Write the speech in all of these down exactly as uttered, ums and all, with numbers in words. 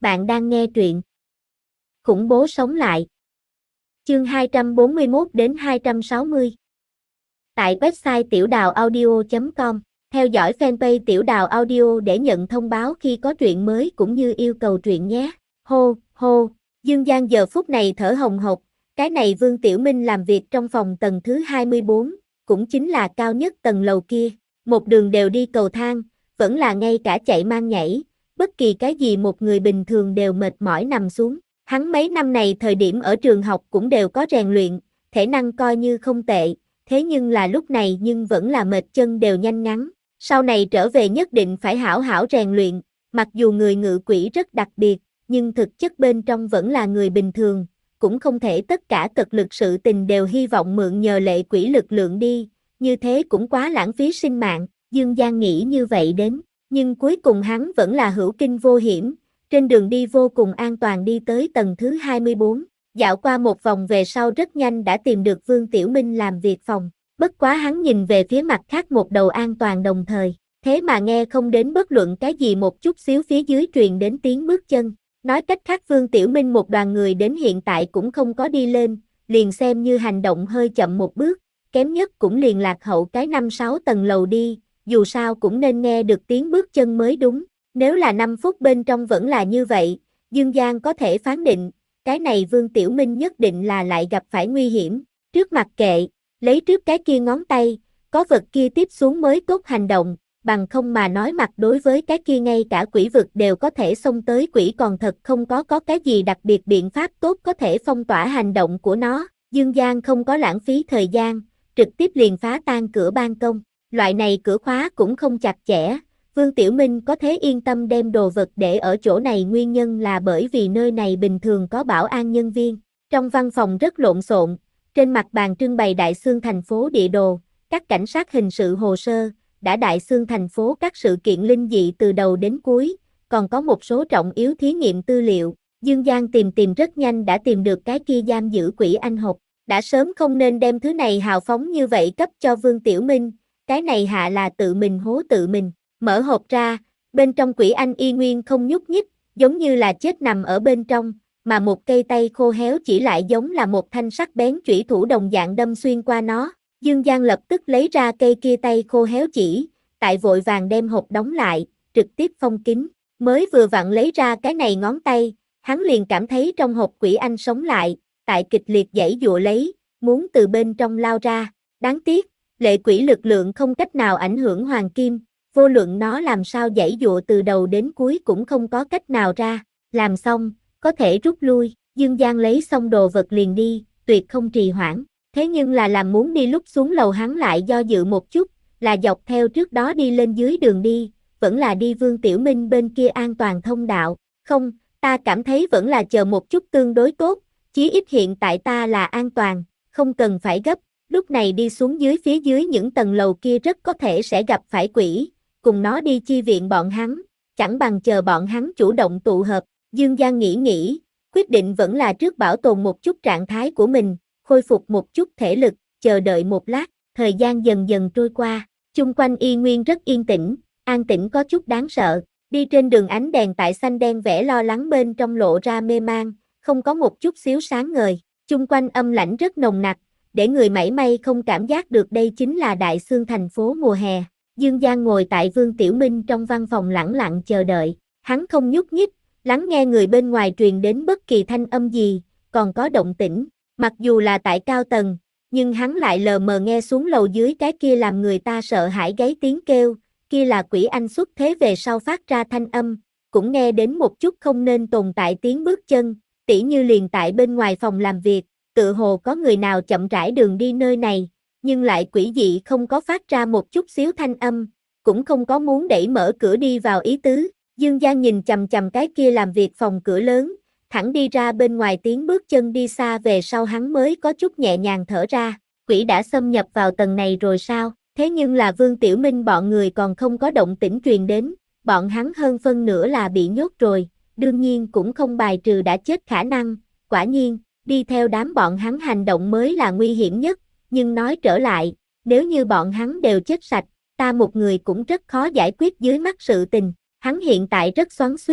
Bạn đang nghe truyện Khủng bố sống lại. Chương hai trăm bốn mươi mốt đến hai trăm sáu mươi. Tại website tiểu đào audio chấm com, theo dõi fanpage Tiểu Đào Audio để nhận thông báo khi có truyện mới cũng như yêu cầu truyện nhé. Hô, hô, Dương Giang giờ phút này thở hồng hộc, cái này Vương Tiểu Minh làm việc trong phòng tầng thứ hai mươi bốn, cũng chính là cao nhất tầng lầu kia, một đường đều đi cầu thang, vẫn là ngay cả chạy mang nhảy, bất kỳ cái gì một người bình thường đều mệt mỏi nằm xuống. Hắn mấy năm này thời điểm ở trường học cũng đều có rèn luyện, thể năng coi như không tệ, thế nhưng là lúc này nhưng vẫn là mệt chân đều nhanh ngắn. Sau này trở về nhất định phải hảo hảo rèn luyện, mặc dù người ngự quỷ rất đặc biệt, nhưng thực chất bên trong vẫn là người bình thường, cũng không thể tất cả cật lực sự tình đều hy vọng mượn nhờ lệ quỷ lực lượng đi, như thế cũng quá lãng phí sinh mạng. Dương Giang nghĩ như vậy đến, nhưng cuối cùng hắn vẫn là hữu kinh vô hiểm, trên đường đi vô cùng an toàn đi tới tầng thứ hai mươi bốn, dạo qua một vòng về sau rất nhanh đã tìm được Vương Tiểu Minh làm việc phòng, bất quá hắn nhìn về phía mặt khác một đầu an toàn đồng thời, thế mà nghe không đến bất luận cái gì một chút xíu phía dưới truyền đến tiếng bước chân, nói cách khác Vương Tiểu Minh một đoàn người đến hiện tại cũng không có đi lên, liền xem như hành động hơi chậm một bước, kém nhất cũng liền lạc hậu cái năm sáu tầng lầu đi, dù sao cũng nên nghe được tiếng bước chân mới đúng. Nếu là năm phút bên trong vẫn là như vậy, Dương Giang có thể phán định, cái này Vương Tiểu Minh nhất định là lại gặp phải nguy hiểm, trước mặt kệ, lấy trước cái kia ngón tay, có vật kia tiếp xuống mới tốt hành động, bằng không mà nói mặt đối với cái kia ngay cả quỷ vực đều có thể xông tới quỷ còn thật không có có cái gì đặc biệt biện pháp tốt có thể phong tỏa hành động của nó. Dương Giang không có lãng phí thời gian, trực tiếp liền phá tan cửa ban công, loại này cửa khóa cũng không chặt chẽ. Vương Tiểu Minh có thể yên tâm đem đồ vật để ở chỗ này nguyên nhân là bởi vì nơi này bình thường có bảo an nhân viên. Trong văn phòng rất lộn xộn, trên mặt bàn trưng bày đại xương thành phố địa đồ, các cảnh sát hình sự hồ sơ, đã đại xương thành phố các sự kiện linh dị từ đầu đến cuối, còn có một số trọng yếu thí nghiệm tư liệu. Dương Giang tìm tìm rất nhanh đã tìm được cái kia giam giữ quỷ anh hộp, đã sớm không nên đem thứ này hào phóng như vậy cấp cho Vương Tiểu Minh, cái này hạ là tự mình hố tự mình. Mở hộp ra, bên trong quỷ anh y nguyên không nhúc nhích, giống như là chết nằm ở bên trong, mà một cây tay khô héo chỉ lại giống là một thanh sắc bén chủy thủ đồng dạng đâm xuyên qua nó. Dương Giang lập tức lấy ra cây kia tay khô héo chỉ, tại vội vàng đem hộp đóng lại, trực tiếp phong kín, mới vừa vặn lấy ra cái này ngón tay, hắn liền cảm thấy trong hộp quỷ anh sống lại, tại kịch liệt giãy giụa lấy, muốn từ bên trong lao ra, đáng tiếc, lệ quỷ lực lượng không cách nào ảnh hưởng hoàng kim. Vô luận nó làm sao giãy giụa từ đầu đến cuối cũng không có cách nào ra, làm xong, có thể rút lui, Dương Giang lấy xong đồ vật liền đi, tuyệt không trì hoãn, thế nhưng là làm muốn đi lúc xuống lầu hắn lại do dự một chút, là dọc theo trước đó đi lên dưới đường đi, vẫn là đi Vương Tiểu Minh bên kia an toàn thông đạo, không, ta cảm thấy vẫn là chờ một chút tương đối tốt, chí ít hiện tại ta là an toàn, không cần phải gấp, lúc này đi xuống dưới phía dưới những tầng lầu kia rất có thể sẽ gặp phải quỷ. Cùng nó đi chi viện bọn hắn, chẳng bằng chờ bọn hắn chủ động tụ hợp. Dương Giang nghĩ nghĩ, quyết định vẫn là trước bảo tồn một chút trạng thái của mình, khôi phục một chút thể lực, chờ đợi một lát, thời gian dần dần trôi qua, chung quanh y nguyên rất yên tĩnh, an tĩnh có chút đáng sợ, đi trên đường ánh đèn tại xanh đen vẽ lo lắng bên trong lộ ra mê man, không có một chút xíu sáng ngời, chung quanh âm lãnh rất nồng nặc, để người mảy may không cảm giác được đây chính là đại xương thành phố mùa hè. Dương Giang ngồi tại Vương Tiểu Minh trong văn phòng lẳng lặng chờ đợi, hắn không nhúc nhích, lắng nghe người bên ngoài truyền đến bất kỳ thanh âm gì, còn có động tĩnh, mặc dù là tại cao tầng, nhưng hắn lại lờ mờ nghe xuống lầu dưới cái kia làm người ta sợ hãi gáy tiếng kêu, kia là quỷ anh xuất thế về sau phát ra thanh âm, cũng nghe đến một chút không nên tồn tại tiếng bước chân, tỉ như liền tại bên ngoài phòng làm việc, tựa hồ có người nào chậm rãi đường đi nơi này. Nhưng lại quỷ dị không có phát ra một chút xíu thanh âm, cũng không có muốn đẩy mở cửa đi vào ý tứ. Dương Giang nhìn chằm chằm cái kia làm việc phòng cửa lớn, thẳng đi ra bên ngoài tiếng bước chân đi xa về sau hắn mới có chút nhẹ nhàng thở ra, quỷ đã xâm nhập vào tầng này rồi sao, thế nhưng là Vương Tiểu Minh bọn người còn không có động tĩnh truyền đến, bọn hắn hơn phân nửa là bị nhốt rồi, đương nhiên cũng không bài trừ đã chết khả năng, quả nhiên, đi theo đám bọn hắn hành động mới là nguy hiểm nhất. Nhưng nói trở lại, nếu như bọn hắn đều chết sạch, ta một người cũng rất khó giải quyết dưới mắt sự tình, hắn hiện tại rất xoắn xuýt,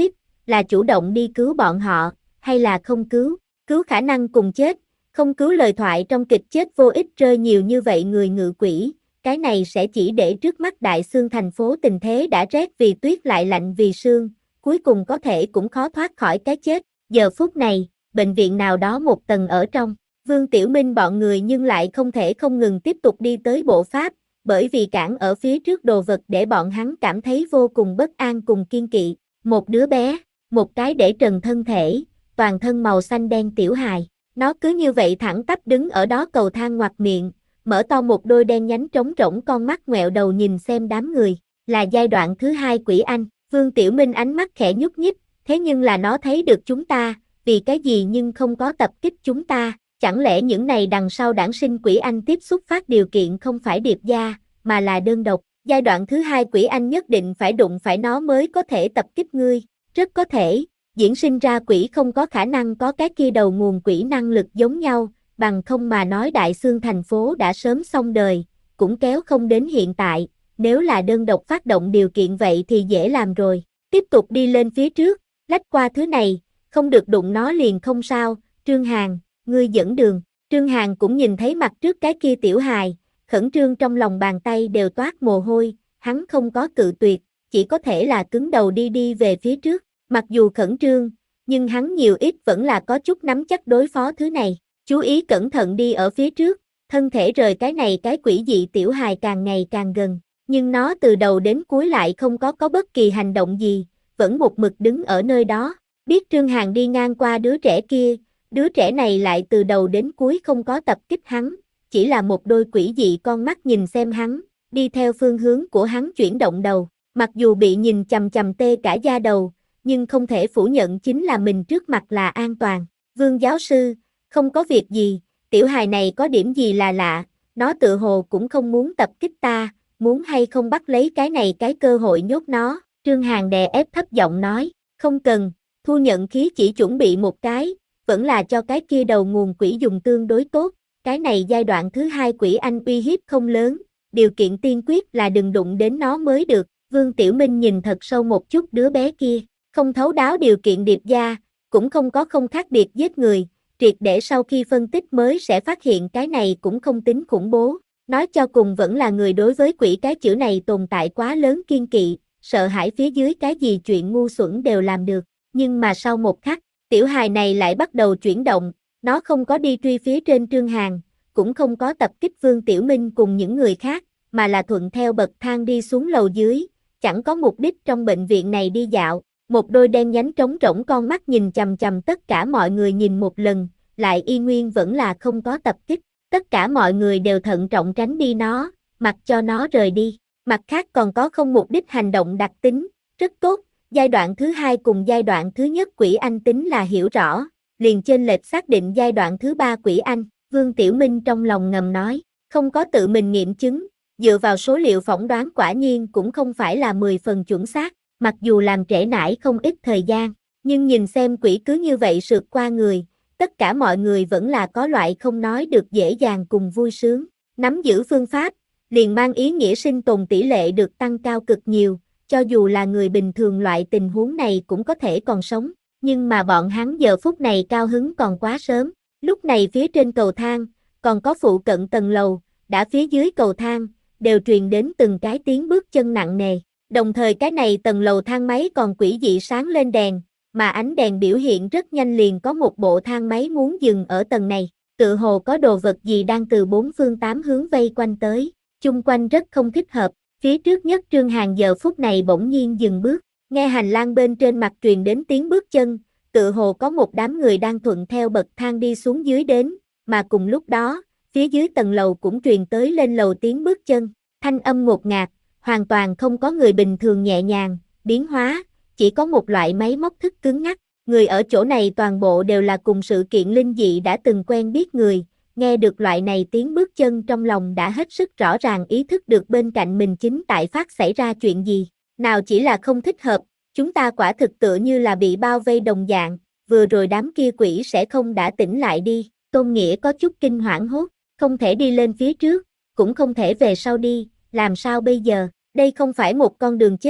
là chủ động đi cứu bọn họ, hay là không cứu, cứu khả năng cùng chết, không cứu lời thoại trong kịch chết vô ích rơi nhiều như vậy người ngự quỷ, cái này sẽ chỉ để trước mắt Đại Xương thành phố tình thế đã rét vì tuyết lại lạnh vì sương, cuối cùng có thể cũng khó thoát khỏi cái chết. Giờ phút này, bệnh viện nào đó một tầng ở trong, Vương Tiểu Minh bọn người nhưng lại không thể không ngừng tiếp tục đi tới bộ pháp, bởi vì cản ở phía trước đồ vật để bọn hắn cảm thấy vô cùng bất an cùng kiên kỵ. Một đứa bé, một cái để trần thân thể, toàn thân màu xanh đen tiểu hài, nó cứ như vậy thẳng tắp đứng ở đó cầu thang ngoặt miệng, mở to một đôi đen nhánh trống rỗng con mắt ngoẹo đầu nhìn xem đám người, là giai đoạn thứ hai quỷ anh. Vương Tiểu Minh ánh mắt khẽ nhúc nhích, thế nhưng là nó thấy được chúng ta, vì cái gì nhưng không có tập kích chúng ta, chẳng lẽ những này đằng sau đản sinh quỷ anh tiếp xúc phát điều kiện không phải điệp gia, mà là đơn độc, giai đoạn thứ hai quỷ anh nhất định phải đụng phải nó mới có thể tập kích ngươi, rất có thể, diễn sinh ra quỷ không có khả năng có cái kia đầu nguồn quỷ năng lực giống nhau, bằng không mà nói Đại Xương thành phố đã sớm xong đời, cũng kéo không đến hiện tại, nếu là đơn độc phát động điều kiện vậy thì dễ làm rồi, tiếp tục đi lên phía trước, lách qua thứ này, không được đụng nó liền không sao, Trương Hàn, ngươi dẫn đường, Trương Hàn cũng nhìn thấy mặt trước cái kia tiểu hài, khẩn trương trong lòng bàn tay đều toát mồ hôi, hắn không có cự tuyệt, chỉ có thể là cứng đầu đi đi về phía trước, mặc dù khẩn trương, nhưng hắn nhiều ít vẫn là có chút nắm chắc đối phó thứ này, chú ý cẩn thận đi ở phía trước, thân thể rời cái này cái quỷ dị tiểu hài càng ngày càng gần, nhưng nó từ đầu đến cuối lại không có có bất kỳ hành động gì, vẫn một mực đứng ở nơi đó, biết Trương Hàn đi ngang qua đứa trẻ kia, đứa trẻ này lại từ đầu đến cuối không có tập kích hắn, chỉ là một đôi quỷ dị con mắt nhìn xem hắn, đi theo phương hướng của hắn chuyển động đầu, mặc dù bị nhìn chằm chằm tê cả da đầu, nhưng không thể phủ nhận chính là mình trước mặt là an toàn. Vương giáo sư, không có việc gì, tiểu hài này có điểm gì là lạ, nó tự hồ cũng không muốn tập kích ta, muốn hay không bắt lấy cái này cái cơ hội nhốt nó, Trương Hàn đè ép thấp giọng nói, không cần, thu nhận khí chỉ chuẩn bị một cái, vẫn là cho cái kia đầu nguồn quỷ dùng tương đối tốt, cái này giai đoạn thứ hai quỷ anh uy hiếp không lớn, điều kiện tiên quyết là đừng đụng đến nó mới được, Vương Tiểu Minh nhìn thật sâu một chút đứa bé kia, không thấu đáo điều kiện điệp gia, cũng không có không khác biệt giết người, triệt để sau khi phân tích mới sẽ phát hiện cái này cũng không tính khủng bố, nói cho cùng vẫn là người đối với quỷ cái chữ này tồn tại quá lớn kiên kỵ, sợ hãi phía dưới cái gì chuyện ngu xuẩn đều làm được, nhưng mà sau một khắc, tiểu hài này lại bắt đầu chuyển động, nó không có đi truy phía trên Trương Hàn, cũng không có tập kích Vương Tiểu Minh cùng những người khác, mà là thuận theo bậc thang đi xuống lầu dưới, chẳng có mục đích trong bệnh viện này đi dạo, một đôi đen nhánh trống rỗng con mắt nhìn chằm chằm tất cả mọi người nhìn một lần, lại y nguyên vẫn là không có tập kích, tất cả mọi người đều thận trọng tránh đi nó, mặc cho nó rời đi, mặt khác còn có không mục đích hành động đặc tính, rất tốt. Giai đoạn thứ hai cùng giai đoạn thứ nhất quỷ anh tính là hiểu rõ, liền trên lệch xác định giai đoạn thứ ba quỷ anh, Vương Tiểu Minh trong lòng ngầm nói, không có tự mình nghiệm chứng, dựa vào số liệu phỏng đoán quả nhiên cũng không phải là mười phần chuẩn xác, mặc dù làm trễ nải không ít thời gian, nhưng nhìn xem quỷ cứ như vậy sượt qua người, tất cả mọi người vẫn là có loại không nói được dễ dàng cùng vui sướng, nắm giữ phương pháp, liền mang ý nghĩa sinh tồn tỷ lệ được tăng cao cực nhiều. Cho dù là người bình thường loại tình huống này cũng có thể còn sống, nhưng mà bọn hắn giờ phút này cao hứng còn quá sớm, lúc này phía trên cầu thang, còn có phụ cận tầng lầu, đã phía dưới cầu thang, đều truyền đến từng cái tiếng bước chân nặng nề, đồng thời cái này tầng lầu thang máy còn quỷ dị sáng lên đèn, mà ánh đèn biểu hiện rất nhanh liền có một bộ thang máy muốn dừng ở tầng này, tự hồ có đồ vật gì đang từ bốn phương tám hướng vây quanh tới, chung quanh rất không thích hợp. Phía trước nhất Trương Hàn giờ phút này bỗng nhiên dừng bước, nghe hành lang bên trên mặt truyền đến tiếng bước chân, tự hồ có một đám người đang thuận theo bậc thang đi xuống dưới đến, mà cùng lúc đó, phía dưới tầng lầu cũng truyền tới lên lầu tiếng bước chân, thanh âm ngột ngạt, hoàn toàn không có người bình thường nhẹ nhàng, biến hóa, chỉ có một loại máy móc thức cứng ngắc, người ở chỗ này toàn bộ đều là cùng sự kiện linh dị đã từng quen biết người. Nghe được loại này tiếng bước chân trong lòng đã hết sức rõ ràng ý thức được bên cạnh mình chính tại phát xảy ra chuyện gì, nào chỉ là không thích hợp, chúng ta quả thực tựa như là bị bao vây đồng dạng, vừa rồi đám kia quỷ sẽ không đã tỉnh lại đi, Tôn Nghĩa có chút kinh hoảng hốt, không thể đi lên phía trước, cũng không thể về sau đi, làm sao bây giờ, đây không phải một con đường chết,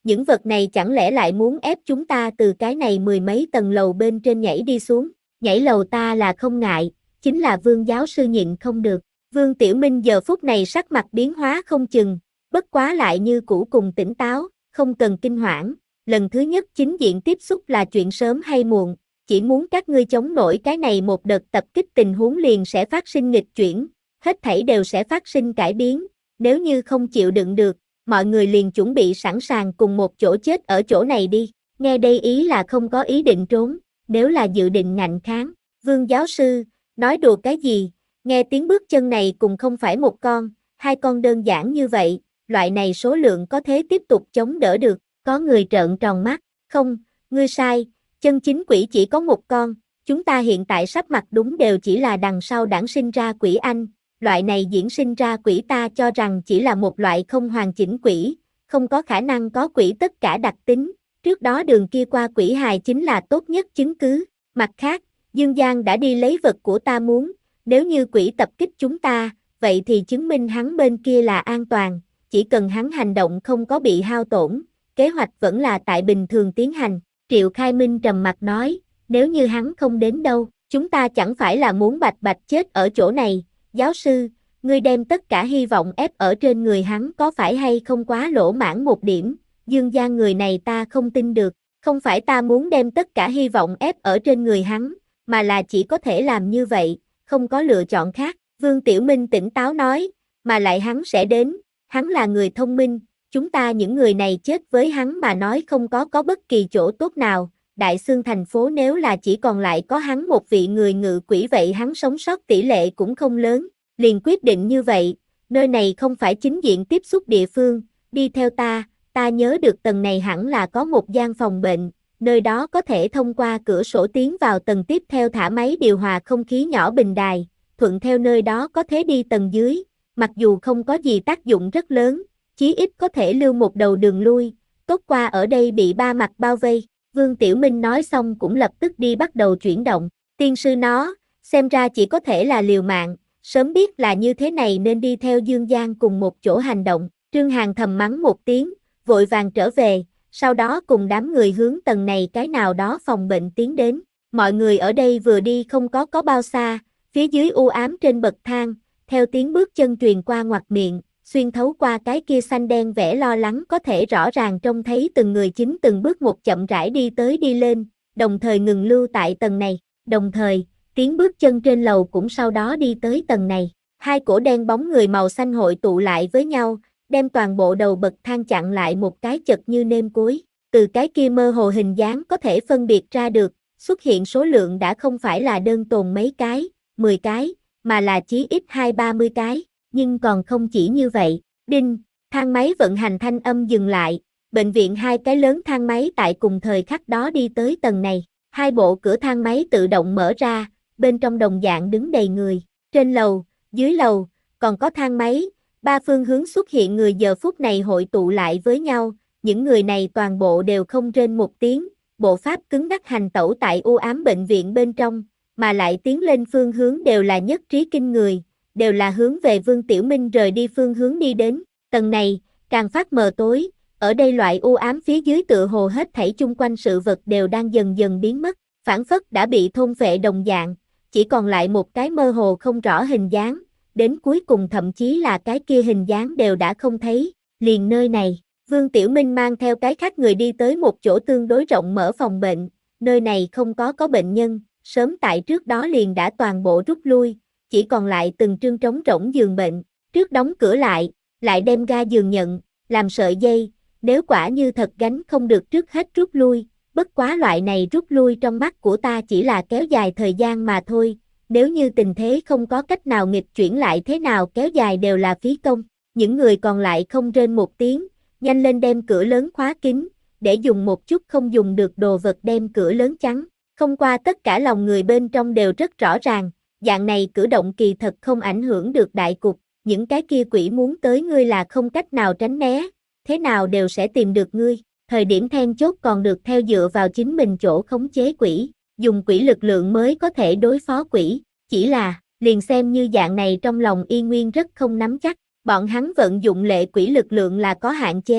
những vật này chẳng lẽ lại muốn ép chúng ta từ cái này mười mấy tầng lầu bên trên nhảy đi xuống, nhảy lầu ta là không ngại, chính là Vương giáo sư nhịn không được. Vương Tiểu Minh giờ phút này sắc mặt biến hóa không chừng, bất quá lại như cũ cùng tỉnh táo, không cần kinh hoảng, lần thứ nhất chính diện tiếp xúc là chuyện sớm hay muộn, chỉ muốn các ngươi chống nổi cái này một đợt tập kích tình huống liền sẽ phát sinh nghịch chuyển, hết thảy đều sẽ phát sinh cải biến, nếu như không chịu đựng được, mọi người liền chuẩn bị sẵn sàng cùng một chỗ chết ở chỗ này đi, nghe đây ý là không có ý định trốn, nếu là dự định ngạnh kháng, Vương giáo sư, nói đùa cái gì, nghe tiếng bước chân này cùng không phải một con, hai con đơn giản như vậy, loại này số lượng có thế tiếp tục chống đỡ được, có người trợn tròn mắt, không, ngươi sai, chân chính quỷ chỉ có một con, chúng ta hiện tại sắp mặt đúng đều chỉ là đằng sau đản sinh ra quỷ anh, loại này diễn sinh ra quỷ ta cho rằng chỉ là một loại không hoàn chỉnh quỷ, không có khả năng có quỷ tất cả đặc tính, trước đó đường kia qua quỷ hài chính là tốt nhất chứng cứ, mặt khác, Dương Giang đã đi lấy vật của ta muốn, nếu như quỷ tập kích chúng ta, vậy thì chứng minh hắn bên kia là an toàn, chỉ cần hắn hành động không có bị hao tổn, kế hoạch vẫn là tại bình thường tiến hành. Triệu Khai Minh trầm mặt nói, nếu như hắn không đến đâu, chúng ta chẳng phải là muốn bạch bạch chết ở chỗ này, giáo sư, ngươi đem tất cả hy vọng ép ở trên người hắn có phải hay không quá lỗ mãn một điểm, Dương Giang người này ta không tin được, không phải ta muốn đem tất cả hy vọng ép ở trên người hắn, mà là chỉ có thể làm như vậy, không có lựa chọn khác, Vương Tiểu Minh tỉnh táo nói, mà lại hắn sẽ đến, hắn là người thông minh, chúng ta những người này chết với hắn mà nói không có có bất kỳ chỗ tốt nào, Đại Xương thành phố nếu là chỉ còn lại có hắn một vị người ngự quỷ vậy hắn sống sót tỷ lệ cũng không lớn, liền quyết định như vậy, nơi này không phải chính diện tiếp xúc địa phương, đi theo ta, ta nhớ được tầng này hẳn là có một gian phòng bệnh, nơi đó có thể thông qua cửa sổ tiến vào tầng tiếp theo thả máy điều hòa không khí nhỏ bình đài, thuận theo nơi đó có thể đi tầng dưới, mặc dù không có gì tác dụng rất lớn, chí ít có thể lưu một đầu đường lui, tốt qua ở đây bị ba mặt bao vây, Vương Tiểu Minh nói xong cũng lập tức đi bắt đầu chuyển động, tiên sư nó, xem ra chỉ có thể là liều mạng, sớm biết là như thế này nên đi theo Dương Giang cùng một chỗ hành động, Trương Hàn thầm mắng một tiếng, vội vàng trở về, sau đó cùng đám người hướng tầng này cái nào đó phòng bệnh tiến đến, mọi người ở đây vừa đi không có có bao xa, phía dưới u ám trên bậc thang, theo tiếng bước chân truyền qua ngoặt miệng, xuyên thấu qua cái kia xanh đen vẻ lo lắng có thể rõ ràng trông thấy từng người chính từng bước một chậm rãi đi tới đi lên, đồng thời ngừng lưu tại tầng này, đồng thời, tiếng bước chân trên lầu cũng sau đó đi tới tầng này, hai cổ đen bóng người màu xanh hội tụ lại với nhau, đem toàn bộ đầu bậc thang chặn lại một cái chật như nêm cối, từ cái kia mơ hồ hình dáng có thể phân biệt ra được, xuất hiện số lượng đã không phải là đơn tồn mấy cái, mười cái, mà là chí ít hai ba mươi cái, nhưng còn không chỉ như vậy, đinh, thang máy vận hành thanh âm dừng lại, bệnh viện hai cái lớn thang máy tại cùng thời khắc đó đi tới tầng này, hai bộ cửa thang máy tự động mở ra, bên trong đồng dạng đứng đầy người, trên lầu, dưới lầu, còn có thang máy, ba phương hướng xuất hiện người giờ phút này hội tụ lại với nhau, những người này toàn bộ đều không rên một tiếng, bộ pháp cứng ngắc hành tẩu tại u ám bệnh viện bên trong, mà lại tiến lên phương hướng đều là nhất trí kinh người, đều là hướng về Vương Tiểu Minh rời đi phương hướng đi đến, tầng này, càng phát mờ tối, ở đây loại u ám phía dưới tựa hồ hết thảy chung quanh sự vật đều đang dần dần biến mất, phản phất đã bị thôn phệ đồng dạng, chỉ còn lại một cái mơ hồ không rõ hình dáng, đến cuối cùng thậm chí là cái kia hình dáng đều đã không thấy, liền nơi này, Vương Tiểu Minh mang theo cái khác người đi tới một chỗ tương đối rộng mở phòng bệnh, nơi này không có có bệnh nhân, sớm tại trước đó liền đã toàn bộ rút lui, chỉ còn lại từng trương trống rỗng giường bệnh, trước đóng cửa lại, lại đem ga giường nhận, làm sợi dây, nếu quả như thật gánh không được trước hết rút lui, bất quá loại này rút lui trong mắt của ta chỉ là kéo dài thời gian mà thôi, nếu như tình thế không có cách nào nghịch chuyển lại thế nào kéo dài đều là phí công, những người còn lại không rên một tiếng, nhanh lên đem cửa lớn khóa kín, để dùng một chút không dùng được đồ vật đem cửa lớn chắn, không qua tất cả lòng người bên trong đều rất rõ ràng, dạng này cử động kỳ thật không ảnh hưởng được đại cục, những cái kia quỷ muốn tới ngươi là không cách nào tránh né, thế nào đều sẽ tìm được ngươi, thời điểm then chốt còn được theo dựa vào chính mình chỗ khống chế quỷ, dùng quỷ lực lượng mới có thể đối phó quỷ, chỉ là, liền xem như dạng này trong lòng Y Nguyên rất không nắm chắc, bọn hắn vận dụng lệ quỷ lực lượng là có hạn chế,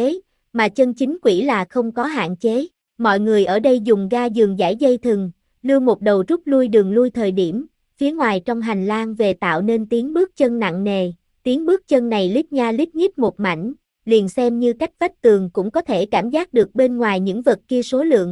mà chân chính quỷ là không có hạn chế. Mọi người ở đây dùng ga giường giải dây thừng, lưu một đầu rút lui đường lui thời điểm, phía ngoài trong hành lang về tạo nên tiếng bước chân nặng nề, tiếng bước chân này lít nha lít nhít một mảnh, liền xem như cách vách tường cũng có thể cảm giác được bên ngoài những vật kia số lượng.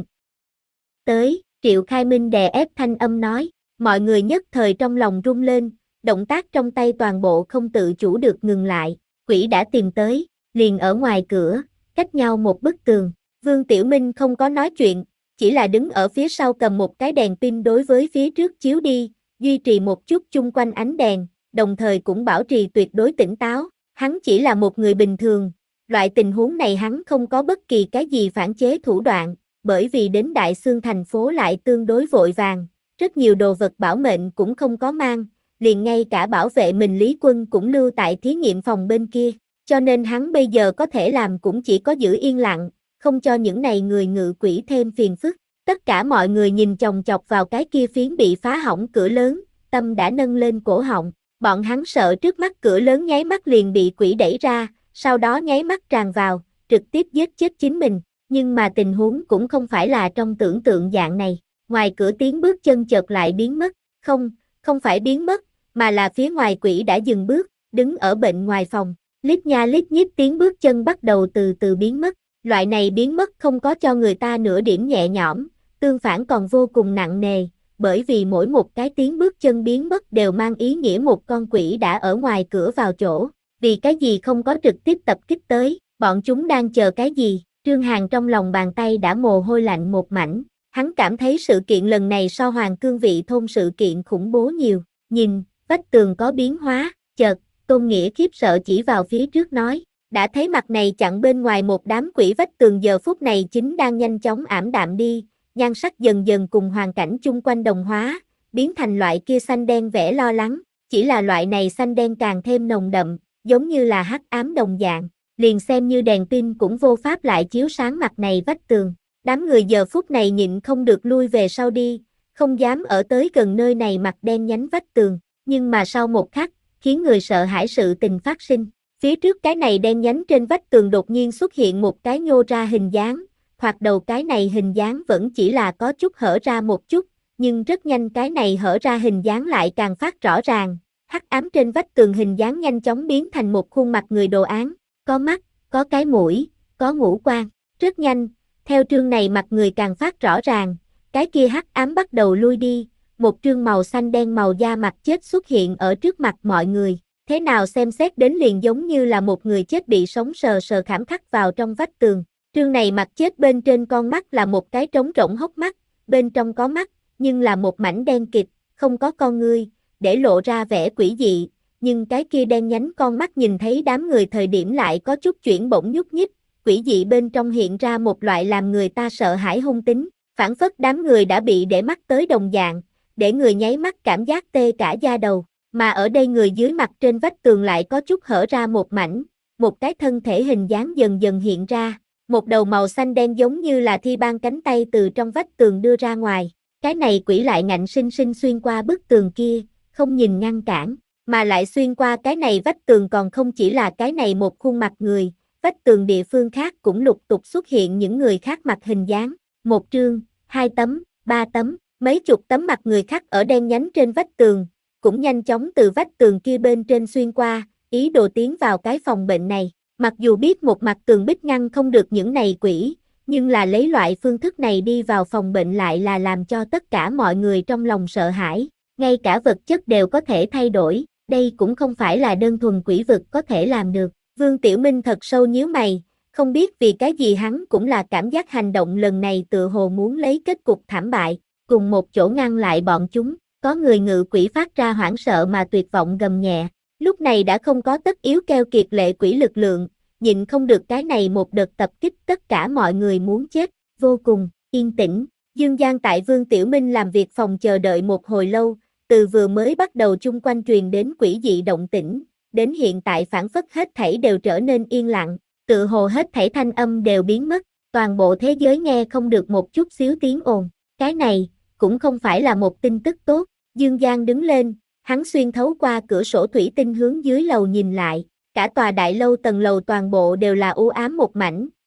Tới, Triệu Khai Minh đè ép thanh âm nói, mọi người nhất thời trong lòng rung lên, động tác trong tay toàn bộ không tự chủ được ngừng lại, quỷ đã tìm tới, liền ở ngoài cửa, cách nhau một bức tường. Vương Tiểu Minh không có nói chuyện, chỉ là đứng ở phía sau cầm một cái đèn pin đối với phía trước chiếu đi, duy trì một chút chung quanh ánh đèn, đồng thời cũng bảo trì tuyệt đối tỉnh táo. Hắn chỉ là một người bình thường, loại tình huống này hắn không có bất kỳ cái gì phản chế thủ đoạn, bởi vì đến Đại Xương thành phố lại tương đối vội vàng, rất nhiều đồ vật bảo mệnh cũng không có mang, liền ngay cả bảo vệ mình Lý Quân cũng lưu tại thí nghiệm phòng bên kia, cho nên hắn bây giờ có thể làm cũng chỉ có giữ yên lặng, không cho những này người ngự quỷ thêm phiền phức. Tất cả mọi người nhìn chòng chọc vào cái kia phiến bị phá hỏng cửa lớn, tâm đã nâng lên cổ họng, bọn hắn sợ trước mắt cửa lớn nháy mắt liền bị quỷ đẩy ra, sau đó nháy mắt tràn vào, trực tiếp giết chết chính mình, nhưng mà tình huống cũng không phải là trong tưởng tượng dạng này, ngoài cửa tiếng bước chân chợt lại biến mất, không, không phải biến mất, mà là phía ngoài quỷ đã dừng bước, đứng ở bệnh ngoài phòng, lít nha lít nhít tiếng bước chân bắt đầu từ từ biến mất, loại này biến mất không có cho người ta nửa điểm nhẹ nhõm, tương phản còn vô cùng nặng nề, bởi vì mỗi một cái tiếng bước chân biến mất đều mang ý nghĩa một con quỷ đã ở ngoài cửa vào chỗ, vì cái gì không có trực tiếp tập kích tới, bọn chúng đang chờ cái gì, Trương Hàn trong lòng bàn tay đã mồ hôi lạnh một mảnh, hắn cảm thấy sự kiện lần này so Hoàng Cương Vị thôn sự kiện khủng bố nhiều, nhìn, vách tường có biến hóa, chợt, Tôn Nghĩa khiếp sợ chỉ vào phía trước nói, đã thấy mặt này chặn bên ngoài một đám quỷ vách tường giờ phút này chính đang nhanh chóng ảm đạm đi, nhan sắc dần dần cùng hoàn cảnh chung quanh đồng hóa, biến thành loại kia xanh đen vẻ lo lắng, chỉ là loại này xanh đen càng thêm nồng đậm, giống như là hắc ám đồng dạng, liền xem như đèn pin cũng vô pháp lại chiếu sáng mặt này vách tường. Đám người giờ phút này nhịn không được lui về sau đi, không dám ở tới gần nơi này mặt đen nhánh vách tường, nhưng mà sau một khắc, khiến người sợ hãi sự tình phát sinh. Phía trước cái này đen nhánh trên vách tường đột nhiên xuất hiện một cái nhô ra hình dáng, thoạt đầu cái này hình dáng vẫn chỉ là có chút hở ra một chút, nhưng rất nhanh cái này hở ra hình dáng lại càng phát rõ ràng, hắc ám trên vách tường hình dáng nhanh chóng biến thành một khuôn mặt người đồ án, có mắt, có cái mũi, có ngũ quan, rất nhanh, theo trương này mặt người càng phát rõ ràng, cái kia hắc ám bắt đầu lui đi, một trương màu xanh đen màu da mặt chết xuất hiện ở trước mặt mọi người. Thế nào xem xét đến liền giống như là một người chết bị sống sờ sờ khảm khắc vào trong vách tường. Trương này mặt chết bên trên con mắt là một cái trống rỗng hốc mắt, bên trong có mắt, nhưng là một mảnh đen kịt, không có con ngươi, để lộ ra vẻ quỷ dị, nhưng cái kia đen nhánh con mắt nhìn thấy đám người thời điểm lại có chút chuyển bỗng nhúc nhích, quỷ dị bên trong hiện ra một loại làm người ta sợ hãi hung tính, phản phất đám người đã bị để mắt tới đồng dạng, để người nháy mắt cảm giác tê cả da đầu. Mà ở đây người dưới mặt trên vách tường lại có chút hở ra một mảnh, một cái thân thể hình dáng dần dần hiện ra, một đầu màu xanh đen giống như là thi ban cánh tay từ trong vách tường đưa ra ngoài, cái này quỷ lại ngạnh sinh sinh xuyên qua bức tường kia, không nhìn ngăn cản, mà lại xuyên qua cái này vách tường còn không chỉ là cái này một khuôn mặt người, vách tường địa phương khác cũng lục tục xuất hiện những người khác mặt hình dáng, một trương, hai tấm, ba tấm, mấy chục tấm mặt người khắc ở đen nhánh trên vách tường, cũng nhanh chóng từ vách tường kia bên trên xuyên qua, ý đồ tiến vào cái phòng bệnh này. Mặc dù biết một mặt tường bích ngăn không được những này quỷ, nhưng là lấy loại phương thức này đi vào phòng bệnh lại là làm cho tất cả mọi người trong lòng sợ hãi, ngay cả vật chất đều có thể thay đổi, đây cũng không phải là đơn thuần quỷ vực có thể làm được. Vương Tiểu Minh thật sâu nhíu mày, không biết vì cái gì hắn cũng là cảm giác hành động lần này tựa hồ muốn lấy kết cục thảm bại, cùng một chỗ ngăn lại bọn chúng. Có người ngự quỷ phát ra hoảng sợ mà tuyệt vọng gầm nhẹ, lúc này đã không có tất yếu keo kiệt lệ quỷ lực lượng, nhịn không được cái này một đợt tập kích tất cả mọi người muốn chết, vô cùng, yên tĩnh, Dương Giang tại Vương Tiểu Minh làm việc phòng chờ đợi một hồi lâu, từ vừa mới bắt đầu chung quanh truyền đến quỷ dị động tĩnh, đến hiện tại phản phất hết thảy đều trở nên yên lặng, tự hồ hết thảy thanh âm đều biến mất, toàn bộ thế giới nghe không được một chút xíu tiếng ồn, cái này cũng không phải là một tin tức tốt. Dương Giang đứng lên, hắn xuyên thấu qua cửa sổ thủy tinh hướng dưới lầu nhìn lại, cả tòa đại lâu tầng lầu toàn bộ đều là u ám một mảnh,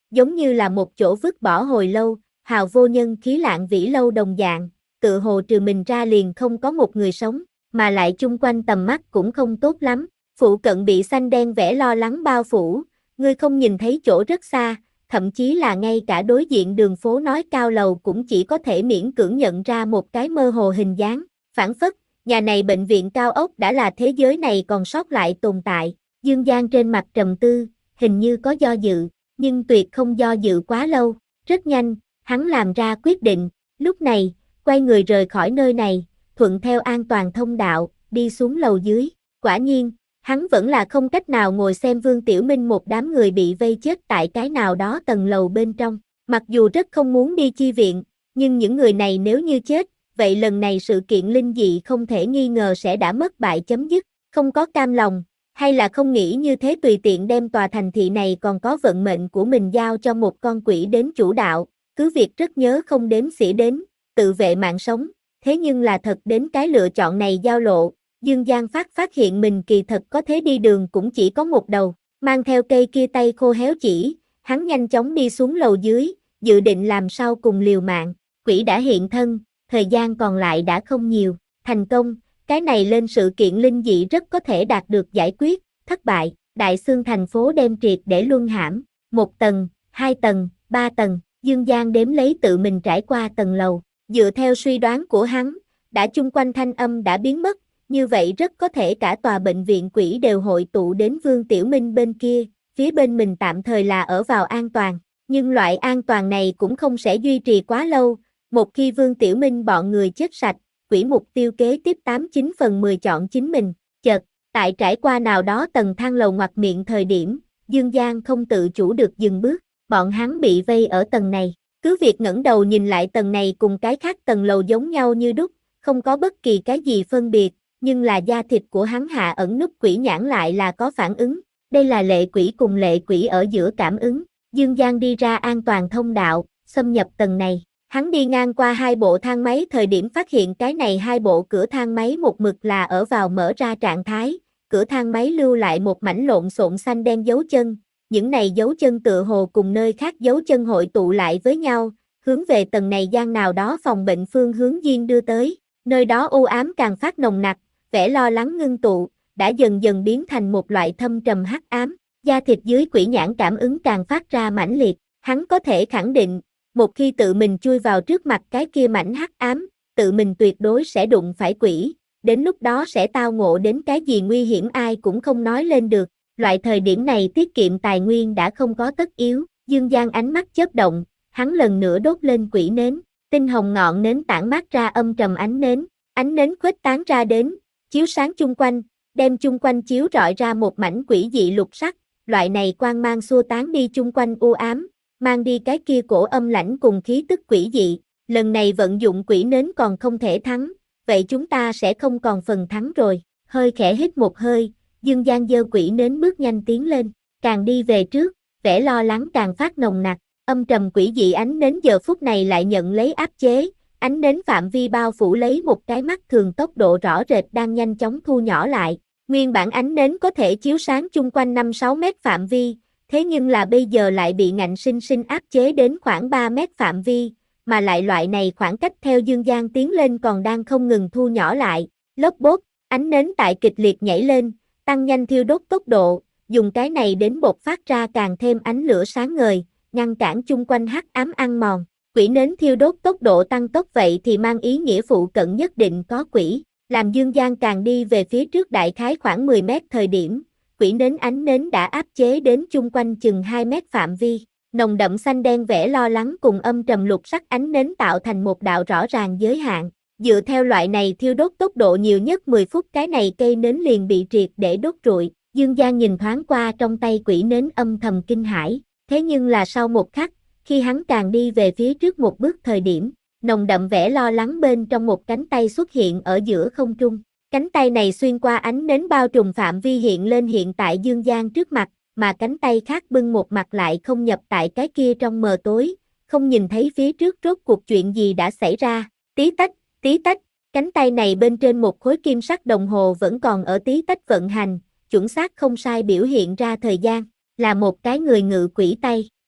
giống như là một chỗ vứt bỏ hồi lâu, hào vô nhân khí lạng vĩ lâu đồng dạng, tự hồ trừ mình ra liền không có một người sống, mà lại chung quanh tầm mắt cũng không tốt lắm, phụ cận bị xanh đen vẽ lo lắng bao phủ, ngươi không nhìn thấy chỗ rất xa, thậm chí là ngay cả đối diện đường phố nói cao lầu cũng chỉ có thể miễn cưỡng nhận ra một cái mơ hồ hình dáng, phảng phất, nhà này bệnh viện cao ốc đã là thế giới này còn sót lại tồn tại, Dương Giang trên mặt trầm tư, hình như có do dự, nhưng tuyệt không do dự quá lâu, rất nhanh, hắn làm ra quyết định, lúc này, quay người rời khỏi nơi này, thuận theo an toàn thông đạo, đi xuống lầu dưới, quả nhiên, hắn vẫn là không cách nào ngồi xem Vương Tiểu Minh một đám người bị vây chết tại cái nào đó tầng lầu bên trong, mặc dù rất không muốn đi chi viện, nhưng những người này nếu như chết, vậy lần này sự kiện linh dị không thể nghi ngờ sẽ đã mất bại chấm dứt, không có cam lòng, hay là không nghĩ như thế tùy tiện đem tòa thành thị này còn có vận mệnh của mình giao cho một con quỷ đến chủ đạo, cứ việc rất nhớ không đếm xỉa đến, tự vệ mạng sống, thế nhưng là thật đến cái lựa chọn này giao lộ, Dương Giang Phát phát hiện mình kỳ thật có thế đi đường cũng chỉ có một đầu, mang theo cây kia tay khô héo chỉ, hắn nhanh chóng đi xuống lầu dưới, dự định làm sao cùng liều mạng, quỷ đã hiện thân, thời gian còn lại đã không nhiều, thành công, cái này lên sự kiện linh dị rất có thể đạt được giải quyết, thất bại, Đại Xương thành phố đem triệt để luân hãm, một tầng, hai tầng, ba tầng, Dương Giang đếm lấy tự mình trải qua tầng lầu, dựa theo suy đoán của hắn, đã chung quanh thanh âm đã biến mất, như vậy rất có thể cả tòa bệnh viện quỷ đều hội tụ đến Vương Tiểu Minh bên kia, phía bên mình tạm thời là ở vào an toàn, nhưng loại an toàn này cũng không sẽ duy trì quá lâu, một khi Vương Tiểu Minh bọn người chết sạch, quỷ mục tiêu kế tiếp tám chín phần mười chọn chính mình, chợt, tại trải qua nào đó tầng thang lầu ngoặt miệng thời điểm, Dương Giang không tự chủ được dừng bước, bọn hắn bị vây ở tầng này, cứ việc ngẩng đầu nhìn lại tầng này cùng cái khác tầng lầu giống nhau như đúc, không có bất kỳ cái gì phân biệt, nhưng là da thịt của hắn hạ ẩn nút quỷ nhãn lại là có phản ứng, đây là lệ quỷ cùng lệ quỷ ở giữa cảm ứng, Dương Giang đi ra an toàn thông đạo, xâm nhập tầng này. Hắn đi ngang qua hai bộ thang máy thời điểm phát hiện cái này hai bộ cửa thang máy một mực là ở vào mở ra trạng thái, cửa thang máy lưu lại một mảnh lộn xộn xanh đen dấu chân, những này dấu chân tựa hồ cùng nơi khác dấu chân hội tụ lại với nhau, hướng về tầng này gian nào đó phòng bệnh phương hướng duyên đưa tới, nơi đó u ám càng phát nồng nặc, vẻ lo lắng ngưng tụ, đã dần dần biến thành một loại thâm trầm hắc ám, da thịt dưới quỷ nhãn cảm ứng càng phát ra mãnh liệt, hắn có thể khẳng định, một khi tự mình chui vào trước mặt cái kia mảnh hắc ám, tự mình tuyệt đối sẽ đụng phải quỷ, đến lúc đó sẽ tao ngộ đến cái gì nguy hiểm ai cũng không nói lên được, loại thời điểm này tiết kiệm tài nguyên đã không có tất yếu, Dương Giang ánh mắt chớp động, hắn lần nữa đốt lên quỷ nến, tinh hồng ngọn nến tản mát ra âm trầm ánh nến, ánh nến khuếch tán ra đến, chiếu sáng chung quanh, đem chung quanh chiếu rọi ra một mảnh quỷ dị lục sắc, loại này quang mang xua tán đi chung quanh u ám, mang đi cái kia cổ âm lãnh cùng khí tức quỷ dị, lần này vận dụng quỷ nến còn không thể thắng, vậy chúng ta sẽ không còn phần thắng rồi, hơi khẽ hít một hơi, Dương Giang giơ quỷ nến bước nhanh tiến lên, càng đi về trước, vẻ lo lắng càng phát nồng nặc, âm trầm quỷ dị ánh nến giờ phút này lại nhận lấy áp chế, ánh nến phạm vi bao phủ lấy một cái mắt thường tốc độ rõ rệt đang nhanh chóng thu nhỏ lại, nguyên bản ánh nến có thể chiếu sáng chung quanh năm sáu mét phạm vi, thế nhưng là bây giờ lại bị ngạnh sinh sinh áp chế đến khoảng ba mét phạm vi, mà lại loại này khoảng cách theo Dương Giang tiến lên còn đang không ngừng thu nhỏ lại, lốp bốp, ánh nến tại kịch liệt nhảy lên, tăng nhanh thiêu đốt tốc độ, dùng cái này đến bộc phát ra càng thêm ánh lửa sáng ngời, ngăn cản chung quanh hắc ám ăn mòn. Quỷ nến thiêu đốt tốc độ tăng tốc vậy thì mang ý nghĩa phụ cận nhất định có quỷ, làm Dương Giang càng đi về phía trước đại khái khoảng mười mét thời điểm, quỷ nến ánh nến đã áp chế đến chung quanh chừng hai mét phạm vi, nồng đậm xanh đen vẻ lo lắng cùng âm trầm lục sắc ánh nến tạo thành một đạo rõ ràng giới hạn, dựa theo loại này thiêu đốt tốc độ nhiều nhất mười phút cái này cây nến liền bị triệt để đốt rụi, Dương Giang nhìn thoáng qua trong tay quỷ nến âm thầm kinh hãi, thế nhưng là sau một khắc, khi hắn càng đi về phía trước một bước thời điểm, nồng đậm vẻ lo lắng bên trong một cánh tay xuất hiện ở giữa không trung. Cánh tay này xuyên qua ánh nến bao trùm phạm vi hiện lên hiện tại Dương Giang trước mặt, mà cánh tay khác bưng một mặt lại không nhập tại cái kia trong mờ tối, không nhìn thấy phía trước rốt cuộc chuyện gì đã xảy ra. Tí tách, tí tách, cánh tay này bên trên một khối kim sắc đồng hồ vẫn còn ở tí tách vận hành, chuẩn xác không sai biểu hiện ra thời gian, là một cái người ngự quỷ tay.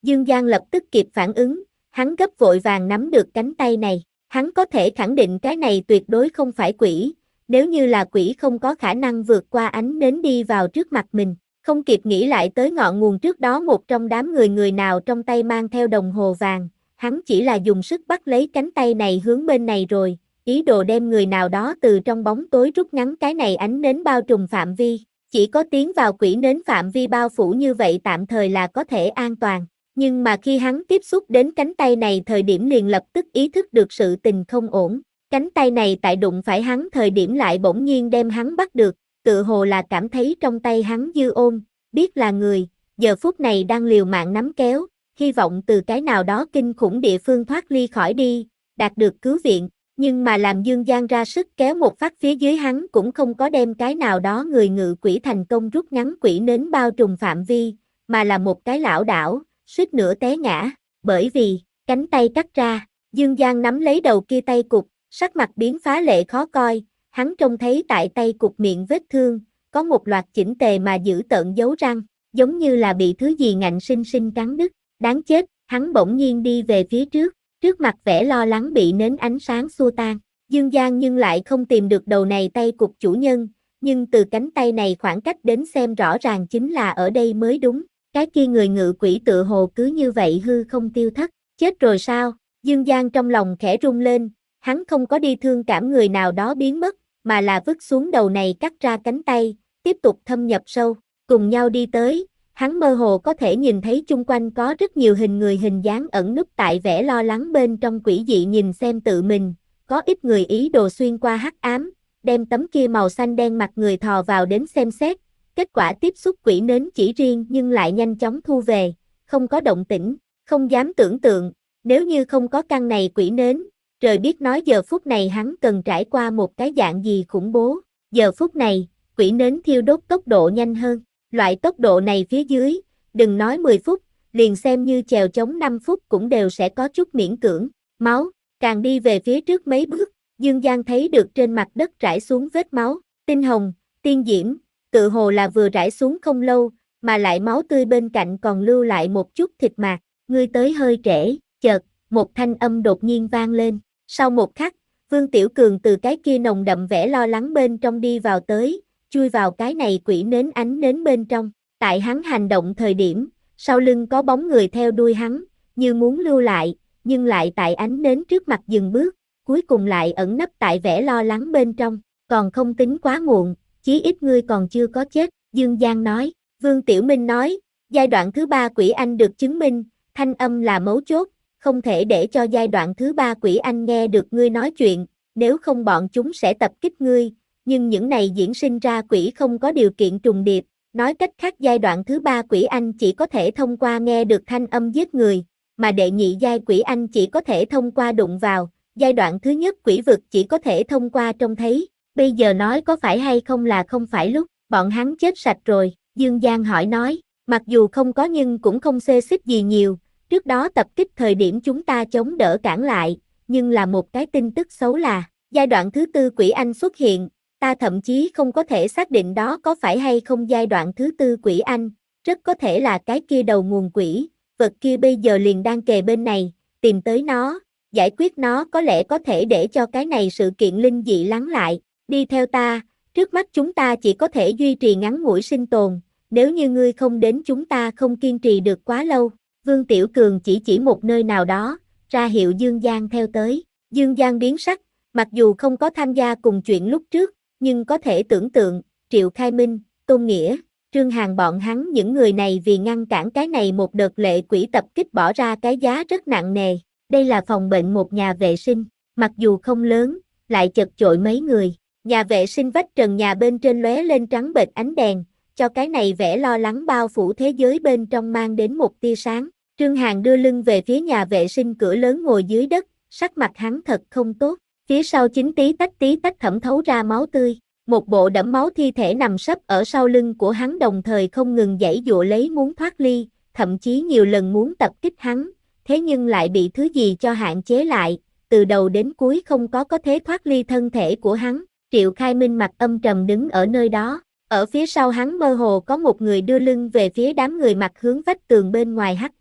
Dương Giang lập tức kịp phản ứng, hắn gấp vội vàng nắm được cánh tay này, hắn có thể khẳng định cái này tuyệt đối không phải quỷ, nếu như là quỷ không có khả năng vượt qua ánh nến đi vào trước mặt mình. Không kịp nghĩ lại tới ngọn nguồn trước đó một trong đám người người nào trong tay mang theo đồng hồ vàng, hắn chỉ là dùng sức bắt lấy cánh tay này hướng bên này rồi, ý đồ đem người nào đó từ trong bóng tối rút ngắn cái này ánh nến bao trùm phạm vi, chỉ có tiến vào quỷ nến phạm vi bao phủ như vậy tạm thời là có thể an toàn, nhưng mà khi hắn tiếp xúc đến cánh tay này thời điểm liền lập tức ý thức được sự tình không ổn, cánh tay này tại đụng phải hắn thời điểm lại bỗng nhiên đem hắn bắt được, tự hồ là cảm thấy trong tay hắn dư ôn, biết là người, giờ phút này đang liều mạng nắm kéo, hy vọng từ cái nào đó kinh khủng địa phương thoát ly khỏi đi, đạt được cứu viện, nhưng mà làm Dương Giang ra sức kéo một phát phía dưới hắn cũng không có đem cái nào đó người ngự quỷ thành công rút ngắn quỷ nến bao trùm phạm vi, mà là một cái lảo đảo, suýt nữa té ngã, bởi vì, cánh tay cắt ra, Dương Giang nắm lấy đầu kia tay cục, sắc mặt biến phá lệ khó coi, hắn trông thấy tại tay cục miệng vết thương, có một loạt chỉnh tề mà giữ tợn dấu răng, giống như là bị thứ gì ngạnh sinh sinh cắn đứt, đáng chết, hắn bỗng nhiên đi về phía trước, trước mặt vẻ lo lắng bị nến ánh sáng xua tan, Dương Giang nhưng lại không tìm được đầu này tay cục chủ nhân, nhưng từ cánh tay này khoảng cách đến xem rõ ràng chính là ở đây mới đúng, cái kia người ngự quỷ tự hồ cứ như vậy hư không tiêu thất, chết rồi sao, Dương Giang trong lòng khẽ rung lên, hắn không có đi thương cảm người nào đó biến mất, mà là vứt xuống đầu này cắt ra cánh tay, tiếp tục thâm nhập sâu, cùng nhau đi tới, hắn mơ hồ có thể nhìn thấy chung quanh có rất nhiều hình người hình dáng ẩn núp tại vẻ lo lắng bên trong quỷ dị nhìn xem tự mình, có ít người ý đồ xuyên qua hắc ám, đem tấm kia màu xanh đen mặt người thò vào đến xem xét, kết quả tiếp xúc quỷ nến chỉ riêng nhưng lại nhanh chóng thu về, không có động tĩnh, không dám tưởng tượng, nếu như không có căn này quỷ nến, trời biết nói giờ phút này hắn cần trải qua một cái dạng gì khủng bố, giờ phút này, quỷ nến thiêu đốt tốc độ nhanh hơn, loại tốc độ này phía dưới, đừng nói mười phút, liền xem như chèo chống năm phút cũng đều sẽ có chút miễn cưỡng, máu, càng đi về phía trước mấy bước, Dương Giang thấy được trên mặt đất rải xuống vết máu, tinh hồng, tiên diễm, tự hồ là vừa rải xuống không lâu, mà lại máu tươi bên cạnh còn lưu lại một chút thịt mạc, ngươi tới hơi trễ, chợt, một thanh âm đột nhiên vang lên, sau một khắc, Vương Tiểu Cường từ cái kia nồng đậm vẻ lo lắng bên trong đi vào tới, chui vào cái này quỷ nến ánh nến bên trong, tại hắn hành động thời điểm, sau lưng có bóng người theo đuôi hắn, như muốn lưu lại, nhưng lại tại ánh nến trước mặt dừng bước, cuối cùng lại ẩn nấp tại vẻ lo lắng bên trong, còn không tính quá muộn, chí ít ngươi còn chưa có chết, Dương Giang nói, Vương Tiểu Minh nói, giai đoạn thứ ba quỷ anh được chứng minh, thanh âm là mấu chốt, không thể để cho giai đoạn thứ ba quỷ anh nghe được ngươi nói chuyện, nếu không bọn chúng sẽ tập kích ngươi, nhưng những này diễn sinh ra quỷ không có điều kiện trùng điệp, nói cách khác giai đoạn thứ ba quỷ anh chỉ có thể thông qua nghe được thanh âm giết người, mà đệ nhị giai quỷ anh chỉ có thể thông qua đụng vào, giai đoạn thứ nhất quỷ vực chỉ có thể thông qua trông thấy, bây giờ nói có phải hay không là không phải lúc, bọn hắn chết sạch rồi, Dương Giang hỏi nói, mặc dù không có nhưng cũng không xê xích gì nhiều, trước đó tập kích thời điểm chúng ta chống đỡ cản lại, nhưng là một cái tin tức xấu là, giai đoạn thứ tư quỷ anh xuất hiện, ta thậm chí không có thể xác định đó có phải hay không giai đoạn thứ tư quỷ anh, rất có thể là cái kia đầu nguồn quỷ, vật kia bây giờ liền đang kề bên này, tìm tới nó, giải quyết nó có lẽ có thể để cho cái này sự kiện linh dị lắng lại, đi theo ta, trước mắt chúng ta chỉ có thể duy trì ngắn ngủi sinh tồn, nếu như ngươi không đến chúng ta không kiên trì được quá lâu, Vương Tiểu Cường chỉ chỉ một nơi nào đó, ra hiệu Dương Giang theo tới, Dương Giang biến sắc, mặc dù không có tham gia cùng chuyện lúc trước, nhưng có thể tưởng tượng, Triệu Khai Minh, Tôn Nghĩa, Trương Hàn bọn hắn những người này vì ngăn cản cái này một đợt lệ quỷ tập kích bỏ ra cái giá rất nặng nề, đây là phòng bệnh một nhà vệ sinh, mặc dù không lớn, lại chật chội mấy người, nhà vệ sinh vách trần nhà bên trên lóe lên trắng bệch ánh đèn, cho cái này vẻ lo lắng bao phủ thế giới bên trong mang đến một tia sáng, Trương Hàn đưa lưng về phía nhà vệ sinh cửa lớn ngồi dưới đất, sắc mặt hắn thật không tốt. Phía sau chính tí tách tí tách thẩm thấu ra máu tươi, một bộ đẫm máu thi thể nằm sấp ở sau lưng của hắn đồng thời không ngừng giãy giụa lấy muốn thoát ly, thậm chí nhiều lần muốn tập kích hắn, thế nhưng lại bị thứ gì cho hạn chế lại, từ đầu đến cuối không có có thế thoát ly thân thể của hắn, Triệu Khai Minh mặt âm trầm đứng ở nơi đó, ở phía sau hắn mơ hồ có một người đưa lưng về phía đám người mặt hướng vách tường bên ngoài hắc ám,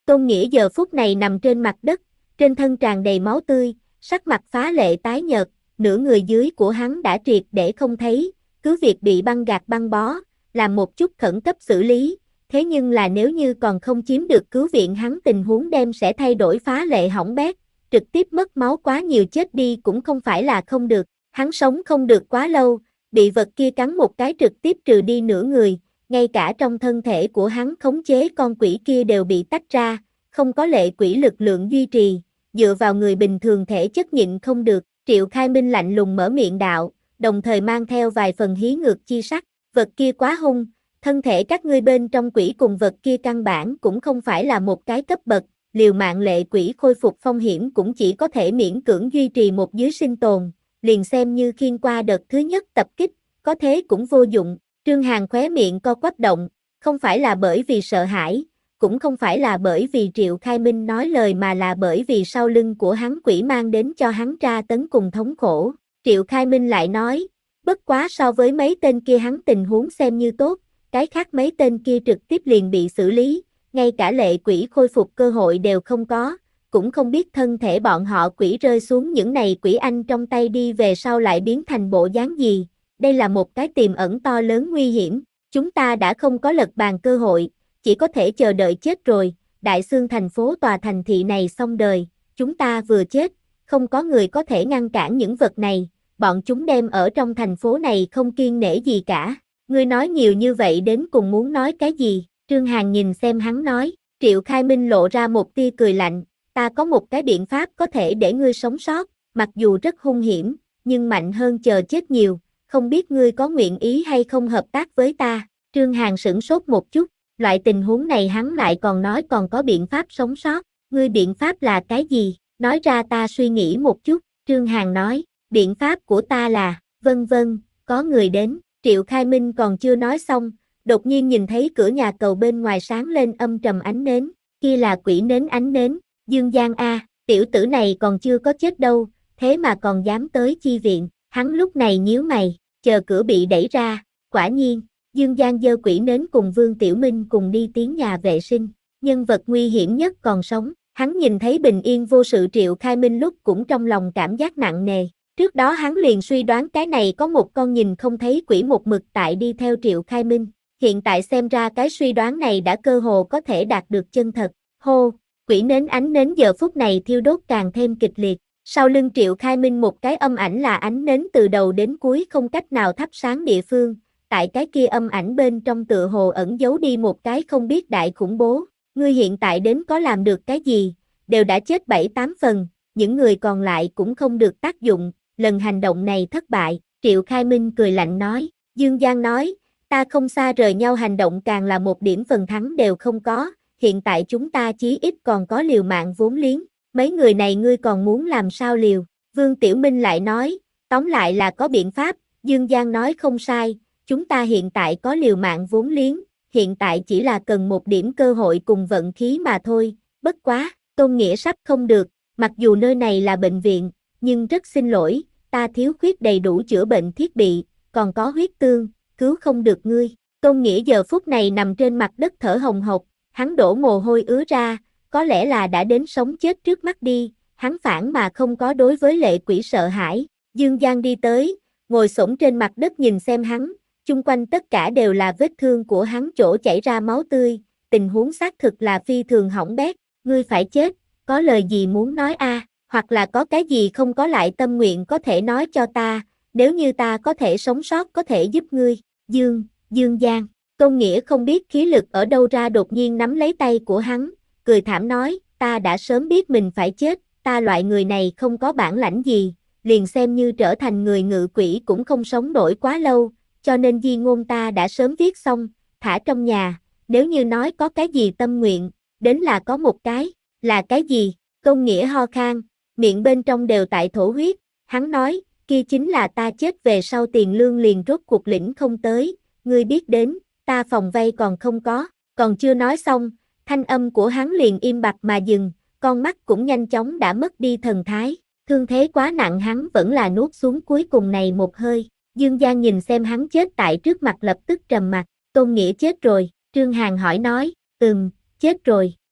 Tôn Nghĩa giờ phút này nằm trên mặt đất, trên thân tràn đầy máu tươi, sắc mặt phá lệ tái nhợt, nửa người dưới của hắn đã triệt để không thấy, cứ việc bị băng gạc băng bó, làm một chút khẩn cấp xử lý, thế nhưng là nếu như còn không chiếm được cứu viện hắn tình huống đem sẽ thay đổi phá lệ hỏng bét, trực tiếp mất máu quá nhiều chết đi cũng không phải là không được, hắn sống không được quá lâu, bị vật kia cắn một cái trực tiếp trừ đi nửa người, ngay cả trong thân thể của hắn khống chế con quỷ kia đều bị tách ra, không có lệ quỷ lực lượng duy trì, dựa vào người bình thường thể chất nhịn không được, Triệu Khai Minh lạnh lùng mở miệng đạo, đồng thời mang theo vài phần hí ngược chi sắc, vật kia quá hung, thân thể các ngươi bên trong quỷ cùng vật kia căn bản cũng không phải là một cái cấp bậc, liều mạng lệ quỷ khôi phục phong hiểm cũng chỉ có thể miễn cưỡng duy trì một dưới sinh tồn, liền xem như khiên qua đợt thứ nhất tập kích, có thế cũng vô dụng, Trương Hàn khóe miệng co quắp động, không phải là bởi vì sợ hãi, cũng không phải là bởi vì Triệu Khai Minh nói lời mà là bởi vì sau lưng của hắn quỷ mang đến cho hắn tra tấn cùng thống khổ, Triệu Khai Minh lại nói, bất quá so với mấy tên kia hắn tình huống xem như tốt, cái khác mấy tên kia trực tiếp liền bị xử lý, ngay cả lệ quỷ khôi phục cơ hội đều không có, cũng không biết thân thể bọn họ quỷ rơi xuống những này quỷ anh trong tay đi về sau lại biến thành bộ dáng gì, đây là một cái tiềm ẩn to lớn nguy hiểm, chúng ta đã không có lật bàn cơ hội, chỉ có thể chờ đợi chết rồi, Đại Xương thành phố tòa thành thị này xong đời, chúng ta vừa chết, không có người có thể ngăn cản những vật này, bọn chúng đem ở trong thành phố này không kiêng nể gì cả. Ngươi nói nhiều như vậy đến cùng muốn nói cái gì? Trương Hàn nhìn xem hắn nói, Triệu Khai Minh lộ ra một tia cười lạnh, ta có một cái biện pháp có thể để ngươi sống sót, mặc dù rất hung hiểm, nhưng mạnh hơn chờ chết nhiều, không biết ngươi có nguyện ý hay không hợp tác với ta? Trương Hàn sửng sốt một chút, loại tình huống này hắn lại còn nói còn có biện pháp sống sót, ngươi biện pháp là cái gì? Nói ra ta suy nghĩ một chút, Trương Hàn nói, biện pháp của ta là, vân vân, có người đến. Triệu Khai Minh còn chưa nói xong, đột nhiên nhìn thấy cửa nhà cầu bên ngoài sáng lên âm trầm ánh nến, kia là quỷ nến ánh nến, Dương Giang A, tiểu tử này còn chưa có chết đâu, thế mà còn dám tới chi viện, hắn lúc này nhíu mày, chờ cửa bị đẩy ra, quả nhiên, Dương Giang giơ quỷ nến cùng Vương Tiểu Minh cùng đi tiến nhà vệ sinh, nhân vật nguy hiểm nhất còn sống, hắn nhìn thấy bình yên vô sự Triệu Khai Minh lúc cũng trong lòng cảm giác nặng nề. Trước đó hắn liền suy đoán cái này có một con nhìn không thấy quỷ một mực tại đi theo Triệu Khai Minh, hiện tại xem ra cái suy đoán này đã cơ hồ có thể đạt được chân thật, hô, quỷ nến ánh nến giờ phút này thiêu đốt càng thêm kịch liệt, sau lưng Triệu Khai Minh một cái âm ảnh là ánh nến từ đầu đến cuối không cách nào thắp sáng địa phương, tại cái kia âm ảnh bên trong tựa hồ ẩn giấu đi một cái không biết đại khủng bố, ngươi hiện tại đến có làm được cái gì, đều đã chết bảy tám phần, những người còn lại cũng không được tác dụng. Lần hành động này thất bại, Triệu Khai Minh cười lạnh nói, Dương Giang nói, ta không xa rời nhau hành động càng là một điểm phần thắng đều không có, hiện tại chúng ta chí ít còn có liều mạng vốn liếng, mấy người này ngươi còn muốn làm sao liều, Vương Tiểu Minh lại nói, tóm lại là có biện pháp, Dương Giang nói không sai, chúng ta hiện tại có liều mạng vốn liếng, hiện tại chỉ là cần một điểm cơ hội cùng vận khí mà thôi, bất quá, Tôn Nghĩa sắp không được, mặc dù nơi này là bệnh viện, nhưng rất xin lỗi, ta thiếu khuyết đầy đủ chữa bệnh thiết bị, còn có huyết tương, cứu không được ngươi. Tôn Nghĩa giờ phút này nằm trên mặt đất thở hồng hộc, hắn đổ mồ hôi ứa ra, có lẽ là đã đến sống chết trước mắt đi, hắn phản mà không có đối với lệ quỷ sợ hãi. Dương Giang đi tới, ngồi xổm trên mặt đất nhìn xem hắn, chung quanh tất cả đều là vết thương của hắn chỗ chảy ra máu tươi, tình huống xác thực là phi thường hỏng bét, ngươi phải chết, có lời gì muốn nói a? À? Hoặc là có cái gì không có lại tâm nguyện có thể nói cho ta, nếu như ta có thể sống sót có thể giúp ngươi, Dương, Dương Giang, Tôn Nghĩa không biết khí lực ở đâu ra đột nhiên nắm lấy tay của hắn, cười thảm nói, ta đã sớm biết mình phải chết, ta loại người này không có bản lãnh gì, liền xem như trở thành người ngự quỷ cũng không sống nổi quá lâu, cho nên di ngôn ta đã sớm viết xong, thả trong nhà, nếu như nói có cái gì tâm nguyện, đến là có một cái, là cái gì, Tôn Nghĩa ho khan, miệng bên trong đều tại thổ huyết, hắn nói, kia chính là ta chết về sau tiền lương liền rốt cuộc lĩnh không tới, ngươi biết đến, ta phòng vay còn không có, còn chưa nói xong, thanh âm của hắn liền im bặt mà dừng, con mắt cũng nhanh chóng đã mất đi thần thái, thương thế quá nặng hắn vẫn là nuốt xuống cuối cùng này một hơi, Dương Giang nhìn xem hắn chết tại trước mặt lập tức trầm mặt, Tôn Nghĩa chết rồi, Trương Hàn hỏi nói, ừm, chết rồi,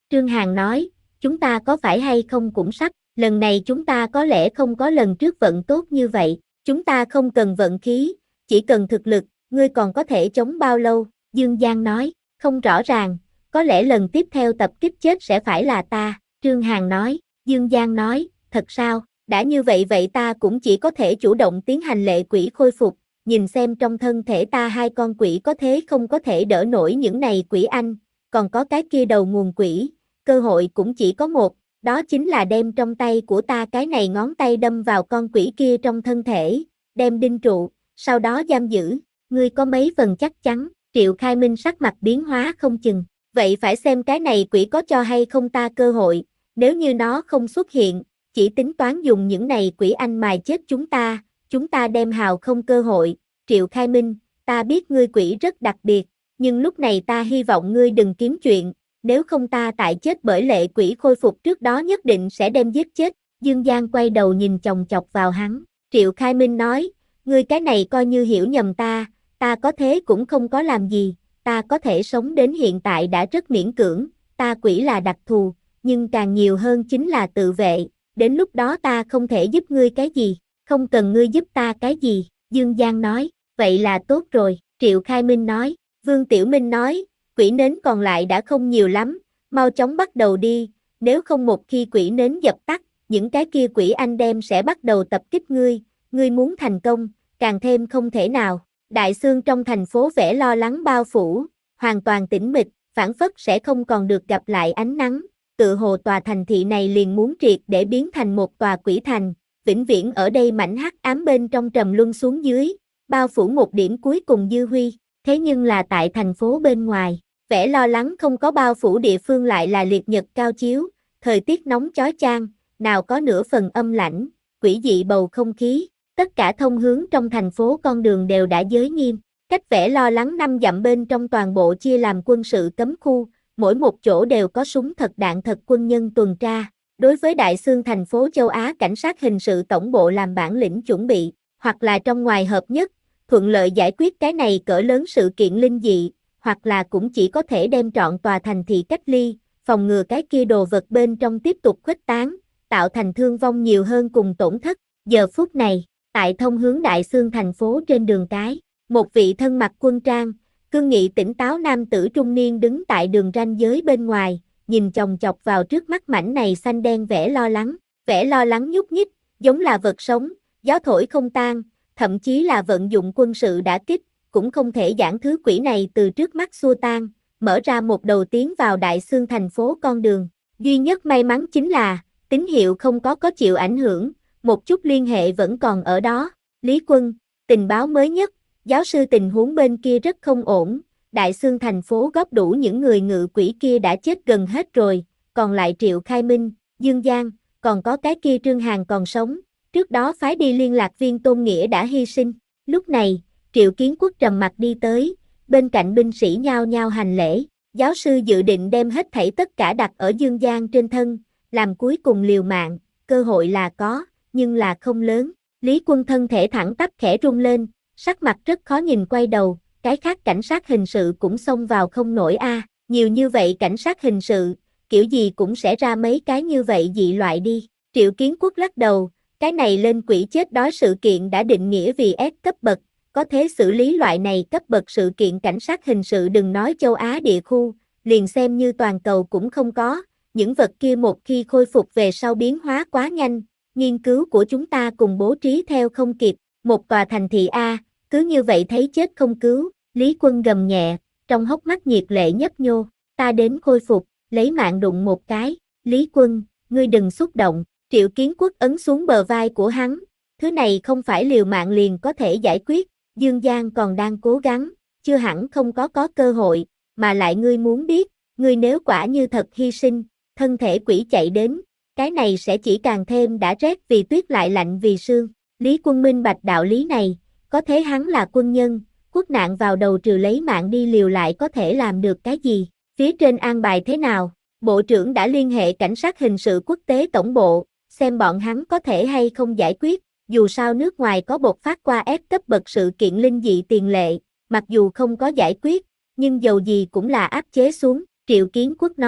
Trương Hàn nói, chúng ta có phải hay không cũng sắp, lần này chúng ta có lẽ không có lần trước vận tốt như vậy, chúng ta không cần vận khí, chỉ cần thực lực, ngươi còn có thể chống bao lâu, Dương Giang nói, không rõ ràng, có lẽ lần tiếp theo tập kích chết sẽ phải là ta, Trương Hàn nói, Dương Giang nói, thật sao, đã như vậy vậy ta cũng chỉ có thể chủ động tiến hành lệ quỷ khôi phục, nhìn xem trong thân thể ta hai con quỷ có thế không có thể đỡ nổi những này quỷ anh, còn có cái kia đầu nguồn quỷ, cơ hội cũng chỉ có một, đó chính là đem trong tay của ta cái này ngón tay đâm vào con quỷ kia trong thân thể, đem đinh trụ, sau đó giam giữ, ngươi có mấy phần chắc chắn, Triệu Khai Minh sắc mặt biến hóa không chừng, vậy phải xem cái này quỷ có cho hay không ta cơ hội, nếu như nó không xuất hiện, chỉ tính toán dùng những này quỷ anh mài chết chúng ta, chúng ta đem hào không cơ hội, Triệu Khai Minh, ta biết ngươi quỷ rất đặc biệt, nhưng lúc này ta hy vọng ngươi đừng kiếm chuyện, nếu không ta tại chết bởi lệ quỷ khôi phục trước đó nhất định sẽ đem giết chết, Dương Giang quay đầu nhìn chòng chọc vào hắn, Triệu Khai Minh nói, ngươi cái này coi như hiểu nhầm ta, ta có thế cũng không có làm gì, ta có thể sống đến hiện tại đã rất miễn cưỡng, ta quỷ là đặc thù, nhưng càng nhiều hơn chính là tự vệ, đến lúc đó ta không thể giúp ngươi cái gì, không cần ngươi giúp ta cái gì, Dương Giang nói, vậy là tốt rồi, Triệu Khai Minh nói, Vương Tiểu Minh nói, quỷ nến còn lại đã không nhiều lắm, mau chóng bắt đầu đi, nếu không một khi quỷ nến dập tắt, những cái kia quỷ anh đem sẽ bắt đầu tập kích ngươi, ngươi muốn thành công, càng thêm không thể nào. Đại xương trong thành phố vẻ lo lắng bao phủ, hoàn toàn tĩnh mịch, phảng phất sẽ không còn được gặp lại ánh nắng, tự hồ tòa thành thị này liền muốn triệt để biến thành một tòa quỷ thành, vĩnh viễn ở đây mảnh hắc ám bên trong trầm luân xuống dưới, bao phủ một điểm cuối cùng dư huy, thế nhưng là tại thành phố bên ngoài, vẻ lo lắng không có bao phủ địa phương lại là liệt nhật cao chiếu, thời tiết nóng chói chang, nào có nửa phần âm lãnh, quỷ dị bầu không khí. Tất cả thông hướng trong thành phố con đường đều đã giới nghiêm, cách vẻ lo lắng năm dặm bên trong toàn bộ chia làm quân sự cấm khu, mỗi một chỗ đều có súng thật đạn thật quân nhân tuần tra. Đối với Đại Xương thành phố châu Á cảnh sát hình sự tổng bộ làm bản lĩnh chuẩn bị, hoặc là trong ngoài hợp nhất, thuận lợi giải quyết cái này cỡ lớn sự kiện linh dị, hoặc là cũng chỉ có thể đem trọn tòa thành thị cách ly, phòng ngừa cái kia đồ vật bên trong tiếp tục khuếch tán, tạo thành thương vong nhiều hơn cùng tổn thất. Giờ phút này, tại thông hướng Đại Xương thành phố trên đường cái, một vị thân mặc quân trang, cương nghị tỉnh táo nam tử trung niên đứng tại đường ranh giới bên ngoài, nhìn chòng chọc vào trước mắt mảnh này xanh đen vẻ lo lắng, vẻ lo lắng nhúc nhích, giống là vật sống, gió thổi không tan, thậm chí là vận dụng quân sự đã kích, cũng không thể giảng thứ quỷ này từ trước mắt xua tan, mở ra một đầu tiến vào Đại Xương thành phố con đường. Duy nhất may mắn chính là, tín hiệu không có có chịu ảnh hưởng, một chút liên hệ vẫn còn ở đó. Lý Quân, tình báo mới nhất, giáo sư tình huống bên kia rất không ổn, Đại Xương thành phố góp đủ những người ngự quỷ kia đã chết gần hết rồi, còn lại Triệu Khai Minh, Dương Giang, còn có cái kia Trương Hàn còn sống, trước đó phái đi liên lạc viên Tôn Nghĩa đã hy sinh. Lúc này, Triệu Kiến Quốc trầm mặt đi tới, bên cạnh binh sĩ nhao nhao hành lễ, giáo sư dự định đem hết thảy tất cả đặt ở Dương Giang trên thân, làm cuối cùng liều mạng, cơ hội là có, nhưng là không lớn. Lý Quân thân thể thẳng tắp khẽ rung lên, sắc mặt rất khó nhìn quay đầu, cái khác cảnh sát hình sự cũng xông vào không nổi a, nhiều như vậy cảnh sát hình sự, kiểu gì cũng sẽ ra mấy cái như vậy dị loại đi. Triệu Kiến Quốc lắc đầu, cái này lên quỷ chết đói sự kiện đã định nghĩa vì S cấp bậc, có thể xử lý loại này cấp bậc sự kiện cảnh sát hình sự đừng nói châu Á địa khu, liền xem như toàn cầu cũng không có, những vật kia một khi khôi phục về sau biến hóa quá nhanh, nghiên cứu của chúng ta cùng bố trí theo không kịp, một tòa thành thị A, cứ như vậy thấy chết không cứu, Lý Quân gầm nhẹ, trong hốc mắt nhiệt lệ nhấp nhô, ta đến khôi phục, lấy mạng đụng một cái, Lý Quân, ngươi đừng xúc động, Triệu Kiến Quốc ấn xuống bờ vai của hắn, thứ này không phải liều mạng liền có thể giải quyết, Dương Giang còn đang cố gắng, chưa hẳn không có có cơ hội, mà lại ngươi muốn biết, ngươi nếu quả như thật hy sinh, thân thể quỷ chạy đến, cái này sẽ chỉ càng thêm đã rét vì tuyết lại lạnh vì sương. Lý Quân minh bạch đạo lý này, có thế hắn là quân nhân, quốc nạn vào đầu trừ lấy mạng đi liều lại có thể làm được cái gì, phía trên an bài thế nào, Bộ trưởng đã liên hệ cảnh sát hình sự quốc tế tổng bộ, xem bọn hắn có thể hay không giải quyết, dù sao nước ngoài có bộc phát qua S cấp bậc sự kiện linh dị tiền lệ, mặc dù không có giải quyết, nhưng dầu gì cũng là áp chế xuống, Triệu Kiến Quốc nói,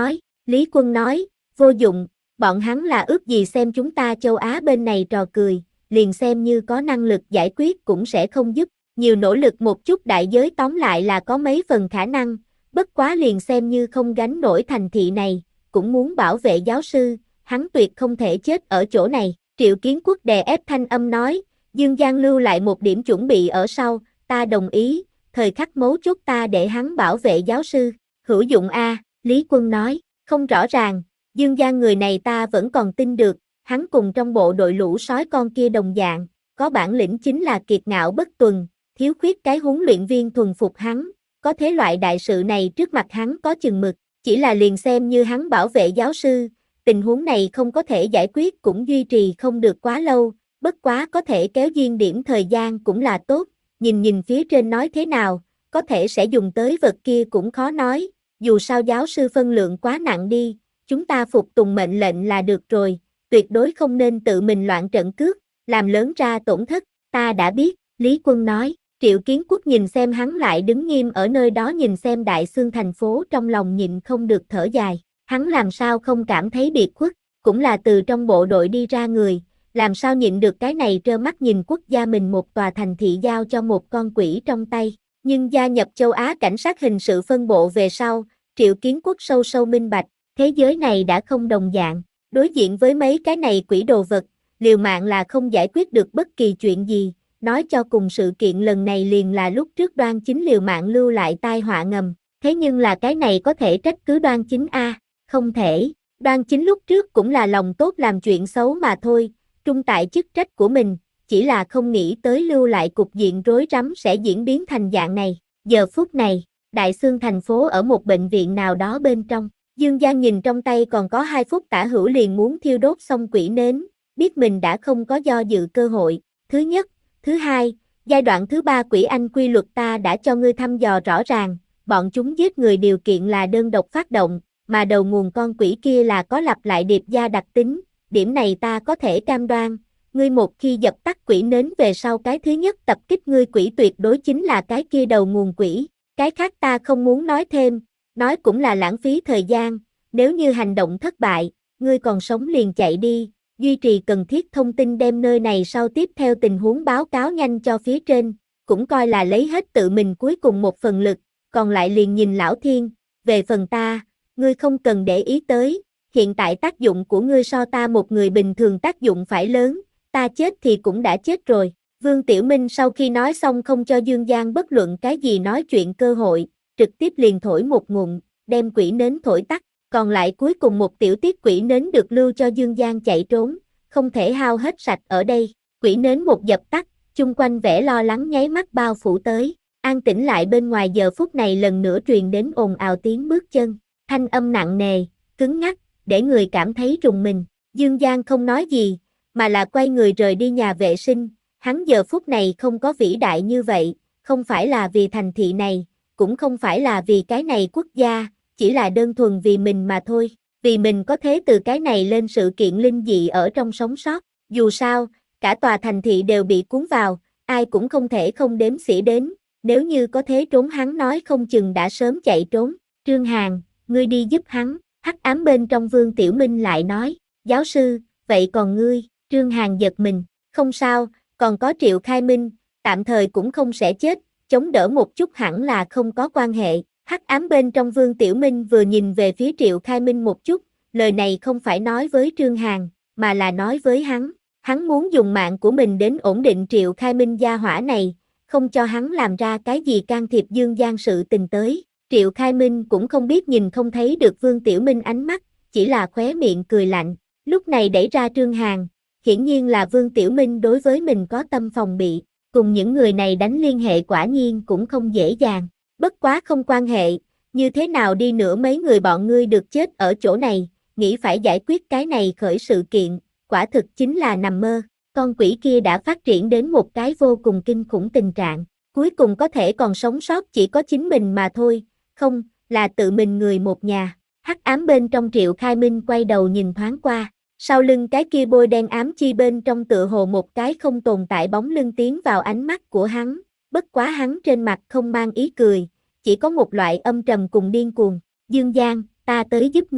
Lý Quân nói, vô dụng, bọn hắn là ước gì xem chúng ta châu Á bên này trò cười, liền xem như có năng lực giải quyết cũng sẽ không giúp, nhiều nỗ lực một chút đại giới tóm lại là có mấy phần khả năng, bất quá liền xem như không gánh nổi thành thị này, cũng muốn bảo vệ giáo sư, hắn tuyệt không thể chết ở chỗ này. Triệu Kiến Quốc đè ép thanh âm nói, Dương Giang lưu lại một điểm chuẩn bị ở sau, ta đồng ý, thời khắc mấu chốt ta để hắn bảo vệ giáo sư, hữu dụng a, Lý Quân nói, không rõ ràng, Dương Giang người này ta vẫn còn tin được, hắn cùng trong bộ đội lũ sói con kia đồng dạng, có bản lĩnh chính là kiệt ngạo bất tuần, thiếu khuyết cái huấn luyện viên thuần phục hắn, có thế loại đại sự này trước mặt hắn có chừng mực, chỉ là liền xem như hắn bảo vệ giáo sư, tình huống này không có thể giải quyết cũng duy trì không được quá lâu, bất quá có thể kéo duyên điểm thời gian cũng là tốt, nhìn nhìn phía trên nói thế nào, có thể sẽ dùng tới vật kia cũng khó nói, dù sao giáo sư phân lượng quá nặng đi, chúng ta phục tùng mệnh lệnh là được rồi, tuyệt đối không nên tự mình loạn trận cước, làm lớn ra tổn thất, ta đã biết, Lý Quân nói. Triệu Kiến Quốc nhìn xem hắn lại đứng nghiêm ở nơi đó nhìn xem đại xương thành phố trong lòng nhịn không được thở dài, hắn làm sao không cảm thấy biệt khuất, cũng là từ trong bộ đội đi ra người, làm sao nhịn được cái này trơ mắt nhìn quốc gia mình một tòa thành thị giao cho một con quỷ trong tay, nhưng gia nhập châu Á cảnh sát hình sự phân bộ về sau, Triệu Kiến Quốc sâu sâu minh bạch, thế giới này đã không đồng dạng, đối diện với mấy cái này quỷ đồ vật, liều mạng là không giải quyết được bất kỳ chuyện gì. Nói cho cùng sự kiện lần này liền là lúc trước Đoan Chính liều mạng lưu lại tai họa ngầm, thế nhưng là cái này có thể trách cứ Đoan Chính a, không thể, Đoan Chính lúc trước cũng là lòng tốt làm chuyện xấu mà thôi, trung tại chức trách của mình, chỉ là không nghĩ tới lưu lại cục diện rối rắm sẽ diễn biến thành dạng này, giờ phút này, Đại Xương thành phố ở một bệnh viện nào đó bên trong, Dương Giang nhìn trong tay còn có hai phút tả hữu liền muốn thiêu đốt xong quỷ nến, biết mình đã không có do dự cơ hội, thứ nhất, thứ hai, giai đoạn thứ ba quỷ anh quy luật ta đã cho ngươi thăm dò rõ ràng, bọn chúng giết người điều kiện là đơn độc phát động, mà đầu nguồn con quỷ kia là có lặp lại điệp gia đặc tính, điểm này ta có thể cam đoan, ngươi một khi dập tắt quỷ nến về sau cái thứ nhất tập kích ngươi quỷ tuyệt đối chính là cái kia đầu nguồn quỷ, cái khác ta không muốn nói thêm, nói cũng là lãng phí thời gian, nếu như hành động thất bại, ngươi còn sống liền chạy đi. Duy trì cần thiết thông tin đem nơi này sau tiếp theo tình huống báo cáo nhanh cho phía trên, cũng coi là lấy hết tự mình cuối cùng một phần lực, còn lại liền nhìn lão thiên, về phần ta, ngươi không cần để ý tới, hiện tại tác dụng của ngươi so ta một người bình thường tác dụng phải lớn, ta chết thì cũng đã chết rồi. Vương Tiểu Minh sau khi nói xong không cho Dương Giang bất luận cái gì nói chuyện cơ hội, trực tiếp liền thổi một ngụm, đem quỷ nến thổi tắt. Còn lại cuối cùng một tiểu tiết quỷ nến được lưu cho Dương Giang chạy trốn, không thể hao hết sạch ở đây, quỷ nến một dập tắt, chung quanh vẻ lo lắng nháy mắt bao phủ tới, an tĩnh lại bên ngoài giờ phút này lần nữa truyền đến ồn ào tiếng bước chân, thanh âm nặng nề, cứng ngắc, để người cảm thấy rùng mình, Dương Giang không nói gì, mà là quay người rời đi nhà vệ sinh, hắn giờ phút này không có vĩ đại như vậy, không phải là vì thành thị này, cũng không phải là vì cái này quốc gia, chỉ là đơn thuần vì mình mà thôi, vì mình có thế từ cái này lên sự kiện linh dị ở trong sống sót, dù sao, cả tòa thành thị đều bị cuốn vào, ai cũng không thể không đếm xỉa đến, nếu như có thế trốn hắn nói không chừng đã sớm chạy trốn, Trương Hàn, ngươi đi giúp hắn, hắc ám bên trong Vương Tiểu Minh lại nói, giáo sư, vậy còn ngươi, Trương Hàn giật mình, không sao, còn có Triệu Khai Minh, tạm thời cũng không sẽ chết, chống đỡ một chút hẳn là không có quan hệ. Hắc ám bên trong Vương Tiểu Minh vừa nhìn về phía Triệu Khai Minh một chút, lời này không phải nói với Trương Hàn, mà là nói với hắn, hắn muốn dùng mạng của mình đến ổn định Triệu Khai Minh gia hỏa này, không cho hắn làm ra cái gì can thiệp Dương Giang sự tình tới. Triệu Khai Minh cũng không biết nhìn không thấy được Vương Tiểu Minh ánh mắt, chỉ là khóe miệng cười lạnh, lúc này đẩy ra Trương Hàn, hiển nhiên là Vương Tiểu Minh đối với mình có tâm phòng bị, cùng những người này đánh liên hệ quả nhiên cũng không dễ dàng. Bất quá không quan hệ, như thế nào đi nữa mấy người bọn ngươi được chết ở chỗ này, nghĩ phải giải quyết cái này khởi sự kiện, quả thực chính là nằm mơ, con quỷ kia đã phát triển đến một cái vô cùng kinh khủng tình trạng, cuối cùng có thể còn sống sót chỉ có chính mình mà thôi, không, là tự mình người một nhà, hắc ám bên trong Triệu Khai Minh quay đầu nhìn thoáng qua, sau lưng cái kia bôi đen ám chi bên trong tựa hồ một cái không tồn tại bóng lưng tiến vào ánh mắt của hắn. Bất quá hắn trên mặt không mang ý cười, chỉ có một loại âm trầm cùng điên cuồng, Dương Giang, ta tới giúp ngươi,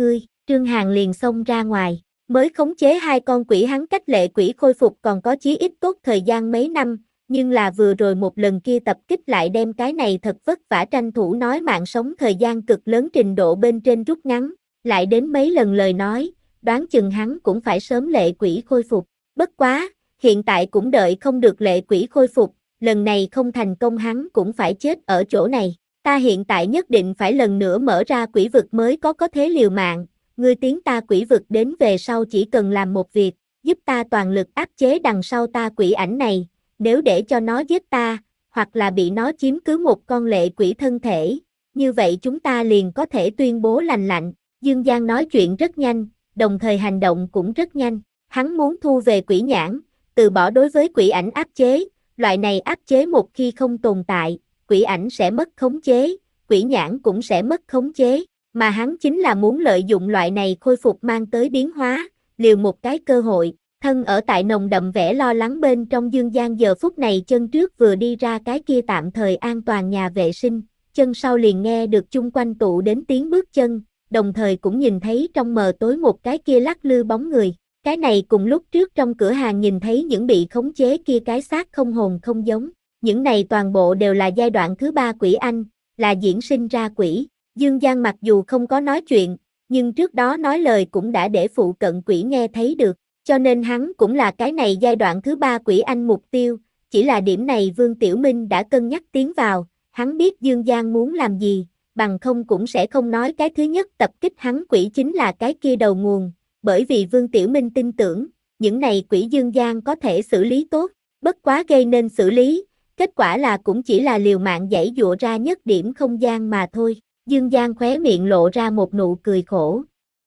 Trương Hàn liền xông ra ngoài, mới khống chế hai con quỷ hắn cách lệ quỷ khôi phục còn có chí ít tốt thời gian mấy năm, nhưng là vừa rồi một lần kia tập kích lại đem cái này thật vất vả tranh thủ nói mạng sống thời gian cực lớn trình độ bên trên rút ngắn, lại đến mấy lần lời nói, đoán chừng hắn cũng phải sớm lệ quỷ khôi phục, bất quá, hiện tại cũng đợi không được lệ quỷ khôi phục, lần này không thành công hắn cũng phải chết ở chỗ này, ta hiện tại nhất định phải lần nữa mở ra quỷ vực mới có có thế liều mạng, ngươi tiến ta quỷ vực đến về sau chỉ cần làm một việc, giúp ta toàn lực áp chế đằng sau ta quỷ ảnh này, nếu để cho nó giết ta, hoặc là bị nó chiếm cứ một con lệ quỷ thân thể, như vậy chúng ta liền có thể tuyên bố lành lạnh. Dương Giang nói chuyện rất nhanh, đồng thời hành động cũng rất nhanh, hắn muốn thu về quỷ nhãn, từ bỏ đối với quỷ ảnh áp chế, loại này áp chế một khi không tồn tại, quỷ ảnh sẽ mất khống chế, quỷ nhãn cũng sẽ mất khống chế, mà hắn chính là muốn lợi dụng loại này khôi phục mang tới biến hóa, liều một cái cơ hội. Thân ở tại nồng đậm vẻ lo lắng bên trong Dương Giang giờ phút này chân trước vừa đi ra cái kia tạm thời an toàn nhà vệ sinh, chân sau liền nghe được chung quanh tụ đến tiếng bước chân, đồng thời cũng nhìn thấy trong mờ tối một cái kia lắc lư bóng người. Cái này cùng lúc trước trong cửa hàng nhìn thấy những bị khống chế kia cái xác không hồn không giống, những này toàn bộ đều là giai đoạn thứ ba quỷ anh, là diễn sinh ra quỷ. Dương Giang mặc dù không có nói chuyện, nhưng trước đó nói lời cũng đã để phụ cận quỷ nghe thấy được. Cho nên hắn cũng là cái này giai đoạn thứ ba quỷ anh mục tiêu, chỉ là điểm này Vương Tiểu Minh đã cân nhắc tiến vào, hắn biết Dương Giang muốn làm gì, bằng không cũng sẽ không nói cái thứ nhất tập kích hắn quỷ chính là cái kia đầu nguồn, bởi vì Vương Tiểu Minh tin tưởng, những này quỷ Dương Giang có thể xử lý tốt, bất quá gây nên xử lý, kết quả là cũng chỉ là liều mạng giãy giụa ra nhất điểm không gian mà thôi. Dương Giang khóe miệng lộ ra một nụ cười khổ.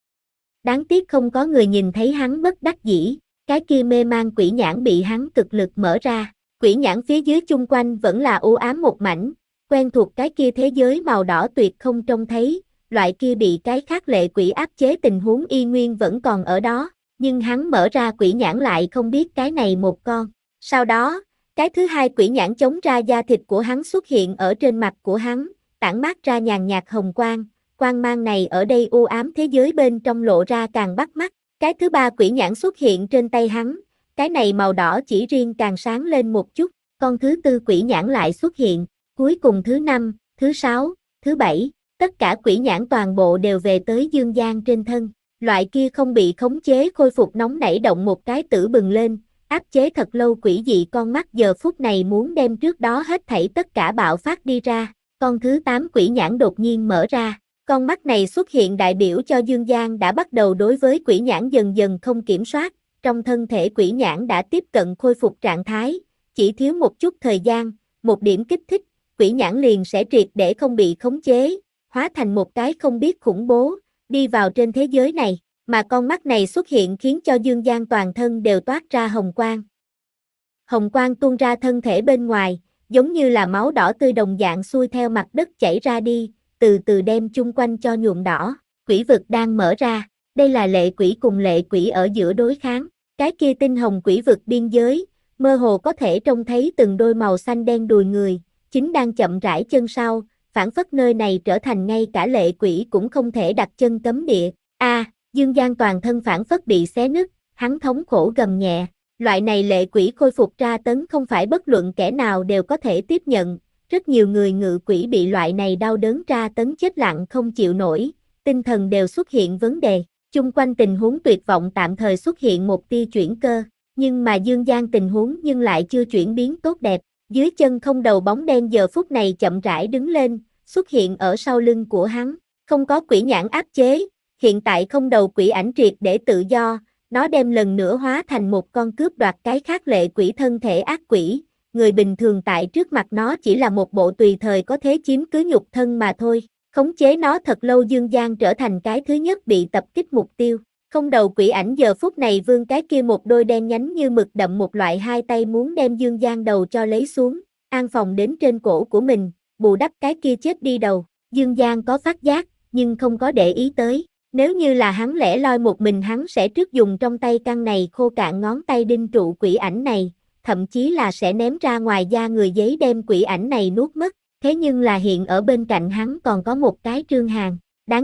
Đáng tiếc không có người nhìn thấy hắn bất đắc dĩ, cái kia mê man quỷ nhãn bị hắn cực lực mở ra, quỷ nhãn phía dưới chung quanh vẫn là u ám một mảnh, quen thuộc cái kia thế giới màu đỏ tuyệt không trông thấy, loại kia bị cái khác lệ quỷ áp chế tình huống y nguyên vẫn còn ở đó, nhưng hắn mở ra quỷ nhãn lại không biết cái này một con. Sau đó, cái thứ hai quỷ nhãn chống ra da thịt của hắn xuất hiện ở trên mặt của hắn, tản mát ra nhàn nhạt hồng quang. Quang mang này ở đây u ám thế giới bên trong lộ ra càng bắt mắt, cái thứ ba quỷ nhãn xuất hiện trên tay hắn, cái này màu đỏ chỉ riêng càng sáng lên một chút, con thứ tư quỷ nhãn lại xuất hiện, cuối cùng thứ năm, thứ sáu, thứ bảy, tất cả quỷ nhãn toàn bộ đều về tới Dương Giang trên thân, loại kia không bị khống chế khôi phục nóng nảy động một cái tử bừng lên, áp chế thật lâu quỷ dị con mắt giờ phút này muốn đem trước đó hết thảy tất cả bạo phát đi ra, con thứ tám quỷ nhãn đột nhiên mở ra. Con mắt này xuất hiện đại biểu cho Dương Giang đã bắt đầu đối với quỷ nhãn dần dần không kiểm soát, trong thân thể quỷ nhãn đã tiếp cận khôi phục trạng thái, chỉ thiếu một chút thời gian, một điểm kích thích, quỷ nhãn liền sẽ triệt để không bị khống chế, hóa thành một cái không biết khủng bố, đi vào trên thế giới này, mà con mắt này xuất hiện khiến cho Dương Giang toàn thân đều toát ra hồng quang. Hồng quang tuôn ra thân thể bên ngoài, giống như là máu đỏ tươi đồng dạng xuôi theo mặt đất chảy ra đi, từ từ đem chung quanh cho nhuộm đỏ, quỷ vực đang mở ra, đây là lệ quỷ cùng lệ quỷ ở giữa đối kháng, cái kia tinh hồng quỷ vực biên giới, mơ hồ có thể trông thấy từng đôi màu xanh đen đùi người, chính đang chậm rãi chân sau, phản phất nơi này trở thành ngay cả lệ quỷ cũng không thể đặt chân cấm địa, a à, Dương Giang toàn thân phản phất bị xé nứt, hắn thống khổ gầm nhẹ, loại này lệ quỷ khôi phục tra tấn không phải bất luận kẻ nào đều có thể tiếp nhận. Rất nhiều người ngự quỷ bị loại này đau đớn tra tấn chết lặng không chịu nổi, tinh thần đều xuất hiện vấn đề, chung quanh tình huống tuyệt vọng tạm thời xuất hiện một tia chuyển cơ, nhưng mà Dương Giang tình huống nhưng lại chưa chuyển biến tốt đẹp, dưới chân không đầu bóng đen giờ phút này chậm rãi đứng lên, xuất hiện ở sau lưng của hắn, không có quỷ nhãn áp chế, hiện tại không đầu quỷ ảnh triệt để tự do, nó đem lần nữa hóa thành một con cướp đoạt cái khác lệ quỷ thân thể ác quỷ. Người bình thường tại trước mặt nó chỉ là một bộ tùy thời có thế chiếm cứ nhục thân mà thôi, khống chế nó thật lâu Dương Giang trở thành cái thứ nhất bị tập kích mục tiêu, không đầu quỷ ảnh giờ phút này vươn cái kia một đôi đen nhánh như mực đậm một loại hai tay muốn đem Dương Giang đầu cho lấy xuống, an phòng đến trên cổ của mình, bù đắp cái kia chết đi đầu, Dương Giang có phát giác, nhưng không có để ý tới, nếu như là hắn lẻ loi một mình hắn sẽ trước dùng trong tay căn này khô cạn ngón tay đinh trụ quỷ ảnh này, thậm chí là sẽ ném ra ngoài da người giấy đem quỷ ảnh này nuốt mất, thế nhưng là hiện ở bên cạnh hắn còn có một cái Trương Hàn, đáng chết,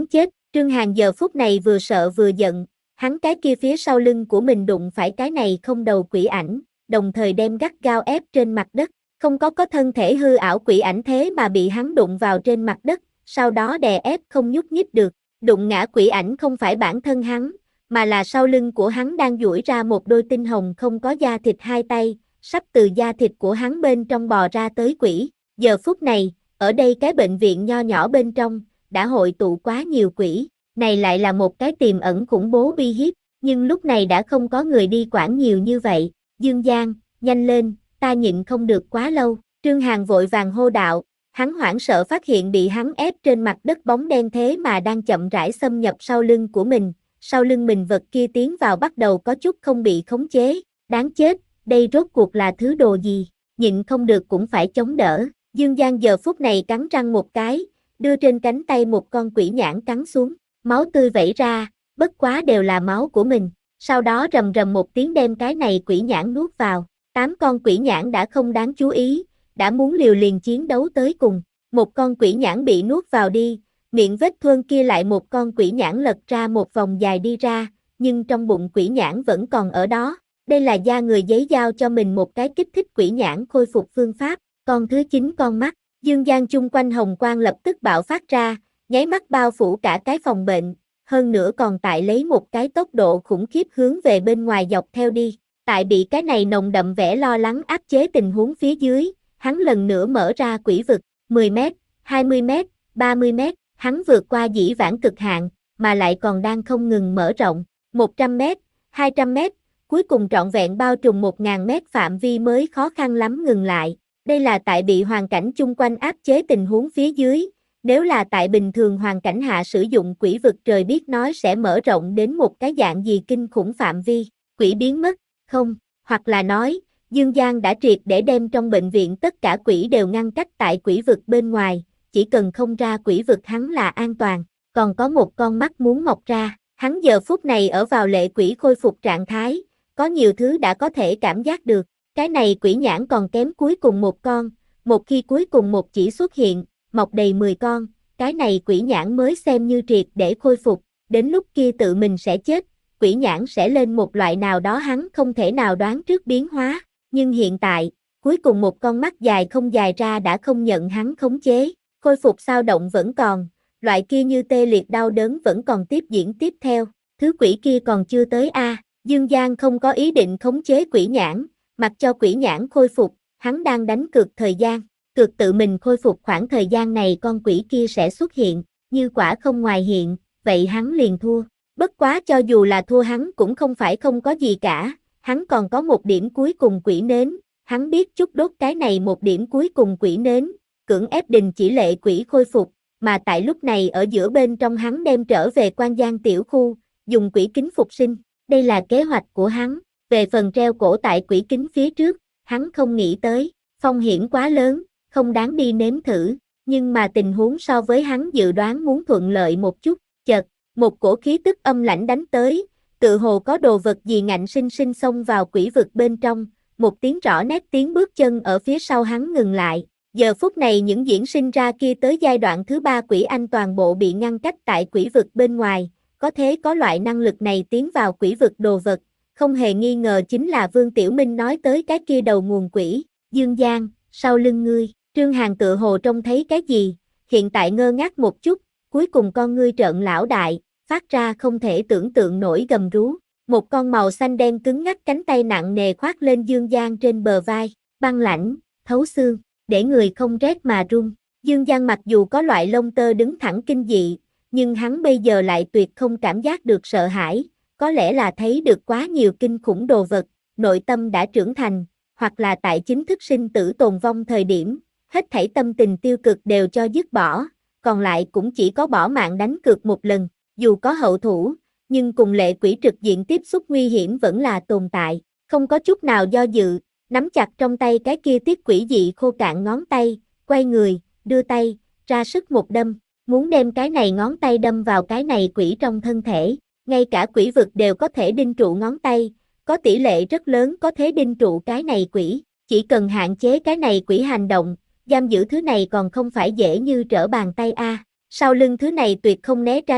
Trương Hàn giờ phút này vừa sợ vừa giận, hắn cái kia phía sau lưng của mình đụng phải cái này không đầu quỷ ảnh, đồng thời đem gắt gao ép trên mặt đất, không có có thân thể hư ảo quỷ ảnh thế mà bị hắn đụng vào trên mặt đất, sau đó đè ép không nhúc nhích được, đụng ngã quỷ ảnh không phải bản thân hắn, mà là sau lưng của hắn đang duỗi ra một đôi tinh hồng không có da thịt hai tay, sắp từ da thịt của hắn bên trong bò ra tới quỷ. Giờ phút này, ở đây cái bệnh viện nho nhỏ bên trong, đã hội tụ quá nhiều quỷ, này lại là một cái tiềm ẩn khủng bố uy hiếp, nhưng lúc này đã không có người đi quản nhiều như vậy. Dương Giang, nhanh lên, ta nhịn không được quá lâu. Trương Hàn vội vàng hô đạo, hắn hoảng sợ phát hiện bị hắn ép trên mặt đất bóng đen thế mà đang chậm rãi xâm nhập sau lưng của mình, sau lưng mình vật kia tiến vào bắt đầu có chút không bị khống chế, đáng chết, đây rốt cuộc là thứ đồ gì, nhịn không được cũng phải chống đỡ. Dương Giang giờ phút này cắn răng một cái, đưa trên cánh tay một con quỷ nhãn cắn xuống, máu tươi vẩy ra, bất quá đều là máu của mình, sau đó rầm rầm một tiếng đem cái này quỷ nhãn nuốt vào, tám con quỷ nhãn đã không đáng chú ý, đã muốn liều liền chiến đấu tới cùng, một con quỷ nhãn bị nuốt vào đi, miệng vết thương kia lại một con quỷ nhãn lật ra một vòng dài đi ra, nhưng trong bụng quỷ nhãn vẫn còn ở đó, đây là da người giấy giao cho mình một cái kích thích quỷ nhãn khôi phục phương pháp, con thứ chín con mắt, Dương Giang chung quanh hồng quang lập tức bạo phát ra, nháy mắt bao phủ cả cái phòng bệnh, hơn nữa còn tại lấy một cái tốc độ khủng khiếp hướng về bên ngoài dọc theo đi, tại bị cái này nồng đậm vẻ lo lắng áp chế tình huống phía dưới, hắn lần nữa mở ra quỷ vực, mười mét, hai mươi mét, ba mươi mét, hắn vượt qua dĩ vãng cực hạn, mà lại còn đang không ngừng mở rộng, một trăm mét, hai trăm mét, cuối cùng trọn vẹn bao trùm một nghìn mét phạm vi mới khó khăn lắm ngừng lại. Đây là tại bị hoàn cảnh chung quanh áp chế tình huống phía dưới, nếu là tại bình thường hoàn cảnh hạ sử dụng quỷ vực trời biết nói sẽ mở rộng đến một cái dạng gì kinh khủng phạm vi, quỷ biến mất, không, hoặc là nói, Dương Giang đã triệt để đem trong bệnh viện tất cả quỷ đều ngăn cách tại quỷ vực bên ngoài, chỉ cần không ra quỷ vực hắn là an toàn, còn có một con mắt muốn mọc ra, hắn giờ phút này ở vào lệ quỷ khôi phục trạng thái, có nhiều thứ đã có thể cảm giác được. Cái này quỷ nhãn còn kém cuối cùng một con, một khi cuối cùng một chỉ xuất hiện, mọc đầy mười con, cái này quỷ nhãn mới xem như triệt để khôi phục, đến lúc kia tự mình sẽ chết, quỷ nhãn sẽ lên một loại nào đó hắn không thể nào đoán trước biến hóa, nhưng hiện tại, cuối cùng một con mắt dài không dài ra đã không nhận hắn khống chế, khôi phục sao động vẫn còn, loại kia như tê liệt đau đớn vẫn còn tiếp diễn tiếp theo, thứ quỷ kia còn chưa tới a. Dương Giang không có ý định khống chế quỷ nhãn. Mặc cho quỷ nhãn khôi phục, hắn đang đánh cược thời gian, cược tự mình khôi phục khoảng thời gian này con quỷ kia sẽ xuất hiện, như quả không ngoài hiện, vậy hắn liền thua. Bất quá cho dù là thua hắn cũng không phải không có gì cả, hắn còn có một điểm cuối cùng quỷ nến, hắn biết chút đốt cái này một điểm cuối cùng quỷ nến, cưỡng ép đình chỉ lệ quỷ khôi phục, mà tại lúc này ở giữa bên trong hắn đem trở về Quan Giang tiểu khu, dùng quỷ kính phục sinh, đây là kế hoạch của hắn. Về phần treo cổ tại quỷ kính phía trước, hắn không nghĩ tới, phong hiểm quá lớn, không đáng đi nếm thử, nhưng mà tình huống so với hắn dự đoán muốn thuận lợi một chút, chợt, một cổ khí tức âm lãnh đánh tới, tự hồ có đồ vật gì ngạnh sinh sinh xông vào quỷ vực bên trong, một tiếng rõ nét tiếng bước chân ở phía sau hắn ngừng lại, giờ phút này những diễn sinh ra kia tới giai đoạn thứ ba quỷ anh toàn bộ bị ngăn cách tại quỷ vực bên ngoài, có thế có loại năng lực này tiến vào quỷ vực đồ vật. Không hề nghi ngờ chính là Vương Tiểu Minh nói tới cái kia đầu nguồn quỷ, Dương Giang, sau lưng ngươi, Trương Hàn tựa hồ trông thấy cái gì, hiện tại ngơ ngác một chút, cuối cùng con ngươi trợn lão đại, phát ra không thể tưởng tượng nổi gầm rú, một con màu xanh đen cứng ngắc cánh tay nặng nề khoác lên Dương Giang trên bờ vai, băng lãnh, thấu xương, để người không rét mà run, Dương Giang mặc dù có loại lông tơ đứng thẳng kinh dị, nhưng hắn bây giờ lại tuyệt không cảm giác được sợ hãi. Có lẽ là thấy được quá nhiều kinh khủng đồ vật, nội tâm đã trưởng thành, hoặc là tại chính thức sinh tử tồn vong thời điểm, hết thảy tâm tình tiêu cực đều cho dứt bỏ, còn lại cũng chỉ có bỏ mạng đánh cược một lần, dù có hậu thủ, nhưng cùng lệ quỷ trực diện tiếp xúc nguy hiểm vẫn là tồn tại, không có chút nào do dự, nắm chặt trong tay cái kia tiết quỷ dị khô cạn ngón tay, quay người, đưa tay, ra sức một đâm, muốn đem cái này ngón tay đâm vào cái này quỷ trong thân thể. Ngay cả quỷ vực đều có thể đinh trụ ngón tay, có tỷ lệ rất lớn có thể đinh trụ cái này quỷ, chỉ cần hạn chế cái này quỷ hành động, giam giữ thứ này còn không phải dễ như trở bàn tay a. Sau lưng thứ này tuyệt không né tránh,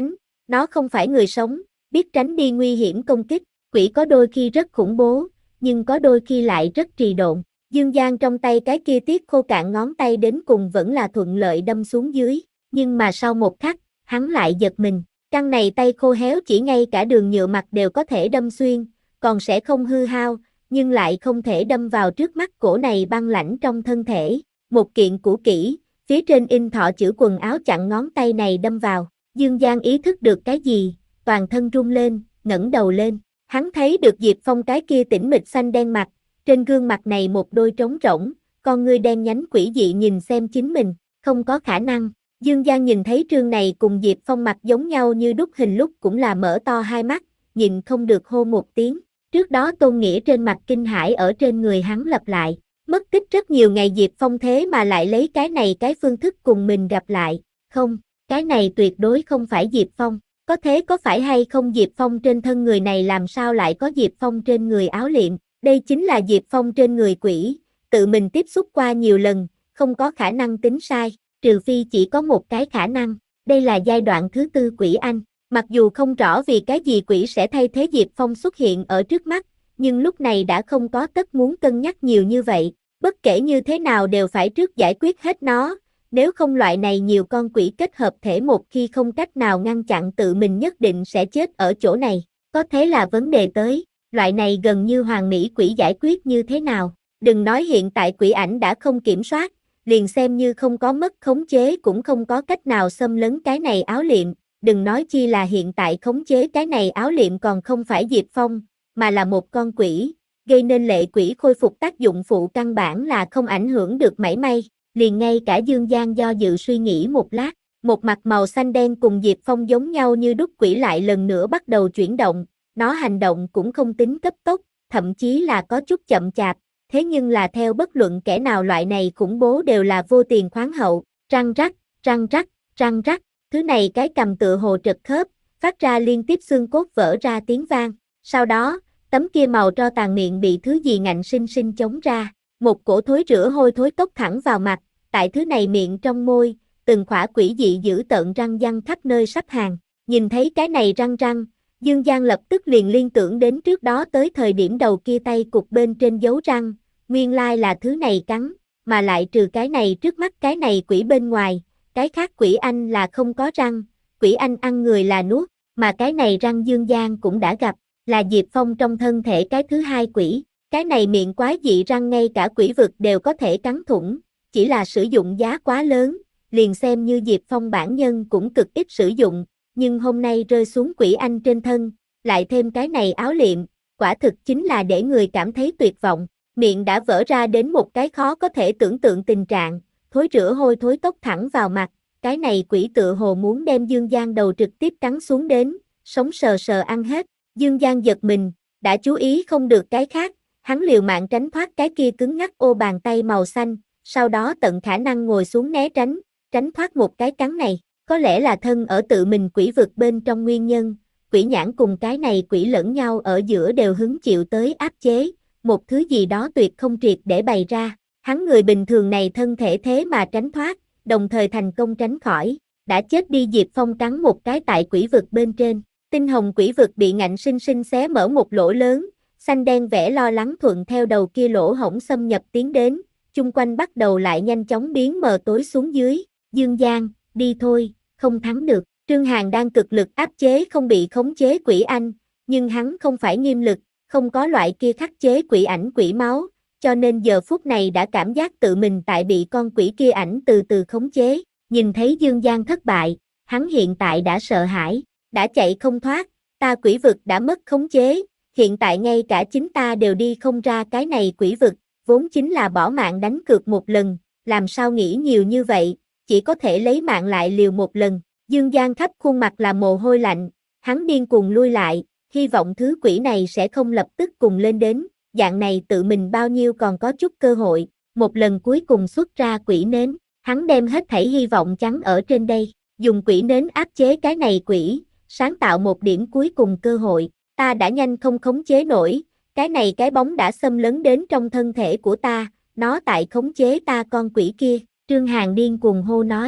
Nó không phải người sống, biết tránh đi nguy hiểm công kích, quỷ có đôi khi rất khủng bố, nhưng có đôi khi lại rất trì độn. Dương Giang trong tay cái kia tiết khô cạn ngón tay đến cùng vẫn là thuận lợi đâm xuống dưới, nhưng mà sau một khắc, hắn lại giật mình, căn này tay khô héo chỉ ngay cả đường nhựa mặt đều có thể đâm xuyên, còn sẽ không hư hao, nhưng lại không thể đâm vào trước mắt cổ này băng lãnh trong thân thể. Một kiện cũ kỹ, phía trên in thọ chữ quần áo chặn ngón tay này đâm vào. Dương Giang ý thức được cái gì, toàn thân run lên, ngẩng đầu lên. Hắn thấy được Diệp Phong cái kia tĩnh mịch xanh đen mặt, trên gương mặt này một đôi trống rỗng, con ngươi đen nhánh quỷ dị nhìn xem chính mình, không có khả năng. Dương Giang nhìn thấy trương này cùng Diệp Phong mặt giống nhau như đúc hình lúc cũng là mở to hai mắt, nhìn không được hô một tiếng. Trước đó Tôn Nghĩa trên mặt kinh hãi ở trên người hắn lặp lại, mất tích rất nhiều ngày Diệp Phong thế mà lại lấy cái này cái phương thức cùng mình gặp lại, không, cái này tuyệt đối không phải Diệp Phong, có thế có phải hay không Diệp Phong trên thân người này làm sao lại có Diệp Phong trên người áo liệm, đây chính là Diệp Phong trên người quỷ, tự mình tiếp xúc qua nhiều lần, không có khả năng tính sai, trừ phi chỉ có một cái khả năng, đây là giai đoạn thứ tư quỷ anh. Mặc dù không rõ vì cái gì quỷ sẽ thay thế Diệp Phong xuất hiện ở trước mắt, nhưng lúc này đã không có tất muốn cân nhắc nhiều như vậy, bất kể như thế nào đều phải trước giải quyết hết nó, nếu không loại này nhiều con quỷ kết hợp thể một khi không cách nào ngăn chặn tự mình nhất định sẽ chết ở chỗ này, có thế là vấn đề tới, loại này gần như hoàn mỹ quỷ giải quyết như thế nào, đừng nói hiện tại quỷ ảnh đã không kiểm soát, liền xem như không có mất khống chế cũng không có cách nào xâm lấn cái này áo liệm. Đừng nói chi là hiện tại khống chế cái này áo liệm còn không phải Diệp Phong, mà là một con quỷ, gây nên lệ quỷ khôi phục tác dụng phụ căn bản là không ảnh hưởng được mảy may, liền ngay cả Dương Giang do dự suy nghĩ một lát, một mặt màu xanh đen cùng Diệp Phong giống nhau như đúc quỷ lại lần nữa bắt đầu chuyển động, nó hành động cũng không tính cấp tốc, thậm chí là có chút chậm chạp, thế nhưng là theo bất luận kẻ nào loại này khủng bố đều là vô tiền khoáng hậu, răng rắc, răng rắc, răng rắc. Thứ này cái cầm tựa hồ trật khớp, phát ra liên tiếp xương cốt vỡ ra tiếng vang. Sau đó, tấm kia màu tro tàn miệng bị thứ gì ngạnh sinh sinh chống ra. Một cổ thối rữa hôi thối tốc thẳng vào mặt, tại thứ này miệng trong môi, từng khỏa quỷ dị dữ tợn răng răng khắp nơi sắp hàng. Nhìn thấy cái này răng răng, Dương Giang lập tức liền liên tưởng đến trước đó tới thời điểm đầu kia tay cục bên trên dấu răng, nguyên lai là thứ này cắn, mà lại trừ cái này trước mắt cái này quỷ bên ngoài. Cái khác quỷ anh là không có răng, quỷ anh ăn người là nuốt, mà cái này răng Dương Giang cũng đã gặp, là Diệp Phong trong thân thể cái thứ hai quỷ, cái này miệng quái dị răng ngay cả quỷ vực đều có thể cắn thủng, chỉ là sử dụng giá quá lớn, liền xem như Diệp Phong bản nhân cũng cực ít sử dụng, nhưng hôm nay rơi xuống quỷ anh trên thân, lại thêm cái này áo liệm, quả thực chính là để người cảm thấy tuyệt vọng, miệng đã vỡ ra đến một cái khó có thể tưởng tượng tình trạng. Thối rữa hôi thối tốc thẳng vào mặt, cái này quỷ tựa hồ muốn đem Dương Giang đầu trực tiếp cắn xuống đến, sống sờ sờ ăn hết. Dương Giang giật mình, đã chú ý không được cái khác, hắn liều mạng tránh thoát cái kia cứng ngắc ô bàn tay màu xanh, sau đó tận khả năng ngồi xuống né tránh, tránh thoát một cái cắn này, có lẽ là thân ở tự mình quỷ vực bên trong nguyên nhân, quỷ nhãn cùng cái này quỷ lẫn nhau ở giữa đều hứng chịu tới áp chế, một thứ gì đó tuyệt không triệt để bày ra. Hắn người bình thường này thân thể thế mà tránh thoát, đồng thời thành công tránh khỏi, đã chết đi Diệp Phong cắn một cái tại quỷ vực bên trên, tinh hồng quỷ vực bị ngạnh sinh sinh xé mở một lỗ lớn, xanh đen vẻ lo lắng thuận theo đầu kia lỗ hổng xâm nhập tiến đến, chung quanh bắt đầu lại nhanh chóng biến mờ tối xuống dưới, Dương Giang, đi thôi, không thắng được, Trương Hàn đang cực lực áp chế không bị khống chế quỷ anh, nhưng hắn không phải nghiêm lực, không có loại kia khắc chế quỷ ảnh quỷ máu. Cho nên giờ phút này đã cảm giác tự mình tại bị con quỷ kia ảnh từ từ khống chế, nhìn thấy Dương Giang thất bại, hắn hiện tại đã sợ hãi, đã chạy không thoát, ta quỷ vực đã mất khống chế, hiện tại ngay cả chính ta đều đi không ra cái này quỷ vực, vốn chính là bỏ mạng đánh cược một lần, làm sao nghĩ nhiều như vậy, chỉ có thể lấy mạng lại liều một lần, Dương Giang khắp khuôn mặt là mồ hôi lạnh, hắn điên cuồng lui lại, hy vọng thứ quỷ này sẽ không lập tức cùng lên đến. Dạng này tự mình bao nhiêu còn có chút cơ hội, một lần cuối cùng xuất ra quỷ nến, hắn đem hết thảy hy vọng trắng ở trên đây, dùng quỷ nến áp chế cái này quỷ, sáng tạo một điểm cuối cùng cơ hội, ta đã nhanh không khống chế nổi, cái này cái bóng đã xâm lấn đến trong thân thể của ta, nó tại khống chế ta con quỷ kia, Trương Hàn điên cuồng hô nói,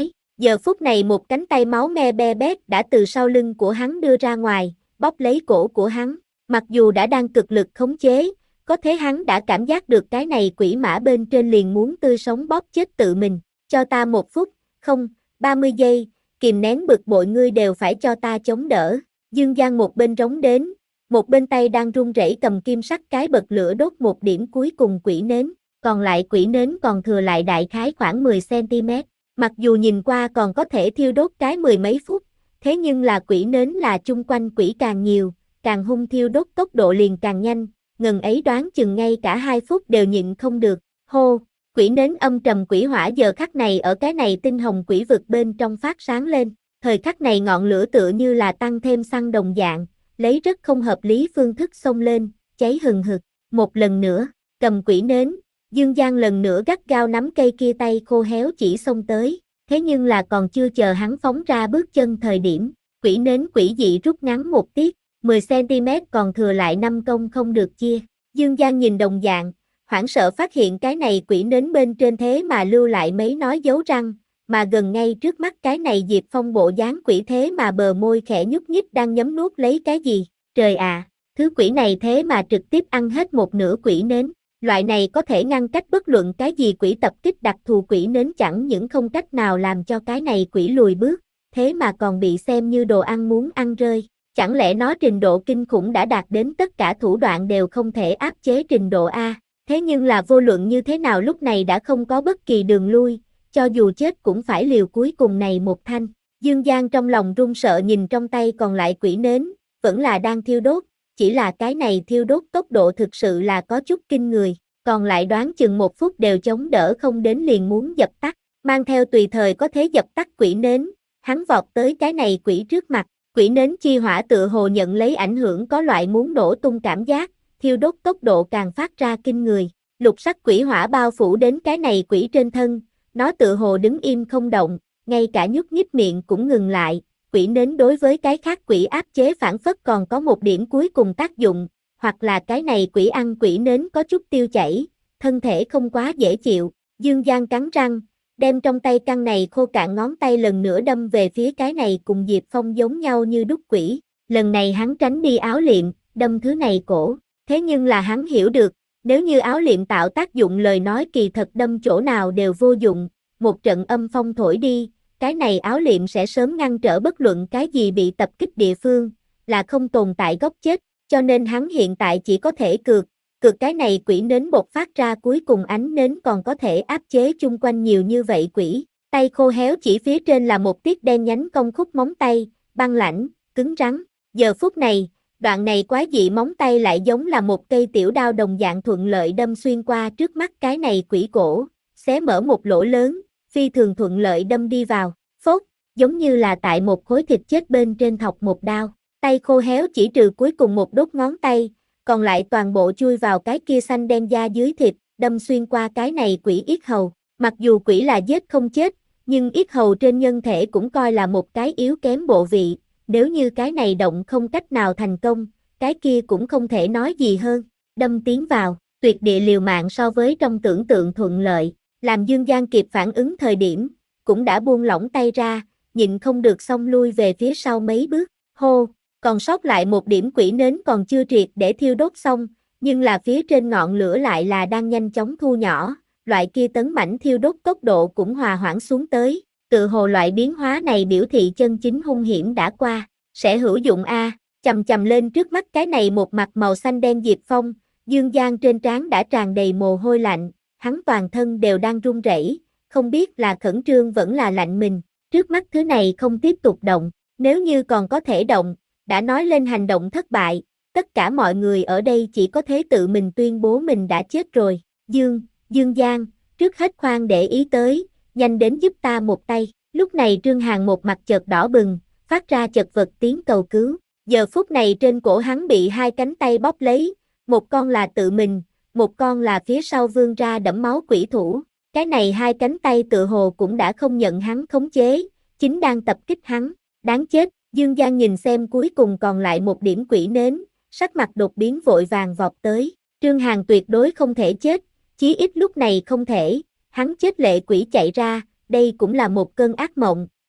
Giờ phút này một cánh tay máu me be bét đã từ sau lưng của hắn đưa ra ngoài, bóp lấy cổ của hắn. Mặc dù đã đang cực lực khống chế, có thế hắn đã cảm giác được cái này quỷ mã bên trên liền muốn tươi sống bóp chết tự mình. Cho ta một phút, không, ba mươi giây, kìm nén bực bội ngươi đều phải cho ta chống đỡ. Dương Giang một bên rống đến, một bên tay đang run rẩy cầm kim sắc cái bật lửa đốt một điểm cuối cùng quỷ nến, còn lại quỷ nến còn thừa lại đại khái khoảng mười xăng ti mét. Mặc dù nhìn qua còn có thể thiêu đốt cái mười mấy phút, thế nhưng là quỷ nến là chung quanh quỷ càng nhiều, càng hung thiêu đốt tốc độ liền càng nhanh, ngần ấy đoán chừng ngay cả hai phút đều nhịn không được. Hô, quỷ nến âm trầm quỷ hỏa giờ khắc này ở cái này tinh hồng quỷ vực bên trong phát sáng lên, thời khắc này ngọn lửa tựa như là tăng thêm xăng đồng dạng, lấy rất không hợp lý phương thức xông lên, cháy hừng hực. Một lần nữa, cầm quỷ nến, Dương Giang lần nữa gắt gao nắm cây kia tay khô héo chỉ xông tới, thế nhưng là còn chưa chờ hắn phóng ra bước chân thời điểm, quỷ nến quỷ dị rút ngắn một tiết, mười xăng ti mét còn thừa lại năm công không được chia. Dương Giang nhìn đồng dạng, hoảng sợ phát hiện cái này quỷ nến bên trên thế mà lưu lại mấy nói dấu răng, mà gần ngay trước mắt cái này Diệp Phong bộ dáng quỷ thế mà bờ môi khẽ nhúc nhích đang nhấm nuốt lấy cái gì. Trời à, thứ quỷ này thế mà trực tiếp ăn hết một nửa quỷ nến. Loại này có thể ngăn cách bất luận cái gì quỷ tập kích đặc thù quỷ nến chẳng những không cách nào làm cho cái này quỷ lùi bước, thế mà còn bị xem như đồ ăn muốn ăn rơi. Chẳng lẽ nó trình độ kinh khủng đã đạt đến tất cả thủ đoạn đều không thể áp chế trình độ A, thế nhưng là vô luận như thế nào lúc này đã không có bất kỳ đường lui, cho dù chết cũng phải liều cuối cùng này một thanh. Dương Giang trong lòng run sợ nhìn trong tay còn lại quỷ nến, vẫn là đang thiêu đốt. Chỉ là cái này thiêu đốt tốc độ thực sự là có chút kinh người, còn lại đoán chừng một phút đều chống đỡ không đến liền muốn dập tắt, mang theo tùy thời có thể dập tắt quỷ nến, hắn vọt tới cái này quỷ trước mặt, quỷ nến chi hỏa tựa hồ nhận lấy ảnh hưởng có loại muốn nổ tung cảm giác, thiêu đốt tốc độ càng phát ra kinh người, lục sắc quỷ hỏa bao phủ đến cái này quỷ trên thân, nó tựa hồ đứng im không động, ngay cả nhúc nhích miệng cũng ngừng lại. Quỷ nến đối với cái khác quỷ áp chế phản phất còn có một điểm cuối cùng tác dụng, hoặc là cái này quỷ ăn quỷ nến có chút tiêu chảy, thân thể không quá dễ chịu. Dương Giang cắn răng, đem trong tay căn này khô cạn ngón tay lần nữa đâm về phía cái này cùng Diệp Phong giống nhau như đúc quỷ. Lần này hắn tránh đi áo liệm, đâm thứ này cổ, thế nhưng là hắn hiểu được, nếu như áo liệm tạo tác dụng lời nói kỳ thật đâm chỗ nào đều vô dụng, một trận âm phong thổi đi. Cái này áo liệm sẽ sớm ngăn trở bất luận cái gì bị tập kích địa phương, là không tồn tại góc chết, cho nên hắn hiện tại chỉ có thể cược, cược cái này quỷ nến bột phát ra cuối cùng ánh nến còn có thể áp chế chung quanh nhiều như vậy quỷ. Tay khô héo chỉ phía trên là một tiết đen nhánh cong khúc móng tay, băng lãnh, cứng rắn. Giờ phút này, đoạn này quái dị móng tay lại giống là một cây tiểu đao đồng dạng thuận lợi đâm xuyên qua trước mắt cái này quỷ cổ, xé mở một lỗ lớn. Phi thường thuận lợi đâm đi vào, phốt, giống như là tại một khối thịt chết bên trên thọc một đao, tay khô héo chỉ trừ cuối cùng một đốt ngón tay, còn lại toàn bộ chui vào cái kia xanh đen da dưới thịt, đâm xuyên qua cái này quỷ yết hầu, mặc dù quỷ là giết không chết, nhưng yết hầu trên nhân thể cũng coi là một cái yếu kém bộ vị, nếu như cái này động không cách nào thành công, cái kia cũng không thể nói gì hơn, đâm tiến vào, tuyệt địa liều mạng so với trong tưởng tượng thuận lợi. Làm Dương Giang kịp phản ứng thời điểm, cũng đã buông lỏng tay ra, nhịn không được xong lui về phía sau mấy bước, hô, còn sót lại một điểm quỷ nến còn chưa triệt để thiêu đốt xong, nhưng là phía trên ngọn lửa lại là đang nhanh chóng thu nhỏ, loại kia tấn mãnh thiêu đốt tốc độ cũng hòa hoãn xuống tới, tự hồ loại biến hóa này biểu thị chân chính hung hiểm đã qua, sẽ hữu dụng a. Chầm chầm lên trước mắt cái này một mặt màu xanh đen Diệp Phong, Dương Giang trên trán đã tràn đầy mồ hôi lạnh. Hắn toàn thân đều đang run rẩy, không biết là khẩn trương vẫn là lạnh mình, trước mắt thứ này không tiếp tục động, nếu như còn có thể động, đã nói lên hành động thất bại, tất cả mọi người ở đây chỉ có thể tự mình tuyên bố mình đã chết rồi. Dương, Dương Giang, trước hết khoan để ý tới, nhanh đến giúp ta một tay. Lúc này Trương Hàn một mặt chợt đỏ bừng, phát ra chật vật tiếng cầu cứu. Giờ phút này trên cổ hắn bị hai cánh tay bóp lấy, một con là tự mình, một con là phía sau vươn ra đẫm máu quỷ thủ. Cái này hai cánh tay tự hồ cũng đã không nhận hắn khống chế, chính đang tập kích hắn. Đáng chết, Dương Giang nhìn xem cuối cùng còn lại một điểm quỷ nến, sắc mặt đột biến vội vàng vọt tới. Trương Hàn tuyệt đối không thể chết, chí ít lúc này không thể, hắn chết lệ quỷ chạy ra, đây cũng là một cơn ác mộng,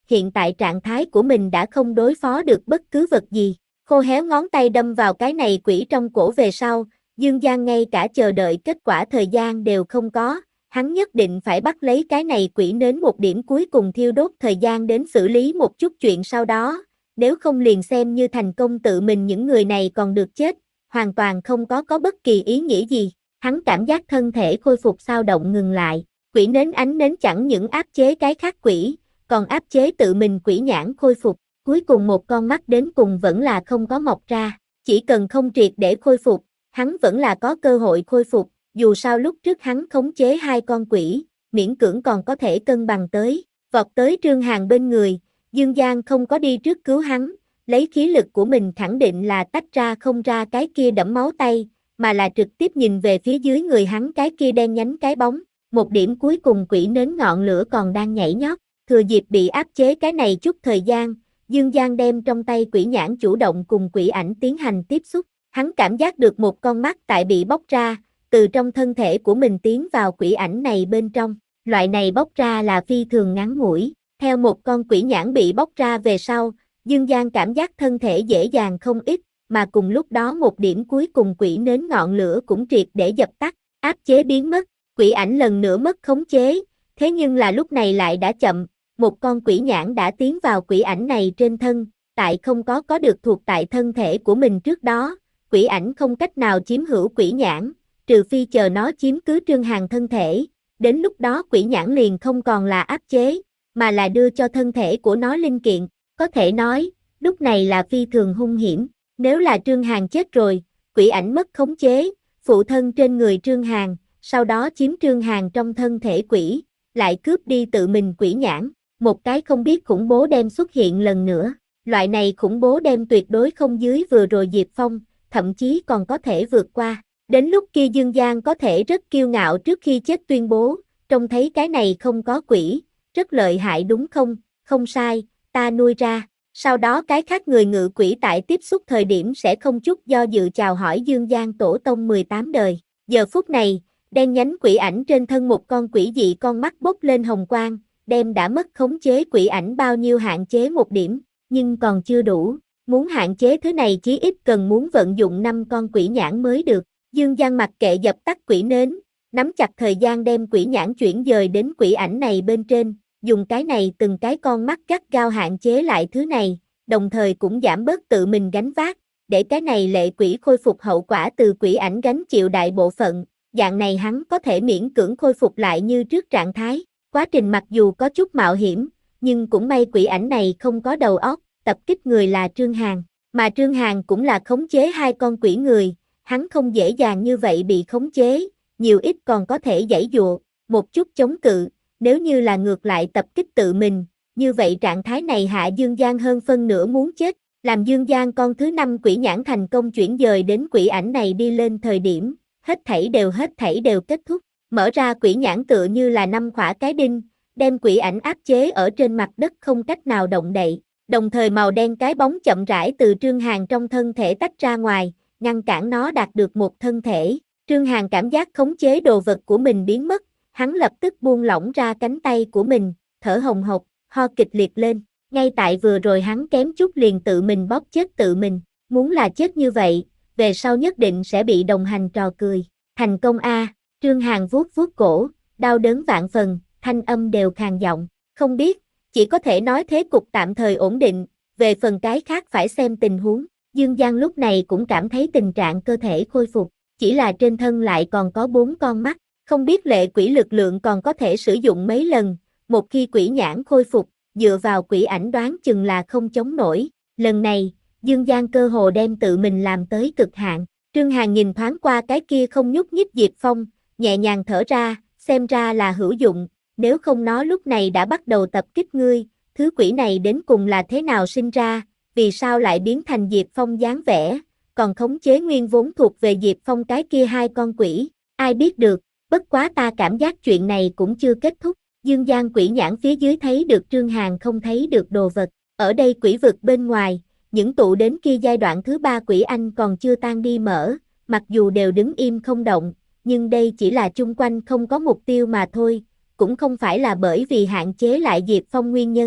hiện tại trạng thái của mình đã không đối phó được bất cứ vật gì. Khô héo ngón tay đâm vào cái này quỷ trong cổ về sau, Dương Giang ngay cả chờ đợi kết quả thời gian đều không có, hắn nhất định phải bắt lấy cái này quỷ nến một điểm cuối cùng thiêu đốt thời gian đến xử lý một chút chuyện sau đó, nếu không liền xem như thành công tự mình những người này còn được chết, hoàn toàn không có có bất kỳ ý nghĩa gì. Hắn cảm giác thân thể khôi phục sao động ngừng lại, quỷ nến ánh nến chẳng những áp chế cái khác quỷ, còn áp chế tự mình quỷ nhãn khôi phục, cuối cùng một con mắt đến cùng vẫn là không có mọc ra, chỉ cần không triệt để khôi phục, hắn vẫn là có cơ hội khôi phục, dù sao lúc trước hắn khống chế hai con quỷ, miễn cưỡng còn có thể cân bằng tới, vọt tới Trương Hàn bên người, Dương Giang không có đi trước cứu hắn, lấy khí lực của mình khẳng định là tách ra không ra cái kia đẫm máu tay, mà là trực tiếp nhìn về phía dưới người hắn cái kia đen nhánh cái bóng, một điểm cuối cùng quỷ nến ngọn lửa còn đang nhảy nhót, thừa dịp bị áp chế cái này chút thời gian, Dương Giang đem trong tay quỷ nhãn chủ động cùng quỷ ảnh tiến hành tiếp xúc, hắn cảm giác được một con mắt tại bị bóc ra, từ trong thân thể của mình tiến vào quỷ ảnh này bên trong, loại này bóc ra là phi thường ngắn ngủi, theo một con quỷ nhãn bị bóc ra về sau, Dương Giang cảm giác thân thể dễ dàng không ít, mà cùng lúc đó một điểm cuối cùng quỷ nến ngọn lửa cũng triệt để dập tắt, áp chế biến mất, quỷ ảnh lần nữa mất khống chế, thế nhưng là lúc này lại đã chậm, một con quỷ nhãn đã tiến vào quỷ ảnh này trên thân, tại không có có được thuộc tại thân thể của mình trước đó, quỷ ảnh không cách nào chiếm hữu quỷ nhãn, trừ phi chờ nó chiếm cứ Trương Hàn thân thể, đến lúc đó quỷ nhãn liền không còn là áp chế, mà là đưa cho thân thể của nó linh kiện, có thể nói, lúc này là phi thường hung hiểm, nếu là Trương Hàn chết rồi, quỷ ảnh mất khống chế, phụ thân trên người Trương Hàn, sau đó chiếm Trương Hàn trong thân thể quỷ, lại cướp đi tự mình quỷ nhãn, một cái không biết khủng bố đem xuất hiện lần nữa, loại này khủng bố đem tuyệt đối không dưới vừa rồi Diệp Phong, thậm chí còn có thể vượt qua. Đến lúc kia Dương Giang có thể rất kiêu ngạo trước khi chết tuyên bố, trông thấy cái này không có quỷ, rất lợi hại đúng không, không sai, ta nuôi ra. Sau đó cái khác người ngự quỷ tại tiếp xúc thời điểm sẽ không chút do dự chào hỏi Dương Giang tổ tông mười tám đời. Giờ phút này, đen nhánh quỷ ảnh trên thân một con quỷ dị con mắt bốc lên hồng quang, đem đã mất khống chế quỷ ảnh bao nhiêu hạn chế một điểm, nhưng còn chưa đủ. Muốn hạn chế thứ này chí ít cần muốn vận dụng năm con quỷ nhãn mới được. Dương Giang mặc kệ dập tắt quỷ nến, nắm chặt thời gian đem quỷ nhãn chuyển dời đến quỷ ảnh này bên trên, dùng cái này từng cái con mắt gắt gao hạn chế lại thứ này, đồng thời cũng giảm bớt tự mình gánh vác, để cái này lệ quỷ khôi phục hậu quả từ quỷ ảnh gánh chịu đại bộ phận, dạng này hắn có thể miễn cưỡng khôi phục lại như trước trạng thái. Quá trình mặc dù có chút mạo hiểm, nhưng cũng may quỷ ảnh này không có đầu óc, tập kích người là Trương Hàn, mà Trương Hàn cũng là khống chế hai con quỷ người, hắn không dễ dàng như vậy bị khống chế, nhiều ít còn có thể giãy dụa, một chút chống cự, nếu như là ngược lại tập kích tự mình, như vậy trạng thái này hạ Dương Giang hơn phân nửa muốn chết, làm Dương Giang con thứ năm quỷ nhãn thành công chuyển dời đến quỷ ảnh này đi lên thời điểm, hết thảy đều hết thảy đều kết thúc, mở ra quỷ nhãn tựa như là năm khỏa cái đinh, đem quỷ ảnh áp chế ở trên mặt đất không cách nào động đậy, đồng thời màu đen cái bóng chậm rãi từ Trương Hàn trong thân thể tách ra ngoài, ngăn cản nó đạt được một thân thể. Trương Hàn cảm giác khống chế đồ vật của mình biến mất, hắn lập tức buông lỏng ra cánh tay của mình, thở hồng hộc, ho kịch liệt lên. Ngay tại vừa rồi hắn kém chút liền tự mình bóp chết tự mình, muốn là chết như vậy, về sau nhất định sẽ bị đồng hành trò cười. Thành công a, Trương Hàn vuốt vuốt cổ, đau đớn vạn phần, thanh âm đều khàn giọng, không biết, chỉ có thể nói thế cục tạm thời ổn định, về phần cái khác phải xem tình huống. Dương Giang lúc này cũng cảm thấy tình trạng cơ thể khôi phục, chỉ là trên thân lại còn có bốn con mắt, không biết lệ quỷ lực lượng còn có thể sử dụng mấy lần, một khi quỷ nhãn khôi phục, dựa vào quỷ ảnh đoán chừng là không chống nổi. Lần này, Dương Giang cơ hồ đem tự mình làm tới cực hạn. Trương Hàn nhìn thoáng qua cái kia không nhúc nhích Diệp Phong, nhẹ nhàng thở ra, xem ra là hữu dụng, nếu không nó lúc này đã bắt đầu tập kích ngươi, thứ quỷ này đến cùng là thế nào sinh ra, vì sao lại biến thành Diệp Phong dáng vẻ, còn khống chế nguyên vốn thuộc về Diệp Phong cái kia hai con quỷ, ai biết được, bất quá ta cảm giác chuyện này cũng chưa kết thúc. Dương Giang quỷ nhãn phía dưới thấy được Trương Hàn không thấy được đồ vật, ở đây quỷ vực bên ngoài, những tụ đến kia giai đoạn thứ ba quỷ anh còn chưa tan đi mở, mặc dù đều đứng im không động, nhưng đây chỉ là chung quanh không có mục tiêu mà thôi, cũng không phải là bởi vì hạn chế lại Diệp Phong nguyên nhân.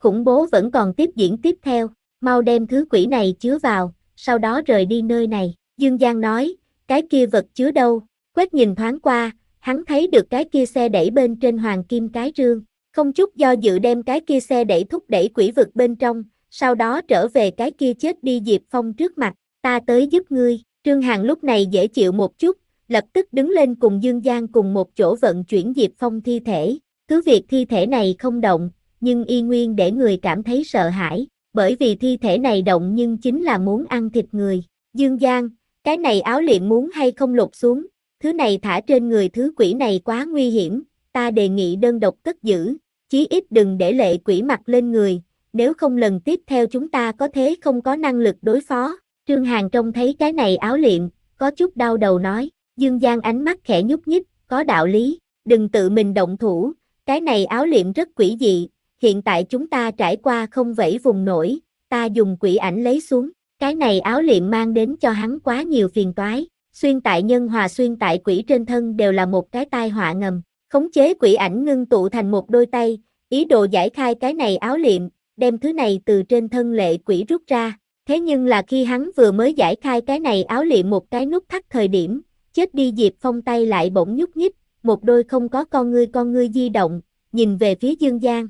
Khủng bố vẫn còn tiếp diễn tiếp theo, mau đem thứ quỷ này chứa vào, sau đó rời đi nơi này. Dương Giang nói, cái kia vật chứa đâu? Quét nhìn thoáng qua, hắn thấy được cái kia xe đẩy bên trên hoàng kim cái rương. Không chút do dự đem cái kia xe đẩy thúc đẩy quỷ vực bên trong, sau đó trở về cái kia chết đi Diệp Phong trước mặt, ta tới giúp ngươi. Trương Hàn lúc này dễ chịu một chút, lập tức đứng lên cùng Dương Giang cùng một chỗ vận chuyển Diệp Phong thi thể. Cứ việc thi thể này không động, nhưng y nguyên để người cảm thấy sợ hãi, bởi vì thi thể này động nhưng chính là muốn ăn thịt người. Dương Giang, cái này áo liệm muốn hay không lột xuống, thứ này thả trên người thứ quỷ này quá nguy hiểm, ta đề nghị đơn độc cất giữ, chí ít đừng để lệ quỷ mặc lên người, nếu không lần tiếp theo chúng ta có thế không có năng lực đối phó. Trương Hàn trông thấy cái này áo liệm, có chút đau đầu nói, Dương Giang ánh mắt khẽ nhúc nhích, có đạo lý, đừng tự mình động thủ, cái này áo liệm rất quỷ dị, hiện tại chúng ta trải qua không vẫy vùng nổi, ta dùng quỷ ảnh lấy xuống, cái này áo liệm mang đến cho hắn quá nhiều phiền toái, xuyên tại nhân hòa xuyên tại quỷ trên thân đều là một cái tai họa ngầm, khống chế quỷ ảnh ngưng tụ thành một đôi tay, ý đồ giải khai cái này áo liệm, đem thứ này từ trên thân lệ quỷ rút ra, thế nhưng là khi hắn vừa mới giải khai cái này áo liệm một cái nút thắt thời điểm, chết đi Diệp Phong tay lại bỗng nhúc nhích, một đôi không có con ngươi con ngươi di động, nhìn về phía Dương Giang.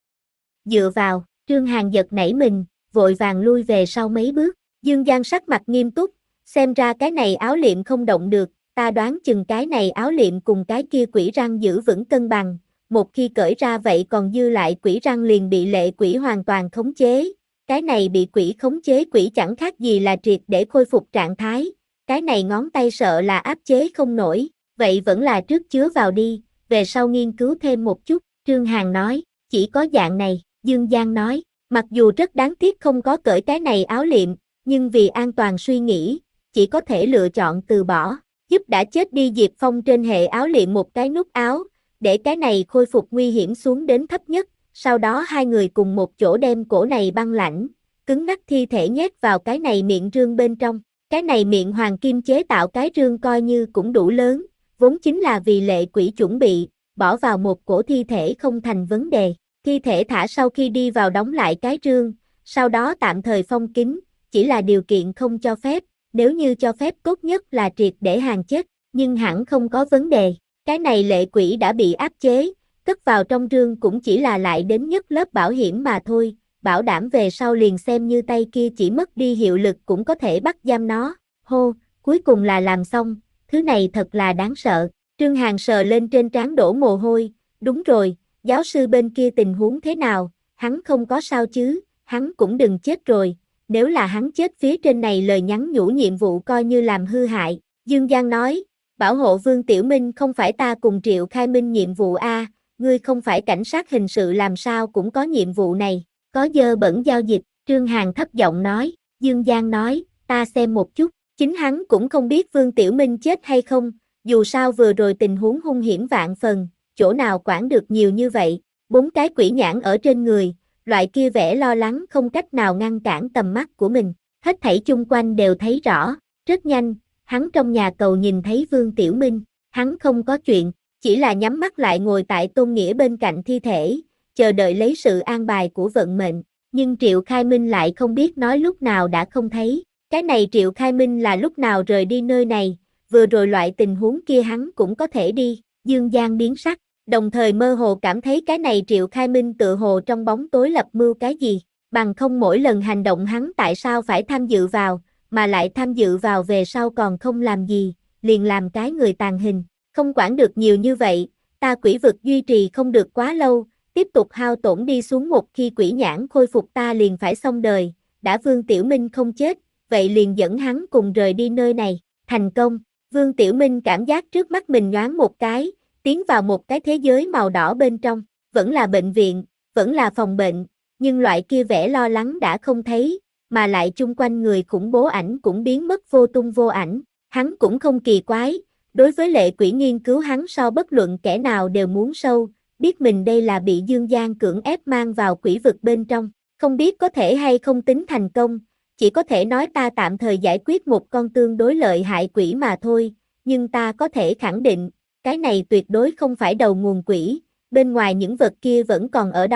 Dựa vào, Trương Hàn giật nảy mình, vội vàng lui về sau mấy bước, Dương Giang sắc mặt nghiêm túc, xem ra cái này áo liệm không động được, ta đoán chừng cái này áo liệm cùng cái kia quỷ răng giữ vững cân bằng, một khi cởi ra vậy còn dư lại quỷ răng liền bị lệ quỷ hoàn toàn khống chế, cái này bị quỷ khống chế quỷ chẳng khác gì là triệt để khôi phục trạng thái, cái này ngón tay sợ là áp chế không nổi, vậy vẫn là trước chứa vào đi, về sau nghiên cứu thêm một chút, Trương Hàn nói, chỉ có dạng này, Dương Giang nói, mặc dù rất đáng tiếc không có cởi cái này áo liệm, nhưng vì an toàn suy nghĩ, chỉ có thể lựa chọn từ bỏ, giúp đã chết đi Diệp Phong trên hệ áo liệm một cái nút áo, để cái này khôi phục nguy hiểm xuống đến thấp nhất, sau đó hai người cùng một chỗ đem cổ này băng lãnh, cứng ngắc thi thể nhét vào cái này miệng rương bên trong, cái này miệng hoàng kim chế tạo cái rương coi như cũng đủ lớn, vốn chính là vì lệ quỷ chuẩn bị, bỏ vào một cổ thi thể không thành vấn đề, thi thể thả sau khi đi vào đóng lại cái rương, sau đó tạm thời phong kín, chỉ là điều kiện không cho phép, nếu như cho phép tốt nhất là triệt để hàng chết, nhưng hẳn không có vấn đề, cái này lệ quỷ đã bị áp chế, cất vào trong rương cũng chỉ là lại đến nhất lớp bảo hiểm mà thôi, bảo đảm về sau liền xem như tay kia chỉ mất đi hiệu lực cũng có thể bắt giam nó, hô, cuối cùng là làm xong, thứ này thật là đáng sợ, Trương Hàn sờ lên trên trán đổ mồ hôi, đúng rồi, giáo sư bên kia tình huống thế nào, hắn không có sao chứ, hắn cũng đừng chết rồi, nếu là hắn chết phía trên này lời nhắn nhủ nhiệm vụ coi như làm hư hại, Dương Giang nói, bảo hộ Vương Tiểu Minh không phải ta cùng Triệu Khai Minh nhiệm vụ a, ngươi không phải cảnh sát hình sự làm sao cũng có nhiệm vụ này, có dơ bẩn giao dịch, Trương Hàn thấp giọng nói, Dương Giang nói, ta xem một chút, chính hắn cũng không biết Vương Tiểu Minh chết hay không, dù sao vừa rồi tình huống hung hiểm vạn phần, chỗ nào quản được nhiều như vậy, bốn cái quỷ nhãn ở trên người, loại kia vẻ lo lắng không cách nào ngăn cản tầm mắt của mình, hết thảy chung quanh đều thấy rõ, rất nhanh, hắn trong nhà cầu nhìn thấy Vương Tiểu Minh, hắn không có chuyện, chỉ là nhắm mắt lại ngồi tại Tôn Nghĩa bên cạnh thi thể, chờ đợi lấy sự an bài của vận mệnh, nhưng Triệu Khai Minh lại không biết nói lúc nào đã không thấy, cái này Triệu Khai Minh là lúc nào rời đi nơi này, vừa rồi loại tình huống kia hắn cũng có thể đi, Dương Giang biến sắc, đồng thời mơ hồ cảm thấy cái này Triệu Khai Minh tự hồ trong bóng tối lập mưu cái gì, bằng không mỗi lần hành động hắn tại sao phải tham dự vào, mà lại tham dự vào về sau còn không làm gì, liền làm cái người tàn hình, không quản được nhiều như vậy, ta quỷ vực duy trì không được quá lâu, tiếp tục hao tổn đi xuống một khi quỷ nhãn khôi phục ta liền phải xong đời, đã Vương Tiểu Minh không chết, vậy liền dẫn hắn cùng rời đi nơi này, thành công, Vương Tiểu Minh cảm giác trước mắt mình nhoáng một cái, tiến vào một cái thế giới màu đỏ bên trong, vẫn là bệnh viện, vẫn là phòng bệnh, nhưng loại kia vẻ lo lắng đã không thấy, mà lại chung quanh người khủng bố ảnh cũng biến mất vô tung vô ảnh, hắn cũng không kỳ quái, đối với lệ quỷ nghiên cứu hắn so bất luận kẻ nào đều muốn sâu, biết mình đây là bị Dương Giang cưỡng ép mang vào quỷ vực bên trong, không biết có thể hay không tính thành công, chỉ có thể nói ta tạm thời giải quyết một con tương đối lợi hại quỷ mà thôi, nhưng ta có thể khẳng định, cái này tuyệt đối không phải đầu nguồn quỷ, bên ngoài những vật kia vẫn còn ở đó,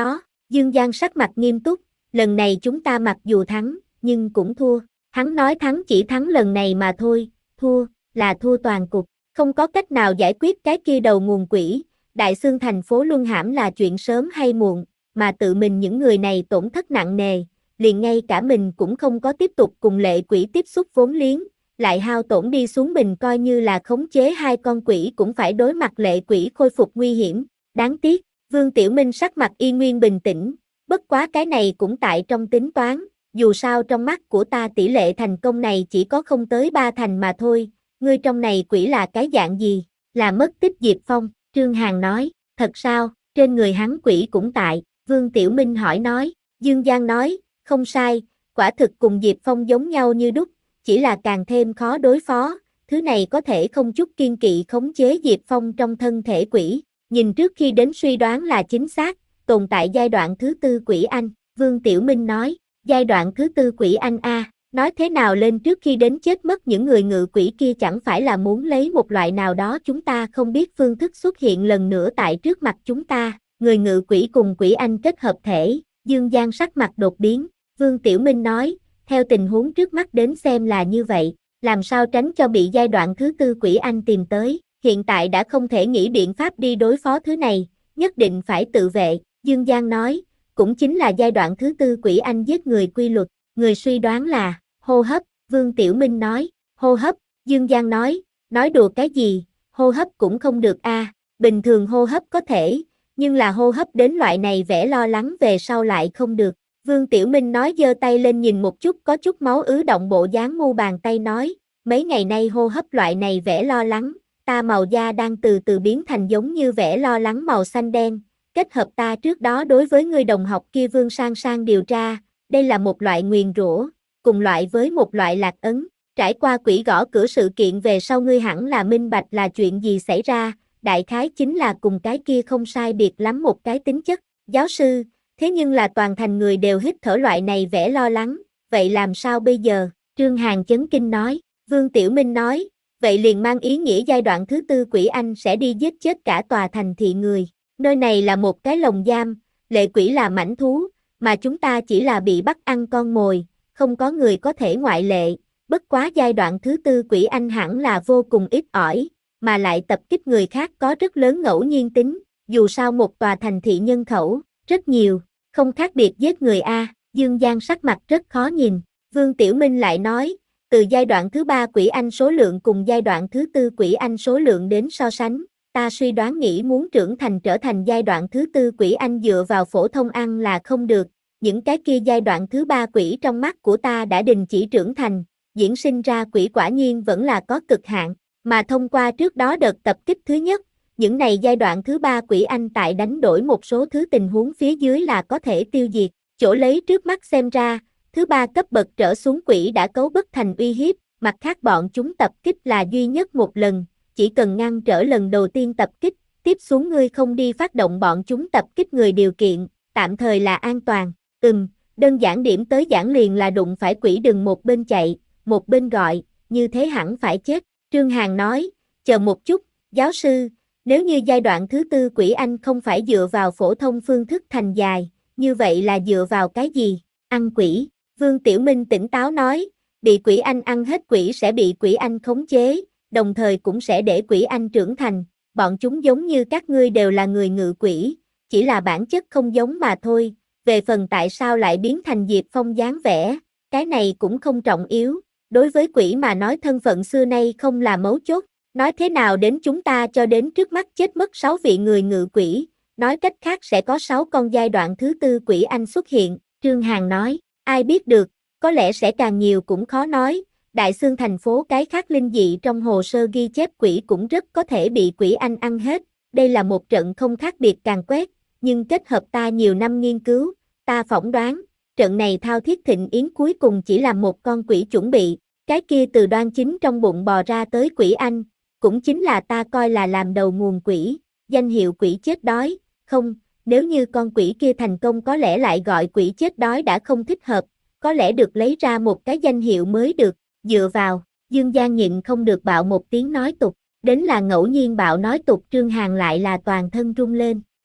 Dương Giang sắc mặt nghiêm túc, lần này chúng ta mặc dù thắng, nhưng cũng thua. Hắn nói thắng chỉ thắng lần này mà thôi, thua, là thua toàn cục. Không có cách nào giải quyết cái kia đầu nguồn quỷ, Đại Xương thành phố luân hãm là chuyện sớm hay muộn, mà tự mình những người này tổn thất nặng nề, liền ngay cả mình cũng không có tiếp tục cùng lệ quỷ tiếp xúc vốn liếng, lại hao tổn đi xuống mình coi như là khống chế hai con quỷ cũng phải đối mặt lệ quỷ khôi phục nguy hiểm, đáng tiếc, Vương Tiểu Minh sắc mặt y nguyên bình tĩnh, bất quá cái này cũng tại trong tính toán, dù sao trong mắt của ta tỷ lệ thành công này chỉ có không tới ba thành mà thôi, ngươi trong này quỷ là cái dạng gì, là mất tích Diệp Phong, Trương Hàn nói, thật sao, trên người hắn quỷ cũng tại, Vương Tiểu Minh hỏi nói, Dương Giang nói, không sai, quả thực cùng Diệp Phong giống nhau như đúc, chỉ là càng thêm khó đối phó, thứ này có thể không chút kiên kỵ khống chế Diệp Phong trong thân thể quỷ, nhìn trước khi đến suy đoán là chính xác, tồn tại giai đoạn thứ tư quỷ anh, Vương Tiểu Minh nói, giai đoạn thứ tư quỷ anh a, nói thế nào lên trước khi đến chết mất những người ngự quỷ kia chẳng phải là muốn lấy một loại nào đó chúng ta không biết phương thức xuất hiện lần nữa tại trước mặt chúng ta, người ngự quỷ cùng quỷ anh kết hợp thể, Dương Giang sắc mặt đột biến, Vương Tiểu Minh nói, theo tình huống trước mắt đến xem là như vậy, làm sao tránh cho bị giai đoạn thứ tư quỷ anh tìm tới, hiện tại đã không thể nghĩ biện pháp đi đối phó thứ này, nhất định phải tự vệ, Dương Giang nói, cũng chính là giai đoạn thứ tư quỷ anh giết người quy luật, người suy đoán là, hô hấp, Vương Tiểu Minh nói, hô hấp, Dương Giang nói, nói đùa cái gì, hô hấp cũng không được a, bình thường hô hấp có thể, nhưng là hô hấp đến loại này vẻ lo lắng về sau lại không được. Vương Tiểu Minh nói giơ tay lên nhìn một chút có chút máu ứ động bộ dáng ngu bàn tay nói, mấy ngày nay hô hấp loại này vẻ lo lắng, ta màu da đang từ từ biến thành giống như vẻ lo lắng màu xanh đen, kết hợp ta trước đó đối với người đồng học kia Vương Sang Sang điều tra, đây là một loại nguyền rủa, cùng loại với một loại lạc ấn, trải qua quỷ gõ cửa sự kiện về sau ngươi hẳn là minh bạch là chuyện gì xảy ra, đại khái chính là cùng cái kia không sai biệt lắm một cái tính chất, giáo sư, thế nhưng là toàn thành người đều hít thở loại này vẻ lo lắng, vậy làm sao bây giờ, Trương Hàn chấn kinh nói, Vương Tiểu Minh nói, vậy liền mang ý nghĩa giai đoạn thứ tư quỷ anh sẽ đi giết chết cả tòa thành thị người, nơi này là một cái lồng giam, lệ quỷ là mãnh thú, mà chúng ta chỉ là bị bắt ăn con mồi, không có người có thể ngoại lệ, bất quá giai đoạn thứ tư quỷ anh hẳn là vô cùng ít ỏi, mà lại tập kích người khác có rất lớn ngẫu nhiên tính, dù sao một tòa thành thị nhân khẩu, rất nhiều, không khác biệt giết người A, Dương Giang sắc mặt rất khó nhìn, Vương Tiểu Minh lại nói, từ giai đoạn thứ ba quỷ anh số lượng cùng giai đoạn thứ tư quỷ anh số lượng đến so sánh, ta suy đoán nghĩ muốn trưởng thành trở thành giai đoạn thứ tư quỷ anh dựa vào phổ thông ăn là không được, những cái kia giai đoạn thứ ba quỷ trong mắt của ta đã đình chỉ trưởng thành, diễn sinh ra quỷ quả nhiên vẫn là có cực hạn, mà thông qua trước đó đợt tập kích thứ nhất, những này giai đoạn thứ ba quỷ anh tại đánh đổi một số thứ tình huống phía dưới là có thể tiêu diệt, chỗ lấy trước mắt xem ra, thứ ba cấp bậc trở xuống quỷ đã cấu bất thành uy hiếp, mặt khác bọn chúng tập kích là duy nhất một lần, chỉ cần ngăn trở lần đầu tiên tập kích, tiếp xuống ngươi không đi phát động bọn chúng tập kích người điều kiện, tạm thời là an toàn, ừm, đơn giản điểm tới giảng liền là đụng phải quỷ đừng một bên chạy, một bên gọi, như thế hẳn phải chết, Trương Hàn nói, chờ một chút, giáo sư, nếu như giai đoạn thứ tư quỷ anh không phải dựa vào phổ thông phương thức thành dài, như vậy là dựa vào cái gì? Ăn quỷ, Vương Tiểu Minh tỉnh táo nói, bị quỷ anh ăn hết quỷ sẽ bị quỷ anh khống chế, đồng thời cũng sẽ để quỷ anh trưởng thành, bọn chúng giống như các ngươi đều là người ngự quỷ, chỉ là bản chất không giống mà thôi, về phần tại sao lại biến thành Diệp Phong dáng vẻ, cái này cũng không trọng yếu, đối với quỷ mà nói thân phận xưa nay không là mấu chốt. Nói thế nào đến chúng ta cho đến trước mắt chết mất sáu vị người ngự quỷ, nói cách khác sẽ có sáu con giai đoạn thứ tư quỷ anh xuất hiện, Trương Hàn nói, ai biết được, có lẽ sẽ càng nhiều cũng khó nói, Đại Xương thành phố cái khác linh dị trong hồ sơ ghi chép quỷ cũng rất có thể bị quỷ anh ăn hết, đây là một trận không khác biệt càng quét, nhưng kết hợp ta nhiều năm nghiên cứu, ta phỏng đoán, trận này thao thiết thịnh yến cuối cùng chỉ là một con quỷ chuẩn bị, cái kia từ đoan chính trong bụng bò ra tới quỷ anh, cũng chính là ta coi là làm đầu nguồn quỷ, danh hiệu quỷ chết đói, không, nếu như con quỷ kia thành công có lẽ lại gọi quỷ chết đói đã không thích hợp, có lẽ được lấy ra một cái danh hiệu mới được, dựa vào, Dương Giang nhịn không được bạo một tiếng nói tục, đến là ngẫu nhiên bạo nói tục Trương Hàn lại là toàn thân rung lên,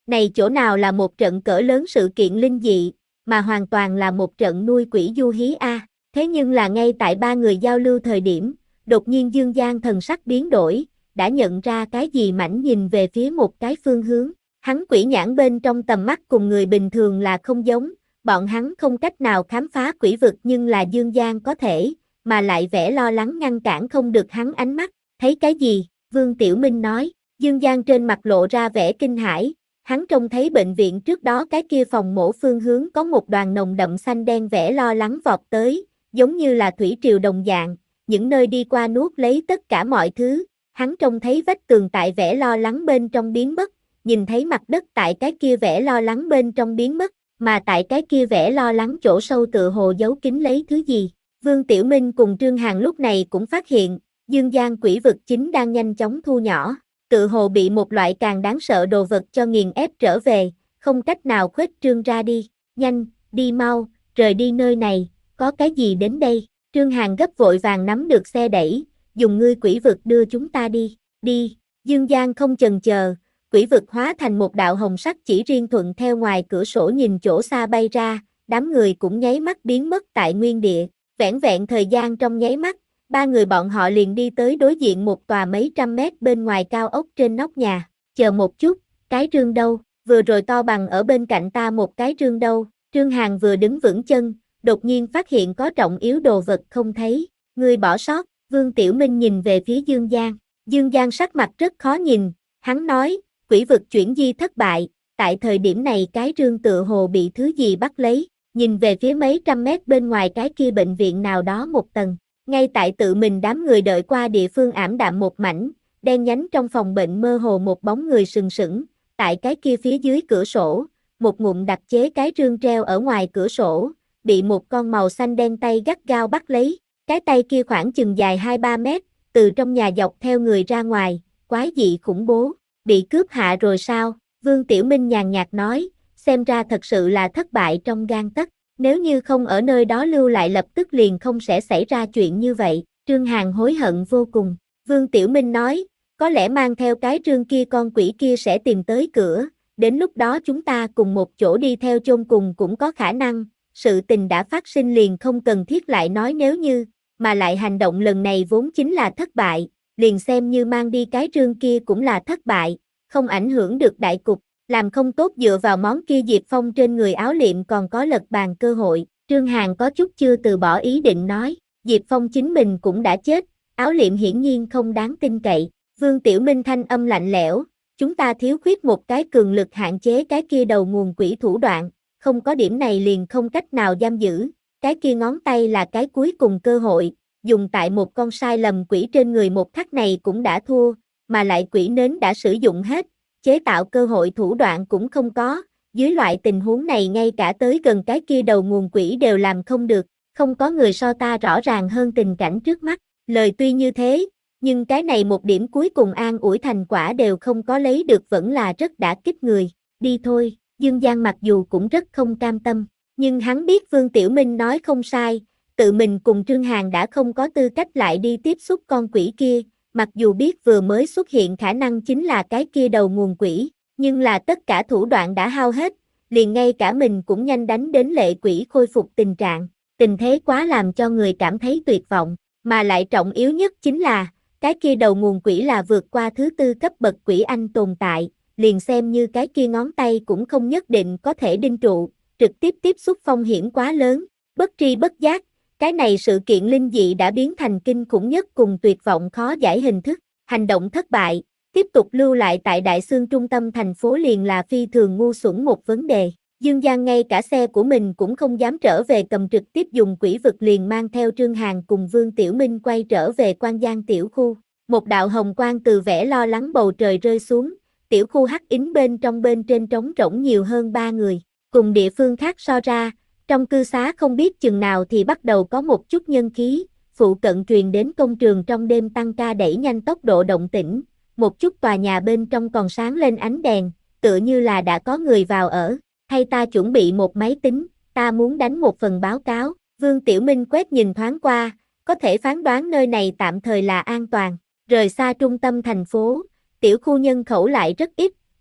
Này chỗ nào là một trận cỡ lớn sự kiện linh dị, mà hoàn toàn là một trận nuôi quỷ du hí a. À. Thế nhưng là ngay tại ba người giao lưu thời điểm, đột nhiên Dương Giang thần sắc biến đổi, đã nhận ra cái gì mảnh nhìn về phía một cái phương hướng. Hắn quỷ nhãn bên trong tầm mắt cùng người bình thường là không giống, bọn hắn không cách nào khám phá quỷ vực nhưng là Dương Giang có thể, mà lại vẻ lo lắng ngăn cản không được hắn ánh mắt. Thấy cái gì? Vương Tiểu Minh nói. Dương Giang trên mặt lộ ra vẻ kinh hãi, hắn trông thấy bệnh viện trước đó cái kia phòng mổ phương hướng có một đoàn nồng đậm xanh đen vẻ lo lắng vọt tới, giống như là thủy triều đồng dạng, những nơi đi qua nuốt lấy tất cả mọi thứ. Hắn trông thấy vách tường tại vẻ lo lắng bên trong biến mất, nhìn thấy mặt đất tại cái kia vẻ lo lắng bên trong biến mất, mà tại cái kia vẻ lo lắng chỗ sâu tựa hồ giấu kín lấy thứ gì. Vương Tiểu Minh cùng Trương Hàn lúc này cũng phát hiện, Dương Giang quỷ vực chính đang nhanh chóng thu nhỏ, tựa hồ bị một loại càng đáng sợ đồ vật cho nghiền ép trở về, không cách nào khuếch trương ra đi. Nhanh, đi mau, rời đi nơi này, có cái gì đến đây? Trương Hàn gấp vội vàng nắm được xe đẩy, dùng ngươi quỷ vực đưa chúng ta đi, đi. Dương Giang không chần chờ, quỷ vực hóa thành một đạo hồng sắc chỉ riêng thuận theo ngoài cửa sổ nhìn chỗ xa bay ra, đám người cũng nháy mắt biến mất tại nguyên địa. Vẻn vẹn thời gian trong nháy mắt, ba người bọn họ liền đi tới đối diện một tòa mấy trăm mét bên ngoài cao ốc trên nóc nhà. Chờ một chút, cái rương đâu? Vừa rồi to bằng ở bên cạnh ta một cái rương đâu? Trương Hàn vừa đứng vững chân, đột nhiên phát hiện có trọng yếu đồ vật không thấy. Người bỏ sót. Vương Tiểu Minh nhìn về phía Dương Giang. Dương Giang sắc mặt rất khó nhìn, hắn nói, quỷ vực chuyển di thất bại, tại thời điểm này cái rương tựa hồ bị thứ gì bắt lấy, nhìn về phía mấy trăm mét bên ngoài cái kia bệnh viện nào đó một tầng. Ngay tại tự mình đám người đợi qua địa phương ảm đạm một mảnh, đen nhánh trong phòng bệnh mơ hồ một bóng người sừng sững, tại cái kia phía dưới cửa sổ, một ngụm đặc chế cái rương treo ở ngoài cửa sổ, bị một con màu xanh đen tay gắt gao bắt lấy, cái tay kia khoảng chừng dài hai ba mét, từ trong nhà dọc theo người ra ngoài, quái dị khủng bố, bị cướp hạ rồi sao? Vương Tiểu Minh nhàn nhạt nói, xem ra thật sự là thất bại trong gang tấc. Nếu như không ở nơi đó lưu lại lập tức liền không sẽ xảy ra chuyện như vậy. Trương Hàn hối hận vô cùng. Vương Tiểu Minh nói, có lẽ mang theo cái rương kia con quỷ kia sẽ tìm tới cửa, đến lúc đó chúng ta cùng một chỗ đi theo chôn cùng cũng có khả năng. Sự tình đã phát sinh liền không cần thiết lại nói nếu như, mà lại hành động lần này vốn chính là thất bại, liền xem như mang đi cái rương kia cũng là thất bại, không ảnh hưởng được đại cục. Làm không tốt dựa vào món kia Diệp Phong trên người áo liệm còn có lật bàn cơ hội. Trương Hàn có chút chưa từ bỏ ý định nói, Diệp Phong chính mình cũng đã chết, áo liệm hiển nhiên không đáng tin cậy. Vương Tiểu Minh thanh âm lạnh lẽo, chúng ta thiếu khuyết một cái cường lực hạn chế cái kia đầu nguồn quỷ thủ đoạn, không có điểm này liền không cách nào giam giữ, cái kia ngón tay là cái cuối cùng cơ hội, dùng tại một con sai lầm quỷ trên người một khắc này cũng đã thua, mà lại quỷ nến đã sử dụng hết. Chế tạo cơ hội thủ đoạn cũng không có, dưới loại tình huống này ngay cả tới gần cái kia đầu nguồn quỷ đều làm không được, không có người so ta rõ ràng hơn tình cảnh trước mắt. Lời tuy như thế, nhưng cái này một điểm cuối cùng an ủi thành quả đều không có lấy được vẫn là rất đả kích người. Đi thôi, Dương Giang mặc dù cũng rất không cam tâm, nhưng hắn biết Vương Tiểu Minh nói không sai, tự mình cùng Trương Hàn đã không có tư cách lại đi tiếp xúc con quỷ kia. Mặc dù biết vừa mới xuất hiện khả năng chính là cái kia đầu nguồn quỷ, nhưng là tất cả thủ đoạn đã hao hết, liền ngay cả mình cũng nhanh đánh đến lệ quỷ khôi phục tình trạng. Tình thế quá làm cho người cảm thấy tuyệt vọng, mà lại trọng yếu nhất chính là, cái kia đầu nguồn quỷ là vượt qua thứ tư cấp bậc quỷ anh tồn tại, liền xem như cái kia ngón tay cũng không nhất định có thể đinh trụ, trực tiếp tiếp xúc phong hiểm quá lớn, bất tri bất giác. Cái này sự kiện linh dị đã biến thành kinh khủng nhất cùng tuyệt vọng khó giải hình thức, hành động thất bại, tiếp tục lưu lại tại Đại Xương trung tâm thành phố liền là phi thường ngu xuẩn một vấn đề. Dương Giang ngay cả xe của mình cũng không dám trở về cầm trực tiếp dùng quỷ vực liền mang theo Trương Hàn cùng Vương Tiểu Minh quay trở về Quan Giang tiểu khu. Một đạo hồng quang từ vẻ lo lắng bầu trời rơi xuống, tiểu khu hắc ín bên trong bên trên trống rỗng nhiều hơn ba người, cùng địa phương khác so ra. Trong cư xá không biết chừng nào thì bắt đầu có một chút nhân khí, phụ cận truyền đến công trường trong đêm tăng ca đẩy nhanh tốc độ động tĩnh, một chút tòa nhà bên trong còn sáng lên ánh đèn, tựa như là đã có người vào ở, hay ta chuẩn bị một máy tính, ta muốn đánh một phần báo cáo. Vương Tiểu Minh quét nhìn thoáng qua, có thể phán đoán nơi này tạm thời là an toàn, rời xa trung tâm thành phố, tiểu khu nhân khẩu lại rất ít,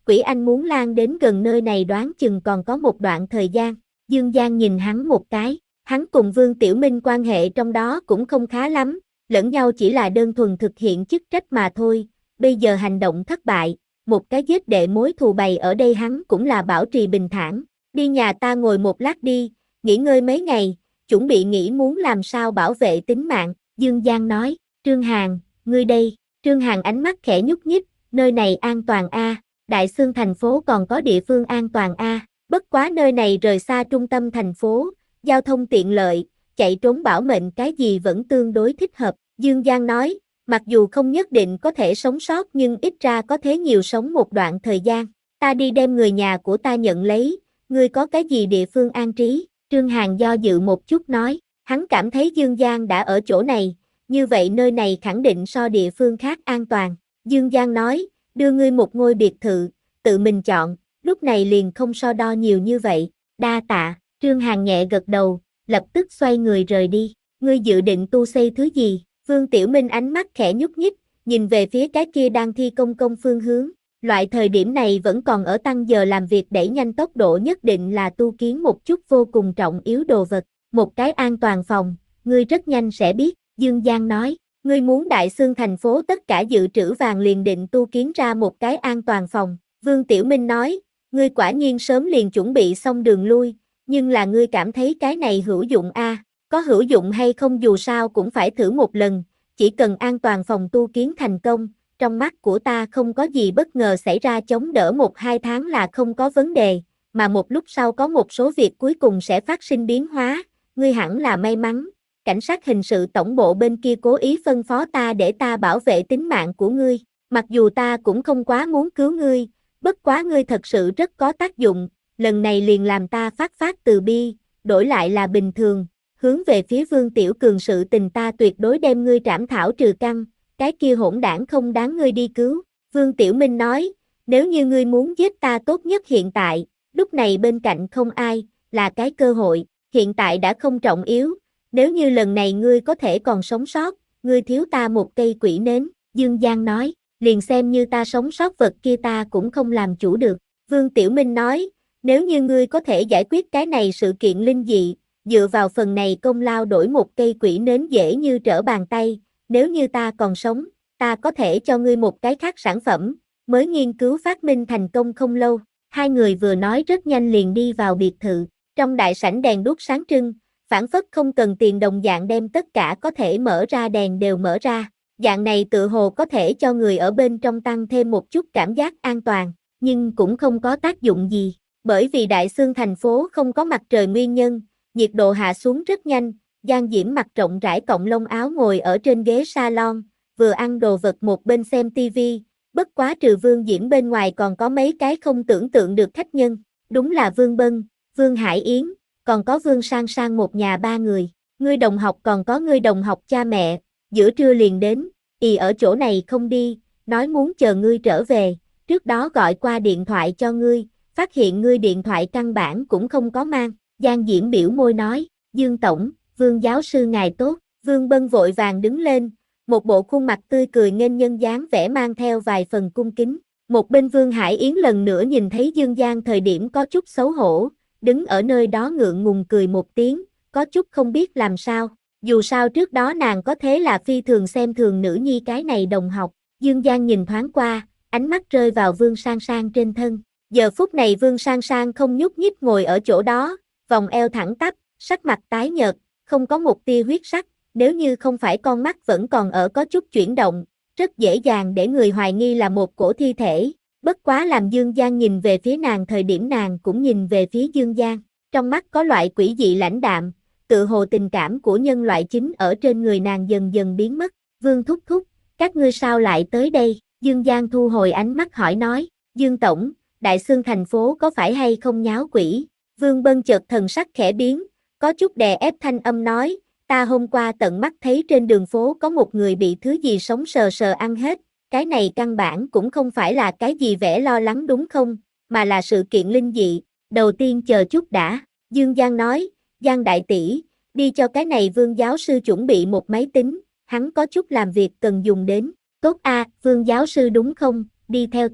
quỷ anh muốn lan đến gần nơi này đoán chừng còn có một đoạn thời gian. Dương Giang nhìn hắn một cái, hắn cùng Vương Tiểu Minh quan hệ trong đó cũng không khá lắm, lẫn nhau chỉ là đơn thuần thực hiện chức trách mà thôi, bây giờ hành động thất bại, một cái giết đệ mối thù bày ở đây hắn cũng là bảo trì bình thản, đi nhà ta ngồi một lát đi, nghỉ ngơi mấy ngày, chuẩn bị nghĩ muốn làm sao bảo vệ tính mạng, Dương Giang nói, Trương Hàn, ngươi đây, Trương Hàn ánh mắt khẽ nhúc nhích, nơi này an toàn a, Đại Xương thành phố còn có địa phương an toàn a, bất quá nơi này rời xa trung tâm thành phố, giao thông tiện lợi, chạy trốn bảo mệnh cái gì vẫn tương đối thích hợp, Dương Giang nói, mặc dù không nhất định có thể sống sót nhưng ít ra có thế nhiều sống một đoạn thời gian, ta đi đem người nhà của ta nhận lấy, ngươi có cái gì địa phương an trí, Trương Hàn do dự một chút nói, hắn cảm thấy Dương Giang đã ở chỗ này, như vậy nơi này khẳng định so địa phương khác an toàn, Dương Giang nói, đưa ngươi một ngôi biệt thự, tự mình chọn, lúc này liền không so đo nhiều như vậy, đa tạ, Trương Hàn nhẹ gật đầu, lập tức xoay người rời đi, ngươi dự định tu xây thứ gì, Vương Tiểu Minh ánh mắt khẽ nhúc nhích, nhìn về phía cái kia đang thi công công phương hướng, loại thời điểm này vẫn còn ở tăng giờ làm việc đẩy nhanh tốc độ nhất định là tu kiến một chút vô cùng trọng yếu đồ vật, một cái an toàn phòng, ngươi rất nhanh sẽ biết, Dương Giang nói, ngươi muốn Đại Xương thành phố tất cả dự trữ vàng liền định tu kiến ra một cái an toàn phòng, Vương Tiểu Minh nói, ngươi quả nhiên sớm liền chuẩn bị xong đường lui, nhưng là ngươi cảm thấy cái này hữu dụng a, à? Có hữu dụng hay không dù sao cũng phải thử một lần, chỉ cần an toàn phòng tu kiến thành công, trong mắt của ta không có gì bất ngờ xảy ra chống đỡ một hai tháng là không có vấn đề, mà một lúc sau có một số việc cuối cùng sẽ phát sinh biến hóa, ngươi hẳn là may mắn, cảnh sát hình sự tổng bộ bên kia cố ý phân phó ta để ta bảo vệ tính mạng của ngươi, mặc dù ta cũng không quá muốn cứu ngươi, bất quá ngươi thật sự rất có tác dụng, lần này liền làm ta phát phát từ bi, đổi lại là bình thường, hướng về phía Vương Tiểu Cường sự tình ta tuyệt đối đem ngươi trảm thảo trừ căn, cái kia hỗn đảng không đáng ngươi đi cứu, Vương Tiểu Minh nói, nếu như ngươi muốn giết ta tốt nhất hiện tại, lúc này bên cạnh không ai, là cái cơ hội, hiện tại đã không trọng yếu, nếu như lần này ngươi có thể còn sống sót, ngươi thiếu ta một cây quỷ nến, Dương Giang nói, liền xem như ta sống sót vật kia ta cũng không làm chủ được, Vương Tiểu Minh nói, nếu như ngươi có thể giải quyết cái này sự kiện linh dị, dựa vào phần này công lao đổi một cây quỷ nến dễ như trở bàn tay, nếu như ta còn sống, ta có thể cho ngươi một cái khác sản phẩm, mới nghiên cứu phát minh thành công không lâu, hai người vừa nói rất nhanh liền đi vào biệt thự, trong đại sảnh đèn đuốc sáng trưng, phảng phất không cần tiền đồng dạng đem tất cả có thể mở ra đèn đều mở ra, dạng này tự hồ có thể cho người ở bên trong tăng thêm một chút cảm giác an toàn, nhưng cũng không có tác dụng gì, bởi vì Đại Xương thành phố không có mặt trời nguyên nhân, nhiệt độ hạ xuống rất nhanh, Giang Diễm mặc rộng rãi cọng lông áo ngồi ở trên ghế salon, vừa ăn đồ vật một bên xem tivi, bất quá trừ Vương Diễm bên ngoài còn có mấy cái không tưởng tượng được khách nhân, đúng là Vương Bân, Vương Hải Yến, còn có Vương Sang Sang một nhà ba người, ngươi đồng học còn có ngươi đồng học cha mẹ, giữa trưa liền đến, ì ở chỗ này không đi, nói muốn chờ ngươi trở về, trước đó gọi qua điện thoại cho ngươi, phát hiện ngươi điện thoại căn bản cũng không có mang, Giang Diễm biểu môi nói, Dương Tổng, Vương giáo sư ngài tốt, Vương Bân vội vàng đứng lên, một bộ khuôn mặt tươi cười nghênh nhân dáng vẻ mang theo vài phần cung kính, một bên Vương Hải Yến lần nữa nhìn thấy Dương Giang thời điểm có chút xấu hổ, đứng ở nơi đó ngượng ngùng cười một tiếng, có chút không biết làm sao, dù sao trước đó nàng có thế là phi thường xem thường nữ nhi cái này đồng học, Dương Giang nhìn thoáng qua, ánh mắt rơi vào Vương Sang Sang trên thân, giờ phút này Vương Sang Sang không nhúc nhích ngồi ở chỗ đó, vòng eo thẳng tắp, sắc mặt tái nhợt, không có một tia huyết sắc, nếu như không phải con mắt vẫn còn ở có chút chuyển động, rất dễ dàng để người hoài nghi là một cổ thi thể, bất quá làm Dương Giang nhìn về phía nàng thời điểm nàng cũng nhìn về phía Dương Giang, trong mắt có loại quỷ dị lãnh đạm, tự hồ tình cảm của nhân loại chính ở trên người nàng dần dần biến mất, Vương thúc thúc, các ngươi sao lại tới đây, Dương Giang thu hồi ánh mắt hỏi nói, Dương Tổng, Đại Xương thành phố có phải hay không nháo quỷ, Vương Bân chợt thần sắc khẽ biến, có chút đè ép thanh âm nói, ta hôm qua tận mắt thấy trên đường phố có một người bị thứ gì sống sờ sờ ăn hết, cái này căn bản cũng không phải là cái gì vẻ lo lắng đúng không, mà là sự kiện linh dị, đầu tiên chờ chút đã, Dương Giang nói, Giang đại tỷ, đi cho cái này Vương giáo sư chuẩn bị một máy tính, hắn có chút làm việc cần dùng đến, tốt a, Vương giáo sư đúng không, đi theo ta,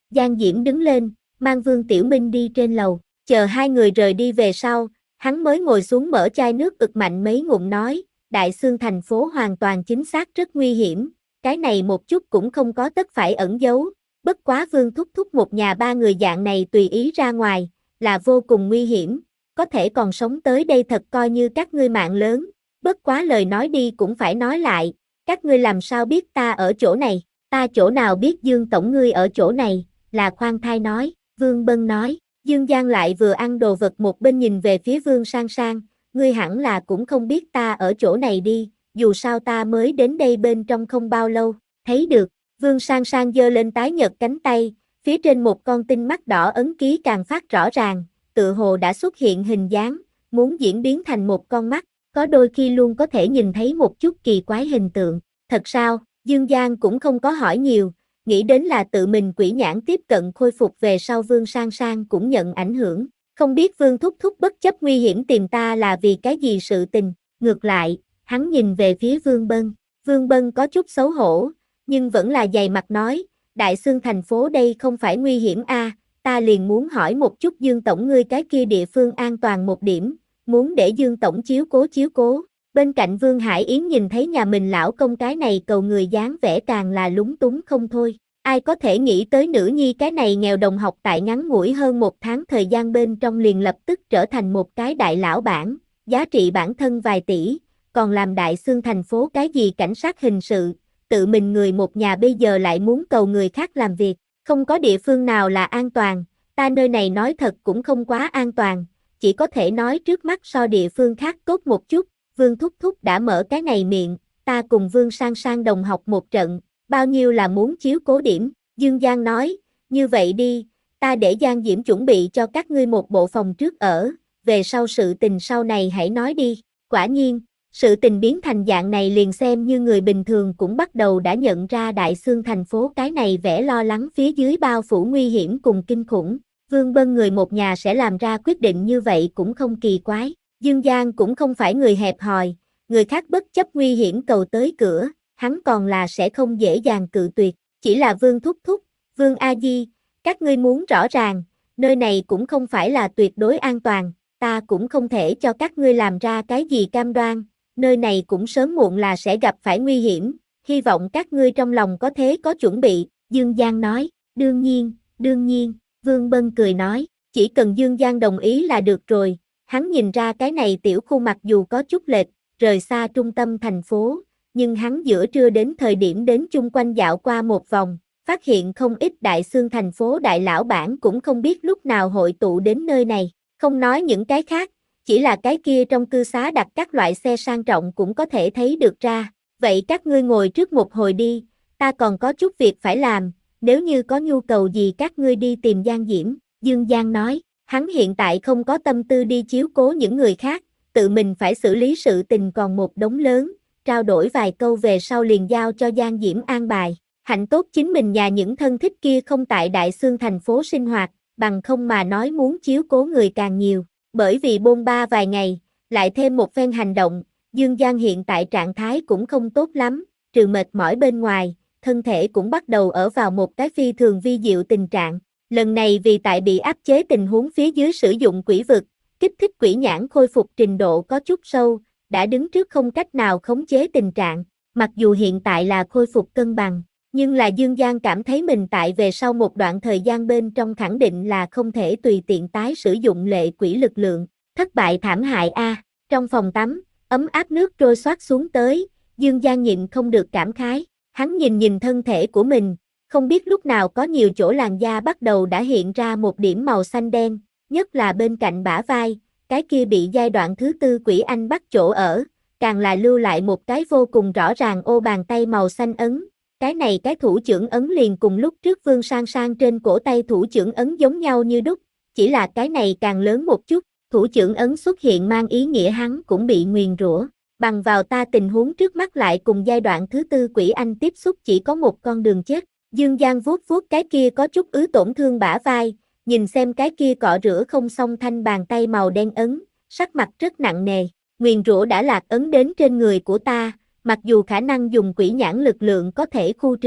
Giang Diễm đứng lên, mang Vương Tiểu Minh đi trên lầu, chờ hai người rời đi về sau, hắn mới ngồi xuống mở chai nước ực mạnh mấy ngụm nói, Đại Xương thành phố hoàn toàn chính xác rất nguy hiểm, cái này một chút cũng không có tất phải ẩn giấu, bất quá Vương thúc thúc một nhà ba người dạng này tùy ý ra ngoài, là vô cùng nguy hiểm, có thể còn sống tới đây thật coi như các ngươi mạng lớn, bất quá lời nói đi cũng phải nói lại, các ngươi làm sao biết ta ở chỗ này, ta chỗ nào biết Dương tổng ngươi ở chỗ này, là khoan thai nói, Vương Bân nói, Dương Giang lại vừa ăn đồ vật một bên nhìn về phía Vương Sang Sang, ngươi hẳn là cũng không biết ta ở chỗ này đi, dù sao ta mới đến đây bên trong không bao lâu, thấy được, Vương Sang Sang giơ lên tái nhợt cánh tay, phía trên một con tinh mắt đỏ ấn ký càng phát rõ ràng, tự hồ đã xuất hiện hình dáng, muốn diễn biến thành một con mắt, có đôi khi luôn có thể nhìn thấy một chút kỳ quái hình tượng, thật sao, Dương Giang cũng không có hỏi nhiều, nghĩ đến là tự mình quỷ nhãn tiếp cận khôi phục về sau Vương Sang Sang cũng nhận ảnh hưởng, không biết Vương thúc thúc bất chấp nguy hiểm tìm ta là vì cái gì sự tình, ngược lại, hắn nhìn về phía Vương Bân, Vương Bân có chút xấu hổ, nhưng vẫn là dày mặt nói, Đại Xương thành phố đây không phải nguy hiểm a, à, ta liền muốn hỏi một chút Dương tổng ngươi cái kia địa phương an toàn một điểm, muốn để Dương tổng chiếu cố chiếu cố. Bên cạnh Vương Hải Yến nhìn thấy nhà mình lão công cái này cầu người dáng vẻ càng là lúng túng không thôi. Ai có thể nghĩ tới nữ nhi cái này nghèo đồng học tại ngắn ngủi hơn một tháng thời gian bên trong liền lập tức trở thành một cái đại lão bản, giá trị bản thân vài tỷ, còn làm Đại Xương thành phố cái gì cảnh sát hình sự, tự mình người một nhà bây giờ lại muốn cầu người khác làm việc, không có địa phương nào là an toàn, ta nơi này nói thật cũng không quá an toàn, chỉ có thể nói trước mắt so địa phương khác tốt một chút. Vương Thúc Thúc đã mở cái này miệng, ta cùng Vương Sang Sang đồng học một trận, bao nhiêu là muốn chiếu cố điểm, Dương Giang nói, như vậy đi, ta để Giang Diễm chuẩn bị cho các ngươi một bộ phòng trước ở, về sau sự tình sau này hãy nói đi, quả nhiên, sự tình biến thành dạng này liền xem như người bình thường cũng bắt đầu đã nhận ra Đại Xương thành phố cái này vẻ lo lắng phía dưới bao phủ nguy hiểm cùng kinh khủng, Vương Bân người một nhà sẽ làm ra quyết định như vậy cũng không kỳ quái. Dương Giang cũng không phải người hẹp hòi, người khác bất chấp nguy hiểm cầu tới cửa, hắn còn là sẽ không dễ dàng cự tuyệt, chỉ là Vương Thúc Thúc, Vương A Di, các ngươi muốn rõ ràng, nơi này cũng không phải là tuyệt đối an toàn, ta cũng không thể cho các ngươi làm ra cái gì cam đoan, nơi này cũng sớm muộn là sẽ gặp phải nguy hiểm, hy vọng các ngươi trong lòng có thế có chuẩn bị, Dương Giang nói, đương nhiên, đương nhiên, Vương Bân cười nói, chỉ cần Dương Giang đồng ý là được rồi. Hắn nhìn ra cái này tiểu khu mặc dù có chút lệch, rời xa trung tâm thành phố, nhưng hắn giữa trưa đến thời điểm đến chung quanh dạo qua một vòng, phát hiện không ít Đại Xương thành phố đại lão bản cũng không biết lúc nào hội tụ đến nơi này, không nói những cái khác, chỉ là cái kia trong cư xá đặt các loại xe sang trọng cũng có thể thấy được ra, vậy các ngươi ngồi trước một hồi đi, ta còn có chút việc phải làm, nếu như có nhu cầu gì các ngươi đi tìm Giang Diễm, Dương Giang nói. Hắn hiện tại không có tâm tư đi chiếu cố những người khác, tự mình phải xử lý sự tình còn một đống lớn, trao đổi vài câu về sau liền giao cho Giang Diễm an bài. Hạnh tốt chính mình nhà những thân thích kia không tại Đại Xương thành phố sinh hoạt, bằng không mà nói muốn chiếu cố người càng nhiều. Bởi vì bôn ba vài ngày, lại thêm một phen hành động, Dương Giang hiện tại trạng thái cũng không tốt lắm, trừ mệt mỏi bên ngoài, thân thể cũng bắt đầu ở vào một cái phi thường vi diệu tình trạng. Lần này vì tại bị áp chế tình huống phía dưới sử dụng quỷ vực, kích thích quỷ nhãn khôi phục trình độ có chút sâu, đã đứng trước không cách nào khống chế tình trạng, mặc dù hiện tại là khôi phục cân bằng, nhưng là Dương Giang cảm thấy mình tại về sau một đoạn thời gian bên trong khẳng định là không thể tùy tiện tái sử dụng lệ quỷ lực lượng, thất bại thảm hại a. Trong phòng tắm, ấm áp nước trôi xoát xuống tới, Dương Giang nhịn không được cảm khái, hắn nhìn nhìn thân thể của mình, không biết lúc nào có nhiều chỗ làn da bắt đầu đã hiện ra một điểm màu xanh đen, nhất là bên cạnh bả vai, cái kia bị giai đoạn thứ tư quỷ anh bắt chỗ ở, càng là lưu lại một cái vô cùng rõ ràng ô bàn tay màu xanh ấn, cái này cái thủ trưởng ấn liền cùng lúc trước Vương Sang Sang trên cổ tay thủ trưởng ấn giống nhau như đúc, chỉ là cái này càng lớn một chút, thủ trưởng ấn xuất hiện mang ý nghĩa hắn cũng bị nguyền rủa, bằng vào ta tình huống trước mắt lại cùng giai đoạn thứ tư quỷ anh tiếp xúc chỉ có một con đường chết. Dương Giang vuốt vuốt cái kia có chút ứ tổn thương bả vai, nhìn xem cái kia cọ rửa không xong thanh bàn tay màu đen ấn, sắc mặt rất nặng nề, nguyền rủa đã lạc ấn đến trên người của ta, mặc dù khả năng dùng quỷ nhãn lực lượng có thể khu trừ,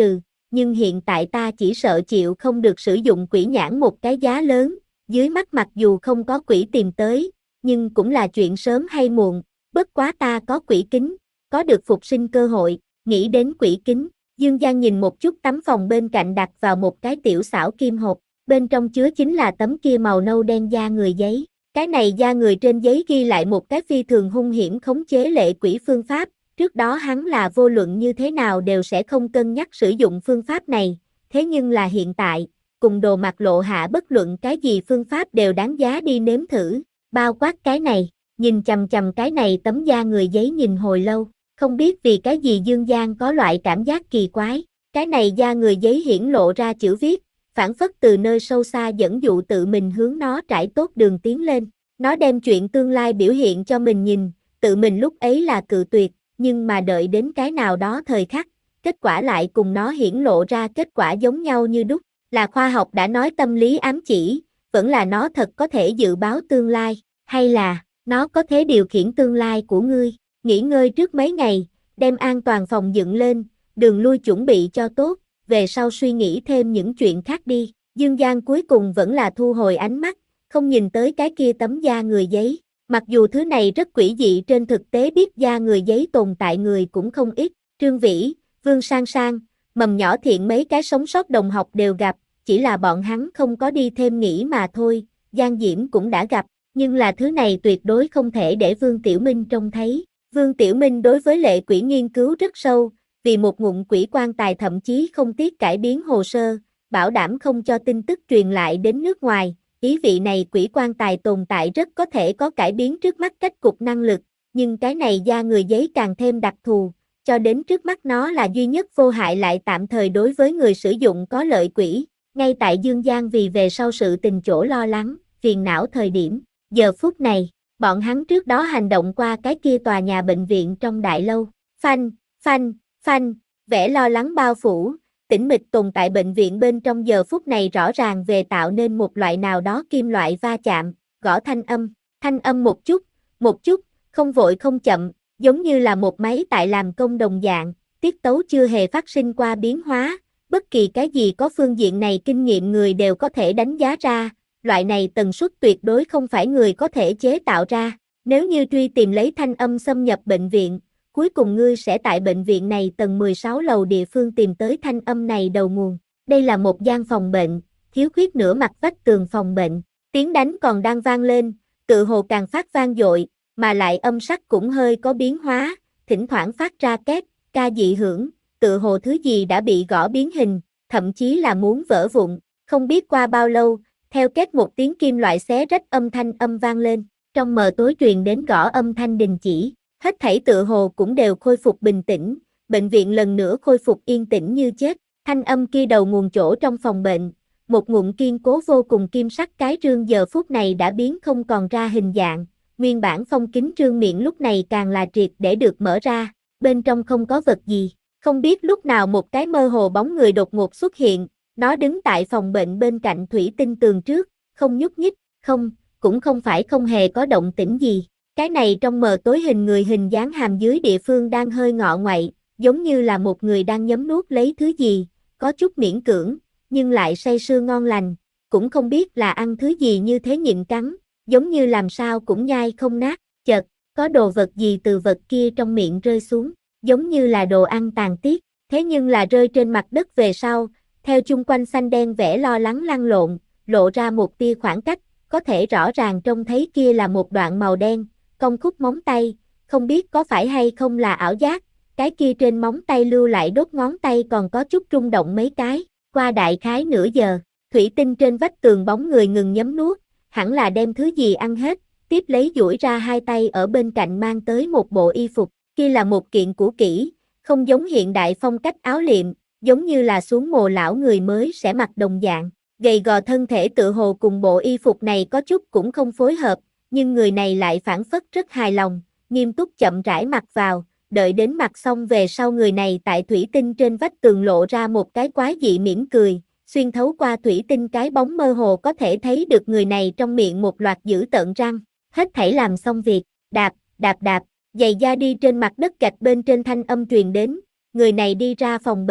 nhưng hiện tại ta chỉ sợ chịu không được sử dụng quỷ nhãn một cái giá lớn, dưới mắt mặc dù không có quỷ tìm tới, nhưng cũng là chuyện sớm hay muộn, bất quá ta có quỷ kính, có được phục sinh cơ hội, nghĩ đến quỷ kính, Dương Giang nhìn một chút tấm phòng bên cạnh đặt vào một cái tiểu xảo kim hộp, bên trong chứa chính là tấm kia màu nâu đen da người giấy. Cái này da người trên giấy ghi lại một cái phi thường hung hiểm khống chế lệ quỷ phương pháp, trước đó hắn là vô luận như thế nào đều sẽ không cân nhắc sử dụng phương pháp này, thế nhưng là hiện tại, cùng Đồ Mặc lộ hạ bất luận cái gì phương pháp đều đáng giá đi nếm thử, bao quát cái này, nhìn chằm chằm cái này tấm da người giấy nhìn hồi lâu, không biết vì cái gì Dương Giang có loại cảm giác kỳ quái, cái này da người giấy hiển lộ ra chữ viết, phản phất từ nơi sâu xa dẫn dụ tự mình hướng nó trải tốt đường tiến lên, nó đem chuyện tương lai biểu hiện cho mình nhìn, tự mình lúc ấy là cự tuyệt, nhưng mà đợi đến cái nào đó thời khắc, kết quả lại cùng nó hiển lộ ra kết quả giống nhau như đúc, là khoa học đã nói tâm lý ám chỉ, vẫn là nó thật có thể dự báo tương lai, hay là, nó có thể điều khiển tương lai của ngươi, nghỉ ngơi trước mấy ngày, đem an toàn phòng dựng lên, đường lui chuẩn bị cho tốt, về sau suy nghĩ thêm những chuyện khác đi, Dương Giang cuối cùng vẫn là thu hồi ánh mắt, không nhìn tới cái kia tấm da người giấy, mặc dù thứ này rất quỷ dị trên thực tế biết da người giấy tồn tại người cũng không ít, Trương Vĩ, Vương Sang Sang, Mầm Nhỏ Thiện mấy cái sống sót đồng học đều gặp, chỉ là bọn hắn không có đi thêm nghĩ mà thôi, Giang Diễm cũng đã gặp, nhưng là thứ này tuyệt đối không thể để Vương Tiểu Minh trông thấy, Vương Tiểu Minh đối với lệ quỷ nghiên cứu rất sâu, vì một ngụm quỷ quan tài thậm chí không tiếc cải biến hồ sơ, bảo đảm không cho tin tức truyền lại đến nước ngoài, ý vị này quỷ quan tài tồn tại rất có thể có cải biến trước mắt cách cục năng lực, nhưng cái này da người giấy càng thêm đặc thù, cho đến trước mắt nó là duy nhất vô hại lại tạm thời đối với người sử dụng có lợi quỷ, ngay tại Dương Giang vì về sau sự tình chỗ lo lắng, phiền não thời điểm, giờ phút này, bọn hắn trước đó hành động qua cái kia tòa nhà bệnh viện trong đại lâu, phanh, phanh, phanh, vẻ lo lắng bao phủ, tĩnh mịch tồn tại bệnh viện bên trong giờ phút này rõ ràng về tạo nên một loại nào đó kim loại va chạm, gõ thanh âm, thanh âm một chút, một chút, không vội không chậm, giống như là một máy tại làm công đồng dạng, tiết tấu chưa hề phát sinh qua biến hóa, bất kỳ cái gì có phương diện này kinh nghiệm người đều có thể đánh giá ra, loại này tần suất tuyệt đối không phải người có thể chế tạo ra, nếu như truy tìm lấy thanh âm xâm nhập bệnh viện, cuối cùng ngươi sẽ tại bệnh viện này tầng mười sáu lầu địa phương tìm tới thanh âm này đầu nguồn. Đây là một gian phòng bệnh, thiếu khuyết nửa mặt vách tường phòng bệnh. Tiếng đánh còn đang vang lên, tự hồ càng phát vang dội, mà lại âm sắc cũng hơi có biến hóa, thỉnh thoảng phát ra két, ca dị hưởng, tự hồ thứ gì đã bị gõ biến hình, thậm chí là muốn vỡ vụn. Không biết qua bao lâu, theo két một tiếng kim loại xé rách âm thanh âm vang lên, trong mờ tối truyền đến gõ âm thanh đình chỉ. Hết thảy tự hồ cũng đều khôi phục bình tĩnh, bệnh viện lần nữa khôi phục yên tĩnh như chết, thanh âm kia đầu nguồn chỗ trong phòng bệnh, một ngụm kiên cố vô cùng kim sắc cái rương giờ phút này đã biến không còn ra hình dạng, nguyên bản phong kín rương miệng lúc này càng là triệt để được mở ra, bên trong không có vật gì, không biết lúc nào một cái mơ hồ bóng người đột ngột xuất hiện, nó đứng tại phòng bệnh bên cạnh thủy tinh tường trước, không nhúc nhích, không, cũng không phải không hề có động tĩnh gì. Cái này trong mờ tối hình người hình dáng hàm dưới địa phương đang hơi ngọ ngoậy, giống như là một người đang nhấm nuốt lấy thứ gì, có chút miễn cưỡng, nhưng lại say sưa ngon lành, cũng không biết là ăn thứ gì như thế nhịn cắn, giống như làm sao cũng nhai không nát, chợt, có đồ vật gì từ vật kia trong miệng rơi xuống, giống như là đồ ăn tàn tiết, thế nhưng là rơi trên mặt đất về sau, theo chung quanh xanh đen vẻ lo lắng lăn lộn, lộ ra một tia khoảng cách, có thể rõ ràng trông thấy kia là một đoạn màu đen. Cong khúc móng tay, không biết có phải hay không là ảo giác, cái kia trên móng tay lưu lại đốt ngón tay còn có chút rung động mấy cái, qua đại khái nửa giờ, thủy tinh trên vách tường bóng người ngừng nhấm nuốt, hẳn là đem thứ gì ăn hết, tiếp lấy duỗi ra hai tay ở bên cạnh mang tới một bộ y phục, kia là một kiện cũ kỹ, không giống hiện đại phong cách áo liệm, giống như là xuống mồ lão người mới sẽ mặc đồng dạng, gầy gò thân thể tự hồ cùng bộ y phục này có chút cũng không phối hợp. Nhưng người này lại phản phất rất hài lòng, nghiêm túc chậm rãi mặc vào, đợi đến mặc xong về sau người này tại thủy tinh trên vách tường lộ ra một cái quái dị mỉm cười, xuyên thấu qua thủy tinh cái bóng mơ hồ có thể thấy được người này trong miệng một loạt dữ tợn răng, hết thảy làm xong việc, đạp, đạp đạp, giày da đi trên mặt đất gạch bên trên thanh âm truyền đến, người này đi ra phòng bệnh,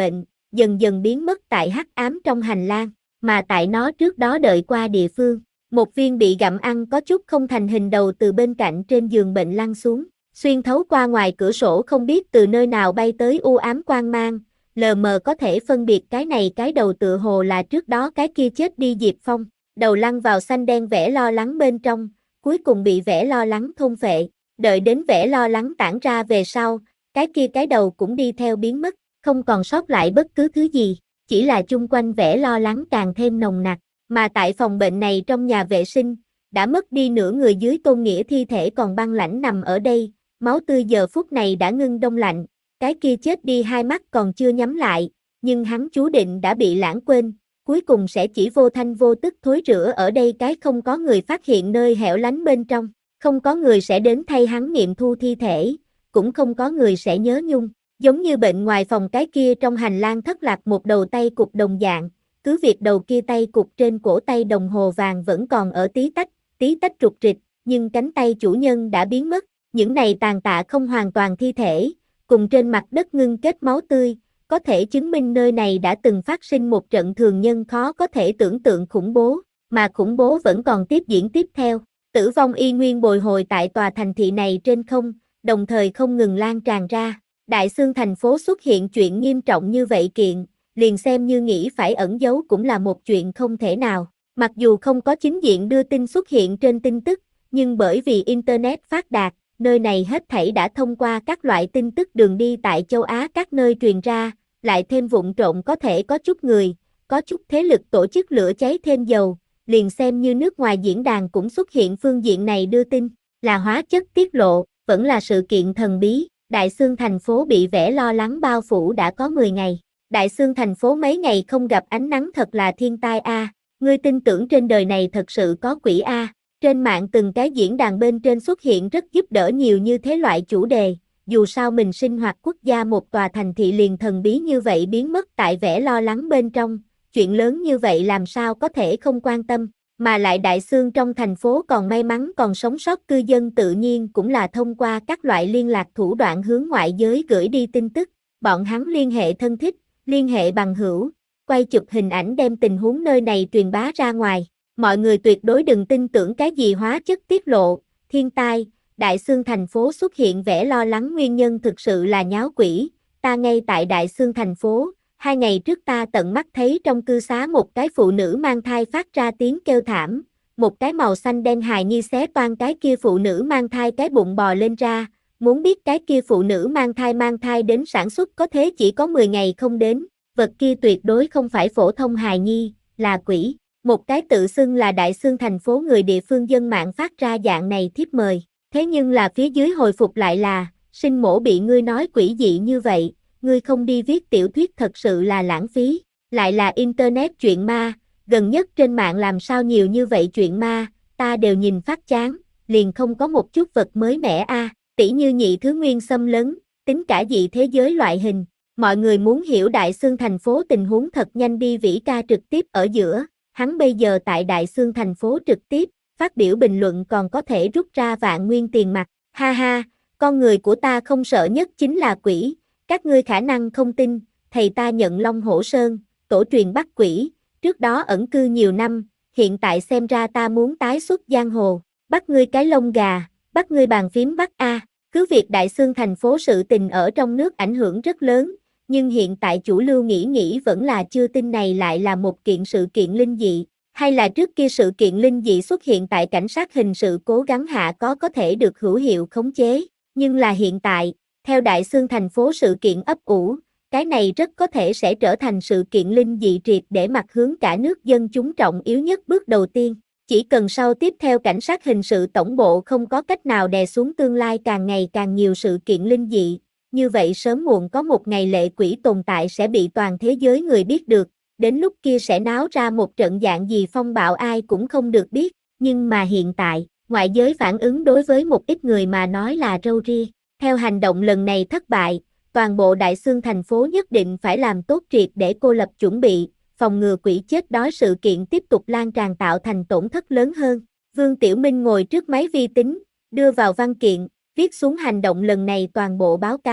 dần dần biến mất tại hắc ám trong hành lang, mà tại nó trước đó đợi qua địa phương. Một viên bị gặm ăn có chút không thành hình đầu từ bên cạnh trên giường bệnh lăn xuống, xuyên thấu qua ngoài cửa sổ không biết từ nơi nào bay tới u ám quang mang, lờ mờ có thể phân biệt cái này cái đầu tựa hồ là trước đó cái kia chết đi Diệp Phong, đầu lăn vào xanh đen vẻ lo lắng bên trong, cuối cùng bị vẻ lo lắng thôn phệ, đợi đến vẻ lo lắng tản ra về sau, cái kia cái đầu cũng đi theo biến mất, không còn sót lại bất cứ thứ gì, chỉ là chung quanh vẻ lo lắng càng thêm nồng nặc, mà tại phòng bệnh này trong nhà vệ sinh, đã mất đi nửa người dưới Tôn Nghĩa thi thể còn băng lãnh nằm ở đây, máu tươi giờ phút này đã ngưng đông lạnh, cái kia chết đi hai mắt còn chưa nhắm lại, nhưng hắn chú định đã bị lãng quên, cuối cùng sẽ chỉ vô thanh vô tức thối rữa ở đây cái không có người phát hiện nơi hẻo lánh bên trong, không có người sẽ đến thay hắn nghiệm thu thi thể, cũng không có người sẽ nhớ nhung, giống như bệnh ngoài phòng cái kia trong hành lang thất lạc một đầu tay cục đồng dạng, cứ việc đầu kia tay cục trên cổ tay đồng hồ vàng vẫn còn ở tí tách, tí tách trục trịch, nhưng cánh tay chủ nhân đã biến mất, những này tàn tạ không hoàn toàn thi thể, cùng trên mặt đất ngưng kết máu tươi, có thể chứng minh nơi này đã từng phát sinh một trận thường nhân khó có thể tưởng tượng khủng bố, mà khủng bố vẫn còn tiếp diễn tiếp theo. Tử vong y nguyên bồi hồi tại tòa thành thị này trên không, đồng thời không ngừng lan tràn ra. Đại xương thành phố xuất hiện chuyện nghiêm trọng như vậy kiện, liền xem như nghĩ phải ẩn giấu cũng là một chuyện không thể nào. Mặc dù không có chính diện đưa tin xuất hiện trên tin tức, nhưng bởi vì Internet phát đạt, nơi này hết thảy đã thông qua các loại tin tức đường đi tại châu Á các nơi truyền ra, lại thêm vụn trộn có thể có chút người, có chút thế lực tổ chức lửa cháy thêm dầu, liền xem như nước ngoài diễn đàn cũng xuất hiện phương diện này đưa tin, là hóa chất tiết lộ, vẫn là sự kiện thần bí, Đại Xương thành phố bị vẻ lo lắng bao phủ đã có mười ngày. Đại Xương thành phố mấy ngày không gặp ánh nắng thật là thiên tai a, à. Ngươi tin tưởng trên đời này thật sự có quỷ a? À. Trên mạng từng cái diễn đàn bên trên xuất hiện rất giúp đỡ nhiều như thế loại chủ đề, dù sao mình sinh hoạt quốc gia một tòa thành thị liền thần bí như vậy biến mất tại vẻ lo lắng bên trong, chuyện lớn như vậy làm sao có thể không quan tâm, mà lại Đại Xương trong thành phố còn may mắn còn sống sót cư dân tự nhiên cũng là thông qua các loại liên lạc thủ đoạn hướng ngoại giới gửi đi tin tức, bọn hắn liên hệ thân thích, liên hệ bằng hữu, quay chụp hình ảnh đem tình huống nơi này truyền bá ra ngoài. Mọi người tuyệt đối đừng tin tưởng cái gì hóa chất tiết lộ, thiên tai, Đại Xương thành phố xuất hiện vẻ lo lắng nguyên nhân thực sự là nháo quỷ, ta ngay tại Đại Xương thành phố, hai ngày trước ta tận mắt thấy trong cư xá một cái phụ nữ mang thai phát ra tiếng kêu thảm, một cái màu xanh đen hài nhi xé toang cái kia phụ nữ mang thai cái bụng bò lên ra, muốn biết cái kia phụ nữ mang thai mang thai đến sản xuất có thế chỉ có mười ngày không đến, vật kia tuyệt đối không phải phổ thông hài nhi, là quỷ. Một cái tự xưng là Đại Xương thành phố người địa phương dân mạng phát ra dạng này thiếp mời, thế nhưng là phía dưới hồi phục lại là, sinh mổ bị ngươi nói quỷ dị như vậy, ngươi không đi viết tiểu thuyết thật sự là lãng phí, lại là Internet chuyện ma, gần nhất trên mạng làm sao nhiều như vậy chuyện ma, ta đều nhìn phát chán, liền không có một chút vật mới mẻ a, à, tỉ như nhị thứ nguyên xâm lấn, tính cả dị thế giới loại hình, mọi người muốn hiểu Đại Xương thành phố tình huống thật nhanh đi Vĩ ca trực tiếp ở giữa. Hắn bây giờ tại Đại Xương thành phố trực tiếp, phát biểu bình luận còn có thể rút ra vạn nguyên tiền mặt, ha ha, con người của ta không sợ nhất chính là quỷ, các ngươi khả năng không tin, thầy ta nhận Long Hổ Sơn, tổ truyền bắt quỷ, trước đó ẩn cư nhiều năm, hiện tại xem ra ta muốn tái xuất giang hồ, bắt ngươi cái lông gà, bắt ngươi bàn phím bắt a, cứ việc Đại Xương thành phố sự tình ở trong nước ảnh hưởng rất lớn. Nhưng hiện tại chủ lưu nghĩ nghĩ vẫn là chưa tin này lại là một kiện sự kiện linh dị, hay là trước kia sự kiện linh dị xuất hiện tại cảnh sát hình sự cố gắng hạ có có thể được hữu hiệu khống chế, nhưng là hiện tại, theo Đại Xương thành phố sự kiện ấp ủ, cái này rất có thể sẽ trở thành sự kiện linh dị triệt để mặt hướng cả nước dân chúng trọng yếu nhất bước đầu tiên, chỉ cần sau tiếp theo cảnh sát hình sự tổng bộ không có cách nào đè xuống tương lai càng ngày càng nhiều sự kiện linh dị. Như vậy sớm muộn có một ngày lệ quỷ tồn tại sẽ bị toàn thế giới người biết được, đến lúc kia sẽ náo ra một trận dạng gì phong bạo ai cũng không được biết, nhưng mà hiện tại, ngoại giới phản ứng đối với một ít người mà nói là râu ria. Theo hành động lần này thất bại, toàn bộ Đại Xương thành phố nhất định phải làm tốt triệt để cô lập chuẩn bị, phòng ngừa quỷ chết đói sự kiện tiếp tục lan tràn tạo thành tổn thất lớn hơn. Vương Tiểu Minh ngồi trước máy vi tính, đưa vào văn kiện, viết xuống hành động lần này toàn bộ báo cáo,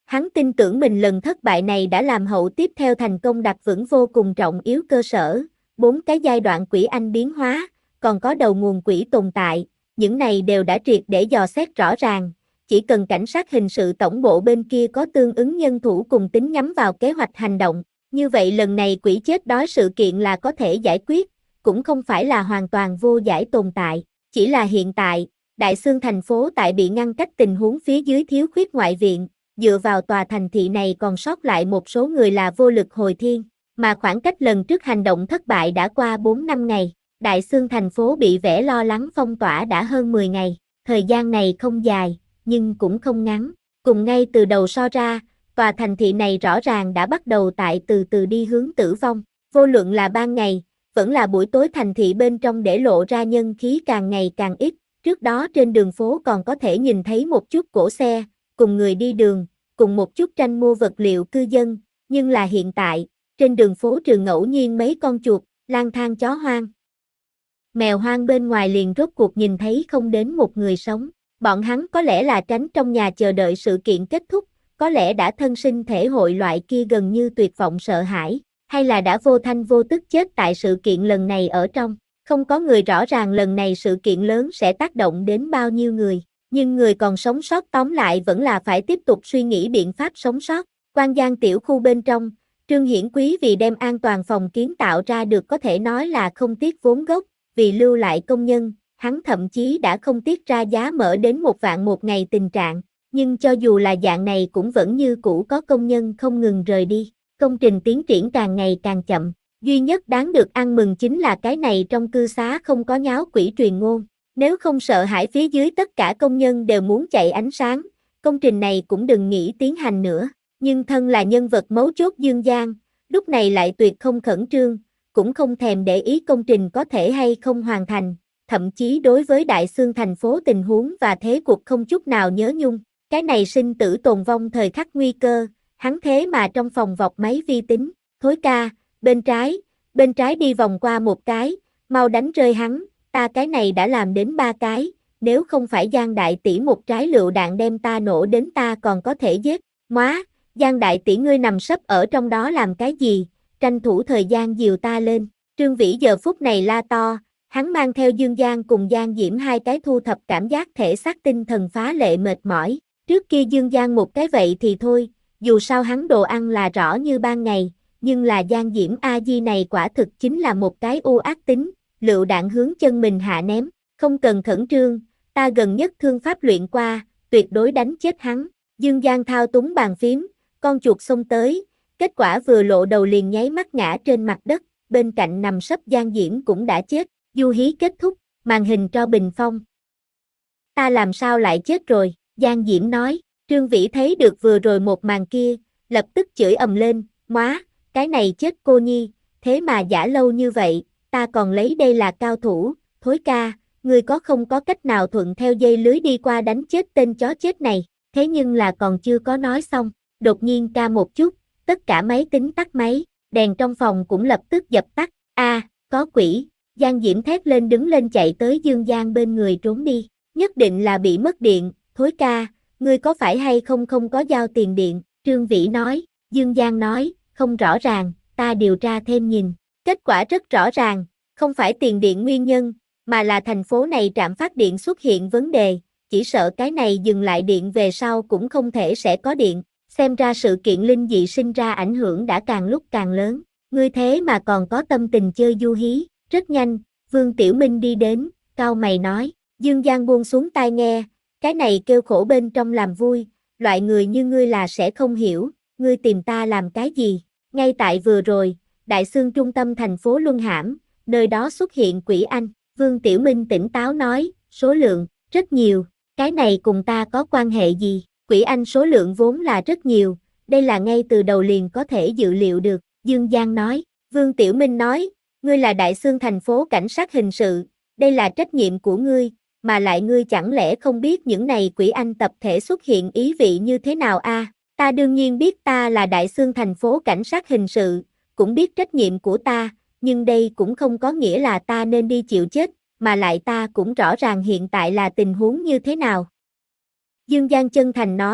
Hắn tin tưởng mình lần thất bại này đã làm hậu tiếp theo thành công đặt vững vô cùng trọng yếu cơ sở. Bốn cái giai đoạn quỷ anh biến hóa, còn có đầu nguồn quỷ tồn tại, những này đều đã triệt để dò xét rõ ràng. Chỉ cần cảnh sát hình sự tổng bộ bên kia có tương ứng nhân thủ cùng tính nhắm vào kế hoạch hành động, như vậy lần này quỷ chết đói sự kiện là có thể giải quyết, cũng không phải là hoàn toàn vô giải tồn tại. Chỉ là hiện tại, Đại Xương thành phố tại bị ngăn cách tình huống phía dưới thiếu khuyết ngoại viện, dựa vào tòa thành thị này còn sót lại một số người là vô lực hồi thiên, mà khoảng cách lần trước hành động thất bại đã qua bốn năm ngày, Đại Xương thành phố bị vẻ lo lắng phong tỏa đã hơn mười ngày, thời gian này không dài, nhưng cũng không ngắn, cùng ngay từ đầu so ra, tòa thành thị này rõ ràng đã bắt đầu tại từ từ đi hướng tử vong, vô luận là ban ngày, vẫn là buổi tối thành thị bên trong để lộ ra nhân khí càng ngày càng ít, trước đó trên đường phố còn có thể nhìn thấy một chút cỗ xe, cùng người đi đường, cùng một chút tranh mua vật liệu cư dân, nhưng là hiện tại, trên đường phố trừ ngẫu nhiên mấy con chuột, lang thang chó hoang. Mèo hoang bên ngoài liền rốt cuộc nhìn thấy không đến một người sống, bọn hắn có lẽ là tránh trong nhà chờ đợi sự kiện kết thúc, có lẽ đã thân sinh thể hội loại kia gần như tuyệt vọng sợ hãi, hay là đã vô thanh vô tức chết tại sự kiện lần này ở trong. Không có người rõ ràng lần này sự kiện lớn sẽ tác động đến bao nhiêu người, nhưng người còn sống sót tóm lại vẫn là phải tiếp tục suy nghĩ biện pháp sống sót. Quan Giang tiểu khu bên trong, Trương Hiển Quý vì đem an toàn phòng kiến tạo ra được có thể nói là không tiếc vốn gốc, vì lưu lại công nhân, hắn thậm chí đã không tiếc ra giá mở đến một vạn một ngày tình trạng, nhưng cho dù là dạng này cũng vẫn như cũ có công nhân không ngừng rời đi, công trình tiến triển càng ngày càng chậm. Duy nhất đáng được ăn mừng chính là cái này trong cư xá không có nháo quỷ truyền ngôn. Nếu không sợ hãi phía dưới tất cả công nhân đều muốn chạy ánh sáng, công trình này cũng đừng nghĩ tiến hành nữa. Nhưng thân là nhân vật mấu chốt Dương Giang, lúc này lại tuyệt không khẩn trương, cũng không thèm để ý công trình có thể hay không hoàn thành, thậm chí đối với Đại Xương thành phố tình huống và thế cuộc không chút nào nhớ nhung. Cái này sinh tử tồn vong thời khắc nguy cơ, hắn thế mà trong phòng vọc máy vi tính, Thối ca, bên trái, bên trái đi vòng qua một cái, mau đánh rơi hắn, ta cái này đã làm đến ba cái, nếu không phải Giang đại tỷ một trái lựu đạn đem ta nổ đến ta còn có thể giết, móa, Giang đại tỷ ngươi nằm sấp ở trong đó làm cái gì, tranh thủ thời gian dìu ta lên, Trương Vĩ giờ phút này la to, hắn mang theo Dương Giang cùng Giang Diễm hai cái thu thập cảm giác thể xác tinh thần phá lệ mệt mỏi, trước kia Dương Giang một cái vậy thì thôi, dù sao hắn đồ ăn là rõ như ban ngày. Nhưng là Giang Diễm A Di này quả thực chính là một cái u ác tính, lựu đạn hướng chân mình hạ ném, không cần khẩn trương, ta gần nhất thương pháp luyện qua, tuyệt đối đánh chết hắn. Dương Giang thao túng bàn phím, con chuột xông tới, kết quả vừa lộ đầu liền nháy mắt ngã trên mặt đất, bên cạnh nằm sấp Giang Diễm cũng đã chết, du hí kết thúc, màn hình cho bình phong. Ta làm sao lại chết rồi, Giang Diễm nói, Trương Vĩ thấy được vừa rồi một màn kia, lập tức chửi ầm lên, móa. Cái này chết cô nhi, thế mà giả lâu như vậy, ta còn lấy đây là cao thủ, Thối ca, ngươi có không có cách nào thuận theo dây lưới đi qua đánh chết tên chó chết này, thế nhưng là còn chưa có nói xong, đột nhiên ca một chút, tất cả máy tính tắt máy, đèn trong phòng cũng lập tức dập tắt, a à, có quỷ, Giang Diễm thét lên đứng lên chạy tới Dương Giang bên người trốn đi, nhất định là bị mất điện, Thối ca, ngươi có phải hay không không có giao tiền điện, Trương Vĩ nói, Dương Giang nói, không rõ ràng, ta điều tra thêm nhìn, kết quả rất rõ ràng, không phải tiền điện nguyên nhân, mà là thành phố này trạm phát điện xuất hiện vấn đề, chỉ sợ cái này dừng lại điện về sau cũng không thể sẽ có điện, xem ra sự kiện linh dị sinh ra ảnh hưởng đã càng lúc càng lớn, ngươi thế mà còn có tâm tình chơi du hí, rất nhanh, Vương Tiểu Minh đi đến, cau mày nói, Dương Giang buông xuống tai nghe, cái này kêu khổ bên trong làm vui, loại người như ngươi là sẽ không hiểu, ngươi tìm ta làm cái gì, ngay tại vừa rồi, Đại Xương trung tâm thành phố Luân Hãm, nơi đó xuất hiện quỷ anh, Vương Tiểu Minh tỉnh táo nói, số lượng, rất nhiều, cái này cùng ta có quan hệ gì, quỷ anh số lượng vốn là rất nhiều, đây là ngay từ đầu liền có thể dự liệu được, Dương Giang nói, Vương Tiểu Minh nói, ngươi là Đại Xương thành phố cảnh sát hình sự, đây là trách nhiệm của ngươi, mà lại ngươi chẳng lẽ không biết những này quỷ anh tập thể xuất hiện ý vị như thế nào a? À? Ta đương nhiên biết ta là Đại Xương thành phố cảnh sát hình sự, cũng biết trách nhiệm của ta, nhưng đây cũng không có nghĩa là ta nên đi chịu chết, mà lại ta cũng rõ ràng hiện tại là tình huống như thế nào. Dương Giang chân thành nói,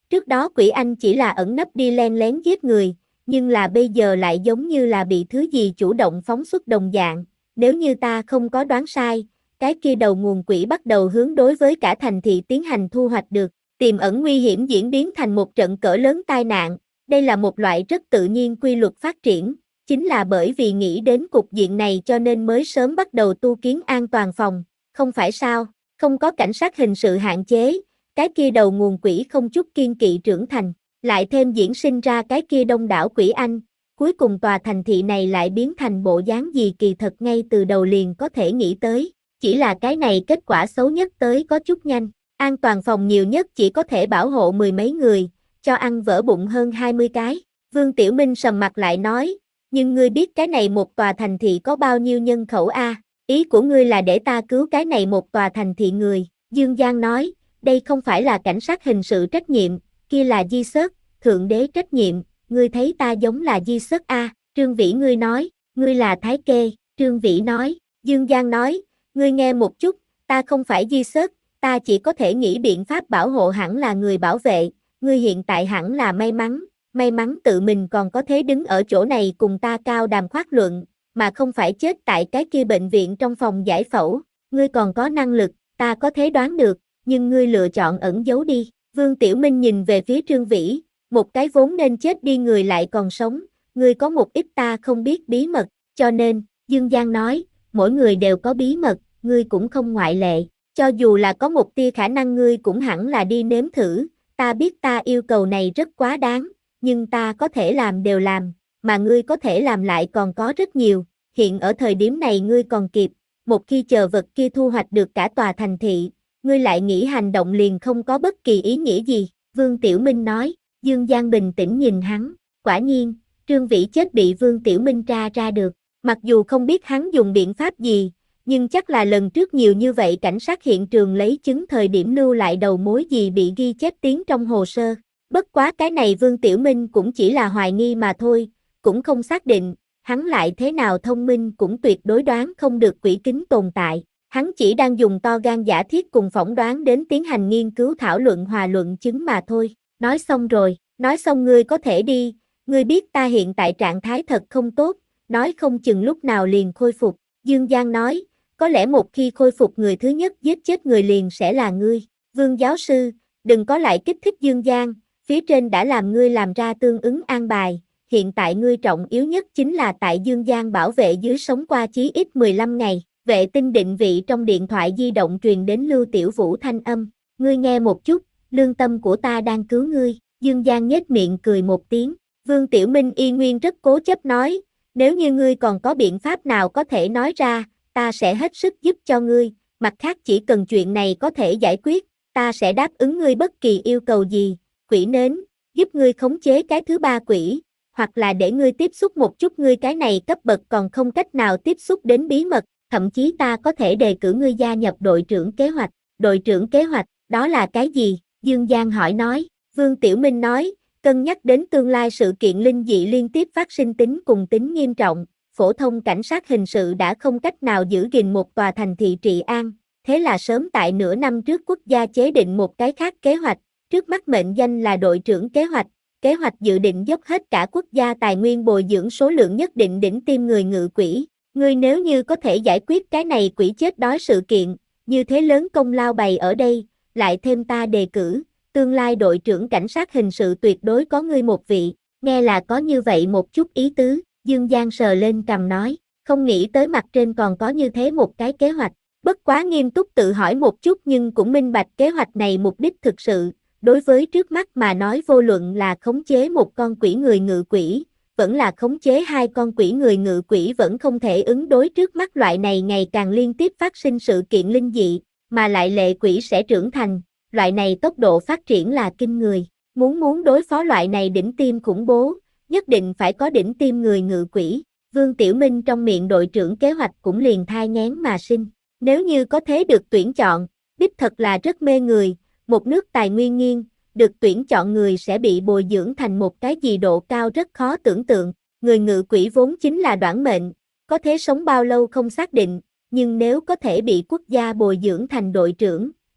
Trước đó quỷ anh chỉ là ẩn nấp đi len lén giết người, nhưng là bây giờ lại giống như là bị thứ gì chủ động phóng xuất đồng dạng. Nếu như ta không có đoán sai, cái kia đầu nguồn quỷ bắt đầu hướng đối với cả thành thị tiến hành thu hoạch được, tiềm ẩn nguy hiểm diễn biến thành một trận cỡ lớn tai nạn. Đây là một loại rất tự nhiên quy luật phát triển, chính là bởi vì nghĩ đến cục diện này cho nên mới sớm bắt đầu tu kiến an toàn phòng, không phải sao? Không có cảnh sát hình sự hạn chế, cái kia đầu nguồn quỷ không chút kiên kỵ trưởng thành, lại thêm diễn sinh ra cái kia đông đảo quỷ anh, cuối cùng tòa thành thị này lại biến thành bộ dáng gì kỳ thật ngay từ đầu liền có thể nghĩ tới, chỉ là cái này kết quả xấu nhất tới có chút nhanh, an toàn phòng nhiều nhất chỉ có thể bảo hộ mười mấy người, cho ăn vỡ bụng hơn hai mươi cái, Vương Tiểu Minh sầm mặt lại nói, nhưng ngươi biết cái này một tòa thành thị có bao nhiêu nhân khẩu a? À? Ý của ngươi là để ta cứu cái này một tòa thành thị người, Dương Giang nói, đây không phải là cảnh sát hình sự trách nhiệm, kia là di sớt, thượng đế trách nhiệm, ngươi thấy ta giống là di sớt a? À? Trương Vĩ ngươi nói, ngươi là Thái Kê, Trương Vĩ nói, Dương Giang nói, ngươi nghe một chút, ta không phải di sớt, ta chỉ có thể nghĩ biện pháp bảo hộ hẳn là người bảo vệ, ngươi hiện tại hẳn là may mắn, may mắn tự mình còn có thể đứng ở chỗ này cùng ta cao đàm khoát luận, mà không phải chết tại cái kia bệnh viện trong phòng giải phẫu, ngươi còn có năng lực, ta có thể đoán được, nhưng ngươi lựa chọn ẩn giấu đi. Vương Tiểu Minh nhìn về phía Trương Vĩ, một cái vốn nên chết đi người lại còn sống, ngươi có một ít ta không biết bí mật, cho nên, Dương Giang nói, mỗi người đều có bí mật, ngươi cũng không ngoại lệ, cho dù là có một tia khả năng ngươi cũng hẳn là đi nếm thử, ta biết ta yêu cầu này rất quá đáng, nhưng ta có thể làm đều làm, mà ngươi có thể làm lại còn có rất nhiều, hiện ở thời điểm này ngươi còn kịp, một khi chờ vật kia thu hoạch được cả tòa thành thị, ngươi lại nghĩ hành động liền không có bất kỳ ý nghĩa gì, Vương Tiểu Minh nói, Dương Giang bình tĩnh nhìn hắn, quả nhiên, Trương Vĩ chết bị Vương Tiểu Minh tra ra được, mặc dù không biết hắn dùng biện pháp gì, nhưng chắc là lần trước nhiều như vậy cảnh sát hiện trường lấy chứng thời điểm lưu lại đầu mối gì bị ghi chép tiếng trong hồ sơ. Bất quá cái này Vương Tiểu Minh cũng chỉ là hoài nghi mà thôi, cũng không xác định, hắn lại thế nào thông minh cũng tuyệt đối đoán không được quỷ kính tồn tại. Hắn chỉ đang dùng to gan giả thiết cùng phỏng đoán đến tiến hành nghiên cứu thảo luận hòa luận chứng mà thôi. Nói xong rồi, nói xong ngươi có thể đi, ngươi biết ta hiện tại trạng thái thật không tốt, nói không chừng lúc nào liền khôi phục. Dương Giang nói, có lẽ một khi khôi phục người thứ nhất giết chết người liền sẽ là ngươi. Vương giáo sư, đừng có lại kích thích Dương Giang, phía trên đã làm ngươi làm ra tương ứng an bài, hiện tại ngươi trọng yếu nhất chính là tại Dương Giang bảo vệ dưới sống qua chí ít mười lăm ngày. Vệ tinh định vị trong điện thoại di động truyền đến Lưu Tiểu Vũ thanh âm, ngươi nghe một chút, lương tâm của ta đang cứu ngươi. Dương Giang nhếch miệng cười một tiếng, Vương Tiểu Minh y nguyên rất cố chấp nói, nếu như ngươi còn có biện pháp nào có thể nói ra, ta sẽ hết sức giúp cho ngươi, mặt khác chỉ cần chuyện này có thể giải quyết, ta sẽ đáp ứng ngươi bất kỳ yêu cầu gì, quỷ nến, giúp ngươi khống chế cái thứ ba quỷ, hoặc là để ngươi tiếp xúc một chút ngươi cái này cấp bậc còn không cách nào tiếp xúc đến bí mật, thậm chí ta có thể đề cử ngươi gia nhập đội trưởng kế hoạch, đội trưởng kế hoạch, đó là cái gì? Dương Giang hỏi nói, Vương Tiểu Minh nói, cân nhắc đến tương lai sự kiện linh dị liên tiếp phát sinh tính cùng tính nghiêm trọng, phổ thông cảnh sát hình sự đã không cách nào giữ gìn một tòa thành thị trị an, thế là sớm tại nửa năm trước quốc gia chế định một cái khác kế hoạch, trước mắt mệnh danh là đội trưởng kế hoạch, kế hoạch dự định dốc hết cả quốc gia tài nguyên bồi dưỡng số lượng nhất định đỉnh tim người ngự quỷ, ngươi nếu như có thể giải quyết cái này quỷ chết đói sự kiện, như thế lớn công lao bày ở đây, lại thêm ta đề cử, tương lai đội trưởng cảnh sát hình sự tuyệt đối có ngươi một vị, nghe là có như vậy một chút ý tứ, Dương Giang sờ lên cằm nói, không nghĩ tới mặt trên còn có như thế một cái kế hoạch, bất quá nghiêm túc tự hỏi một chút nhưng cũng minh bạch kế hoạch này mục đích thực sự, đối với trước mắt mà nói vô luận là khống chế một con quỷ người ngự quỷ, vẫn là khống chế hai con quỷ người ngự quỷ vẫn không thể ứng đối trước mắt loại này ngày càng liên tiếp phát sinh sự kiện linh dị, mà lại lệ quỷ sẽ trưởng thành, loại này tốc độ phát triển là kinh người, muốn muốn đối phó loại này đỉnh tim khủng bố, nhất định phải có đỉnh tim người ngự quỷ, Vương Tiểu Minh trong miệng đội trưởng kế hoạch cũng liền thai nghén mà sinh, nếu như có thế được tuyển chọn, đích thật là rất mê người, một nước tài nguyên nghiêng, được tuyển chọn người sẽ bị bồi dưỡng thành một cái gì độ cao rất khó tưởng tượng, người ngự quỷ vốn chính là đoản mệnh, có thể sống bao lâu không xác định, nhưng nếu có thể bị quốc gia bồi dưỡng thành đội trưởng,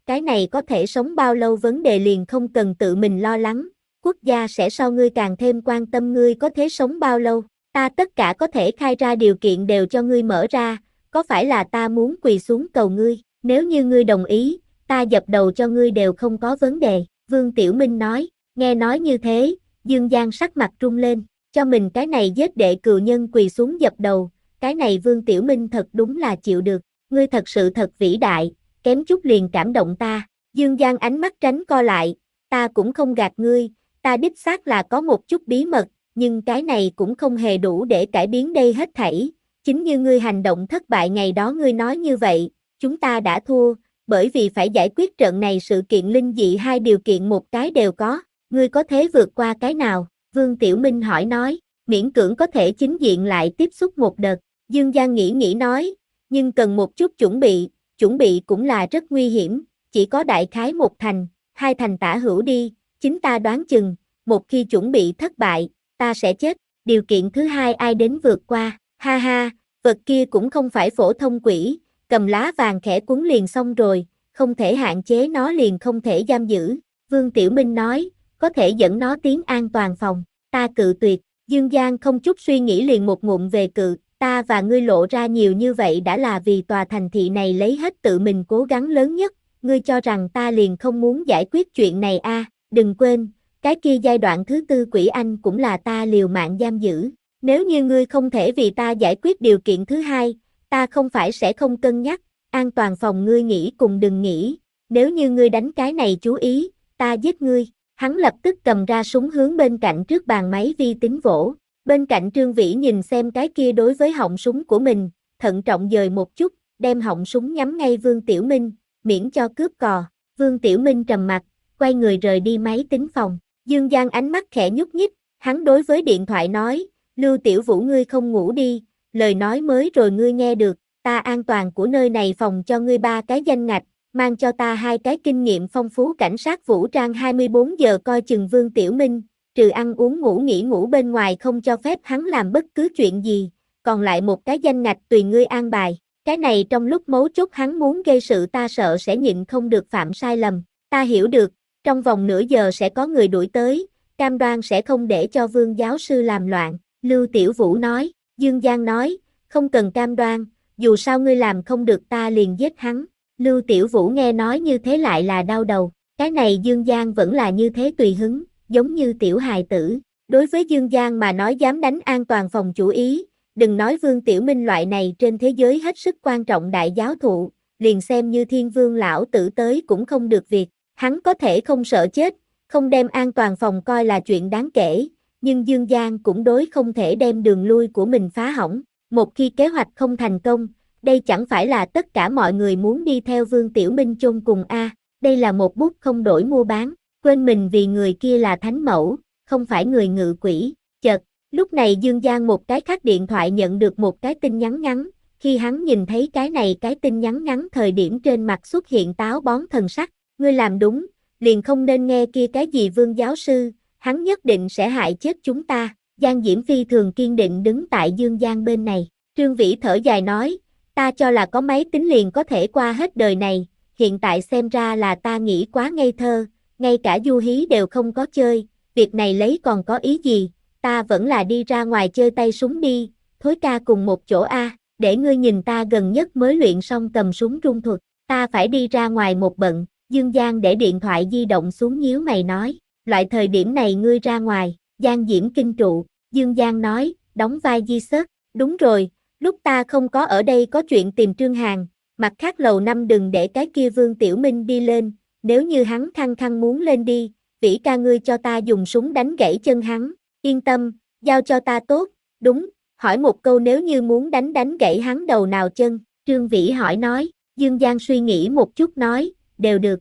cái này có thể sống bao lâu vấn đề liền không cần tự mình lo lắng, quốc gia sẽ so ngươi càng thêm quan tâm ngươi có thể sống bao lâu, ta tất cả có thể khai ra điều kiện đều cho ngươi mở ra, có phải là ta muốn quỳ xuống cầu ngươi, nếu như ngươi đồng ý, ta dập đầu cho ngươi đều không có vấn đề, Vương Tiểu Minh nói, nghe nói như thế, Dương Giang sắc mặt rung lên, cho mình cái này giết đệ cừu nhân quỳ xuống dập đầu, cái này Vương Tiểu Minh thật đúng là chịu được, ngươi thật sự thật vĩ đại, kém chút liền cảm động ta, Dương Giang ánh mắt tránh co lại, ta cũng không gạt ngươi, ta đích xác là có một chút bí mật, nhưng cái này cũng không hề đủ để cải biến đây hết thảy, chính như ngươi hành động thất bại ngày đó ngươi nói như vậy, chúng ta đã thua, bởi vì phải giải quyết trận này sự kiện linh dị hai điều kiện một cái đều có, ngươi có thể vượt qua cái nào, Vương Tiểu Minh hỏi nói, miễn cưỡng có thể chính diện lại tiếp xúc một đợt, Dương Giang nghĩ nghĩ nói, nhưng cần một chút chuẩn bị, chuẩn bị cũng là rất nguy hiểm, chỉ có đại khái một thành, hai thành tả hữu đi, chính ta đoán chừng, một khi chuẩn bị thất bại, ta sẽ chết, điều kiện thứ hai ai đến vượt qua, ha ha, vật kia cũng không phải phổ thông quỷ, cầm lá vàng khẽ cuốn liền xong rồi, không thể hạn chế nó liền không thể giam giữ, Vương Tiểu Minh nói, có thể dẫn nó tiến an toàn phòng, ta cự tuyệt, Dương Giang không chút suy nghĩ liền một ngụm về cự, ta và ngươi lộ ra nhiều như vậy đã là vì tòa thành thị này lấy hết tự mình cố gắng lớn nhất, ngươi cho rằng ta liền không muốn giải quyết chuyện này a? À, đừng quên, cái kia giai đoạn thứ tư quỷ anh cũng là ta liều mạng giam giữ, nếu như ngươi không thể vì ta giải quyết điều kiện thứ hai, ta không phải sẽ không cân nhắc, an toàn phòng ngươi nghĩ cùng đừng nghĩ, nếu như ngươi đánh cái này chú ý, ta giết ngươi, hắn lập tức cầm ra súng hướng bên cạnh trước bàn máy vi tính vỗ, bên cạnh Trương Vĩ nhìn xem cái kia đối với họng súng của mình, thận trọng dời một chút, đem họng súng nhắm ngay Vương Tiểu Minh, miễn cho cướp cò, Vương Tiểu Minh trầm mặt, quay người rời đi máy tính phòng, Dương Giang ánh mắt khẽ nhúc nhích, hắn đối với điện thoại nói, Lưu Tiểu Vũ ngươi không ngủ đi, lời nói mới rồi ngươi nghe được, ta an toàn của nơi này phòng cho ngươi ba cái danh ngạch, mang cho ta hai cái kinh nghiệm phong phú cảnh sát vũ trang hai mươi bốn giờ coi chừng Vương Tiểu Minh, trừ ăn uống ngủ nghỉ ngủ bên ngoài không cho phép hắn làm bất cứ chuyện gì, còn lại một cái danh ngạch tùy ngươi an bài, cái này trong lúc mấu chốt hắn muốn gây sự ta sợ sẽ nhịn không được phạm sai lầm, ta hiểu được, trong vòng nửa giờ sẽ có người đuổi tới, cam đoan sẽ không để cho Vương giáo sư làm loạn, Lưu Tiểu Vũ nói, Dương Giang nói, không cần cam đoan, dù sao ngươi làm không được ta liền giết hắn, Lưu Tiểu Vũ nghe nói như thế lại là đau đầu, cái này Dương Giang vẫn là như thế tùy hứng, giống như tiểu hài tử, đối với Dương Giang mà nói dám đánh an toàn phòng chủ ý, đừng nói Vương Tiểu Minh loại này trên thế giới hết sức quan trọng đại giáo thụ, liền xem như Thiên Vương lão tử tới cũng không được việc, hắn có thể không sợ chết, không đem an toàn phòng coi là chuyện đáng kể, nhưng Dương Giang cũng đối không thể đem đường lui của mình phá hỏng, một khi kế hoạch không thành công, đây chẳng phải là tất cả mọi người muốn đi theo Vương Tiểu Minh chôn cùng a, à, đây là một bút không đổi mua bán, quên mình vì người kia là thánh mẫu, không phải người ngự quỷ, chợt, lúc này Dương Giang một cái khác điện thoại nhận được một cái tin nhắn ngắn, khi hắn nhìn thấy cái này cái tin nhắn ngắn thời điểm trên mặt xuất hiện táo bón thần sắc, ngươi làm đúng, liền không nên nghe kia cái gì Vương giáo sư, hắn nhất định sẽ hại chết chúng ta, Giang Diễm Phi thường kiên định đứng tại Dương Giang bên này, Trương Vĩ thở dài nói, ta cho là có máy tính liền có thể qua hết đời này, hiện tại xem ra là ta nghĩ quá ngây thơ, ngay cả du hí đều không có chơi, việc này lấy còn có ý gì, ta vẫn là đi ra ngoài chơi tay súng đi, Thối ca cùng một chỗ a, để ngươi nhìn ta gần nhất mới luyện xong cầm súng trung thuật, ta phải đi ra ngoài một bận, Dương Giang để điện thoại di động xuống nhíu mày nói, loại thời điểm này ngươi ra ngoài, Giang Diễm kinh trụ, Dương Giang nói, đóng vai di sớt, đúng rồi, lúc ta không có ở đây có chuyện tìm Trương Hàn, mặt khác lầu năm đừng để cái kia Vương Tiểu Minh đi lên, nếu như hắn khăng khăng muốn lên đi, Vĩ ca ngươi cho ta dùng súng đánh gãy chân hắn, yên tâm, giao cho ta tốt, đúng, hỏi một câu nếu như muốn đánh đánh gãy hắn đầu nào chân, Trương Vĩ hỏi nói, Dương Giang suy nghĩ một chút nói, đều được.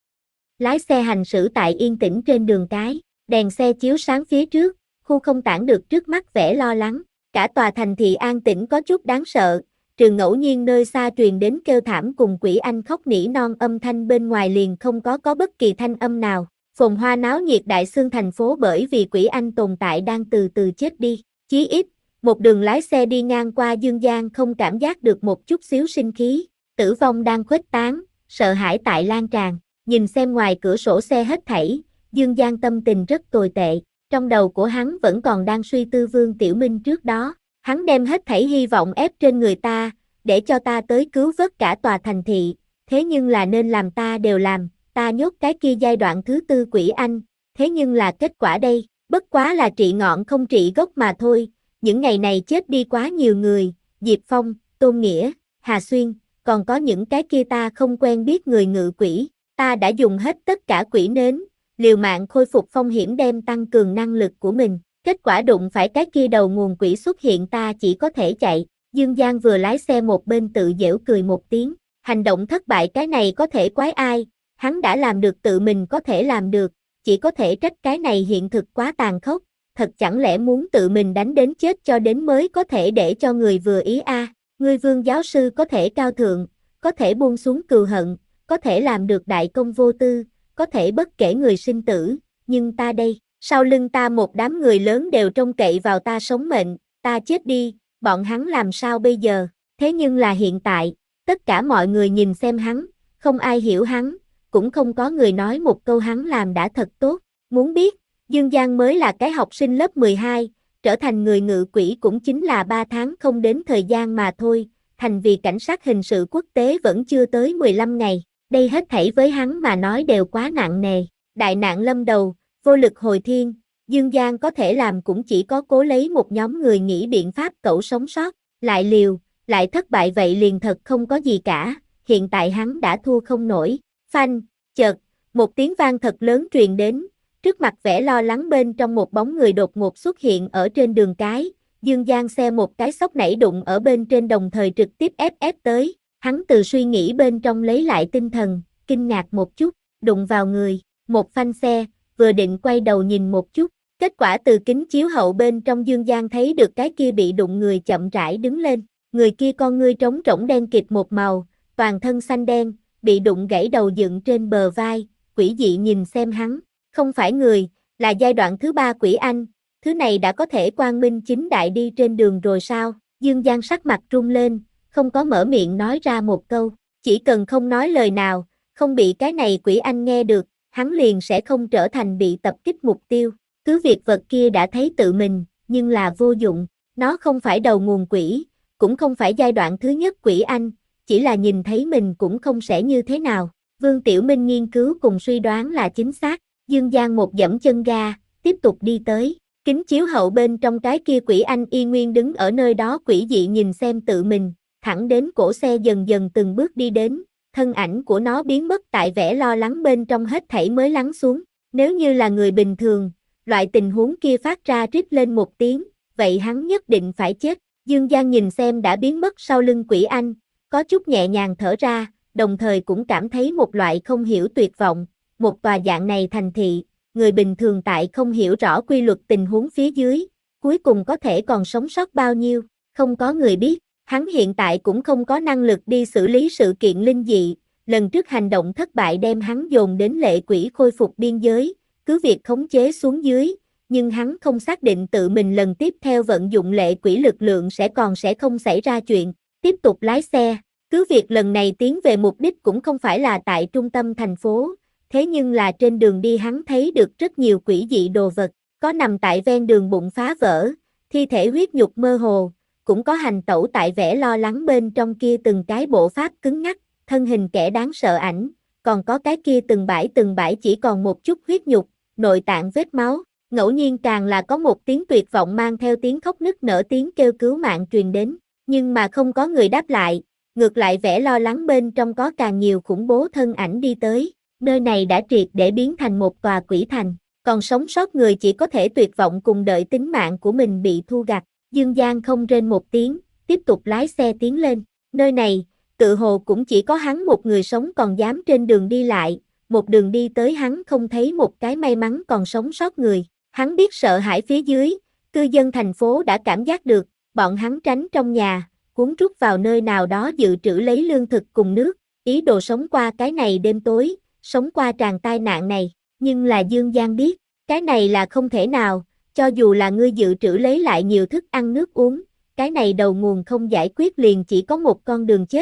Lái xe hành xử tại yên tĩnh trên đường cái, đèn xe chiếu sáng phía trước, khu không tản được trước mắt vẻ lo lắng, cả tòa thành thị an tĩnh có chút đáng sợ, trừ ngẫu nhiên nơi xa truyền đến kêu thảm cùng quỷ anh khóc nỉ non âm thanh bên ngoài liền không có có bất kỳ thanh âm nào, phồn hoa náo nhiệt đại xương thành phố bởi vì quỷ anh tồn tại đang từ từ chết đi, chí ít, một đường lái xe đi ngang qua Dương Giang không cảm giác được một chút xíu sinh khí, tử vong đang khuếch tán, sợ hãi tại lan tràn, nhìn xem ngoài cửa sổ xe hết thảy, Dương Giang tâm tình rất tồi tệ, trong đầu của hắn vẫn còn đang suy tư Vương Tiểu Minh trước đó, hắn đem hết thảy hy vọng ép trên người ta, để cho ta tới cứu vớt cả tòa thành thị, thế nhưng là nên làm ta đều làm, ta nhốt cái kia giai đoạn thứ tư quỷ anh, thế nhưng là kết quả đây, bất quá là trị ngọn không trị gốc mà thôi, những ngày này chết đi quá nhiều người, Diệp Phong, Tôn Nghĩa, Hà Xuyên, còn có những cái kia ta không quen biết người ngự quỷ, ta đã dùng hết tất cả quỷ nến, liều mạng khôi phục phong hiểm đem tăng cường năng lực của mình, kết quả đụng phải cái kia đầu nguồn quỷ xuất hiện ta chỉ có thể chạy, Dương Giang vừa lái xe một bên tự giễu cười một tiếng, hành động thất bại cái này có thể quái ai, hắn đã làm được tự mình có thể làm được, chỉ có thể trách cái này hiện thực quá tàn khốc, thật chẳng lẽ muốn tự mình đánh đến chết cho đến mới có thể để cho người vừa ý a? À, ngươi Vương giáo sư có thể cao thượng, có thể buông xuống cừu hận, có thể làm được đại công vô tư, có thể bất kể người sinh tử, nhưng ta đây, sau lưng ta một đám người lớn đều trông cậy vào ta sống mệnh, ta chết đi, bọn hắn làm sao bây giờ? Thế nhưng là hiện tại, tất cả mọi người nhìn xem hắn, không ai hiểu hắn, cũng không có người nói một câu hắn làm đã thật tốt, muốn biết, Dương Giang mới là cái học sinh lớp mười hai, trở thành người ngự quỷ cũng chính là ba tháng không đến thời gian mà thôi, thành vì cảnh sát hình sự quốc tế vẫn chưa tới mười lăm ngày, đây hết thảy với hắn mà nói đều quá nặng nề, đại nạn lâm đầu, vô lực hồi thiên, Dương Giang có thể làm cũng chỉ có cố lấy một nhóm người nghĩ biện pháp cẩu sống sót, lại liều, lại thất bại vậy liền thật không có gì cả, hiện tại hắn đã thua không nổi, phanh, chợt, một tiếng vang thật lớn truyền đến, trước mặt vẻ lo lắng bên trong một bóng người đột ngột xuất hiện ở trên đường cái, Dương Giang xe một cái sốc nảy đụng ở bên trên đồng thời trực tiếp ép ép tới, hắn từ suy nghĩ bên trong lấy lại tinh thần, kinh ngạc một chút, đụng vào người, một phanh xe, vừa định quay đầu nhìn một chút, kết quả từ kính chiếu hậu bên trong Dương Giang thấy được cái kia bị đụng người chậm rãi đứng lên, người kia con ngươi trống rỗng đen kịt một màu, toàn thân xanh đen, bị đụng gãy đầu dựng trên bờ vai, quỷ dị nhìn xem hắn, không phải người, là giai đoạn thứ ba quỷ anh, thứ này đã có thể quang minh chính đại đi trên đường rồi sao, Dương Giang sắc mặt run lên, không có mở miệng nói ra một câu, chỉ cần không nói lời nào, không bị cái này quỷ anh nghe được, hắn liền sẽ không trở thành bị tập kích mục tiêu, cứ việc vật kia đã thấy tự mình, nhưng là vô dụng, nó không phải đầu nguồn quỷ, cũng không phải giai đoạn thứ nhất quỷ anh, chỉ là nhìn thấy mình cũng không sẽ như thế nào, Vương Tiểu Minh nghiên cứu cùng suy đoán là chính xác, Dương Giang một dẫm chân ga, tiếp tục đi tới, kính chiếu hậu bên trong cái kia quỷ anh y nguyên đứng ở nơi đó quỷ dị nhìn xem tự mình, thẳng đến cổ xe dần dần từng bước đi đến, thân ảnh của nó biến mất tại vẻ lo lắng bên trong hết thảy mới lắng xuống, nếu như là người bình thường, loại tình huống kia phát ra rít lên một tiếng, vậy hắn nhất định phải chết, Dương Giang nhìn xem đã biến mất sau lưng quỷ anh, có chút nhẹ nhàng thở ra, đồng thời cũng cảm thấy một loại không hiểu tuyệt vọng, một tòa dạng này thành thị, người bình thường tại không hiểu rõ quy luật tình huống phía dưới, cuối cùng có thể còn sống sót bao nhiêu, không có người biết, hắn hiện tại cũng không có năng lực đi xử lý sự kiện linh dị, lần trước hành động thất bại đem hắn dồn đến lệ quỷ khôi phục biên giới, cứ việc khống chế xuống dưới, nhưng hắn không xác định tự mình lần tiếp theo vận dụng lệ quỷ lực lượng sẽ còn sẽ không xảy ra chuyện, tiếp tục lái xe, cứ việc lần này tiến về mục đích cũng không phải là tại trung tâm thành phố, thế nhưng là trên đường đi hắn thấy được rất nhiều quỷ dị đồ vật, có nằm tại ven đường bụng phá vỡ, thi thể huyết nhục mơ hồ, cũng có hành tẩu tại vẻ lo lắng bên trong kia từng cái bộ pháp cứng ngắc, thân hình kẻ đáng sợ ảnh, còn có cái kia từng bãi từng bãi chỉ còn một chút huyết nhục, nội tạng vết máu, ngẫu nhiên càng là có một tiếng tuyệt vọng mang theo tiếng khóc nức nở tiếng kêu cứu mạng truyền đến, nhưng mà không có người đáp lại, ngược lại vẻ lo lắng bên trong có càng nhiều khủng bố thân ảnh đi tới, nơi này đã triệt để biến thành một tòa quỷ thành, còn sống sót người chỉ có thể tuyệt vọng cùng đợi tính mạng của mình bị thu gặt, Dương Giang không rên một tiếng, tiếp tục lái xe tiến lên, nơi này, tự hồ cũng chỉ có hắn một người sống còn dám trên đường đi lại, một đường đi tới hắn không thấy một cái may mắn còn sống sót người, hắn biết sợ hãi phía dưới, cư dân thành phố đã cảm giác được, bọn hắn tránh trong nhà, cuốn rút vào nơi nào đó dự trữ lấy lương thực cùng nước, ý đồ sống qua cái này đêm tối, sống qua tràn tai nạn này, nhưng là Dương Giang biết, cái này là không thể nào, cho dù là ngươi dự trữ lấy lại nhiều thức ăn nước uống, cái này đầu nguồn không giải quyết liền chỉ có một con đường chết,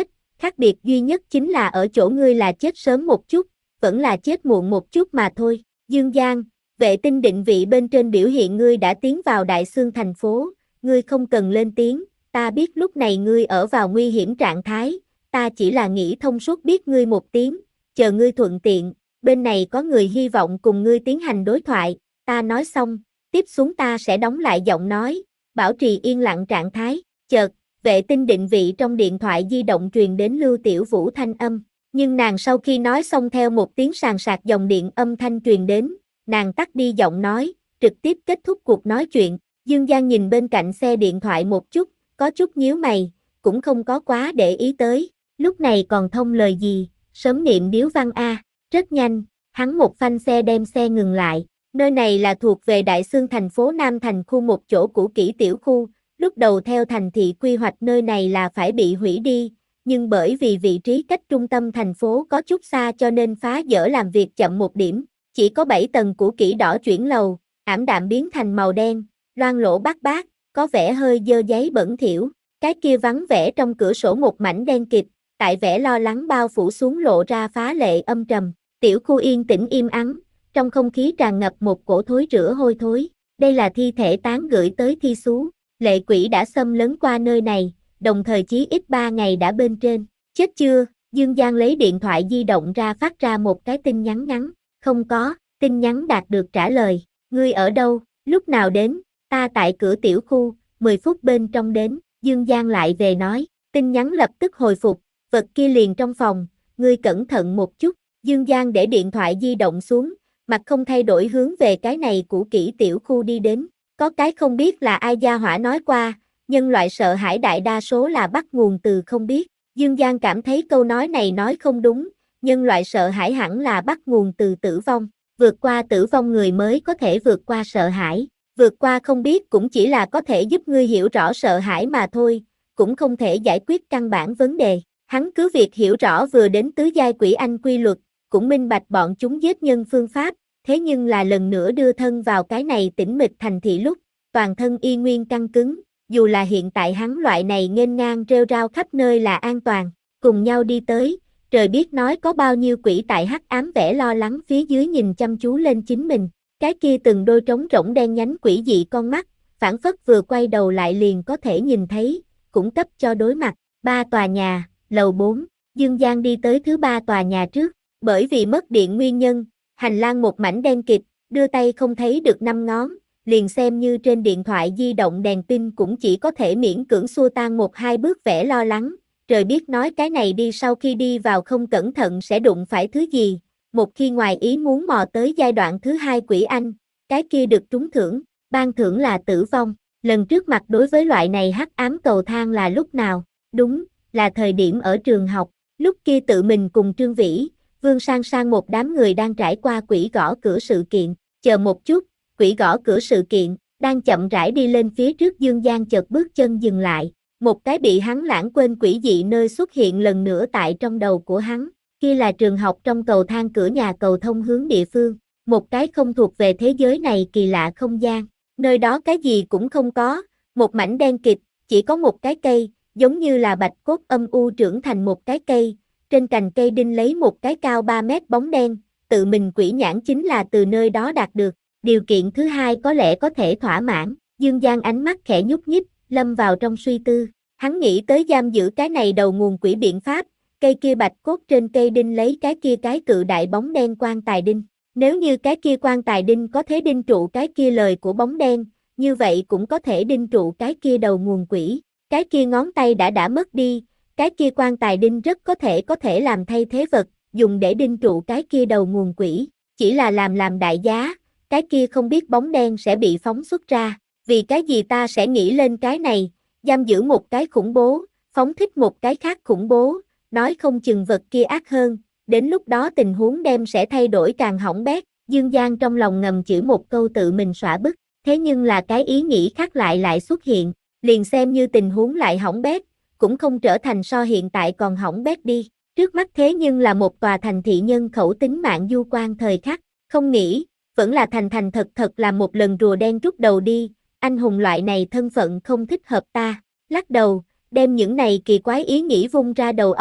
Khác biệt duy nhất chính là ở chỗ ngươi là chết sớm một chút, vẫn là chết muộn một chút mà thôi. Dương Giang, vệ tinh định vị bên trên biểu hiện ngươi đã tiến vào Đại Xương thành phố, ngươi không cần lên tiếng, ta biết lúc này ngươi ở vào nguy hiểm trạng thái, ta chỉ là nghĩ thông suốt biết ngươi một tiếng, chờ ngươi thuận tiện, bên này có người hy vọng cùng ngươi tiến hành đối thoại, ta nói xong, tiếp xuống ta sẽ đóng lại giọng nói, bảo trì yên lặng trạng thái, chợt, vệ tinh định vị trong điện thoại di động truyền đến Lưu Tiểu Vũ thanh âm, nhưng nàng sau khi nói xong theo một tiếng sàn sạc dòng điện âm thanh truyền đến, nàng tắt đi giọng nói, trực tiếp kết thúc cuộc nói chuyện, Dương Giang nhìn bên cạnh xe điện thoại một chút, có chút nhíu mày, cũng không có quá để ý tới, lúc này còn thông lời gì, sớm niệm điếu văn a, rất nhanh, hắn một phanh xe đem xe ngừng lại, nơi này là thuộc về Đại Xương thành phố Nam Thành khu một chỗ cũ kỹ tiểu khu, lúc đầu theo thành thị quy hoạch nơi này là phải bị hủy đi, nhưng bởi vì vị trí cách trung tâm thành phố có chút xa cho nên phá dỡ làm việc chậm một điểm, chỉ có bảy tầng cũ kỹ đỏ chuyển lầu, ảm đạm biến thành màu đen, loang lỗ bát bát, có vẻ hơi dơ giấy bẩn thỉu, cái kia vắng vẻ trong cửa sổ một mảnh đen kịt, tại vẻ lo lắng bao phủ xuống lộ ra phá lệ âm trầm, tiểu khu yên tĩnh im ắng, trong không khí tràn ngập một cổ thối rữa hôi thối, đây là thi thể tán gửi tới thi xú, lệ quỷ đã xâm lấn qua nơi này, đồng thời chí ít ba ngày đã bên trên, chết chưa, Dương Giang lấy điện thoại di động ra phát ra một cái tin nhắn ngắn, không có, tin nhắn đạt được trả lời, ngươi ở đâu, lúc nào đến, ta tại cửa tiểu khu, mười phút bên trong đến, Dương Giang lại về nói, tin nhắn lập tức hồi phục, vật kia liền trong phòng, ngươi cẩn thận một chút, Dương Giang để điện thoại di động xuống, mặt không thay đổi hướng về cái này cũ kỹ tiểu khu đi đến, có cái không biết là ai gia hỏa nói qua, nhân loại sợ hãi đại đa số là bắt nguồn từ không biết, Dương Giang cảm thấy câu nói này nói không đúng, nhân loại sợ hãi hẳn là bắt nguồn từ tử vong, vượt qua tử vong người mới có thể vượt qua sợ hãi, vượt qua không biết cũng chỉ là có thể giúp ngươi hiểu rõ sợ hãi mà thôi, cũng không thể giải quyết căn bản vấn đề, hắn cứ việc hiểu rõ vừa đến tứ giai quỷ anh quy luật, cũng minh bạch bọn chúng giết nhân phương pháp, thế nhưng là lần nữa đưa thân vào cái này tĩnh mịch thành thị lúc, toàn thân y nguyên căng cứng, dù là hiện tại hắn loại này nghênh ngang rêu rao khắp nơi là an toàn, cùng nhau đi tới, trời biết nói có bao nhiêu quỷ tại hắc ám vẻ lo lắng phía dưới nhìn chăm chú lên chính mình, cái kia từng đôi trống rỗng đen nhánh quỷ dị con mắt, phản phất vừa quay đầu lại liền có thể nhìn thấy, cũng cấp cho đối mặt, ba tòa nhà, lầu bốn, Dương Giang đi tới thứ ba tòa nhà trước, bởi vì mất điện nguyên nhân, hành lang một mảnh đen kịt, đưa tay không thấy được năm ngón, liền xem như trên điện thoại di động đèn pin cũng chỉ có thể miễn cưỡng xua tan một hai bước vẻ lo lắng, trời biết nói cái này đi sau khi đi vào không cẩn thận sẽ đụng phải thứ gì, một khi ngoài ý muốn mò tới giai đoạn thứ hai quỷ anh, cái kia được trúng thưởng, ban thưởng là tử vong, lần trước mặt đối với loại này hắc ám cầu thang là lúc nào, đúng, là thời điểm ở trường học, lúc kia tự mình cùng Trương Vĩ, Vương Sang Sang một đám người đang trải qua quỷ gõ cửa sự kiện, chờ một chút, quỷ gõ cửa sự kiện, đang chậm rãi đi lên phía trước Dương Giang chợt bước chân dừng lại, một cái bị hắn lãng quên quỷ dị nơi xuất hiện lần nữa tại trong đầu của hắn, kia là trường học trong cầu thang cửa nhà cầu thông hướng địa phương, một cái không thuộc về thế giới này kỳ lạ không gian, nơi đó cái gì cũng không có, một mảnh đen kịt, chỉ có một cái cây, giống như là bạch cốt âm u trưởng thành một cái cây, trên cành cây đinh lấy một cái cao ba mét bóng đen, tự mình quỷ nhãn chính là từ nơi đó đạt được, điều kiện thứ hai có lẽ có thể thỏa mãn, Dương Giang ánh mắt khẽ nhúc nhích, lâm vào trong suy tư, hắn nghĩ tới giam giữ cái này đầu nguồn quỷ biện pháp, cây kia bạch cốt trên cây đinh lấy cái kia cái cự đại bóng đen quan tài đinh, nếu như cái kia quan tài đinh có thể đinh trụ cái kia lời của bóng đen, như vậy cũng có thể đinh trụ cái kia đầu nguồn quỷ, cái kia ngón tay đã đã mất đi, cái kia quan tài đinh rất có thể có thể làm thay thế vật, dùng để đinh trụ cái kia đầu nguồn quỷ, chỉ là làm làm đại giá, cái kia không biết bóng đen sẽ bị phóng xuất ra, vì cái gì ta sẽ nghĩ lên cái này, giam giữ một cái khủng bố, phóng thích một cái khác khủng bố, nói không chừng vật kia ác hơn, đến lúc đó tình huống đem sẽ thay đổi càng hỏng bét, Dương Giang trong lòng ngầm chửi một câu tự mình xõa bức, thế nhưng là cái ý nghĩ khác lại lại xuất hiện, liền xem như tình huống lại hỏng bét, cũng không trở thành so hiện tại còn hỏng bét đi, trước mắt thế nhưng là một tòa thành thị nhân khẩu tính mạng du quan thời khắc, không nghĩ, vẫn là thành thành thật thật làm một lần rùa đen rút đầu đi, anh hùng loại này thân phận không thích hợp ta, lắc đầu, đem những này kỳ quái ý nghĩ vung ra đầu óc,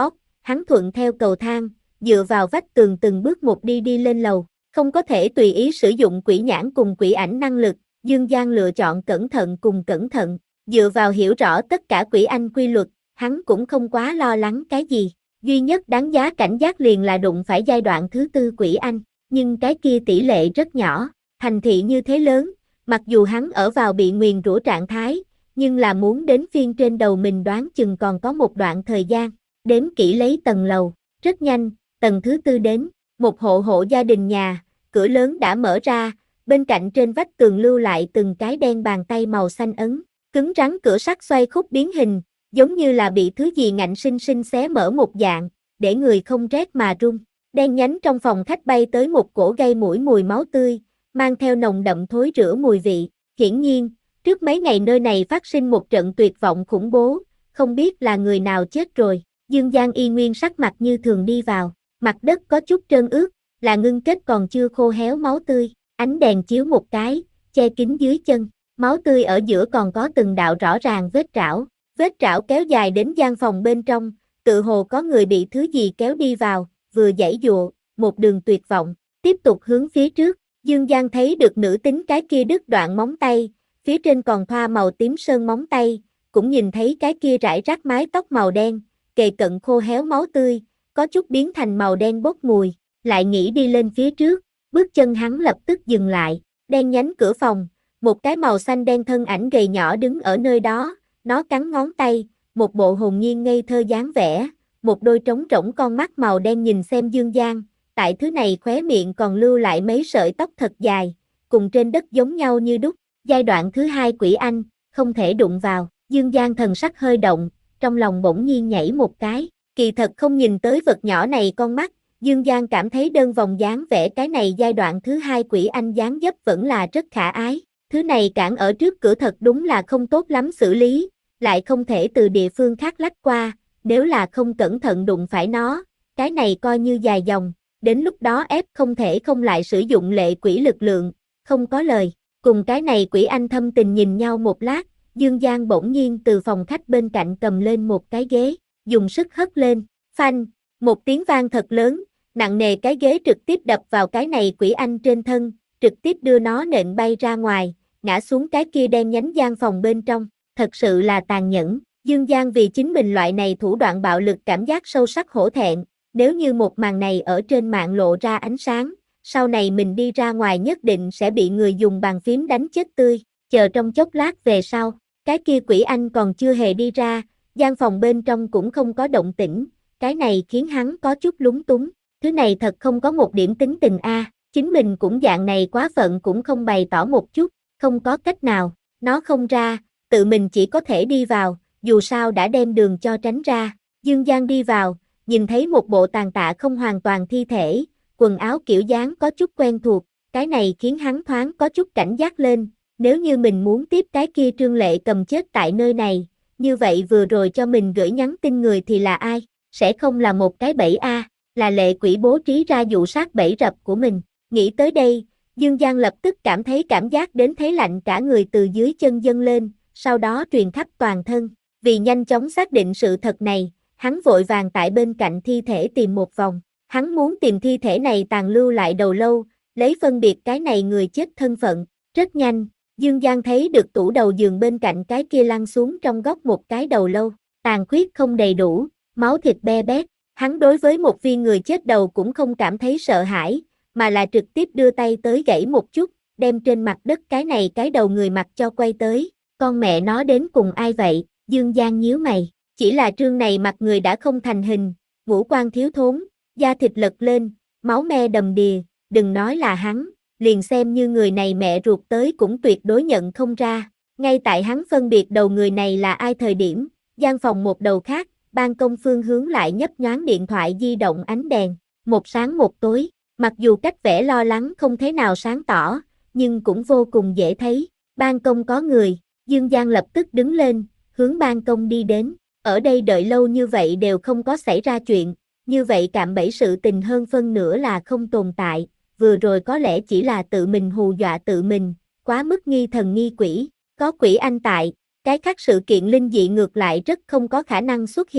hắn thuận theo cầu thang, dựa vào vách tường từng bước một đi đi lên lầu, không có thể tùy ý sử dụng quỷ nhãn cùng quỷ ảnh năng lực, Dương Giang lựa chọn cẩn thận cùng cẩn thận, dựa vào hiểu rõ tất cả quỷ anh quy luật, hắn cũng không quá lo lắng cái gì, duy nhất đáng giá cảnh giác liền là đụng phải giai đoạn thứ tư quỷ anh, nhưng cái kia tỷ lệ rất nhỏ, thành thị như thế lớn, mặc dù hắn ở vào bị nguyền rủa trạng thái, nhưng là muốn đến phiên trên đầu mình đoán chừng còn có một đoạn thời gian, đếm kỹ lấy tầng lầu, rất nhanh, tầng thứ tư đến, một hộ hộ gia đình nhà, cửa lớn đã mở ra, bên cạnh trên vách tường lưu lại từng cái đen bàn tay màu xanh ấn, cứng rắn cửa sắt xoay khúc biến hình, giống như là bị thứ gì ngạnh sinh sinh xé mở một dạng, để người không rét mà run. Đen nhánh trong phòng khách bay tới một cổ gây mũi mùi máu tươi, mang theo nồng đậm thối rữa mùi vị. Hiển nhiên, trước mấy ngày nơi này phát sinh một trận tuyệt vọng khủng bố, không biết là người nào chết rồi. Dương Giang y nguyên sắc mặt như thường đi vào, mặt đất có chút trơn ướt, là ngưng kết còn chưa khô héo máu tươi, ánh đèn chiếu một cái, che kín dưới chân, máu tươi ở giữa còn có từng đạo rõ ràng vết trảo, vết trảo kéo dài đến gian phòng bên trong, tự hồ có người bị thứ gì kéo đi vào, vừa giãy giụa, một đường tuyệt vọng, tiếp tục hướng phía trước, Dương Giang thấy được nữ tính cái kia đứt đoạn móng tay, phía trên còn thoa màu tím sơn móng tay, cũng nhìn thấy cái kia rải rác mái tóc màu đen, kề cận khô héo máu tươi, có chút biến thành màu đen bốc mùi, lại nghĩ đi lên phía trước, bước chân hắn lập tức dừng lại, đen nhánh cửa phòng, một cái màu xanh đen thân ảnh gầy nhỏ đứng ở nơi đó, nó cắn ngón tay, một bộ hồn nhiên ngây thơ dáng vẻ, một đôi trống rỗng con mắt màu đen nhìn xem Dương Giang, tại thứ này khóe miệng còn lưu lại mấy sợi tóc thật dài, cùng trên đất giống nhau như đúc, giai đoạn thứ hai quỷ anh, không thể đụng vào, Dương Giang thần sắc hơi động, trong lòng bỗng nhiên nhảy một cái, kỳ thật không nhìn tới vật nhỏ này con mắt, Dương Giang cảm thấy đơn vòng dáng vẽ cái này giai đoạn thứ hai quỷ anh dáng dấp vẫn là rất khả ái, thứ này cản ở trước cửa thật đúng là không tốt lắm xử lý, lại không thể từ địa phương khác lách qua, nếu là không cẩn thận đụng phải nó, cái này coi như dài dòng, đến lúc đó ép không thể không lại sử dụng lệ quỷ lực lượng, không có lời, cùng cái này quỷ anh thâm tình nhìn nhau một lát, Dương Giang bỗng nhiên từ phòng khách bên cạnh cầm lên một cái ghế, dùng sức hất lên, phanh, một tiếng vang thật lớn, nặng nề cái ghế trực tiếp đập vào cái này quỷ anh trên thân, trực tiếp đưa nó nện bay ra ngoài, ngã xuống cái kia đen nhánh gian phòng bên trong, thật sự là tàn nhẫn, Dương Giang vì chính mình loại này thủ đoạn bạo lực cảm giác sâu sắc hổ thẹn, nếu như một màn này ở trên mạng lộ ra ánh sáng, sau này mình đi ra ngoài nhất định sẽ bị người dùng bàn phím đánh chết tươi, chờ trong chốc lát về sau, cái kia quỷ anh còn chưa hề đi ra, gian phòng bên trong cũng không có động tĩnh, cái này khiến hắn có chút lúng túng, thứ này thật không có một điểm tính tình a, à, chính mình cũng dạng này quá phận cũng không bày tỏ một chút, không có cách nào, nó không ra, tự mình chỉ có thể đi vào, dù sao đã đem đường cho tránh ra, Dương Giang đi vào, nhìn thấy một bộ tàn tạ không hoàn toàn thi thể, quần áo kiểu dáng có chút quen thuộc, cái này khiến hắn thoáng có chút cảnh giác lên, nếu như mình muốn tiếp cái kia Trương Lệ cầm chết tại nơi này, như vậy vừa rồi cho mình gửi nhắn tin người thì là ai, sẽ không là một cái bẫy a, à, là lệ quỷ bố trí ra dụ sát bẫy rập của mình, nghĩ tới đây, Dương Giang lập tức cảm thấy cảm giác đến thấy lạnh cả người từ dưới chân dâng lên, sau đó truyền khắp toàn thân, vì nhanh chóng xác định sự thật này, hắn vội vàng tại bên cạnh thi thể tìm một vòng, hắn muốn tìm thi thể này tàn lưu lại đầu lâu, lấy phân biệt cái này người chết thân phận, rất nhanh, Dương Giang thấy được tủ đầu giường bên cạnh cái kia lăn xuống trong góc một cái đầu lâu, tàn khuyết không đầy đủ, máu thịt be bét, hắn đối với một viên người chết đầu cũng không cảm thấy sợ hãi, mà là trực tiếp đưa tay tới gãy một chút, đem trên mặt đất cái này cái đầu người mặt cho quay tới, con mẹ nó đến cùng ai vậy, Dương Giang nhíu mày, chỉ là trương này mặt người đã không thành hình, ngũ quan thiếu thốn, da thịt lật lên, máu me đầm đìa, đừng nói là hắn, liền xem như người này mẹ ruột tới cũng tuyệt đối nhận không ra, ngay tại hắn phân biệt đầu người này là ai thời điểm, gian phòng một đầu khác, ban công phương hướng lại nhấp nhoáng điện thoại di động ánh đèn, một sáng một tối, mặc dù cách vẽ lo lắng không thế nào sáng tỏ, nhưng cũng vô cùng dễ thấy, ban công có người, Dương Giang lập tức đứng lên, hướng ban công đi đến, ở đây đợi lâu như vậy đều không có xảy ra chuyện, như vậy cạm bẫy sự tình hơn phân nửa là không tồn tại, vừa rồi có lẽ chỉ là tự mình hù dọa tự mình, quá mức nghi thần nghi quỷ, có quỷ anh tại, cái khác sự kiện linh dị ngược lại rất không có khả năng xuất hiện,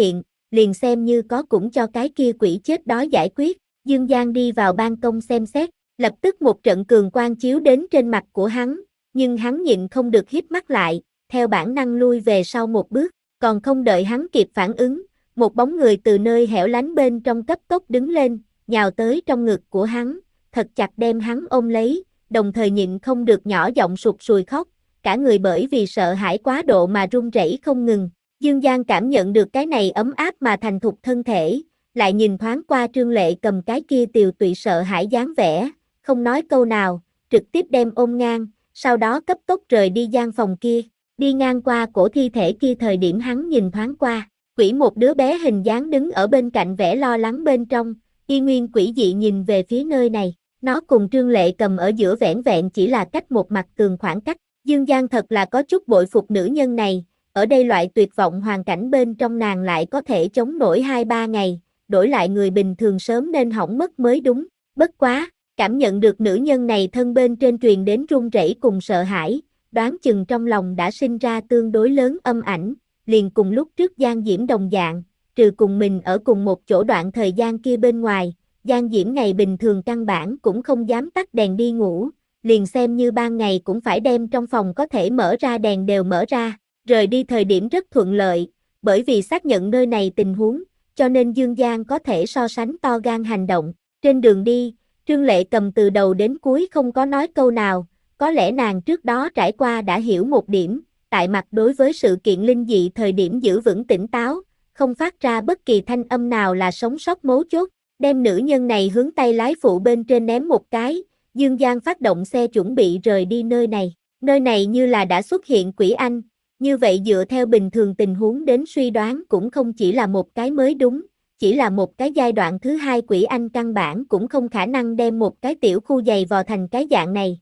liền xem như có cũng cho cái kia quỷ chết đó giải quyết. Dương Giang đi vào ban công xem xét, lập tức một trận cường quang chiếu đến trên mặt của hắn, nhưng hắn nhịn không được híp mắt lại, theo bản năng lui về sau một bước, còn không đợi hắn kịp phản ứng, một bóng người từ nơi hẻo lánh bên trong cấp tốc đứng lên, nhào tới trong ngực của hắn, thật chặt đem hắn ôm lấy, đồng thời nhịn không được nhỏ giọng sụt sùi khóc, cả người bởi vì sợ hãi quá độ mà run rẩy không ngừng. Dương Giang cảm nhận được cái này ấm áp mà thành thục thân thể, lại nhìn thoáng qua Trương Lệ Cầm cái kia tiều tụy sợ hãi dáng vẻ, không nói câu nào, trực tiếp đem ôm ngang, sau đó cấp tốc rời đi gian phòng kia, đi ngang qua cổ thi thể kia thời điểm hắn nhìn thoáng qua, quỷ một đứa bé hình dáng đứng ở bên cạnh vẻ lo lắng bên trong, y nguyên quỷ dị nhìn về phía nơi này, nó cùng Trương Lệ Cầm ở giữa vẻn vẹn chỉ là cách một mặt tường khoảng cách, Dương Giang thật là có chút bội phục nữ nhân này, ở đây loại tuyệt vọng hoàn cảnh bên trong nàng lại có thể chống nổi hai ba ngày, đổi lại người bình thường sớm nên hỏng mất mới đúng, bất quá, cảm nhận được nữ nhân này thân bên trên truyền đến run rẩy cùng sợ hãi, đoán chừng trong lòng đã sinh ra tương đối lớn âm ảnh, liền cùng lúc trước Giang Diễm đồng dạng, trừ cùng mình ở cùng một chỗ đoạn thời gian kia bên ngoài, Giang Diễm ngày bình thường căn bản cũng không dám tắt đèn đi ngủ, liền xem như ban ngày cũng phải đem trong phòng có thể mở ra đèn đều mở ra, rời đi thời điểm rất thuận lợi, bởi vì xác nhận nơi này tình huống, cho nên Dương Giang có thể so sánh to gan hành động, trên đường đi, Trương Lệ Cầm từ đầu đến cuối không có nói câu nào, có lẽ nàng trước đó trải qua đã hiểu một điểm, tại mặt đối với sự kiện linh dị thời điểm giữ vững tỉnh táo, không phát ra bất kỳ thanh âm nào là sống sót mấu chốt, đem nữ nhân này hướng tay lái phụ bên trên ném một cái, Dương Giang phát động xe chuẩn bị rời đi nơi này, nơi này như là đã xuất hiện quỷ anh, như vậy dựa theo bình thường tình huống đến suy đoán cũng không chỉ là một cái mới đúng, chỉ là một cái giai đoạn thứ hai quỷ anh căn bản cũng không khả năng đem một cái tiểu khu dày vò thành cái dạng này.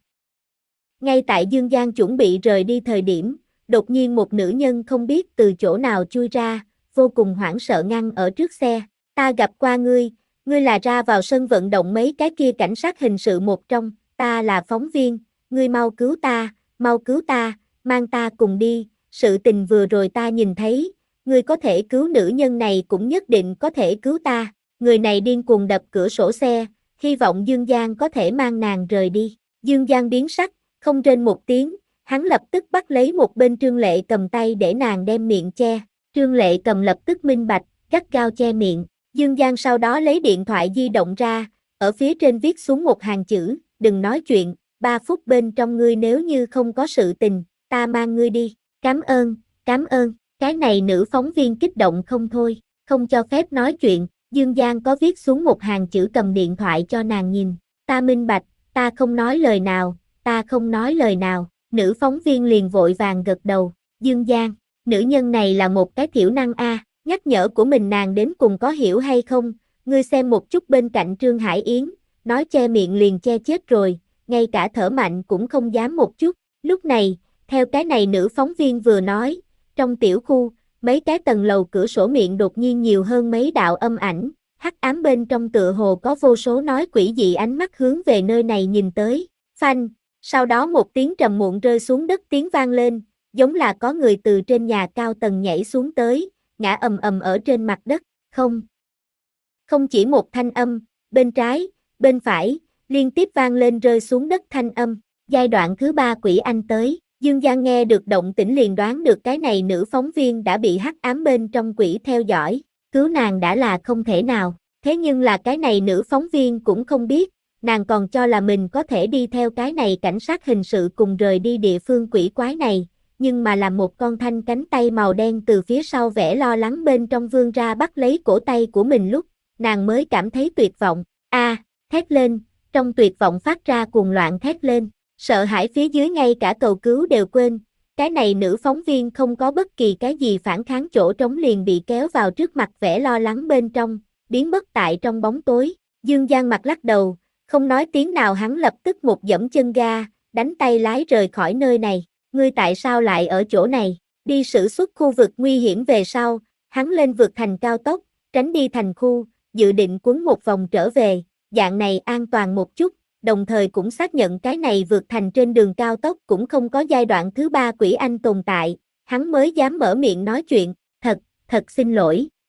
Ngay tại Dương Giang chuẩn bị rời đi thời điểm, đột nhiên một nữ nhân không biết từ chỗ nào chui ra, vô cùng hoảng sợ ngăn ở trước xe, ta gặp qua ngươi, ngươi là ra vào sân vận động mấy cái kia cảnh sát hình sự một trong, ta là phóng viên, ngươi mau cứu ta, mau cứu ta, mang ta cùng đi, sự tình vừa rồi ta nhìn thấy, ngươi có thể cứu nữ nhân này cũng nhất định có thể cứu ta, người này điên cuồng đập cửa sổ xe, hy vọng Dương Giang có thể mang nàng rời đi, Dương Giang biến sắc, không rên một tiếng, hắn lập tức bắt lấy một bên Trương Lệ Cầm tay để nàng đem miệng che, Trương Lệ Cầm lập tức minh bạch, gắt gao che miệng, Dương Giang sau đó lấy điện thoại di động ra, ở phía trên viết xuống một hàng chữ, đừng nói chuyện, ba phút bên trong ngươi nếu như không có sự tình, ta mang ngươi đi, cảm ơn, cảm ơn, cái này nữ phóng viên kích động không thôi, không cho phép nói chuyện, Dương Giang có viết xuống một hàng chữ cầm điện thoại cho nàng nhìn, ta minh bạch, ta không nói lời nào, ta không nói lời nào, nữ phóng viên liền vội vàng gật đầu, Dương Giang, nữ nhân này là một cái thiểu năng a, nhắc nhở của mình nàng đến cùng có hiểu hay không, ngươi xem một chút bên cạnh Trương Hải Yến, nói che miệng liền che chết rồi, ngay cả thở mạnh cũng không dám một chút, lúc này, theo cái này nữ phóng viên vừa nói, trong tiểu khu, mấy cái tầng lầu cửa sổ miệng đột nhiên nhiều hơn mấy đạo âm ảnh, hắc ám bên trong tựa hồ có vô số nói quỷ dị ánh mắt hướng về nơi này nhìn tới, phanh, sau đó một tiếng trầm muộn rơi xuống đất tiếng vang lên, giống là có người từ trên nhà cao tầng nhảy xuống tới, ngã ầm ầm ở trên mặt đất, không. Không chỉ một thanh âm, bên trái, bên phải, liên tiếp vang lên rơi xuống đất thanh âm, giai đoạn thứ ba quỷ anh tới, Dương Giang nghe được động tĩnh liền đoán được cái này nữ phóng viên đã bị hắc ám bên trong quỷ theo dõi, cứu nàng đã là không thể nào, thế nhưng là cái này nữ phóng viên cũng không biết, nàng còn cho là mình có thể đi theo cái này cảnh sát hình sự cùng rời đi địa phương quỷ quái này, nhưng mà là một con thanh cánh tay màu đen từ phía sau vẻ lo lắng bên trong vươn ra bắt lấy cổ tay của mình lúc, nàng mới cảm thấy tuyệt vọng, a, à, thét lên, trong tuyệt vọng phát ra cuồng loạn thét lên, sợ hãi phía dưới ngay cả cầu cứu đều quên, cái này nữ phóng viên không có bất kỳ cái gì phản kháng chỗ trống liền bị kéo vào trước mặt vẻ lo lắng bên trong, biến mất tại trong bóng tối, Dương Giang mặt lắc đầu, không nói tiếng nào hắn lập tức một giẫm chân ga, đánh tay lái rời khỏi nơi này, ngươi tại sao lại ở chỗ này, đi xử xuất khu vực nguy hiểm về sau, hắn lên vượt thành cao tốc, tránh đi thành khu, dự định quấn một vòng trở về, dạng này an toàn một chút, đồng thời cũng xác nhận cái này vượt thành trên đường cao tốc cũng không có giai đoạn thứ ba quỷ anh tồn tại, hắn mới dám mở miệng nói chuyện, thật, thật xin lỗi,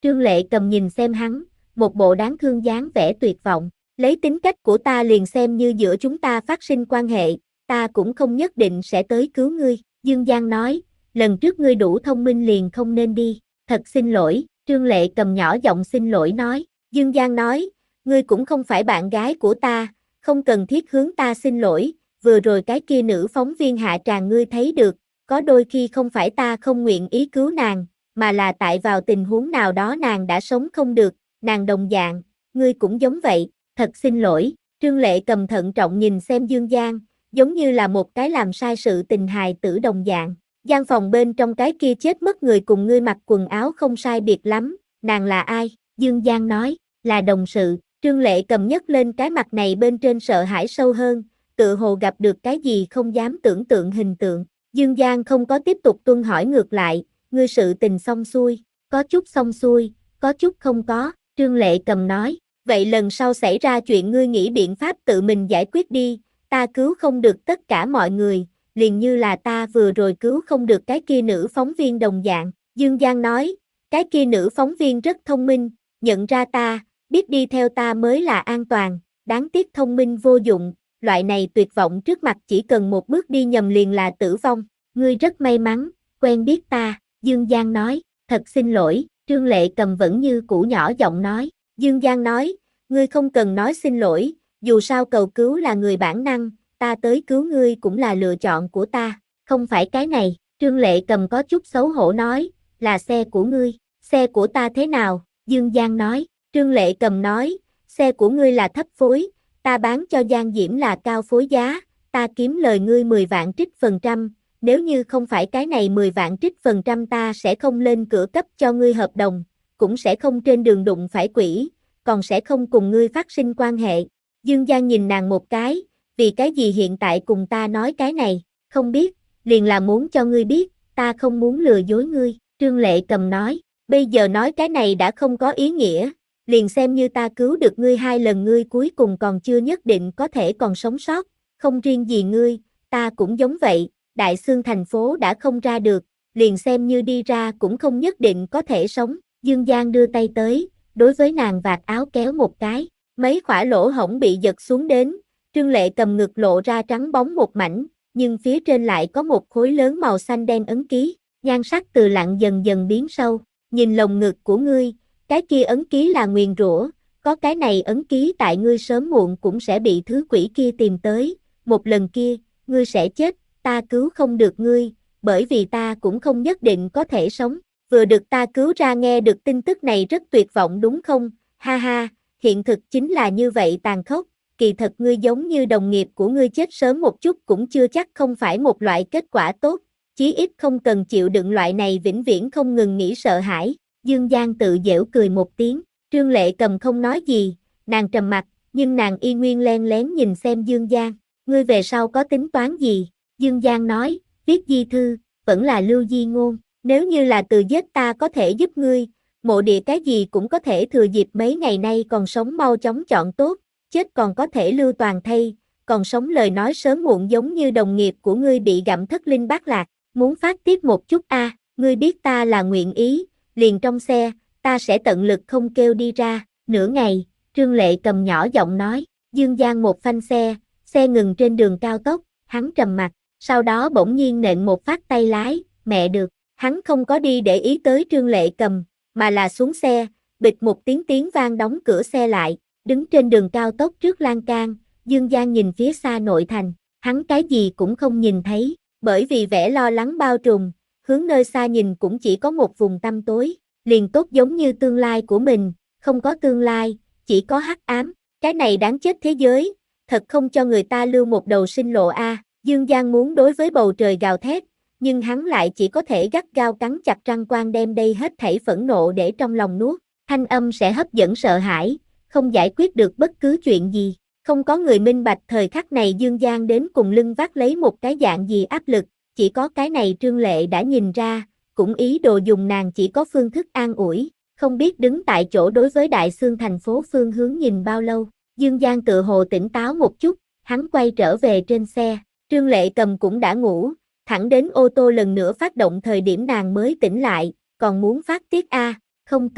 Trương Lệ Cầm nhìn xem hắn, một bộ đáng thương dáng vẻ tuyệt vọng. Lấy tính cách của ta liền xem như giữa chúng ta phát sinh quan hệ, ta cũng không nhất định sẽ tới cứu ngươi. Dương Giang nói, lần trước ngươi đủ thông minh liền không nên đi. Thật xin lỗi, Trương Lệ Cầm nhỏ giọng xin lỗi nói. Dương Giang nói, ngươi cũng không phải bạn gái của ta, không cần thiết hướng ta xin lỗi, vừa rồi cái kia nữ phóng viên hạ tràng ngươi thấy được, có đôi khi không phải ta không nguyện ý cứu nàng, mà là tại vào tình huống nào đó nàng đã sống không được, nàng đồng dạng, ngươi cũng giống vậy, thật xin lỗi. Trương Lệ Cầm thận trọng nhìn xem Dương Giang, giống như là một cái làm sai sự tình hài tử đồng dạng. Gian phòng bên trong cái kia chết mất người cùng ngươi mặc quần áo không sai biệt lắm, nàng là ai? Dương Giang nói, là đồng sự. Trương Lệ Cầm nhấc lên cái mặt này bên trên sợ hãi sâu hơn, tự hồ gặp được cái gì không dám tưởng tượng hình tượng. Dương Giang không có tiếp tục tuân hỏi ngược lại, ngươi sự tình xong xuôi, có chút xong xuôi, có chút không có. Trương Lệ Cầm nói, vậy lần sau xảy ra chuyện ngươi nghĩ biện pháp tự mình giải quyết đi, ta cứu không được tất cả mọi người, liền như là ta vừa rồi cứu không được cái kia nữ phóng viên đồng dạng. Dương Giang nói, cái kia nữ phóng viên rất thông minh, nhận ra ta, biết đi theo ta mới là an toàn, đáng tiếc thông minh vô dụng, loại này tuyệt vọng trước mặt chỉ cần một bước đi nhầm liền là tử vong. Ngươi rất may mắn, quen biết ta, Dương Giang nói, thật xin lỗi. Trương Lệ Cầm vẫn như cũ nhỏ giọng nói. Dương Giang nói, ngươi không cần nói xin lỗi, dù sao cầu cứu là người bản năng, ta tới cứu ngươi cũng là lựa chọn của ta, không phải cái này. Trương Lệ Cầm có chút xấu hổ nói, là xe của ngươi, xe của ta thế nào? Dương Giang nói. Trương Lệ Cầm nói, xe của ngươi là thấp phối, ta bán cho Giang Diễm là cao phối giá, ta kiếm lời ngươi mười vạn trích phần trăm, nếu như không phải cái này mười vạn trích phần trăm ta sẽ không lên cửa cấp cho ngươi hợp đồng, cũng sẽ không trên đường đụng phải quỷ, còn sẽ không cùng ngươi phát sinh quan hệ. Dương Giang nhìn nàng một cái, vì cái gì hiện tại cùng ta nói cái này, không biết, liền là muốn cho ngươi biết, ta không muốn lừa dối ngươi. Trương Lệ Cầm nói, bây giờ nói cái này đã không có ý nghĩa, liền xem như ta cứu được ngươi hai lần ngươi cuối cùng còn chưa nhất định có thể còn sống sót, không riêng gì ngươi, ta cũng giống vậy, Đại Xương thành phố đã không ra được, liền xem như đi ra cũng không nhất định có thể sống. Dương Giang đưa tay tới, đối với nàng vạt áo kéo một cái, mấy khỏa lỗ hổng bị giật xuống đến, Trương Lệ Cầm ngực lộ ra trắng bóng một mảnh, nhưng phía trên lại có một khối lớn màu xanh đen ấn ký, nhan sắc từ lặng dần dần biến sâu, nhìn lồng ngực của ngươi, cái kia ấn ký là nguyền rủa, có cái này ấn ký tại ngươi sớm muộn cũng sẽ bị thứ quỷ kia tìm tới, một lần kia, ngươi sẽ chết, ta cứu không được ngươi, bởi vì ta cũng không nhất định có thể sống. Vừa được ta cứu ra nghe được tin tức này rất tuyệt vọng đúng không? Ha ha, hiện thực chính là như vậy tàn khốc, kỳ thật ngươi giống như đồng nghiệp của ngươi chết sớm một chút cũng chưa chắc không phải một loại kết quả tốt, chí ít không cần chịu đựng loại này vĩnh viễn không ngừng nghĩ sợ hãi. Dương Giang tự giễu cười một tiếng, Trương Lệ Cầm không nói gì, nàng trầm mặc, nhưng nàng y nguyên len lén nhìn xem Dương Giang, ngươi về sau có tính toán gì? Dương Giang nói, viết di thư, vẫn là lưu di ngôn, nếu như là từ giết ta có thể giúp ngươi, mộ địa cái gì cũng có thể thừa dịp mấy ngày nay còn sống mau chóng chọn tốt, chết còn có thể lưu toàn thây, còn sống lời nói sớm muộn giống như đồng nghiệp của ngươi bị gặm thất linh bát lạc, muốn phát tiết một chút a, à, ngươi biết ta là nguyện ý, liền trong xe, ta sẽ tận lực không kêu đi ra. Nửa ngày, Trương Lệ Cầm nhỏ giọng nói, Dương Giang một phanh xe, xe ngừng trên đường cao tốc, hắn trầm mặt, sau đó bỗng nhiên nện một phát tay lái, mẹ được, hắn không có đi để ý tới Trương Lệ Cầm, mà là xuống xe, bịch một tiếng tiếng vang đóng cửa xe lại, đứng trên đường cao tốc trước lan can, Dương Giang nhìn phía xa nội thành, hắn cái gì cũng không nhìn thấy, bởi vì vẻ lo lắng bao trùm, hướng nơi xa nhìn cũng chỉ có một vùng tăm tối, liền tốt giống như tương lai của mình, không có tương lai, chỉ có hắc ám, cái này đáng chết thế giới, thật không cho người ta lưu một đầu sinh lộ a. À. Dương Giang muốn đối với bầu trời gào thét, nhưng hắn lại chỉ có thể gắt gao cắn chặt răng quan đem đây hết thảy phẫn nộ để trong lòng nuốt, thanh âm sẽ hấp dẫn sợ hãi, không giải quyết được bất cứ chuyện gì, không có người minh bạch thời khắc này Dương Giang đến cùng lưng vác lấy một cái dạng gì áp lực, chỉ có cái này Trương Lệ đã nhìn ra, cũng ý đồ dùng nàng chỉ có phương thức an ủi, không biết đứng tại chỗ đối với Đại Xương thành phố phương hướng nhìn bao lâu, Dương Giang tự hồ tỉnh táo một chút, hắn quay trở về trên xe, Trương Lệ Cầm cũng đã ngủ, thẳng đến ô tô lần nữa phát động thời điểm nàng mới tỉnh lại, còn muốn phát tiết a, à, không cần,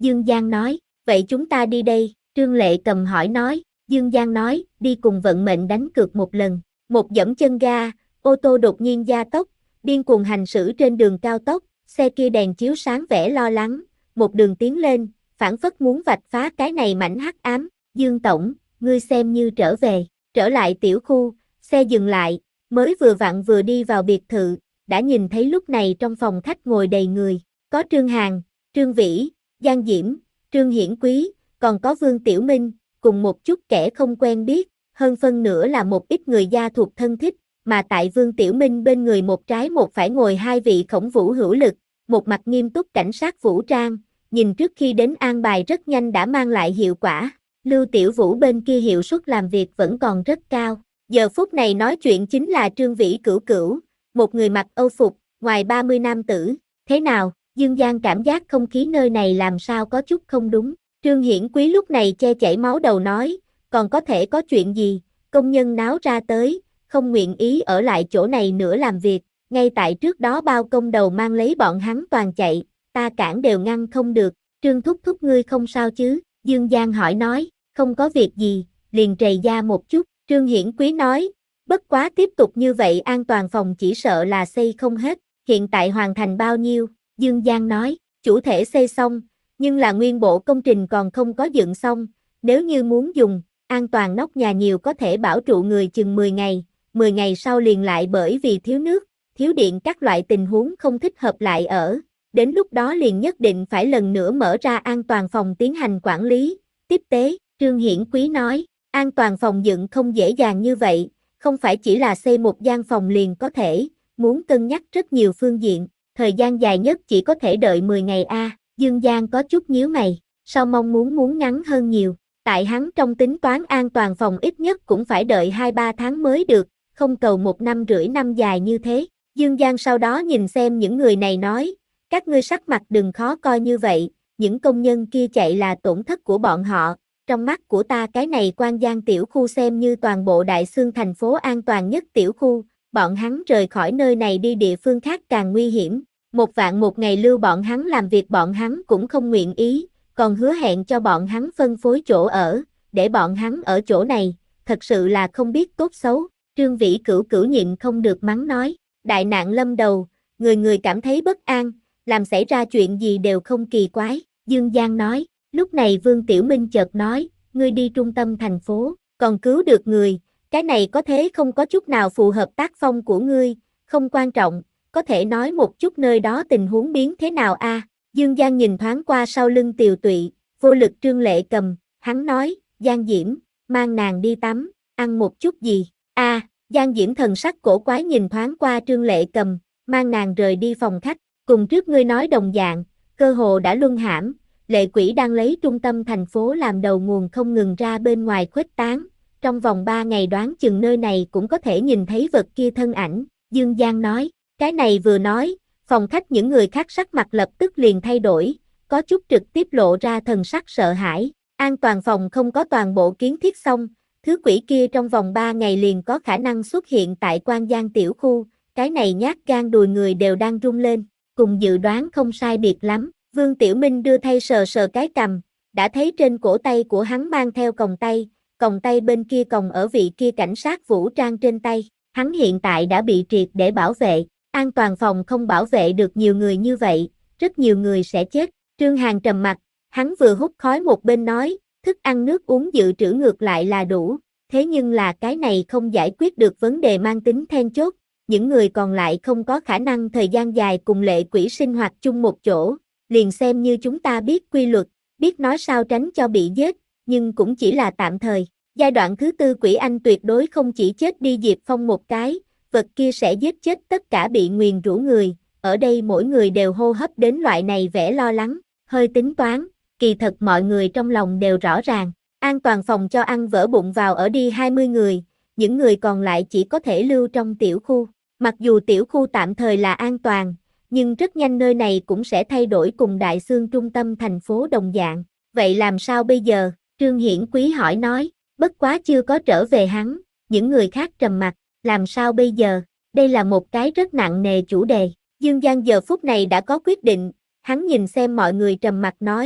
Dương Giang nói, vậy chúng ta đi đây, Trương Lệ Cầm hỏi nói, Dương Giang nói, đi cùng vận mệnh đánh cược một lần, một dẫm chân ga, ô tô đột nhiên gia tốc, điên cuồng hành xử trên đường cao tốc, xe kia đèn chiếu sáng vẻ lo lắng, một đường tiến lên, phảng phất muốn vạch phá cái này mảnh hắc ám, Dương Tổng, ngươi xem như trở về, trở lại tiểu khu, xe dừng lại, mới vừa vặn vừa đi vào biệt thự, đã nhìn thấy lúc này trong phòng khách ngồi đầy người, có Trương Hàn, Trương Vĩ, Giang Diễm, Trương Hiển Quý, còn có Vương Tiểu Minh, cùng một chút kẻ không quen biết, hơn phân nửa là một ít người gia thuộc thân thích, mà tại Vương Tiểu Minh bên người một trái một phải ngồi hai vị khổng vũ hữu lực, một mặt nghiêm túc cảnh sát vũ trang, nhìn trước khi đến an bài rất nhanh đã mang lại hiệu quả. Lưu Tiểu Vũ bên kia hiệu suất làm việc vẫn còn rất cao. Giờ phút này nói chuyện chính là Trương Vĩ Cửu Cửu, một người mặc Âu phục, ngoài ba mươi nam tử. Thế nào, Dương Giang cảm giác không khí nơi này làm sao có chút không đúng. Trương Hiển Quý lúc này che chảy máu đầu nói, còn có thể có chuyện gì, công nhân náo ra tới, không nguyện ý ở lại chỗ này nữa làm việc, ngay tại trước đó bao công đầu mang lấy bọn hắn toàn chạy, ta cản đều ngăn không được, Trương Thúc Thúc ngươi không sao chứ, Dương Giang hỏi nói, không có việc gì, liền trầy da một chút, Trương Hiển Quý nói, bất quá tiếp tục như vậy an toàn phòng chỉ sợ là xây không hết, hiện tại hoàn thành bao nhiêu, Dương Giang nói, chủ thể xây xong, nhưng là nguyên bộ công trình còn không có dựng xong, nếu như muốn dùng, an toàn nóc nhà nhiều có thể bảo trụ người chừng mười ngày, mười ngày sau liền lại bởi vì thiếu nước, thiếu điện các loại tình huống không thích hợp lại ở, đến lúc đó liền nhất định phải lần nữa mở ra an toàn phòng tiến hành quản lý, tiếp tế, Trương Hiển Quý nói, an toàn phòng dựng không dễ dàng như vậy, không phải chỉ là xây một gian phòng liền có thể, muốn cân nhắc rất nhiều phương diện, thời gian dài nhất chỉ có thể đợi mười ngày a. Dương Giang có chút nhíu mày, sao mong muốn muốn ngắn hơn nhiều, tại hắn trong tính toán an toàn phòng ít nhất cũng phải đợi hai ba tháng mới được, không cầu một năm rưỡi năm dài như thế. Dương Giang sau đó nhìn xem những người này nói, các ngươi sắc mặt đừng khó coi như vậy, những công nhân kia chạy là tổn thất của bọn họ, trong mắt của ta cái này Quan Giang tiểu khu xem như toàn bộ Đại Xương thành phố an toàn nhất tiểu khu, bọn hắn rời khỏi nơi này đi địa phương khác càng nguy hiểm. Một vạn một ngày lưu bọn hắn làm việc bọn hắn cũng không nguyện ý, còn hứa hẹn cho bọn hắn phân phối chỗ ở, để bọn hắn ở chỗ này, thật sự là không biết tốt xấu. Trương Vĩ Cửu Cửu nhịn không được mắng nói, đại nạn lâm đầu, người người cảm thấy bất an, làm xảy ra chuyện gì đều không kỳ quái. Dương Giang nói, lúc này Vương Tiểu Minh chợt nói, ngươi đi trung tâm thành phố, còn cứu được người, cái này có thế không có chút nào phù hợp tác phong của ngươi, không quan trọng. Có thể nói một chút nơi đó tình huống biến thế nào a? À? Dương Giang nhìn thoáng qua sau lưng tiều tụy, vô lực Trương Lệ Cầm, hắn nói, Giang Diễm, mang nàng đi tắm, ăn một chút gì, a? À, Giang Diễm thần sắc cổ quái nhìn thoáng qua Trương Lệ Cầm, mang nàng rời đi phòng khách, cùng trước ngươi nói đồng dạng, cơ hồ đã luân hãm, lệ quỷ đang lấy trung tâm thành phố làm đầu nguồn không ngừng ra bên ngoài khuếch tán, trong vòng ba ngày đoán chừng nơi này cũng có thể nhìn thấy vật kia thân ảnh, Dương Giang nói. Cái này vừa nói, phòng khách những người khác sắc mặt lập tức liền thay đổi, có chút trực tiếp lộ ra thần sắc sợ hãi, an toàn phòng không có toàn bộ kiến thiết xong, thứ quỷ kia trong vòng ba ngày liền có khả năng xuất hiện tại Quan Giang tiểu khu, cái này nhát gan đùi người đều đang rung lên, cùng dự đoán không sai biệt lắm, Vương Tiểu Minh đưa tay sờ sờ cái cằm, đã thấy trên cổ tay của hắn mang theo còng tay, còng tay bên kia còng ở vị kia cảnh sát vũ trang trên tay, hắn hiện tại đã bị triệt để bảo vệ. An toàn phòng không bảo vệ được nhiều người như vậy, rất nhiều người sẽ chết. Trương Hàn trầm mặt, hắn vừa hút khói một bên nói, thức ăn nước uống dự trữ ngược lại là đủ, thế nhưng là cái này không giải quyết được vấn đề mang tính then chốt, những người còn lại không có khả năng thời gian dài cùng lệ quỷ sinh hoạt chung một chỗ, liền xem như chúng ta biết quy luật, biết nói sao tránh cho bị giết, nhưng cũng chỉ là tạm thời. Giai đoạn thứ tư quỷ anh tuyệt đối không chỉ chết đi Diệp Phong một cái, vật kia sẽ giết chết tất cả bị nguyền rủa người, ở đây mỗi người đều hô hấp đến loại này vẻ lo lắng, hơi tính toán, kỳ thật mọi người trong lòng đều rõ ràng, an toàn phòng cho ăn vỡ bụng vào ở đi hai mươi người, những người còn lại chỉ có thể lưu trong tiểu khu, mặc dù tiểu khu tạm thời là an toàn, nhưng rất nhanh nơi này cũng sẽ thay đổi cùng Đại Xương trung tâm thành phố đồng dạng, vậy làm sao bây giờ, Trương Hiển Quý hỏi nói, bất quá chưa có trở về hắn, những người khác trầm mặc. Làm sao bây giờ? Đây là một cái rất nặng nề chủ đề. Dương Giang giờ phút này đã có quyết định, hắn nhìn xem mọi người trầm mặc nói,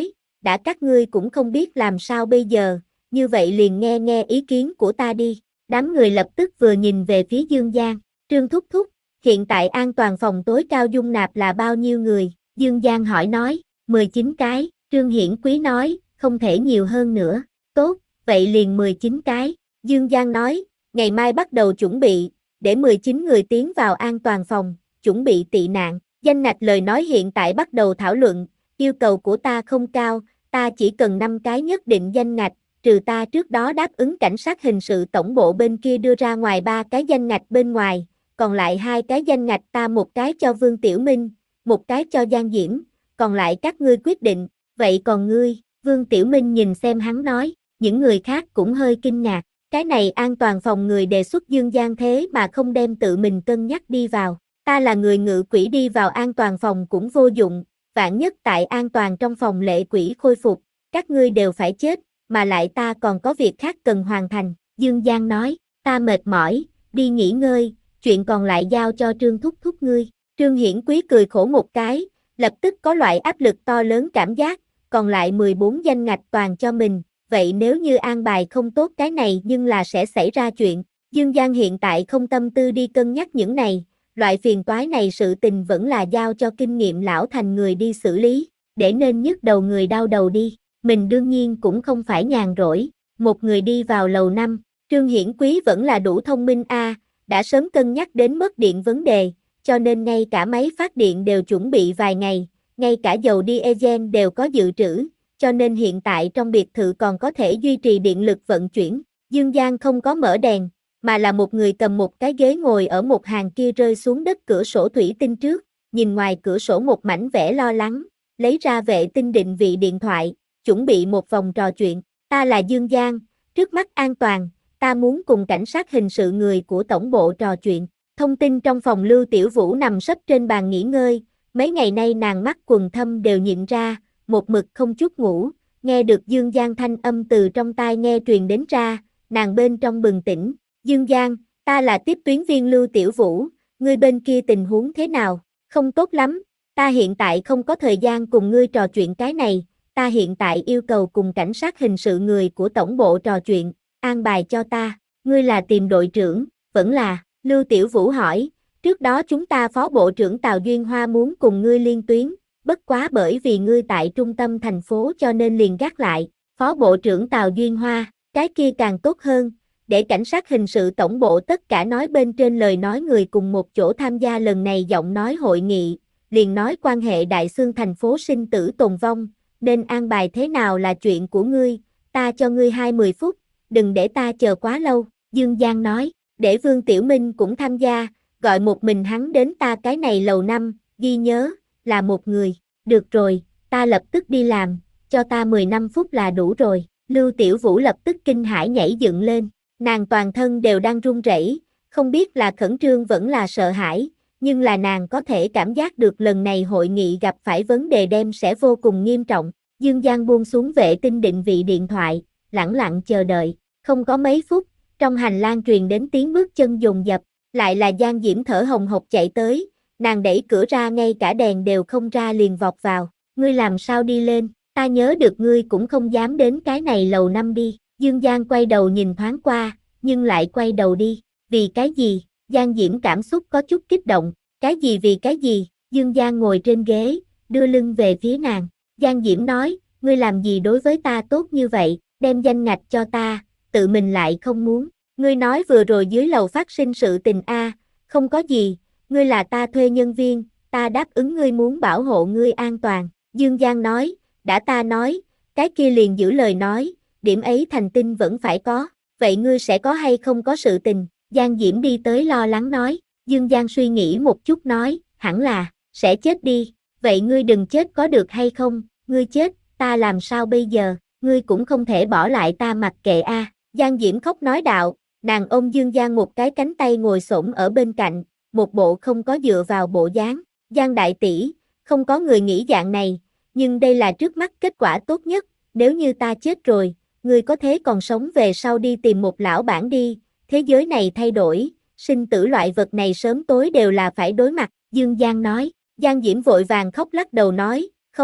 đã các ngươi cũng không biết làm sao bây giờ, như vậy liền nghe nghe ý kiến của ta đi. Đám người lập tức vừa nhìn về phía Dương Giang, Trương thúc thúc, hiện tại an toàn phòng tối cao dung nạp là bao nhiêu người? Dương Giang hỏi nói, mười chín cái, Trương Hiển Quý nói, không thể nhiều hơn nữa, tốt, vậy liền mười chín cái. Dương Giang nói, ngày mai bắt đầu chuẩn bị, để mười chín người tiến vào an toàn phòng, chuẩn bị tị nạn. Danh ngạch lời nói hiện tại bắt đầu thảo luận, yêu cầu của ta không cao, ta chỉ cần năm cái nhất định danh ngạch, trừ ta trước đó đáp ứng cảnh sát hình sự tổng bộ bên kia đưa ra ngoài ba cái danh ngạch bên ngoài, còn lại hai cái danh ngạch ta một cái cho Vương Tiểu Minh, một cái cho Giang Diễm, còn lại các ngươi quyết định, vậy còn ngươi? Vương Tiểu Minh nhìn xem hắn nói, những người khác cũng hơi kinh ngạc, cái này an toàn phòng người đề xuất Dương Giang thế mà không đem tự mình cân nhắc đi vào, ta là người ngự quỷ đi vào an toàn phòng cũng vô dụng, vạn nhất tại an toàn trong phòng lệ quỷ khôi phục, các ngươi đều phải chết, mà lại ta còn có việc khác cần hoàn thành. Dương Giang nói, ta mệt mỏi, đi nghỉ ngơi, chuyện còn lại giao cho Trương thúc thúc ngươi. Trương Hiển Quý cười khổ một cái, lập tức có loại áp lực to lớn cảm giác, còn lại mười bốn danh ngạch toàn cho mình, vậy nếu như an bài không tốt cái này nhưng là sẽ xảy ra chuyện. Dương Giang hiện tại không tâm tư đi cân nhắc những này, loại phiền toái này sự tình vẫn là giao cho kinh nghiệm lão thành người đi xử lý, để nên nhức đầu người đau đầu đi. Mình đương nhiên cũng không phải nhàn rỗi, một người đi vào lầu năm, Trương Hiển Quý vẫn là đủ thông minh a, à, đã sớm cân nhắc đến mất điện vấn đề, cho nên ngay cả máy phát điện đều chuẩn bị vài ngày, ngay cả dầu diesel đều có dự trữ, cho nên hiện tại trong biệt thự còn có thể duy trì điện lực vận chuyển. Dương Giang không có mở đèn, mà là một người cầm một cái ghế ngồi ở một hàng kia rơi xuống đất cửa sổ thủy tinh trước, nhìn ngoài cửa sổ một mảnh vẻ lo lắng, lấy ra vệ tinh định vị điện thoại, chuẩn bị một vòng trò chuyện. Ta là Dương Giang, trước mắt an toàn, ta muốn cùng cảnh sát hình sự người của tổng bộ trò chuyện. Thông tin trong phòng Lưu Tiểu Vũ nằm sấp trên bàn nghỉ ngơi, mấy ngày nay nàng mắt quầng thâm đều nhịn ra, một mực không chút ngủ, nghe được Dương Giang thanh âm từ trong tai nghe truyền đến ra, nàng bên trong bừng tỉnh. Dương Giang, ta là tiếp tuyến viên Lưu Tiểu Vũ, ngươi bên kia tình huống thế nào? Không tốt lắm, ta hiện tại không có thời gian cùng ngươi trò chuyện cái này, ta hiện tại yêu cầu cùng cảnh sát hình sự người của tổng bộ trò chuyện, an bài cho ta, ngươi là tìm đội trưởng, vẫn là, Lưu Tiểu Vũ hỏi, trước đó chúng ta phó bộ trưởng Tào Duyên Hoa muốn cùng ngươi liên tuyến, bất quá bởi vì ngươi tại trung tâm thành phố cho nên liền gác lại, phó bộ trưởng Tào Duyên Hoa, cái kia càng tốt hơn, để cảnh sát hình sự tổng bộ tất cả nói bên trên lời nói người cùng một chỗ tham gia lần này giọng nói hội nghị, liền nói quan hệ đại xương thành phố sinh tử tồn vong, nên an bài thế nào là chuyện của ngươi, ta cho ngươi hai mươi phút, đừng để ta chờ quá lâu. Dương Giang nói, để Vương Tiểu Minh cũng tham gia, gọi một mình hắn đến ta cái này lầu năm, ghi nhớ, là một người, được rồi, ta lập tức đi làm, cho ta mười lăm phút là đủ rồi. Lưu Tiểu Vũ lập tức kinh hãi nhảy dựng lên, nàng toàn thân đều đang run rẩy, không biết là khẩn trương vẫn là sợ hãi, nhưng là nàng có thể cảm giác được lần này hội nghị gặp phải vấn đề đem sẽ vô cùng nghiêm trọng. Dương Giang buông xuống vệ tinh định vị điện thoại, lẳng lặng chờ đợi, không có mấy phút, trong hành lang truyền đến tiếng bước chân dồn dập, lại là Giang Diễm thở hồng hộc chạy tới, nàng đẩy cửa ra ngay cả đèn đều không ra liền vọt vào, ngươi làm sao đi lên, ta nhớ được ngươi cũng không dám đến cái này lầu năm đi. Dương Giang quay đầu nhìn thoáng qua, nhưng lại quay đầu đi, vì cái gì? Giang Diễm cảm xúc có chút kích động, cái gì vì cái gì? Dương Giang ngồi trên ghế, đưa lưng về phía nàng, Giang Diễm nói, ngươi làm gì đối với ta tốt như vậy, đem danh ngạch cho ta, tự mình lại không muốn, ngươi nói vừa rồi dưới lầu phát sinh sự tình a, không có gì, ngươi là ta thuê nhân viên, ta đáp ứng ngươi muốn bảo hộ ngươi an toàn. Dương Giang nói, đã ta nói, cái kia liền giữ lời nói, điểm ấy thành tinh vẫn phải có, vậy ngươi sẽ có hay không có sự tình? Giang Diễm đi tới lo lắng nói, Dương Giang suy nghĩ một chút nói, hẳn là, sẽ chết đi, vậy ngươi đừng chết có được hay không, ngươi chết, ta làm sao bây giờ, ngươi cũng không thể bỏ lại ta mặc kệ a. À. Giang Diễm khóc nói đạo, nàng ôm Dương Giang một cái cánh tay ngồi xổm ở bên cạnh, một bộ không có dựa vào bộ dáng, Giang đại tỷ, không có người nghĩ dạng này, nhưng đây là trước mắt kết quả tốt nhất, nếu như ta chết rồi, ngươi có thế còn sống về sau đi tìm một lão bản đi, thế giới này thay đổi, sinh tử loại vật này sớm tối đều là phải đối mặt, Dương Giang nói. Giang Diễm vội vàng khóc lắc đầu nói, không,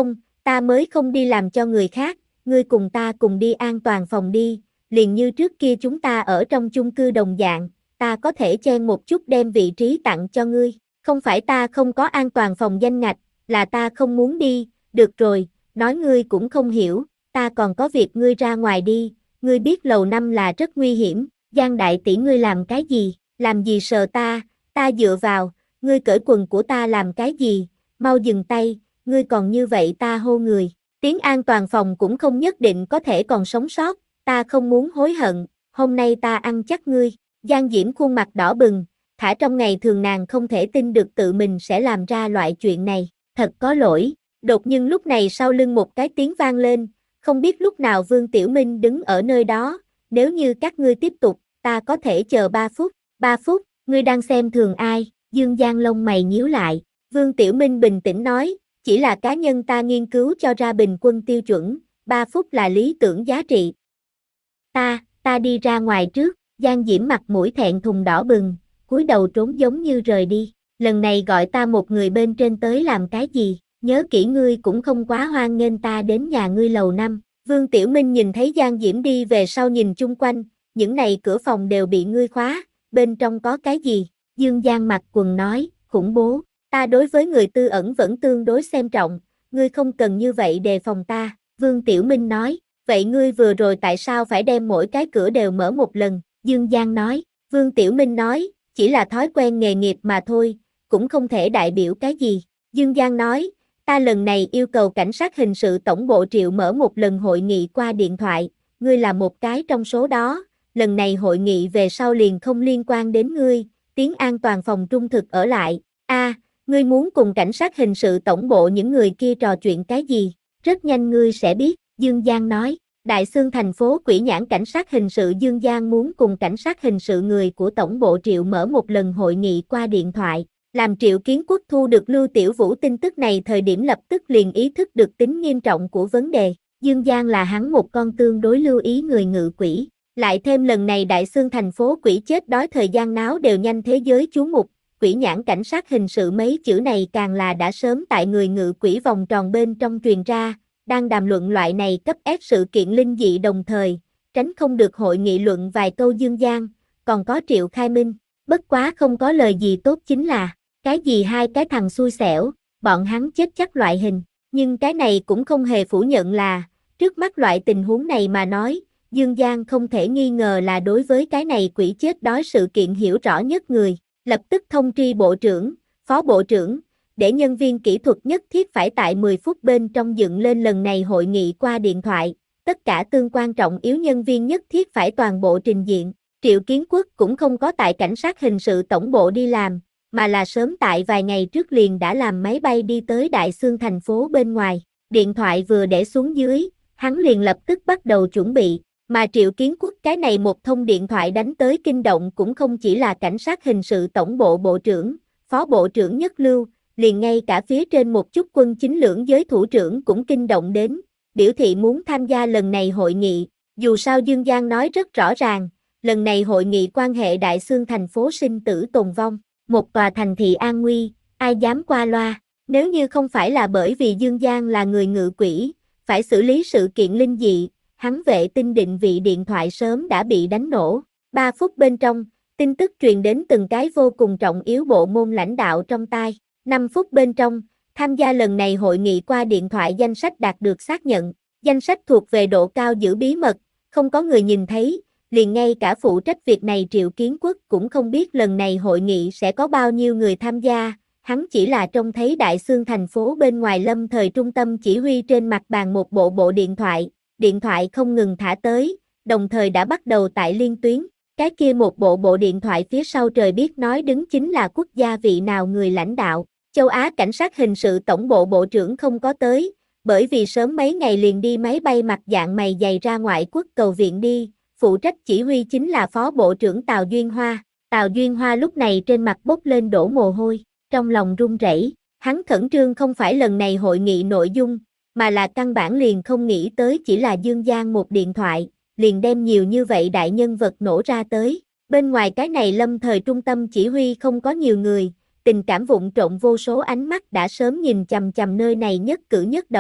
ta mới không đi làm cho người khác, ngươi cùng ta cùng đi an toàn phòng đi, liền như trước kia chúng ta ở trong chung cư đồng dạng, ta có thể chen một chút đem vị trí tặng cho ngươi, không phải ta không có an toàn phòng danh ngạch, là ta không muốn đi, được rồi, nói ngươi cũng không hiểu, ta còn có việc ngươi ra ngoài đi, ngươi biết lầu năm là rất nguy hiểm, Giang đại tỷ ngươi làm cái gì, làm gì sờ ta, ta dựa vào, ngươi cởi quần của ta làm cái gì, mau dừng tay, ngươi còn như vậy ta hô người, tiếng an toàn phòng cũng không nhất định có thể còn sống sót, ta không muốn hối hận, hôm nay ta ăn chắc ngươi, Giang Diễm khuôn mặt đỏ bừng, thả trong ngày thường nàng không thể tin được tự mình sẽ làm ra loại chuyện này, thật có lỗi, đột nhiên lúc này sau lưng một cái tiếng vang lên, không biết lúc nào Vương Tiểu Minh đứng ở nơi đó, nếu như các ngươi tiếp tục, ta có thể chờ ba phút, ba phút, ngươi đang xem thường ai, Dương Giang lông mày nhíu lại, Vương Tiểu Minh bình tĩnh nói, chỉ là cá nhân ta nghiên cứu cho ra bình quân tiêu chuẩn, ba phút là lý tưởng giá trị. Ta, ta đi ra ngoài trước, Giang Diễm mặt mũi thẹn thùng đỏ bừng, cúi đầu trốn giống như rời đi, lần này gọi ta một người bên trên tới làm cái gì, nhớ kỹ ngươi cũng không quá hoan nghênh ta đến nhà ngươi lầu năm. Vương Tiểu Minh nhìn thấy Giang Diễm đi về sau nhìn chung quanh, những này cửa phòng đều bị ngươi khóa, bên trong có cái gì? Dương Giang mặc quần nói, khủng bố, ta đối với người tư ẩn vẫn tương đối xem trọng, ngươi không cần như vậy đề phòng ta, Vương Tiểu Minh nói, vậy ngươi vừa rồi tại sao phải đem mỗi cái cửa đều mở một lần? Dương Giang nói, Vương Tiểu Minh nói, chỉ là thói quen nghề nghiệp mà thôi, cũng không thể đại biểu cái gì. Dương Giang nói, ta lần này yêu cầu cảnh sát hình sự tổng bộ triệu mở một lần hội nghị qua điện thoại, ngươi là một cái trong số đó, lần này hội nghị về sau liền không liên quan đến ngươi, tiếng an toàn phòng trung thực ở lại, a à, ngươi muốn cùng cảnh sát hình sự tổng bộ những người kia trò chuyện cái gì, rất nhanh ngươi sẽ biết, Dương Giang nói. Đại Xương thành phố Quỷ Nhãn cảnh sát hình sự Dương Giang muốn cùng cảnh sát hình sự người của tổng bộ Triệu mở một lần hội nghị qua điện thoại, làm Triệu Kiến Quốc thu được Lưu Tiểu Vũ tin tức này thời điểm lập tức liền ý thức được tính nghiêm trọng của vấn đề, Dương Giang là hắn một con tương đối lưu ý người ngự quỷ, lại thêm lần này Đại Xương thành phố quỷ chết đói thời gian náo đều nhanh thế giới chú mục, Quỷ Nhãn cảnh sát hình sự mấy chữ này càng là đã sớm tại người ngự quỷ vòng tròn bên trong truyền ra. Đang đàm luận loại này cấp ép sự kiện linh dị đồng thời, tránh không được hội nghị luận vài câu Dương Giang, còn có Triệu Khai Minh, bất quá không có lời gì tốt chính là, cái gì hai cái thằng xui xẻo, bọn hắn chết chắc loại hình, nhưng cái này cũng không hề phủ nhận là, trước mắt loại tình huống này mà nói, Dương Giang không thể nghi ngờ là đối với cái này quỷ chết đói sự kiện hiểu rõ nhất người, lập tức thông tri bộ trưởng, phó bộ trưởng, để nhân viên kỹ thuật nhất thiết phải tại mười phút bên trong dựng lên lần này hội nghị qua điện thoại, tất cả tương quan trọng yếu nhân viên nhất thiết phải toàn bộ trình diện. Triệu Kiến Quốc cũng không có tại cảnh sát hình sự tổng bộ đi làm, mà là sớm tại vài ngày trước liền đã làm máy bay đi tới Đại Xương thành phố bên ngoài, điện thoại vừa để xuống dưới, hắn liền lập tức bắt đầu chuẩn bị, mà Triệu Kiến Quốc cái này một thông điện thoại đánh tới kinh động cũng không chỉ là cảnh sát hình sự tổng bộ bộ trưởng, phó bộ trưởng Nhất Lưu, liền ngay cả phía trên một chút quân chính lưỡng giới thủ trưởng cũng kinh động đến, biểu thị muốn tham gia lần này hội nghị, dù sao Dương Giang nói rất rõ ràng, lần này hội nghị quan hệ Đại Xương thành phố sinh tử tồn vong, một tòa thành thị an nguy, ai dám qua loa, nếu như không phải là bởi vì Dương Giang là người ngự quỷ, phải xử lý sự kiện linh dị, hắn vệ tinh định vị điện thoại sớm đã bị đánh nổ, ba phút bên trong, tin tức truyền đến từng cái vô cùng trọng yếu bộ môn lãnh đạo trong tai. năm phút bên trong, tham gia lần này hội nghị qua điện thoại danh sách đạt được xác nhận, danh sách thuộc về độ cao giữ bí mật, không có người nhìn thấy, liền ngay cả phụ trách việc này Triệu Kiến Quốc cũng không biết lần này hội nghị sẽ có bao nhiêu người tham gia, hắn chỉ là trông thấy Đại Xương thành phố bên ngoài lâm thời trung tâm chỉ huy trên mặt bàn một bộ bộ điện thoại, điện thoại không ngừng thả tới, đồng thời đã bắt đầu tại liên tuyến. Cái kia một bộ bộ điện thoại phía sau trời biết nói đứng chính là quốc gia vị nào người lãnh đạo. Châu Á cảnh sát hình sự tổng bộ bộ trưởng không có tới, bởi vì sớm mấy ngày liền đi máy bay mặt dạng mày dày ra ngoại quốc cầu viện đi, phụ trách chỉ huy chính là phó bộ trưởng Tào Duyên Hoa. Tào Duyên Hoa lúc này trên mặt bốc lên đổ mồ hôi, trong lòng run rẩy, hắn khẩn trương không phải lần này hội nghị nội dung, mà là căn bản liền không nghĩ tới chỉ là Dương Giang một điện thoại, liền đem nhiều như vậy đại nhân vật nổ ra tới. Bên ngoài cái này lâm thời trung tâm chỉ huy không có nhiều người, tình cảm vụng trộn vô số ánh mắt đã sớm nhìn chằm chằm nơi này nhất cử nhất động,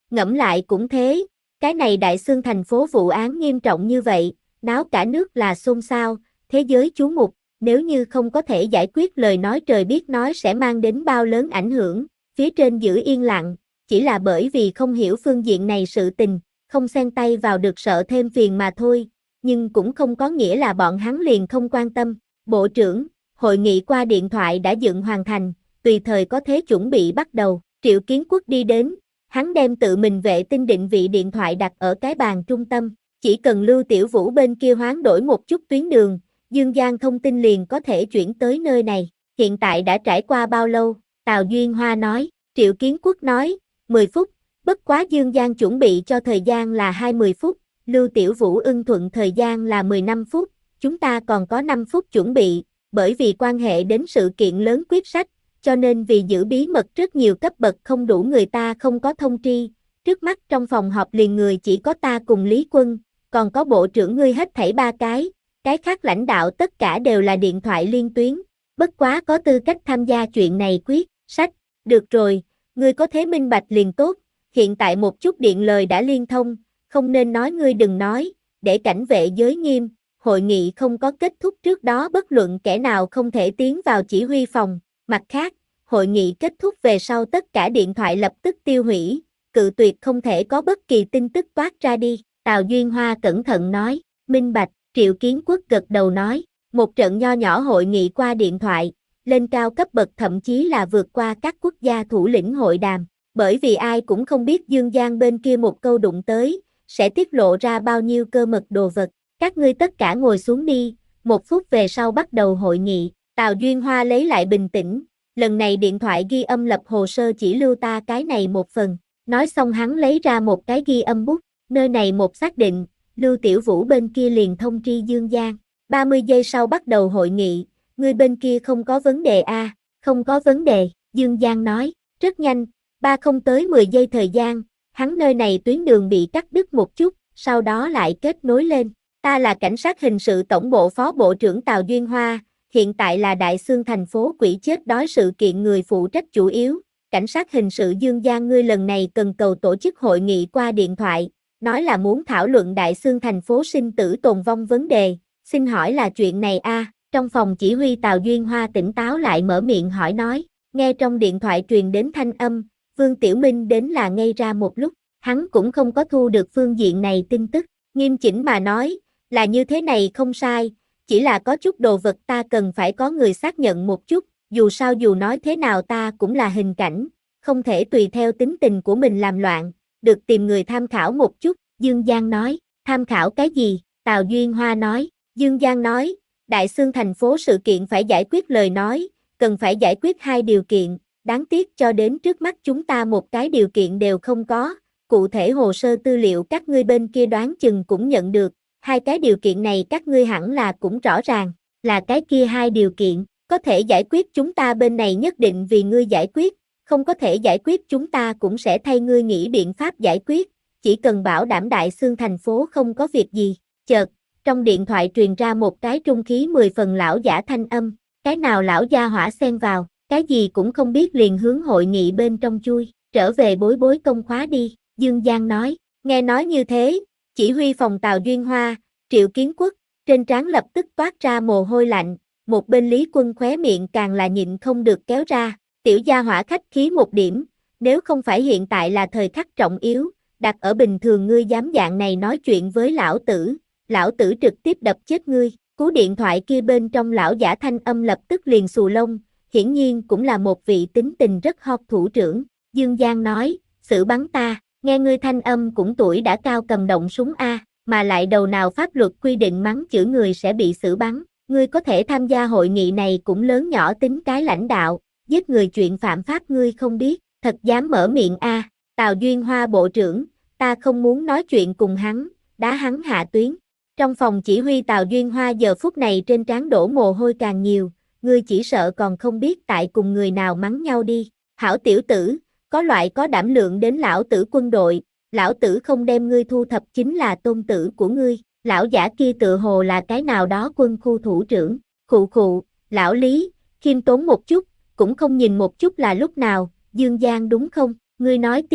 ngẫm lại cũng thế, cái này Đại Xương thành phố vụ án nghiêm trọng như vậy, náo cả nước là xôn xao, thế giới chú mục, nếu như không có thể giải quyết lời nói trời biết nói sẽ mang đến bao lớn ảnh hưởng, phía trên giữ yên lặng, chỉ là bởi vì không hiểu phương diện này sự tình, không xen tay vào được sợ thêm phiền mà thôi, nhưng cũng không có nghĩa là bọn hắn liền không quan tâm. Bộ trưởng, hội nghị qua điện thoại đã dựng hoàn thành, tùy thời có thể chuẩn bị bắt đầu. Triệu Kiến Quốc đi đến, hắn đem tự mình vệ tinh định vị điện thoại đặt ở cái bàn trung tâm, chỉ cần Lưu Tiểu Vũ bên kia hoán đổi một chút tuyến đường, Dương Giang thông tin liền có thể chuyển tới nơi này. Hiện tại đã trải qua bao lâu? Tào Duyên Hoa nói. Triệu Kiến Quốc nói, mười phút, bất quá Dương Giang chuẩn bị cho thời gian là hai mươi phút, Lưu Tiểu Vũ ưng thuận thời gian là mười lăm phút, chúng ta còn có năm phút chuẩn bị, bởi vì quan hệ đến sự kiện lớn quyết sách, cho nên vì giữ bí mật rất nhiều cấp bậc không đủ người ta không có thông tri, trước mắt trong phòng họp liền người chỉ có ta cùng Lý Quân, còn có bộ trưởng ngươi hết thảy ba cái, cái khác lãnh đạo tất cả đều là điện thoại liên tuyến, bất quá có tư cách tham gia chuyện này quyết sách, được rồi, ngươi có thế minh bạch liền tốt, hiện tại một chút điện lời đã liên thông, không nên nói ngươi đừng nói, để cảnh vệ giới nghiêm, hội nghị không có kết thúc trước đó bất luận kẻ nào không thể tiến vào chỉ huy phòng, mặt khác, hội nghị kết thúc về sau tất cả điện thoại lập tức tiêu hủy, cự tuyệt không thể có bất kỳ tin tức toát ra đi, Tào Duyên Hoa cẩn thận nói, minh bạch, Triệu Kiến Quốc gật đầu nói, một trận nho nhỏ hội nghị qua điện thoại, lên cao cấp bậc thậm chí là vượt qua các quốc gia thủ lĩnh hội đàm, bởi vì ai cũng không biết Dương Giang bên kia một câu đụng tới, sẽ tiết lộ ra bao nhiêu cơ mật đồ vật, các ngươi tất cả ngồi xuống đi, một phút về sau bắt đầu hội nghị, Tào Duyên Hoa lấy lại bình tĩnh, lần này điện thoại ghi âm lập hồ sơ chỉ lưu ta cái này một phần, nói xong hắn lấy ra một cái ghi âm bút, nơi này một xác định, Lưu Tiểu Vũ bên kia liền thông tri Dương Giang, ba mươi giây sau bắt đầu hội nghị, người bên kia không có vấn đề a, à, không có vấn đề, Dương Giang nói, rất nhanh, ba không tới mười giây thời gian, hắn nơi này tuyến đường bị cắt đứt một chút, sau đó lại kết nối lên, ta là cảnh sát hình sự tổng bộ phó bộ trưởng Tào Duyên Hoa, hiện tại là Đại Xương thành phố quỷ chết đói sự kiện người phụ trách chủ yếu, cảnh sát hình sự Dương Giang ngươi lần này cần cầu tổ chức hội nghị qua điện thoại, nói là muốn thảo luận Đại Xương thành phố sinh tử tồn vong vấn đề, xin hỏi là chuyện này a? À? Trong phòng chỉ huy Tào Duyên Hoa tỉnh táo lại mở miệng hỏi nói, nghe trong điện thoại truyền đến thanh âm, Vương Tiểu Minh đến là ngây ra một lúc, hắn cũng không có thu được phương diện này tin tức, nghiêm chỉnh mà nói, là như thế này không sai, chỉ là có chút đồ vật ta cần phải có người xác nhận một chút, dù sao dù nói thế nào ta cũng là hình cảnh, không thể tùy theo tính tình của mình làm loạn, được tìm người tham khảo một chút, Dương Giang nói, tham khảo cái gì, Tào Duyên Hoa nói, Dương Giang nói, Đại Xương thành phố sự kiện phải giải quyết lời nói, cần phải giải quyết hai điều kiện, đáng tiếc cho đến trước mắt chúng ta một cái điều kiện đều không có, cụ thể hồ sơ tư liệu các ngươi bên kia đoán chừng cũng nhận được, hai cái điều kiện này các ngươi hẳn là cũng rõ ràng, là cái kia hai điều kiện, có thể giải quyết chúng ta bên này nhất định vì ngươi giải quyết, không có thể giải quyết chúng ta cũng sẽ thay ngươi nghĩ biện pháp giải quyết, chỉ cần bảo đảm Đại Xương thành phố không có việc gì, chợt, trong điện thoại truyền ra một cái trung khí mười phần lão giả thanh âm, cái nào lão gia hỏa xen vào, cái gì cũng không biết liền hướng hội nghị bên trong chui, trở về bối bối công khóa đi, Dương Giang nói, nghe nói như thế, chỉ huy phòng Tào Duyên Hoa, Triệu Kiến Quốc, trên trán lập tức toát ra mồ hôi lạnh, một bên Lý Quân khóe miệng càng là nhịn không được kéo ra, tiểu gia hỏa khách khí một điểm, nếu không phải hiện tại là thời khắc trọng yếu, đặt ở bình thường ngươi dám dạng này nói chuyện với lão tử, lão tử trực tiếp đập chết ngươi, cú điện thoại kia bên trong lão giả thanh âm lập tức liền xù lông, hiển nhiên cũng là một vị tính tình rất hot thủ trưởng, Dương Giang nói, xử bắn ta, nghe ngươi thanh âm cũng tuổi đã cao cầm động súng A, mà lại đầu nào pháp luật quy định mắng chửi người sẽ bị xử bắn, ngươi có thể tham gia hội nghị này cũng lớn nhỏ tính cái lãnh đạo, giết người chuyện phạm pháp ngươi không biết, thật dám mở miệng A, Tào Duyên Hoa bộ trưởng, ta không muốn nói chuyện cùng hắn, đá hắn hạ tuyến. Trong phòng chỉ huy Tào Duyên Hoa giờ phút này trên trán đổ mồ hôi càng nhiều, ngươi chỉ sợ còn không biết tại cùng người nào mắng nhau đi, hảo tiểu tử, có loại có đảm lượng đến lão tử quân đội, lão tử không đem ngươi thu thập chính là tôn tử của ngươi, lão giả kia tự hồ là cái nào đó quân khu thủ trưởng, khụ khụ, lão Lý, khiêm tốn một chút, cũng không nhìn một chút là lúc nào, Dương Giang đúng không, ngươi nói tiếp,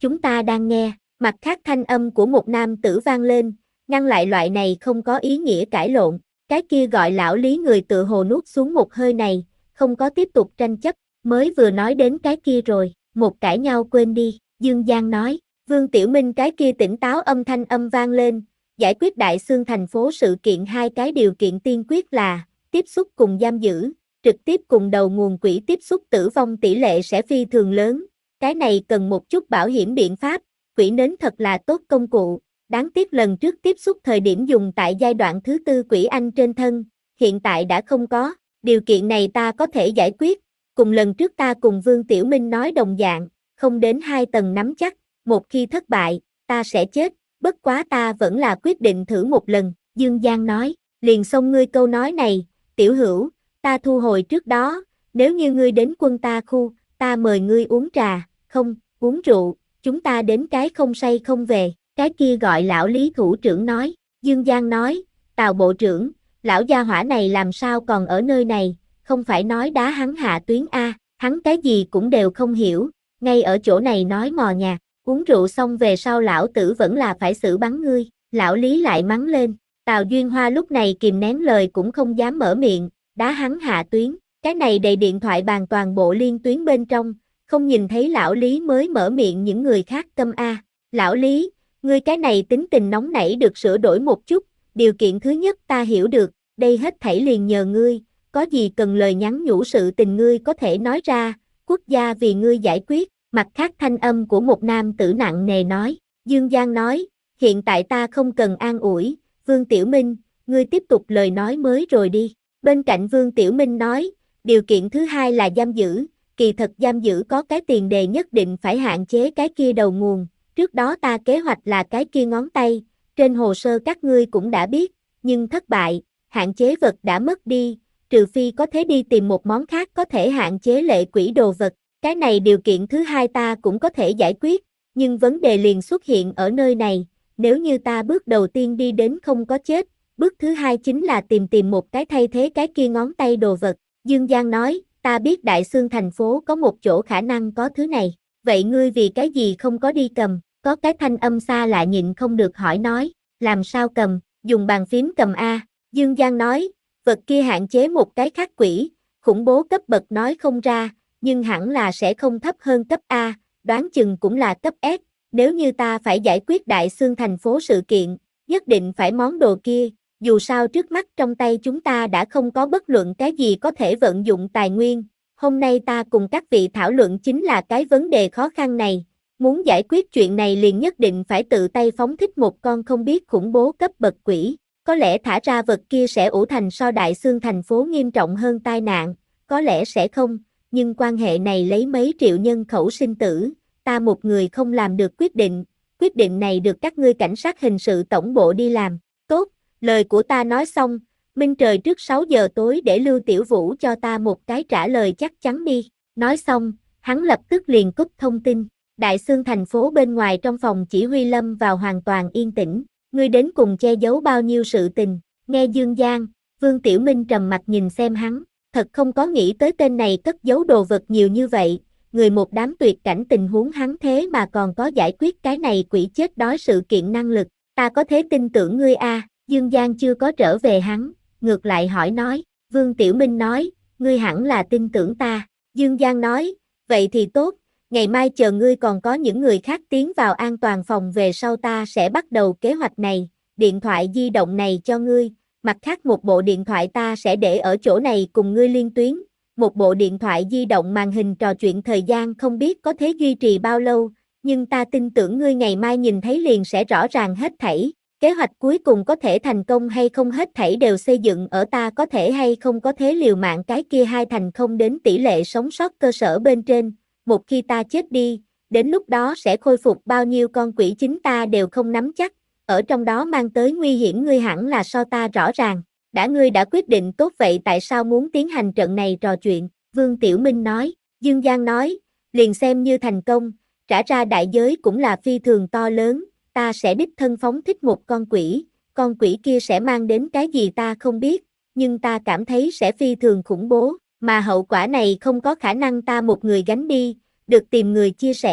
chúng ta đang nghe, mặt khác thanh âm của một nam tử vang lên, ngăn lại loại này không có ý nghĩa cãi lộn, cái kia gọi lão Lý người tự hồ nuốt xuống một hơi này, không có tiếp tục tranh chấp, mới vừa nói đến cái kia rồi, một cãi nhau quên đi, Dương Giang nói, Vương Tiểu Minh cái kia tỉnh táo âm thanh âm vang lên, giải quyết Đại Xương thành phố sự kiện hai cái điều kiện tiên quyết là, tiếp xúc cùng giam giữ, trực tiếp cùng đầu nguồn quỷ tiếp xúc tử vong tỷ lệ sẽ phi thường lớn, cái này cần một chút bảo hiểm biện pháp, quỷ nến thật là tốt công cụ, đáng tiếc lần trước tiếp xúc thời điểm dùng tại giai đoạn thứ tư quỷ anh trên thân, hiện tại đã không có, điều kiện này ta có thể giải quyết, cùng lần trước ta cùng Vương Tiểu Minh nói đồng dạng, không đến hai tầng nắm chắc, một khi thất bại, ta sẽ chết, bất quá ta vẫn là quyết định thử một lần, Dương Giang nói, liền xông ngươi câu nói này, Tiểu Hữu, ta thu hồi trước đó, nếu như ngươi đến quân ta khu, ta mời ngươi uống trà, không, uống rượu, chúng ta đến cái không say không về, cái kia gọi lão Lý thủ trưởng nói, Dương Giang nói, Tào bộ trưởng, lão gia hỏa này làm sao còn ở nơi này, không phải nói đá hắn hạ tuyến A, hắn cái gì cũng đều không hiểu, ngay ở chỗ này nói mò nhạt, uống rượu xong về sau lão tử vẫn là phải xử bắn ngươi, lão Lý lại mắng lên, Tào Duyên Hoa lúc này kìm nén lời cũng không dám mở miệng, đá hắn hạ tuyến, cái này đầy điện thoại bàn toàn bộ liên tuyến bên trong, không nhìn thấy lão Lý mới mở miệng những người khác câm A, lão Lý, ngươi cái này tính tình nóng nảy được sửa đổi một chút, điều kiện thứ nhất ta hiểu được, đây hết thảy liền nhờ ngươi, có gì cần lời nhắn nhủ sự tình ngươi có thể nói ra, quốc gia vì ngươi giải quyết, mặt khác thanh âm của một nam tử nặng nề nói, Dương Giang nói, hiện tại ta không cần an ủi, Vương Tiểu Minh, ngươi tiếp tục lời nói mới rồi đi, bên cạnh Vương Tiểu Minh nói, điều kiện thứ hai là giam giữ, kỳ thật giam giữ có cái tiền đề nhất định phải hạn chế cái kia đầu nguồn, trước đó ta kế hoạch là cái kia ngón tay, trên hồ sơ các ngươi cũng đã biết, nhưng thất bại, hạn chế vật đã mất đi, trừ phi có thể đi tìm một món khác có thể hạn chế lệ quỷ đồ vật, cái này điều kiện thứ hai ta cũng có thể giải quyết, nhưng vấn đề liền xuất hiện ở nơi này, nếu như ta bước đầu tiên đi đến không có chết, bước thứ hai chính là tìm tìm một cái thay thế cái kia ngón tay đồ vật, Dương Giang nói, ta biết Đại Xương thành phố có một chỗ khả năng có thứ này, vậy ngươi vì cái gì không có đi cầm, có cái thanh âm xa lạ nhịn không được hỏi nói, làm sao cầm, dùng bàn phím cầm A, Dương Giang nói, vật kia hạn chế một cái khác quỷ, khủng bố cấp bậc nói không ra, nhưng hẳn là sẽ không thấp hơn cấp A, đoán chừng cũng là cấp S, nếu như ta phải giải quyết Đại Xương thành phố sự kiện, nhất định phải món đồ kia, dù sao trước mắt trong tay chúng ta đã không có bất luận cái gì có thể vận dụng tài nguyên, hôm nay ta cùng các vị thảo luận chính là cái vấn đề khó khăn này, muốn giải quyết chuyện này liền nhất định phải tự tay phóng thích một con không biết khủng bố cấp bậc quỷ, có lẽ thả ra vật kia sẽ ủ thành so Đại Xương thành phố nghiêm trọng hơn tai nạn, có lẽ sẽ không, nhưng quan hệ này lấy mấy triệu nhân khẩu sinh tử, ta một người không làm được quyết định, quyết định này được các ngươi cảnh sát hình sự tổng bộ đi làm, tốt, lời của ta nói xong, minh trời trước sáu giờ tối để Lưu Tiểu Vũ cho ta một cái trả lời chắc chắn đi, nói xong, hắn lập tức liền cúp thông tin, Đại Xương thành phố bên ngoài trong phòng chỉ huy lâm vào hoàn toàn yên tĩnh, ngươi đến cùng che giấu bao nhiêu sự tình, nghe Dương Giang, Vương Tiểu Minh trầm mặt nhìn xem hắn, thật không có nghĩ tới tên này cất giấu đồ vật nhiều như vậy, người một đám tuyệt cảnh tình huống hắn thế mà còn có giải quyết cái này quỷ chết đói sự kiện năng lực, ta có thể tin tưởng ngươi a, Dương Giang chưa có trở về hắn, ngược lại hỏi nói, Vương Tiểu Minh nói, ngươi hẳn là tin tưởng ta, Dương Giang nói, vậy thì tốt, ngày mai chờ ngươi còn có những người khác tiến vào an toàn phòng về sau ta sẽ bắt đầu kế hoạch này, điện thoại di động này cho ngươi, mặt khác một bộ điện thoại ta sẽ để ở chỗ này cùng ngươi liên tuyến, một bộ điện thoại di động màn hình trò chuyện thời gian không biết có thể duy trì bao lâu, nhưng ta tin tưởng ngươi ngày mai nhìn thấy liền sẽ rõ ràng hết thảy, kế hoạch cuối cùng có thể thành công hay không hết thảy đều xây dựng ở ta có thể hay không có thế liều mạng cái kia hai thành không đến tỷ lệ sống sót cơ sở bên trên, một khi ta chết đi, đến lúc đó sẽ khôi phục bao nhiêu con quỷ chính ta đều không nắm chắc, ở trong đó mang tới nguy hiểm ngươi hẳn là so ta rõ ràng, đã ngươi đã quyết định tốt vậy tại sao muốn tiến hành trận này trò chuyện, Vương Tiểu Minh nói, Dương Giang nói, liền xem như thành công, trả ra đại giới cũng là phi thường to lớn, ta sẽ đích thân phóng thích một con quỷ, con quỷ kia sẽ mang đến cái gì ta không biết, nhưng ta cảm thấy sẽ phi thường khủng bố, mà hậu quả này không có khả năng ta một người gánh đi, được tìm người chia sẻ,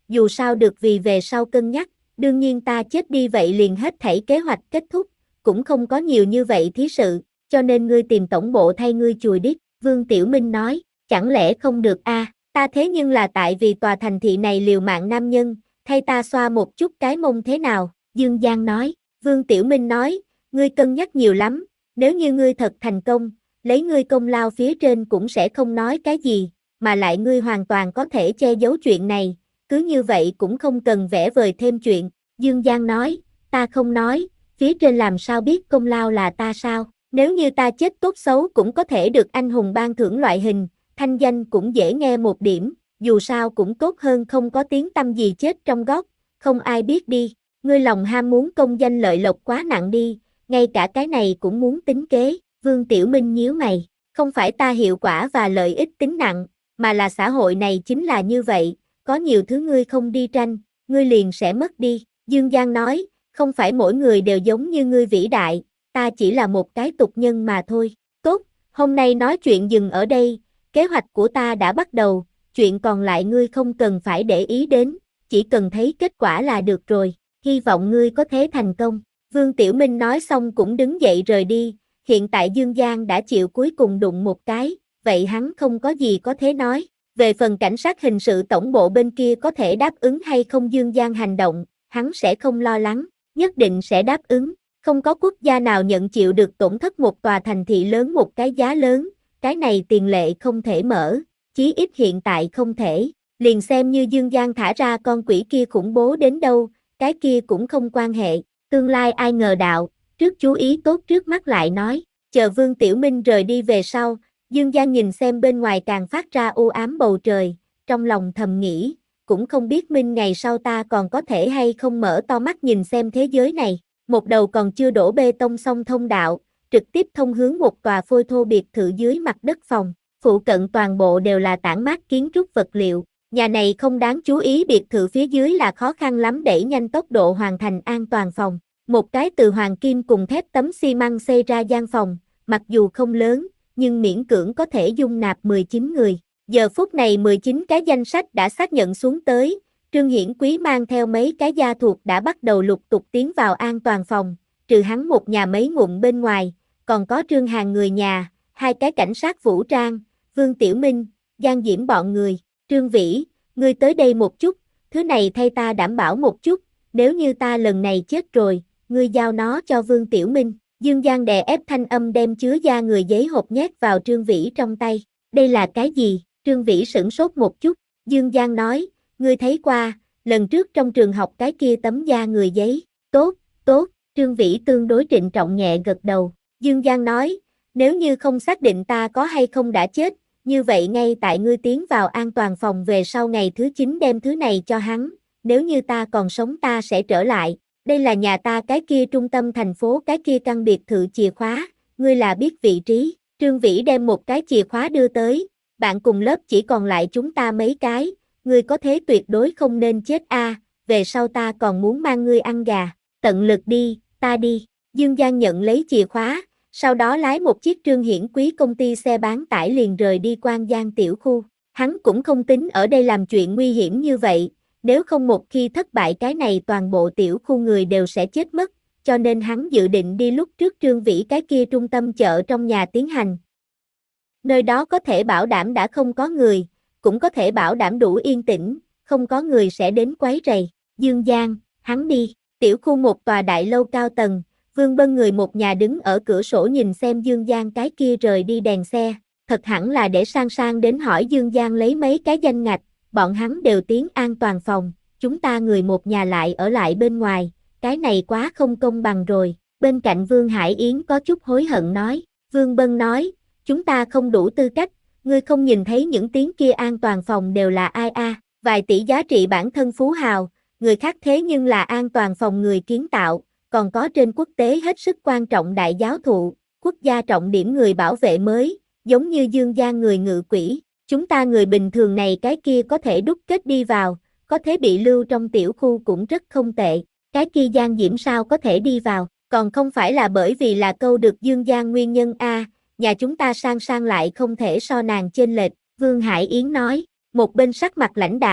dù sao được vì về sau cân nhắc, đương nhiên ta chết đi vậy liền hết thảy kế hoạch kết thúc, cũng không có nhiều như vậy thí sự, cho nên ngươi tìm tổng bộ thay ngươi chùi đít, Vương Tiểu Minh nói, chẳng lẽ không được a? À, ta thế nhưng là tại vì tòa thành thị này liều mạng nam nhân, thay ta xoa một chút cái mông thế nào, Dương Giang nói, Vương Tiểu Minh nói, ngươi cân nhắc nhiều lắm, nếu như ngươi thật thành công, lấy ngươi công lao phía trên cũng sẽ không nói cái gì, mà lại ngươi hoàn toàn có thể che giấu chuyện này, cứ như vậy cũng không cần vẽ vời thêm chuyện, Dương Giang nói, ta không nói, phía trên làm sao biết công lao là ta sao, nếu như ta chết tốt xấu cũng có thể được anh hùng ban thưởng loại hình, thanh danh cũng dễ nghe một điểm, dù sao cũng tốt hơn không có tiếng tăm gì chết trong gót, không ai biết đi, ngươi lòng ham muốn công danh lợi lộc quá nặng đi, ngay cả cái này cũng muốn tính kế, Vương Tiểu Minh nhíu mày, không phải ta hiệu quả và lợi ích tính nặng, mà là xã hội này chính là như vậy, có nhiều thứ ngươi không đi tranh, ngươi liền sẽ mất đi, Dương Giang nói, không phải mỗi người đều giống như ngươi vĩ đại, ta chỉ là một cái tục nhân mà thôi, tốt, hôm nay nói chuyện dừng ở đây, kế hoạch của ta đã bắt đầu, chuyện còn lại ngươi không cần phải để ý đến, chỉ cần thấy kết quả là được rồi, hy vọng ngươi có thể thành công. Vương Tiểu Minh nói xong cũng đứng dậy rời đi, hiện tại Dương Giang đã chịu cuối cùng đụng một cái, vậy hắn không có gì có thể nói. Về phần cảnh sát hình sự tổng bộ bên kia có thể đáp ứng hay không Dương Giang hành động, hắn sẽ không lo lắng, nhất định sẽ đáp ứng. Không có quốc gia nào nhận chịu được tổn thất một tòa thành thị lớn một cái giá lớn, cái này tiền lệ không thể mở, chí ít hiện tại không thể. Liền xem như Dương Giang thả ra con quỷ kia khủng bố đến đâu, cái kia cũng không quan hệ. Tương lai ai ngờ đạo, trước chú ý tốt trước mắt lại nói, chờ Vương Tiểu Minh rời đi về sau, Dương Giang nhìn xem bên ngoài càng phát ra u ám bầu trời, trong lòng thầm nghĩ, cũng không biết minh ngày sau ta còn có thể hay không mở to mắt nhìn xem thế giới này. Một đầu còn chưa đổ bê tông xong thông đạo, trực tiếp thông hướng một tòa phôi thô biệt thự dưới mặt đất phòng, phụ cận toàn bộ đều là tản mát kiến trúc vật liệu. Nhà này không đáng chú ý biệt thự phía dưới là khó khăn lắm đẩy nhanh tốc độ hoàn thành an toàn phòng. Một cái từ hoàng kim cùng thép tấm xi măng xây ra gian phòng, mặc dù không lớn, nhưng miễn cưỡng có thể dung nạp mười chín người. Giờ phút này mười chín cái danh sách đã xác nhận xuống tới, Trương Hiển Quý mang theo mấy cái gia thuộc đã bắt đầu lục tục tiến vào an toàn phòng, trừ hắn một nhà mấy ngụm bên ngoài, còn có Trương Hàn người nhà, hai cái cảnh sát vũ trang, Vương Tiểu Minh, Giang Diễm bọn người. Trương Vĩ, ngươi tới đây một chút, thứ này thay ta đảm bảo một chút, nếu như ta lần này chết rồi, ngươi giao nó cho Vương Tiểu Minh. Dương Giang đè ép thanh âm đem chứa da người giấy hộp nhét vào Trương Vĩ trong tay. Đây là cái gì? Trương Vĩ sửng sốt một chút. Dương Giang nói, ngươi thấy qua, lần trước trong trường học cái kia tấm da người giấy. Tốt, tốt, Trương Vĩ tương đối trịnh trọng nhẹ gật đầu. Dương Giang nói, nếu như không xác định ta có hay không đã chết, như vậy ngay tại ngươi tiến vào an toàn phòng về sau ngày thứ chín đem thứ này cho hắn, nếu như ta còn sống ta sẽ trở lại. Đây là nhà ta cái kia trung tâm thành phố cái kia căn biệt thự chìa khóa, ngươi là biết vị trí. Trương Vĩ đem một cái chìa khóa đưa tới, bạn cùng lớp chỉ còn lại chúng ta mấy cái, ngươi có thế tuyệt đối không nên chết a, về sau ta còn muốn mang ngươi ăn gà, tận lực đi, ta đi. Dương Giang nhận lấy chìa khóa, sau đó lái một chiếc Trương Hiển Quý công ty xe bán tải liền rời đi Quan Giang tiểu khu. Hắn cũng không tính ở đây làm chuyện nguy hiểm như vậy, nếu không một khi thất bại cái này toàn bộ tiểu khu người đều sẽ chết mất, cho nên hắn dự định đi lúc trước Trương Vĩ cái kia trung tâm chợ trong nhà tiến hành. Nơi đó có thể bảo đảm đã không có người, cũng có thể bảo đảm đủ yên tĩnh, không có người sẽ đến quấy rầy. Dương Giang, hắn đi, tiểu khu một tòa đại lâu cao tầng, Vương Bân người một nhà đứng ở cửa sổ nhìn xem Dương Giang cái kia rời đi đèn xe, thật hẳn là để sang sang đến hỏi Dương Giang lấy mấy cái danh ngạch, bọn hắn đều tiến an toàn phòng, chúng ta người một nhà lại ở lại bên ngoài, cái này quá không công bằng rồi. Bên cạnh Vương Hải Yến có chút hối hận nói, Vương Bân nói, chúng ta không đủ tư cách, ngươi không nhìn thấy những tiếng kia an toàn phòng đều là ai a, à? Vài tỷ giá trị bản thân phú hào, người khác thế nhưng là an toàn phòng người kiến tạo, còn có trên quốc tế hết sức quan trọng đại giáo thụ, quốc gia trọng điểm người bảo vệ mới, giống như Dương Giang người ngự quỷ, chúng ta người bình thường này cái kia có thể đúc kết đi vào, có thể bị lưu trong tiểu khu cũng rất không tệ, cái kia Giang Diễm sao có thể đi vào, còn không phải là bởi vì là câu được Dương Giang nguyên nhân a, nhà chúng ta sang sang lại không thể so nàng chênh lệch, Vương Hải Yến nói, một bên sắc mặt lãnh đạm,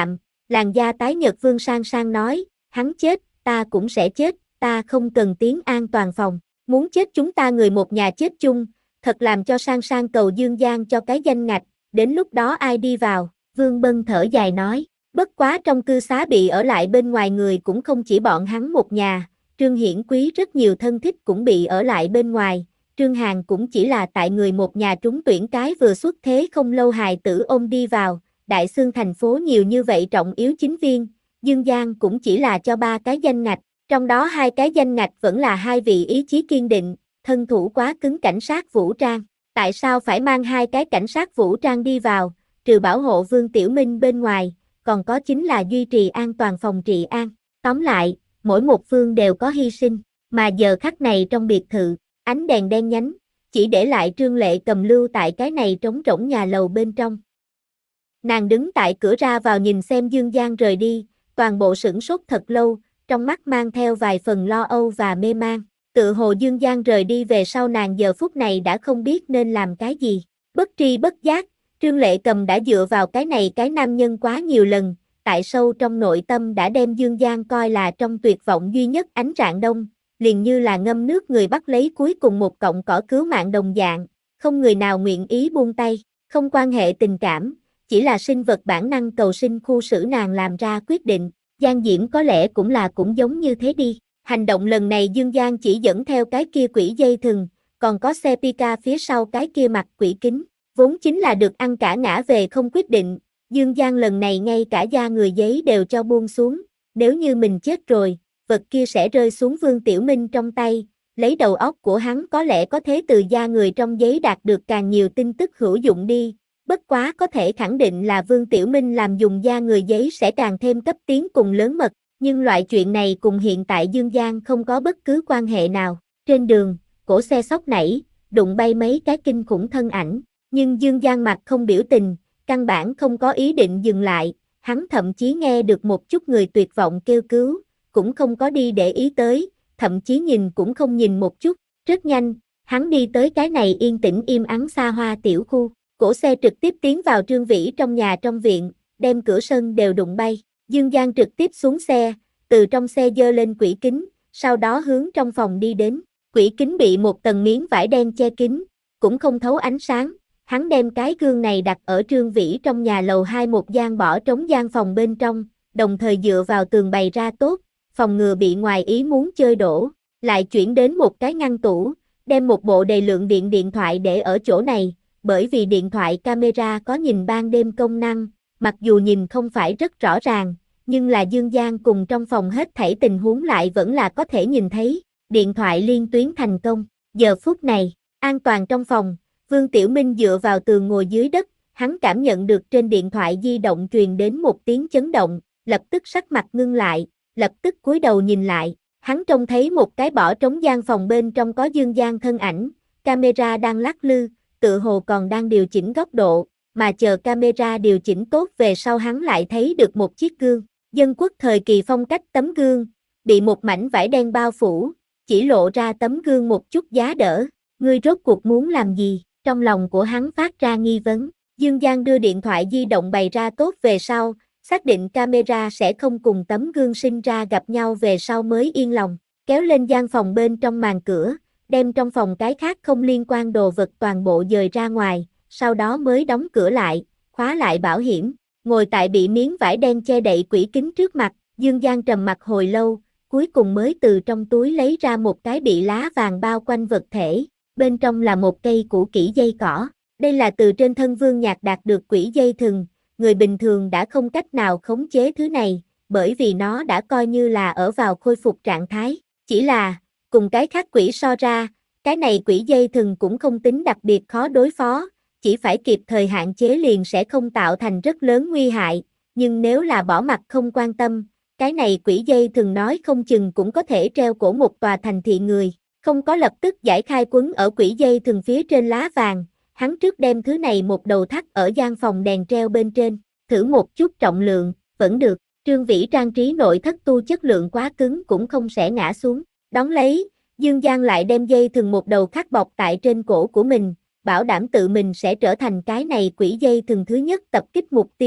Làn da tái nhợt Vương Sang Sang nói, hắn chết, ta cũng sẽ chết, ta không cần tiếng an toàn phòng, muốn chết chúng ta người một nhà chết chung, thật làm cho Sang Sang cầu Dương Giang cho cái danh ngạch, đến lúc đó ai đi vào, Vương Bân thở dài nói, bất quá trong cư xá bị ở lại bên ngoài người cũng không chỉ bọn hắn một nhà, Trương Hiển Quý rất nhiều thân thích cũng bị ở lại bên ngoài, Trương Hàn cũng chỉ là tại người một nhà trúng tuyển cái vừa xuất thế không lâu hài tử ôm đi vào, Đại Xương thành phố nhiều như vậy trọng yếu chính viên, Dương Giang cũng chỉ là cho ba cái danh ngạch, trong đó hai cái danh ngạch vẫn là hai vị ý chí kiên định, thân thủ quá cứng cảnh sát vũ trang. Tại sao phải mang hai cái cảnh sát vũ trang đi vào, trừ bảo hộ Vương Tiểu Minh bên ngoài, còn có chính là duy trì an toàn phòng trị an. Tóm lại, mỗi một phương đều có hy sinh, mà giờ khắc này trong biệt thự, ánh đèn đen nhánh, chỉ để lại Trương Lệ Cầm lưu tại cái này trống rỗng nhà lầu bên trong. Nàng đứng tại cửa ra vào nhìn xem Dương Giang rời đi, toàn bộ sửng sốt thật lâu, trong mắt mang theo vài phần lo âu và mê man. Tự hồ Dương Giang rời đi về sau nàng giờ phút này đã không biết nên làm cái gì. Bất tri bất giác, Trương Lệ Cầm đã dựa vào cái này cái nam nhân quá nhiều lần, tại sâu trong nội tâm đã đem Dương Giang coi là trong tuyệt vọng duy nhất ánh rạng đông, liền như là ngâm nước người bắt lấy cuối cùng một cọng cỏ cứu mạng đồng dạng, không người nào nguyện ý buông tay, không quan hệ tình cảm, chỉ là sinh vật bản năng cầu sinh khu xử nàng làm ra quyết định, Giang Diễm có lẽ cũng là cũng giống như thế đi. Hành động lần này Dương Giang chỉ dẫn theo cái kia quỷ dây thừng, còn có xe Pika phía sau cái kia mặt quỷ kính, vốn chính là được ăn cả ngã về không quyết định, Dương Giang lần này ngay cả da người giấy đều cho buông xuống, nếu như mình chết rồi, vật kia sẽ rơi xuống Vương Tiểu Minh trong tay, lấy đầu óc của hắn có lẽ có thể từ da người trong giấy đạt được càng nhiều tin tức hữu dụng đi, bất quá có thể khẳng định là Vương Tiểu Minh làm dùng da người giấy sẽ càng thêm cấp tiến cùng lớn mật. Nhưng loại chuyện này cùng hiện tại Dương Giang không có bất cứ quan hệ nào. Trên đường, cổ xe sóc nảy, đụng bay mấy cái kinh khủng thân ảnh. Nhưng Dương Giang mặt không biểu tình, căn bản không có ý định dừng lại. Hắn thậm chí nghe được một chút người tuyệt vọng kêu cứu, cũng không có đi để ý tới, thậm chí nhìn cũng không nhìn một chút. Rất nhanh, hắn đi tới cái này yên tĩnh im ắng xa hoa tiểu khu. Cổ xe trực tiếp tiến vào Trương Vĩ trong nhà trong viện, đem cửa sân đều đụng bay. Dương Giang trực tiếp xuống xe, từ trong xe giơ lên quỷ kính, sau đó hướng trong phòng đi đến. Quỷ kính bị một tầng miếng vải đen che kín, cũng không thấu ánh sáng. Hắn đem cái gương này đặt ở Trương Vĩ trong nhà lầu hai một gian bỏ trống gian phòng bên trong, đồng thời dựa vào tường bày ra tốt, phòng ngừa bị ngoài ý muốn chơi đổ. Lại chuyển đến một cái ngăn tủ, đem một bộ đầy lượng điện điện thoại để ở chỗ này, bởi vì điện thoại camera có nhìn ban đêm công năng. Mặc dù nhìn không phải rất rõ ràng, nhưng là Dương Giang cùng trong phòng hết thảy tình huống lại vẫn là có thể nhìn thấy, điện thoại liên tuyến thành công. Giờ phút này, an toàn trong phòng, Vương Tiểu Minh dựa vào tường ngồi dưới đất, hắn cảm nhận được trên điện thoại di động truyền đến một tiếng chấn động, lập tức sắc mặt ngưng lại, lập tức cúi đầu nhìn lại, hắn trông thấy một cái bỏ trống gian phòng bên trong có Dương Giang thân ảnh, camera đang lắc lư, tự hồ còn đang điều chỉnh góc độ. Mà chờ camera điều chỉnh tốt về sau hắn lại thấy được một chiếc gương, dân quốc thời kỳ phong cách tấm gương, bị một mảnh vải đen bao phủ, chỉ lộ ra tấm gương một chút giá đỡ, ngươi rốt cuộc muốn làm gì, trong lòng của hắn phát ra nghi vấn, Dương Giang đưa điện thoại di động bày ra tốt về sau, xác định camera sẽ không cùng tấm gương sinh ra gặp nhau về sau mới yên lòng, kéo lên gian phòng bên trong màn cửa, đem trong phòng cái khác không liên quan đồ vật toàn bộ dời ra ngoài. Sau đó mới đóng cửa lại, khóa lại bảo hiểm, ngồi tại bị miếng vải đen che đậy quỷ kính trước mặt, Dương Giang trầm mặt hồi lâu, cuối cùng mới từ trong túi lấy ra một cái bị lá vàng bao quanh vật thể, bên trong là một cây củ kỹ dây cỏ, đây là từ trên thân Vương Nhạc đạt được quỷ dây thừng, người bình thường đã không cách nào khống chế thứ này, bởi vì nó đã coi như là ở vào khôi phục trạng thái, chỉ là, cùng cái khác quỷ so ra, cái này quỷ dây thừng cũng không tính đặc biệt khó đối phó, chỉ phải kịp thời hạn chế liền sẽ không tạo thành rất lớn nguy hại, nhưng nếu là bỏ mặc không quan tâm, cái này quỷ dây thừng nói không chừng cũng có thể treo cổ một tòa thành thị người, không có lập tức giải khai quấn ở quỷ dây thừng phía trên lá vàng, hắn trước đem thứ này một đầu thắt ở gian phòng đèn treo bên trên, thử một chút trọng lượng, vẫn được, Trương Vĩ trang trí nội thất tu chất lượng quá cứng cũng không sẽ ngã xuống, đón lấy, Dương Giang lại đem dây thừng một đầu khắc bọc tại trên cổ của mình, bảo đảm tự mình sẽ trở thành cái này quỷ dây thừng thứ nhất tập kích mục tiêu,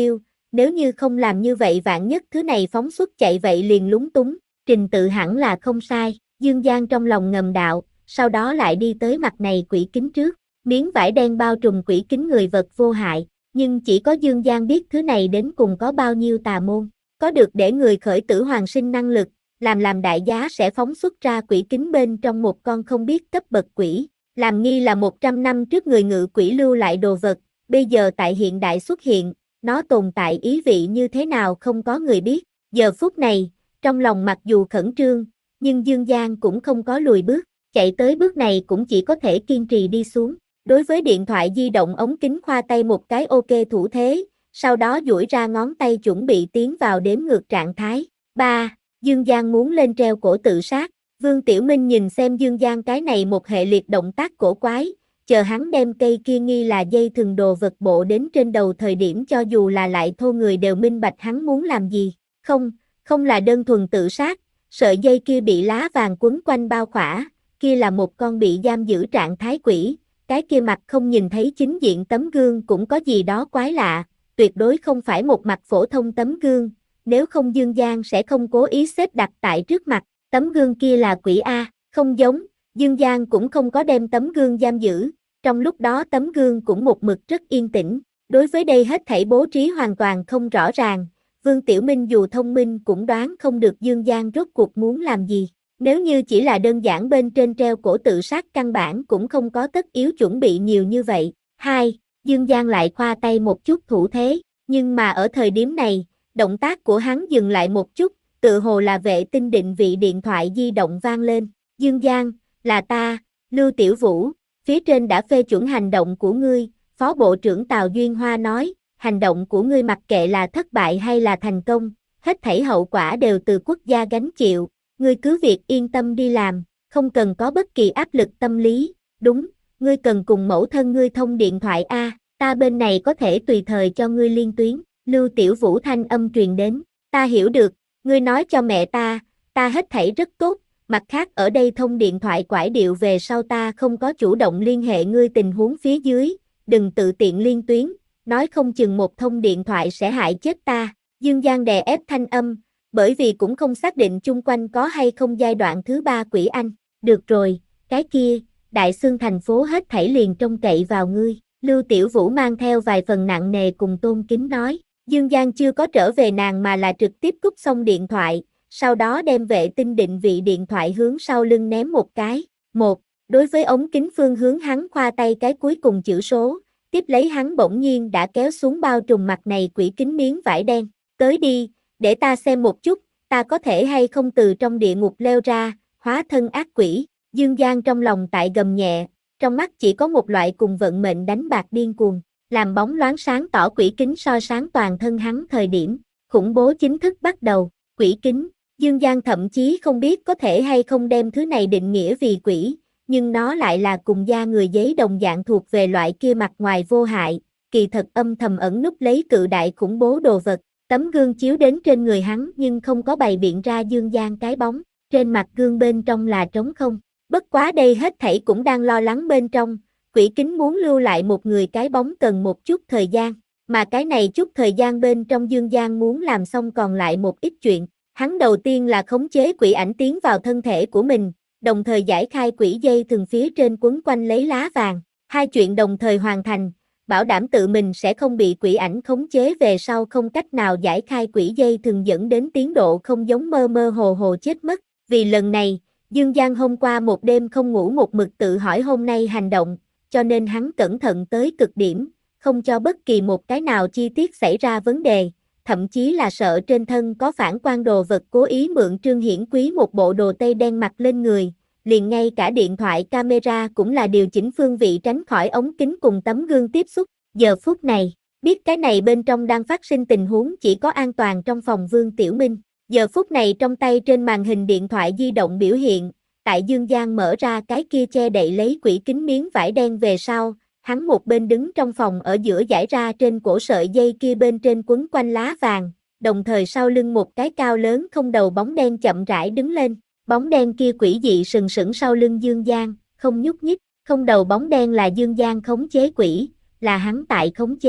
nếu như không làm như vậy vạn nhất thứ này phóng xuất chạy vậy liền lúng túng, trình tự hẳn là không sai, Dương Giang trong lòng ngầm đạo, sau đó lại đi tới mặt này quỷ kính trước, miếng vải đen bao trùm quỷ kính người vật vô hại, nhưng chỉ có Dương Giang biết thứ này đến cùng có bao nhiêu tà môn, có được để người khởi tử hoàn sinh năng lực, làm làm đại giá sẽ phóng xuất ra quỷ kính bên trong một con không biết cấp bậc quỷ, làm nghi là một trăm năm trước người ngự quỷ lưu lại đồ vật, bây giờ tại hiện đại xuất hiện, nó tồn tại ý vị như thế nào không có người biết, giờ phút này, trong lòng mặc dù khẩn trương, nhưng Dương Giang cũng không có lùi bước, chạy tới bước này cũng chỉ có thể kiên trì đi xuống, đối với điện thoại di động ống kính khoa tay một cái ok thủ thế, sau đó duỗi ra ngón tay chuẩn bị tiến vào đếm ngược trạng thái, ba, Dương Giang muốn lên treo cổ tự sát, Vương Tiểu Minh nhìn xem Dương Giang cái này một hệ liệt động tác cổ quái, chờ hắn đem cây kia nghi là dây thừng đồ vật bộ đến trên đầu thời điểm cho dù là lại thô người đều minh bạch hắn muốn làm gì, không, không là đơn thuần tự sát, sợi dây kia bị lá vàng quấn quanh bao khỏa, kia là một con bị giam giữ trạng thái quỷ, cái kia mặt không nhìn thấy chính diện tấm gương cũng có gì đó quái lạ, tuyệt đối không phải một mặt phổ thông tấm gương, nếu không Dương Giang sẽ không cố ý xếp đặt tại trước mặt, tấm gương kia là quỷ A, không giống, Dương Giang cũng không có đem tấm gương giam giữ, trong lúc đó tấm gương cũng một mực rất yên tĩnh, đối với đây hết thảy bố trí hoàn toàn không rõ ràng, Vương Tiểu Minh dù thông minh cũng đoán không được Dương Giang rốt cuộc muốn làm gì, nếu như chỉ là đơn giản bên trên treo cổ tự sát căn bản cũng không có tất yếu chuẩn bị nhiều như vậy. Hai, Dương Giang lại khoa tay một chút thủ thế, nhưng mà ở thời điểm này, động tác của hắn dừng lại một chút, tự hồ là vệ tinh định vị điện thoại di động vang lên, Dương Giang, là ta, Lưu Tiểu Vũ, phía trên đã phê chuẩn hành động của ngươi, Phó Bộ trưởng Tào Duyên Hoa nói, hành động của ngươi mặc kệ là thất bại hay là thành công, hết thảy hậu quả đều từ quốc gia gánh chịu, ngươi cứ việc yên tâm đi làm, không cần có bất kỳ áp lực tâm lý, đúng, ngươi cần cùng mẫu thân ngươi thông điện thoại A, ta bên này có thể tùy thời cho ngươi liên tuyến, Lưu Tiểu Vũ thanh âm truyền đến, ta hiểu được, ngươi nói cho mẹ ta, ta hết thảy rất tốt, mặt khác ở đây thông điện thoại quải điệu về sau ta không có chủ động liên hệ ngươi tình huống phía dưới, đừng tự tiện liên tuyến, nói không chừng một thông điện thoại sẽ hại chết ta, Dương Giang đè ép thanh âm, bởi vì cũng không xác định chung quanh có hay không giai đoạn thứ ba quỷ anh, được rồi, cái kia, Đại Xương thành phố hết thảy liền trông cậy vào ngươi, Lưu Tiểu Vũ mang theo vài phần nặng nề cùng tôn kính nói, Dương Giang chưa có trở về nàng mà là trực tiếp cúp xong điện thoại, sau đó đem vệ tinh định vị điện thoại hướng sau lưng ném một cái, một, đối với ống kính phương hướng hắn khoa tay cái cuối cùng chữ số, tiếp lấy hắn bỗng nhiên đã kéo xuống bao trùm mặt này quỷ kính miếng vải đen, tới đi, để ta xem một chút, ta có thể hay không từ trong địa ngục leo ra, hóa thân ác quỷ, Dương Giang trong lòng tại gầm nhẹ, trong mắt chỉ có một loại cùng vận mệnh đánh bạc điên cuồng, làm bóng loáng sáng tỏ quỷ kính soi sáng toàn thân hắn thời điểm, khủng bố chính thức bắt đầu, quỷ kính, Dương Giang thậm chí không biết có thể hay không đem thứ này định nghĩa vì quỷ, nhưng nó lại là cùng da người giấy đồng dạng thuộc về loại kia mặt ngoài vô hại, kỳ thật âm thầm ẩn núp lấy cự đại khủng bố đồ vật, tấm gương chiếu đến trên người hắn nhưng không có bày biện ra Dương Giang cái bóng, trên mặt gương bên trong là trống không, bất quá đây hết thảy cũng đang lo lắng bên trong, quỷ kính muốn lưu lại một người cái bóng cần một chút thời gian, mà cái này chút thời gian bên trong Dương Giang muốn làm xong còn lại một ít chuyện, hắn đầu tiên là khống chế quỷ ảnh tiến vào thân thể của mình, đồng thời giải khai quỷ dây thừng phía trên quấn quanh lấy lá vàng, hai chuyện đồng thời hoàn thành, bảo đảm tự mình sẽ không bị quỷ ảnh khống chế về sau không cách nào giải khai quỷ dây thừng dẫn đến tiến độ không giống mơ mơ hồ hồ chết mất, vì lần này, Dương Giang hôm qua một đêm không ngủ một mực tự hỏi hôm nay hành động, cho nên hắn cẩn thận tới cực điểm, không cho bất kỳ một cái nào chi tiết xảy ra vấn đề, thậm chí là sợ trên thân có phản quang đồ vật cố ý mượn Trương Hiển Quý một bộ đồ tây đen mặc lên người, liền ngay cả điện thoại camera cũng là điều chỉnh phương vị tránh khỏi ống kính cùng tấm gương tiếp xúc, giờ phút này, biết cái này bên trong đang phát sinh tình huống chỉ có an toàn trong phòng Vương Tiểu Minh, giờ phút này trong tay trên màn hình điện thoại di động biểu hiện, tại Dương Giang mở ra cái kia che đậy lấy quỷ kính miếng vải đen về sau, hắn một bên đứng trong phòng ở giữa giải ra trên cổ sợi dây kia bên trên quấn quanh lá vàng, đồng thời sau lưng một cái cao lớn không đầu bóng đen chậm rãi đứng lên, bóng đen kia quỷ dị sừng sững sau lưng Dương Giang, không nhúc nhích, không đầu bóng đen là Dương Giang khống chế quỷ, là hắn tại khống chế,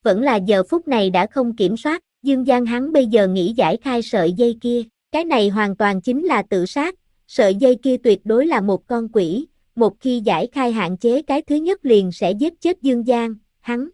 vẫn là giờ phút này đã không kiểm soát, Dương Giang hắn bây giờ nghĩ giải khai sợi dây kia, cái này hoàn toàn chính là tự sát, sợi dây kia tuyệt đối là một con quỷ, một khi giải khai hạn chế cái thứ nhất liền sẽ giết chết Dương Giang, hắn.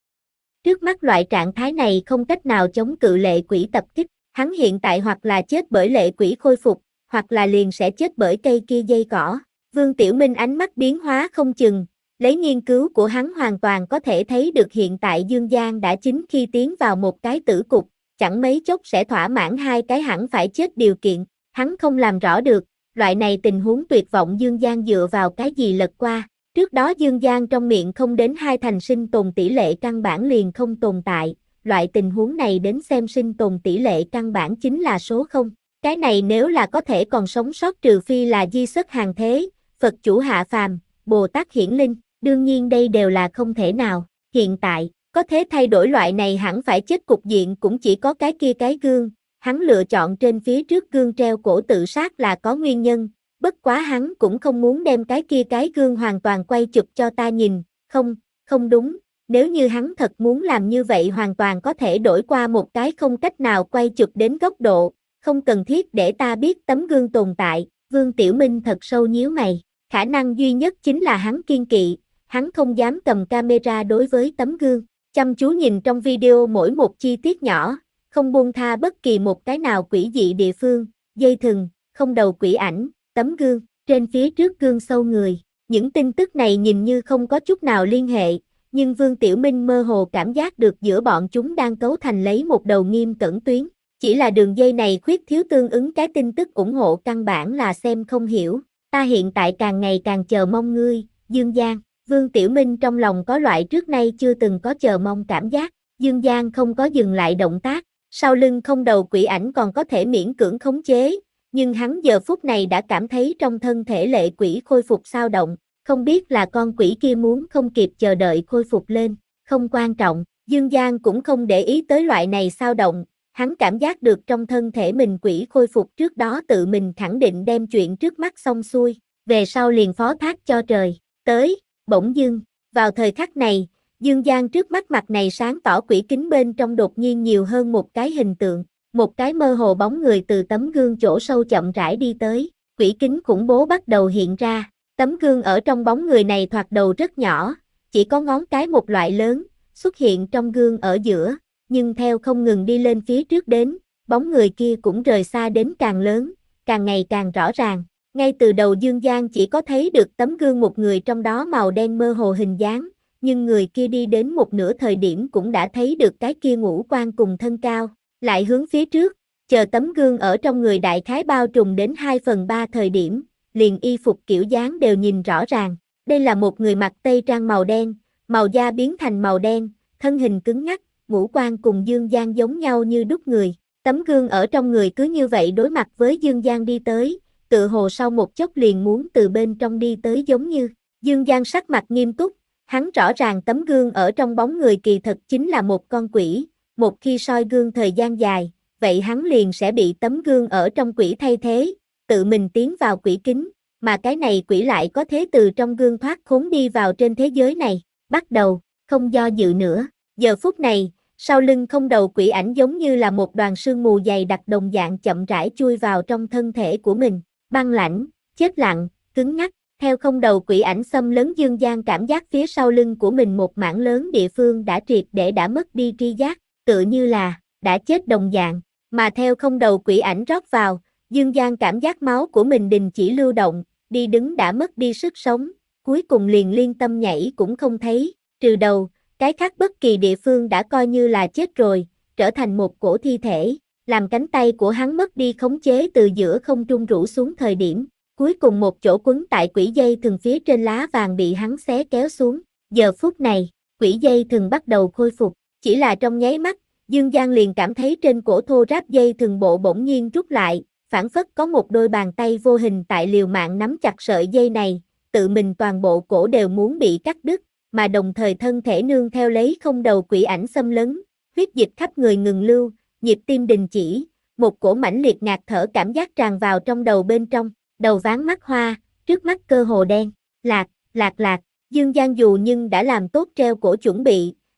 Trước mắt loại trạng thái này không cách nào chống cự lệ quỷ tập kích, hắn hiện tại hoặc là chết bởi lệ quỷ khôi phục, hoặc là liền sẽ chết bởi cây kia dây cỏ. Vương Tiểu Minh ánh mắt biến hóa không chừng, lấy nghiên cứu của hắn hoàn toàn có thể thấy được hiện tại Dương Giang đã chính khi tiến vào một cái tử cục, chẳng mấy chốc sẽ thỏa mãn hai cái hẳn phải chết điều kiện, hắn không làm rõ được, loại này tình huống tuyệt vọng Dương Giang dựa vào cái gì lật qua. Trước đó Dương Giang trong miệng không đến hai thành sinh tồn tỷ lệ căn bản liền không tồn tại, loại tình huống này đến xem sinh tồn tỷ lệ căn bản chính là số không. Cái này nếu là có thể còn sống sót trừ phi là di xuất hàng thế, Phật chủ hạ phàm, Bồ Tát hiển linh, đương nhiên đây đều là không thể nào. Hiện tại, có thể thay đổi loại này hẳn phải chết cục diện cũng chỉ có cái kia cái gương, hắn lựa chọn trên phía trước gương treo cổ tự sát là có nguyên nhân. Bất quá hắn cũng không muốn đem cái kia cái gương hoàn toàn quay chụp cho ta nhìn, không, không đúng, nếu như hắn thật muốn làm như vậy hoàn toàn có thể đổi qua một cái không cách nào quay chụp đến góc độ, không cần thiết để ta biết tấm gương tồn tại, Vương Tiểu Minh thật sâu nhíu mày, khả năng duy nhất chính là hắn kiên kỵ, hắn không dám cầm camera đối với tấm gương, chăm chú nhìn trong video mỗi một chi tiết nhỏ, không buông tha bất kỳ một cái nào quỷ dị địa phương, dây thừng, không đầu quỷ ảnh. Tấm gương, trên phía trước gương sâu người, những tin tức này nhìn như không có chút nào liên hệ, nhưng Vương Tiểu Minh mơ hồ cảm giác được giữa bọn chúng đang cấu thành lấy một đầu nghiêm cẩn tuyến, chỉ là đường dây này khuyết thiếu tương ứng cái tin tức ủng hộ căn bản là xem không hiểu, ta hiện tại càng ngày càng chờ mong ngươi, Dương Giang, Vương Tiểu Minh trong lòng có loại trước nay chưa từng có chờ mong cảm giác, Dương Giang không có dừng lại động tác, sau lưng không đầu quỷ ảnh còn có thể miễn cưỡng khống chế. Nhưng hắn giờ phút này đã cảm thấy trong thân thể lệ quỷ khôi phục sao động, không biết là con quỷ kia muốn không kịp chờ đợi khôi phục lên, không quan trọng, Dương Giang cũng không để ý tới loại này sao động, hắn cảm giác được trong thân thể mình quỷ khôi phục trước đó tự mình khẳng định đem chuyện trước mắt xong xuôi, về sau liền phó thác cho trời, tới, bỗng dưng, vào thời khắc này, Dương Giang trước mắt mặt này sáng tỏ quỷ kính bên trong đột nhiên nhiều hơn một cái hình tượng. Một cái mơ hồ bóng người từ tấm gương chỗ sâu chậm rãi đi tới, quỷ kính khủng bố bắt đầu hiện ra, tấm gương ở trong bóng người này thoạt đầu rất nhỏ, chỉ có ngón cái một loại lớn, xuất hiện trong gương ở giữa, nhưng theo không ngừng đi lên phía trước đến, bóng người kia cũng rời xa đến càng lớn, càng ngày càng rõ ràng, ngay từ đầu Dương Giang chỉ có thấy được tấm gương một người trong đó màu đen mơ hồ hình dáng, nhưng người kia đi đến một nửa thời điểm cũng đã thấy được cái kia ngũ quan cùng thân cao. Lại hướng phía trước, chờ tấm gương ở trong người đại khái bao trùm đến hai phần ba thời điểm, liền y phục kiểu dáng đều nhìn rõ ràng. Đây là một người mặc tây trang màu đen, màu da biến thành màu đen, thân hình cứng ngắc, ngũ quan cùng Dương Giang giống nhau như đúc người. Tấm gương ở trong người cứ như vậy đối mặt với Dương Giang đi tới, tự hồ sau một chốc liền muốn từ bên trong đi tới giống như. Dương Giang sắc mặt nghiêm túc, hắn rõ ràng tấm gương ở trong bóng người kỳ thật chính là một con quỷ. Một khi soi gương thời gian dài, vậy hắn liền sẽ bị tấm gương ở trong quỷ thay thế, tự mình tiến vào quỷ kính, mà cái này quỷ lại có thế từ trong gương thoát khốn đi vào trên thế giới này, bắt đầu, không do dự nữa, giờ phút này, sau lưng không đầu quỷ ảnh giống như là một đoàn sương mù dày đặc đồng dạng chậm rãi chui vào trong thân thể của mình, băng lãnh, chết lặng, cứng ngắc, theo không đầu quỷ ảnh xâm lấn Dương Giang cảm giác phía sau lưng của mình một mảng lớn địa phương đã triệt để đã mất đi tri giác, tựa như là, đã chết đồng dạng, mà theo không đầu quỷ ảnh rót vào, Dương Giang cảm giác máu của mình đình chỉ lưu động, đi đứng đã mất đi sức sống, cuối cùng liền liên tâm nhảy cũng không thấy, trừ đầu, cái khác bất kỳ địa phương đã coi như là chết rồi, trở thành một cổ thi thể, làm cánh tay của hắn mất đi khống chế từ giữa không trung rũ xuống thời điểm, cuối cùng một chỗ quấn tại quỷ dây thừng phía trên lá vàng bị hắn xé kéo xuống, giờ phút này, quỷ dây thừng bắt đầu khôi phục. Chỉ là trong nháy mắt, Dương Giang liền cảm thấy trên cổ thô ráp dây thừng bộ bỗng nhiên rút lại, phảng phất có một đôi bàn tay vô hình tại liều mạng nắm chặt sợi dây này, tự mình toàn bộ cổ đều muốn bị cắt đứt, mà đồng thời thân thể nương theo lấy không đầu quỷ ảnh xâm lấn, huyết dịch khắp người ngừng lưu, nhịp tim đình chỉ, một cổ mãnh liệt ngạt thở cảm giác tràn vào trong đầu bên trong, đầu ván mắt hoa, trước mắt cơ hồ đen, lạc, lạc lạc, Dương Giang dù nhưng đã làm tốt treo cổ chuẩn bị,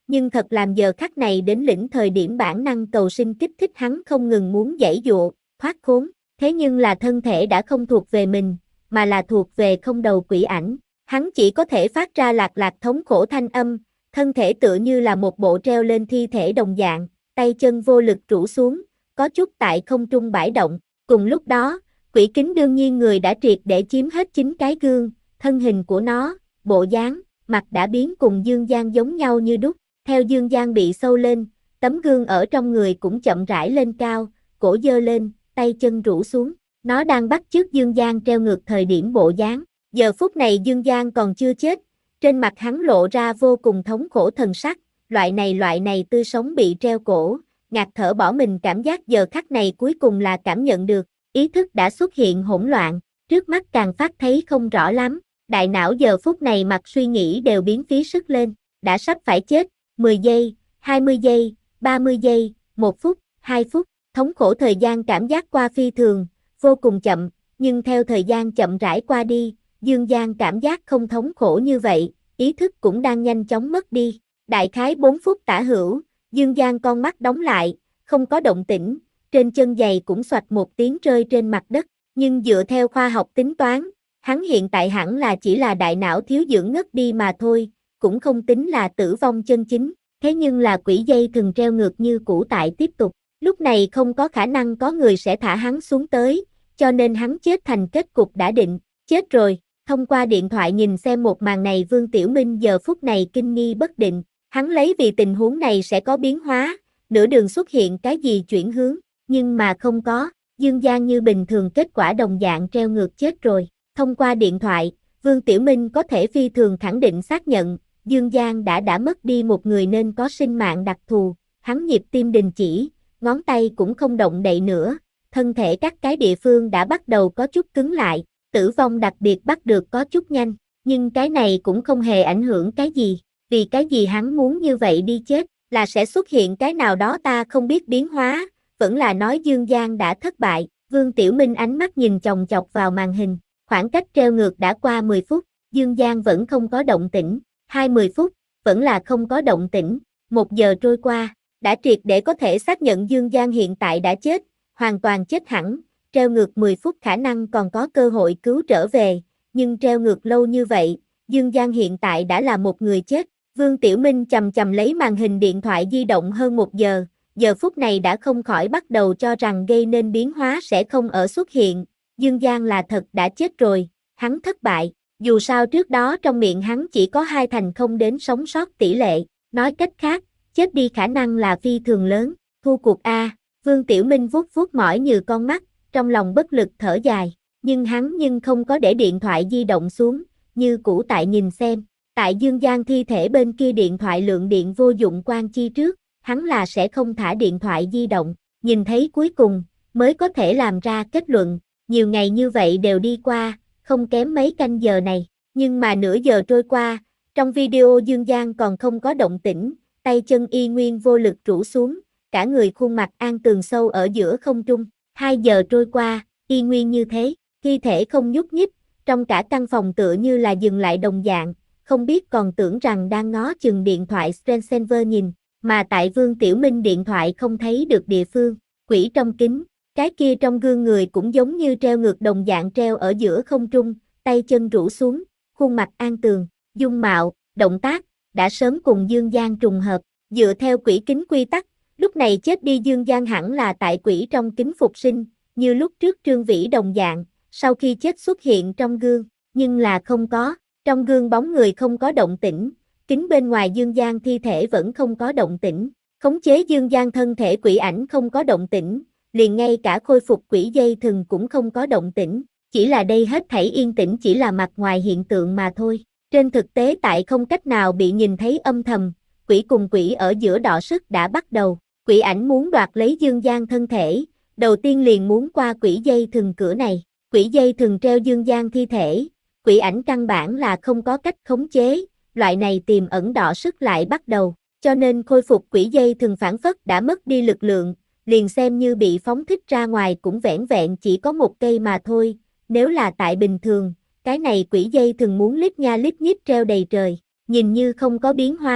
nhưng thật làm giờ khắc này đến lĩnh thời điểm bản năng cầu sinh kích thích hắn không ngừng muốn giãy giụa, thoát khốn, thế nhưng là thân thể đã không thuộc về mình, mà là thuộc về không đầu quỷ ảnh, hắn chỉ có thể phát ra lạc lạc thống khổ thanh âm, thân thể tựa như là một bộ treo lên thi thể đồng dạng, tay chân vô lực rũ xuống, có chút tại không trung bãi động, cùng lúc đó, quỷ kính đương nhiên người đã triệt để chiếm hết chín cái gương, thân hình của nó, bộ dáng, mặt đã biến cùng Dương Giang giống nhau như đúc, theo Dương Giang bị sâu lên, tấm gương ở trong người cũng chậm rãi lên cao, cổ giơ lên, tay chân rũ xuống, nó đang bắt chước Dương Giang treo ngược thời điểm bộ dáng, giờ phút này Dương Giang còn chưa chết, trên mặt hắn lộ ra vô cùng thống khổ thần sắc, loại này loại này tươi sống bị treo cổ, ngạt thở bỏ mình cảm giác giờ khắc này cuối cùng là cảm nhận được, ý thức đã xuất hiện hỗn loạn, trước mắt càng phát thấy không rõ lắm, đại não giờ phút này mặt suy nghĩ đều biến phí sức lên, đã sắp phải chết, mười giây, hai mươi giây, ba mươi giây, một phút, hai phút, thống khổ thời gian cảm giác qua phi thường, vô cùng chậm, nhưng theo thời gian chậm rãi qua đi, Dương Giang cảm giác không thống khổ như vậy, ý thức cũng đang nhanh chóng mất đi, đại khái bốn phút tả hữu, Dương Giang con mắt đóng lại, không có động tĩnh, trên chân giày cũng xoạch một tiếng rơi trên mặt đất, nhưng dựa theo khoa học tính toán, hắn hiện tại hẳn là chỉ là đại não thiếu dưỡng ngất đi mà thôi, cũng không tính là tử vong chân chính, thế nhưng là quỷ dây thừng treo ngược như cũ tại tiếp tục, lúc này không có khả năng có người sẽ thả hắn xuống tới, cho nên hắn chết thành kết cục đã định, chết rồi, thông qua điện thoại nhìn xem một màn này Vương Tiểu Minh giờ phút này kinh nghi bất định, hắn lấy vì tình huống này sẽ có biến hóa, nửa đường xuất hiện cái gì chuyển hướng, nhưng mà không có, Dương Giang như bình thường kết quả đồng dạng treo ngược chết rồi, thông qua điện thoại, Vương Tiểu Minh có thể phi thường khẳng định xác nhận, Dương Giang đã đã mất đi một người nên có sinh mạng đặc thù, hắn nhịp tim đình chỉ, ngón tay cũng không động đậy nữa, thân thể các cái địa phương đã bắt đầu có chút cứng lại, tử vong đặc biệt bắt được có chút nhanh, nhưng cái này cũng không hề ảnh hưởng cái gì, vì cái gì hắn muốn như vậy đi chết, là sẽ xuất hiện cái nào đó ta không biết biến hóa, vẫn là nói Dương Giang đã thất bại, Vương Tiểu Minh ánh mắt nhìn chòng chọc vào màn hình, khoảng cách treo ngược đã qua mười phút, Dương Giang vẫn không có động tĩnh, hai mươi phút, vẫn là không có động tĩnh, một giờ trôi qua, đã triệt để có thể xác nhận Dương Giang hiện tại đã chết, hoàn toàn chết hẳn, treo ngược mười phút khả năng còn có cơ hội cứu trở về, nhưng treo ngược lâu như vậy, Dương Giang hiện tại đã là một người chết, Vương Tiểu Minh chầm chầm lấy màn hình điện thoại di động hơn một giờ, giờ phút này đã không khỏi bắt đầu cho rằng gây nên biến hóa sẽ không ở xuất hiện, Dương Giang là thật đã chết rồi, hắn thất bại, dù sao trước đó trong miệng hắn chỉ có hai thành không đến sống sót tỷ lệ, nói cách khác, chết đi khả năng là phi thường lớn, thua cuộc A, Vương Tiểu Minh vuốt vuốt mỏi như con mắt, trong lòng bất lực thở dài, nhưng hắn nhưng không có để điện thoại di động xuống, như cũ tại nhìn xem, tại Dương Giang thi thể bên kia điện thoại lượng điện vô dụng quan chi trước, hắn là sẽ không thả điện thoại di động, nhìn thấy cuối cùng, mới có thể làm ra kết luận, nhiều ngày như vậy đều đi qua, không kém mấy canh giờ này, nhưng mà nửa giờ trôi qua, trong video Dương Giang còn không có động tĩnh, tay chân y nguyên vô lực rũ xuống, cả người khuôn mặt an tường sâu ở giữa không trung, hai giờ trôi qua, y nguyên như thế, thi thể không nhúc nhích, trong cả căn phòng tựa như là dừng lại đồng dạng, không biết còn tưởng rằng đang ngó chừng điện thoại screensaver nhìn, mà tại Vương Tiểu Minh điện thoại không thấy được địa phương, quỷ trong kính, cái kia trong gương người cũng giống như treo ngược đồng dạng treo ở giữa không trung, tay chân rũ xuống, khuôn mặt an tường, dung mạo, động tác, đã sớm cùng Dương Giang trùng hợp, dựa theo quỷ kính quy tắc, lúc này chết đi Dương Giang hẳn là tại quỷ trong kính phục sinh, như lúc trước Trương Vĩ đồng dạng, sau khi chết xuất hiện trong gương, nhưng là không có, trong gương bóng người không có động tĩnh, kính bên ngoài Dương Giang thi thể vẫn không có động tĩnh, khống chế Dương Giang thân thể quỷ ảnh không có động tĩnh, liền ngay cả khôi phục quỷ dây thừng cũng không có động tĩnh, chỉ là đây hết thảy yên tĩnh chỉ là mặt ngoài hiện tượng mà thôi. Trên thực tế tại không cách nào bị nhìn thấy âm thầm, quỷ cùng quỷ ở giữa đọ sức đã bắt đầu, quỷ ảnh muốn đoạt lấy Dương Giang thân thể, đầu tiên liền muốn qua quỷ dây thừng cửa này, quỷ dây thừng treo Dương Giang thi thể, quỷ ảnh căn bản là không có cách khống chế, loại này tiềm ẩn đọ sức lại bắt đầu, cho nên khôi phục quỷ dây thừng phản phất đã mất đi lực lượng, liền xem như bị phóng thích ra ngoài cũng vẻn vẹn chỉ có một cây mà thôi, nếu là tại bình thường, cái này quỷ dây thừng muốn lít nha lít nhít treo đầy trời, nhìn như không có biến hóa,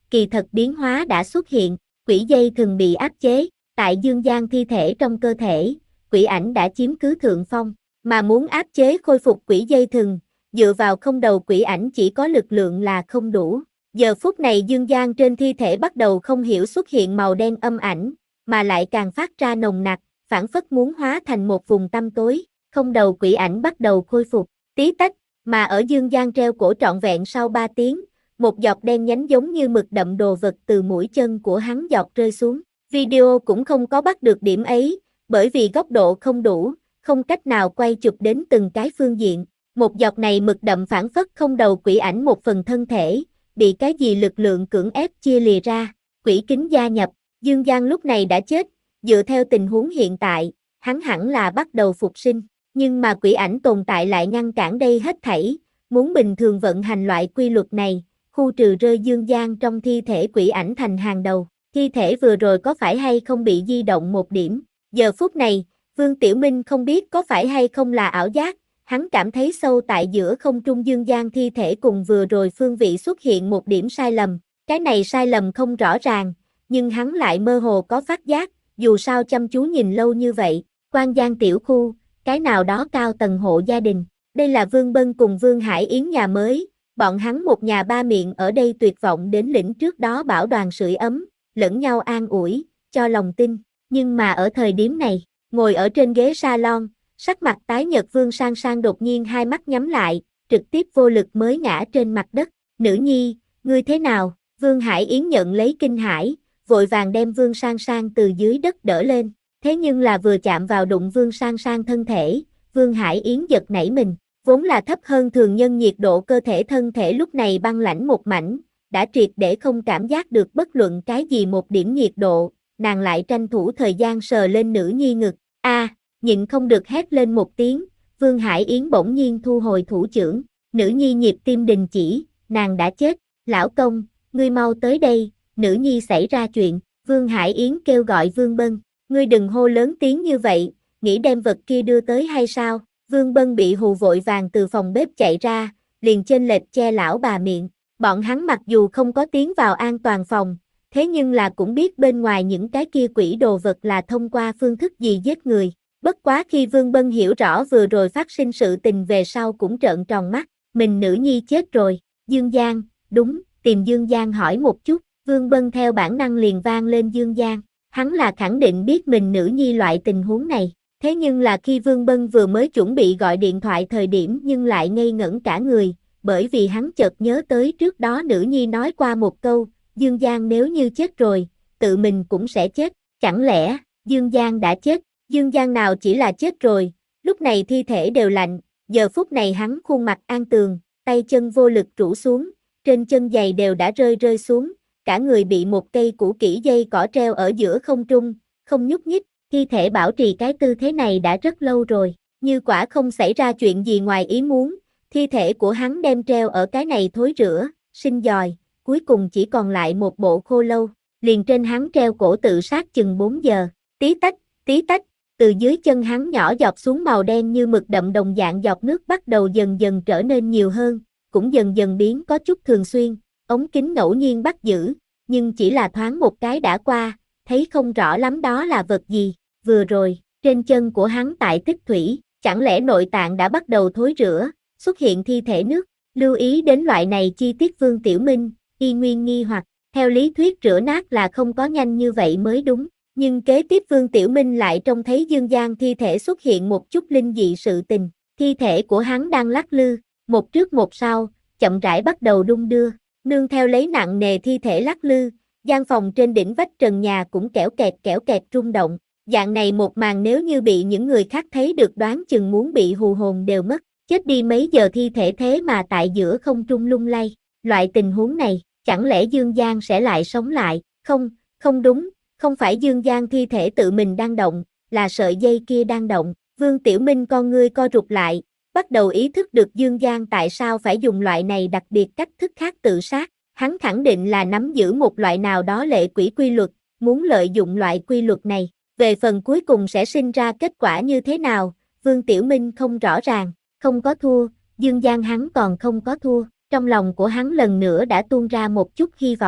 kỳ thật biến hóa đã xuất hiện, quỷ dây thường bị áp chế, tại dương gian thi thể trong cơ thể, quỷ ảnh đã chiếm cứ thượng phong, mà muốn áp chế khôi phục quỷ dây thừng, dựa vào không đầu quỷ ảnh chỉ có lực lượng là không đủ. Giờ phút này dương gian trên thi thể bắt đầu không hiểu xuất hiện màu đen âm ảnh, mà lại càng phát ra nồng nặc, phảng phất muốn hóa thành một vùng tăm tối, không đầu quỷ ảnh bắt đầu khôi phục, tí tách, mà ở dương gian treo cổ trọn vẹn sau ba tiếng, một giọt đen nhánh giống như mực đậm đồ vật từ mũi chân của hắn giọt rơi xuống. Video cũng không có bắt được điểm ấy, bởi vì góc độ không đủ, không cách nào quay chụp đến từng cái phương diện. Một giọt này mực đậm phảng phất không đầu quỷ ảnh một phần thân thể, bị cái gì lực lượng cưỡng ép chia lìa ra, quỷ kính gia nhập, dương gian lúc này đã chết, dựa theo tình huống hiện tại, hắn hẳn là bắt đầu phục sinh, nhưng mà quỷ ảnh tồn tại lại ngăn cản đây hết thảy, muốn bình thường vận hành loại quy luật này, khu trừ rơi dương gian trong thi thể quỷ ảnh thành hàng đầu, thi thể vừa rồi có phải hay không bị di động một điểm, giờ phút này, Vương Tiểu Minh không biết có phải hay không là ảo giác, hắn cảm thấy sâu tại giữa không trung dương gian thi thể cùng vừa rồi phương vị xuất hiện một điểm sai lầm, cái này sai lầm không rõ ràng, nhưng hắn lại mơ hồ có phát giác, dù sao chăm chú nhìn lâu như vậy, Quan Giang tiểu khu, cái nào đó cao tầng hộ gia đình, đây là Vương Bân cùng Vương Hải Yến nhà mới, bọn hắn một nhà ba miệng ở đây tuyệt vọng đến lĩnh trước đó bảo đoàn sưởi ấm, lẫn nhau an ủi, cho lòng tin, nhưng mà ở thời điểm này, ngồi ở trên ghế salon, sắc mặt tái nhợt Vương Sang Sang đột nhiên hai mắt nhắm lại, trực tiếp vô lực mới ngã trên mặt đất, nữ nhi, ngươi thế nào, Vương Hải Yến nhận lấy kinh hãi, vội vàng đem Vương Sang Sang từ dưới đất đỡ lên, thế nhưng là vừa chạm vào đụng Vương Sang Sang thân thể, Vương Hải Yến giật nảy mình, vốn là thấp hơn thường nhân nhiệt độ cơ thể thân thể lúc này băng lãnh một mảnh, đã triệt để không cảm giác được bất luận cái gì một điểm nhiệt độ, nàng lại tranh thủ thời gian sờ lên nữ nhi ngực, a, nhịn không được hét lên một tiếng, Vương Hải Yến bỗng nhiên thu hồi thủ chưởng, nữ nhi nhịp tim đình chỉ, nàng đã chết, lão công, ngươi mau tới đây, nữ nhi xảy ra chuyện, Vương Hải Yến kêu gọi Vương Bân, ngươi đừng hô lớn tiếng như vậy, nghĩ đem vật kia đưa tới hay sao, Vương Bân bị hù vội vàng từ phòng bếp chạy ra, liền chênh lệch che lão bà miệng, bọn hắn mặc dù không có tiến vào an toàn phòng, thế nhưng là cũng biết bên ngoài những cái kia quỷ đồ vật là thông qua phương thức gì giết người. Bất quá khi Vương Bân hiểu rõ vừa rồi phát sinh sự tình về sau cũng trợn tròn mắt, mình nữ nhi chết rồi, Dương Giang, đúng, tìm Dương Giang hỏi một chút, Vương Bân theo bản năng liền vang lên Dương Giang, hắn là khẳng định biết mình nữ nhi loại tình huống này, thế nhưng là khi Vương Bân vừa mới chuẩn bị gọi điện thoại thời điểm nhưng lại ngây ngẩn cả người, bởi vì hắn chợt nhớ tới trước đó nữ nhi nói qua một câu, Dương Giang nếu như chết rồi, tự mình cũng sẽ chết, chẳng lẽ, Dương Giang đã chết? Dương Giang nào chỉ là chết rồi, lúc này thi thể đều lạnh, giờ phút này hắn khuôn mặt an tường, tay chân vô lực rũ xuống, trên chân giày đều đã rơi rơi xuống, cả người bị một cây củ kỹ dây cỏ treo ở giữa không trung, không nhúc nhích, thi thể bảo trì cái tư thế này đã rất lâu rồi, như quả không xảy ra chuyện gì ngoài ý muốn, thi thể của hắn đem treo ở cái này thối rữa, sinh dòi, cuối cùng chỉ còn lại một bộ khô lâu, liền trên hắn treo cổ tự sát chừng bốn giờ, tí tách, tí tách. Từ dưới chân hắn nhỏ giọt xuống màu đen như mực đậm đồng dạng giọt nước bắt đầu dần dần trở nên nhiều hơn, cũng dần dần biến có chút thường xuyên, ống kính ngẫu nhiên bắt giữ, nhưng chỉ là thoáng một cái đã qua, thấy không rõ lắm đó là vật gì, vừa rồi, trên chân của hắn tại tích thủy, chẳng lẽ nội tạng đã bắt đầu thối rữa, xuất hiện thi thể nước, lưu ý đến loại này chi tiết Vương Tiểu Minh, y nguyên nghi hoặc, theo lý thuyết rửa nát là không có nhanh như vậy mới đúng. Nhưng kế tiếp Vương Tiểu Minh lại trông thấy Dương Giang thi thể xuất hiện một chút linh dị sự tình, thi thể của hắn đang lắc lư, một trước một sau, chậm rãi bắt đầu đung đưa, nương theo lấy nặng nề thi thể lắc lư, gian phòng trên đỉnh vách trần nhà cũng kẽo kẹt kẽo kẹt rung động, dạng này một màn nếu như bị những người khác thấy được đoán chừng muốn bị hù hồn đều mất, chết đi mấy giờ thi thể thế mà tại giữa không trung lung lay, loại tình huống này, chẳng lẽ Dương Giang sẽ lại sống lại, không, không đúng. Không phải Dương Giang thi thể tự mình đang động, là sợi dây kia đang động, Vương Tiểu Minh con ngươi co rụt lại, bắt đầu ý thức được Dương Giang tại sao phải dùng loại này đặc biệt cách thức khác tự sát, hắn khẳng định là nắm giữ một loại nào đó lệ quỷ quy luật, muốn lợi dụng loại quy luật này, về phần cuối cùng sẽ sinh ra kết quả như thế nào, Vương Tiểu Minh không rõ ràng, không có thua, Dương Giang hắn còn không có thua, trong lòng của hắn lần nữa đã tuôn ra một chút hy vọng.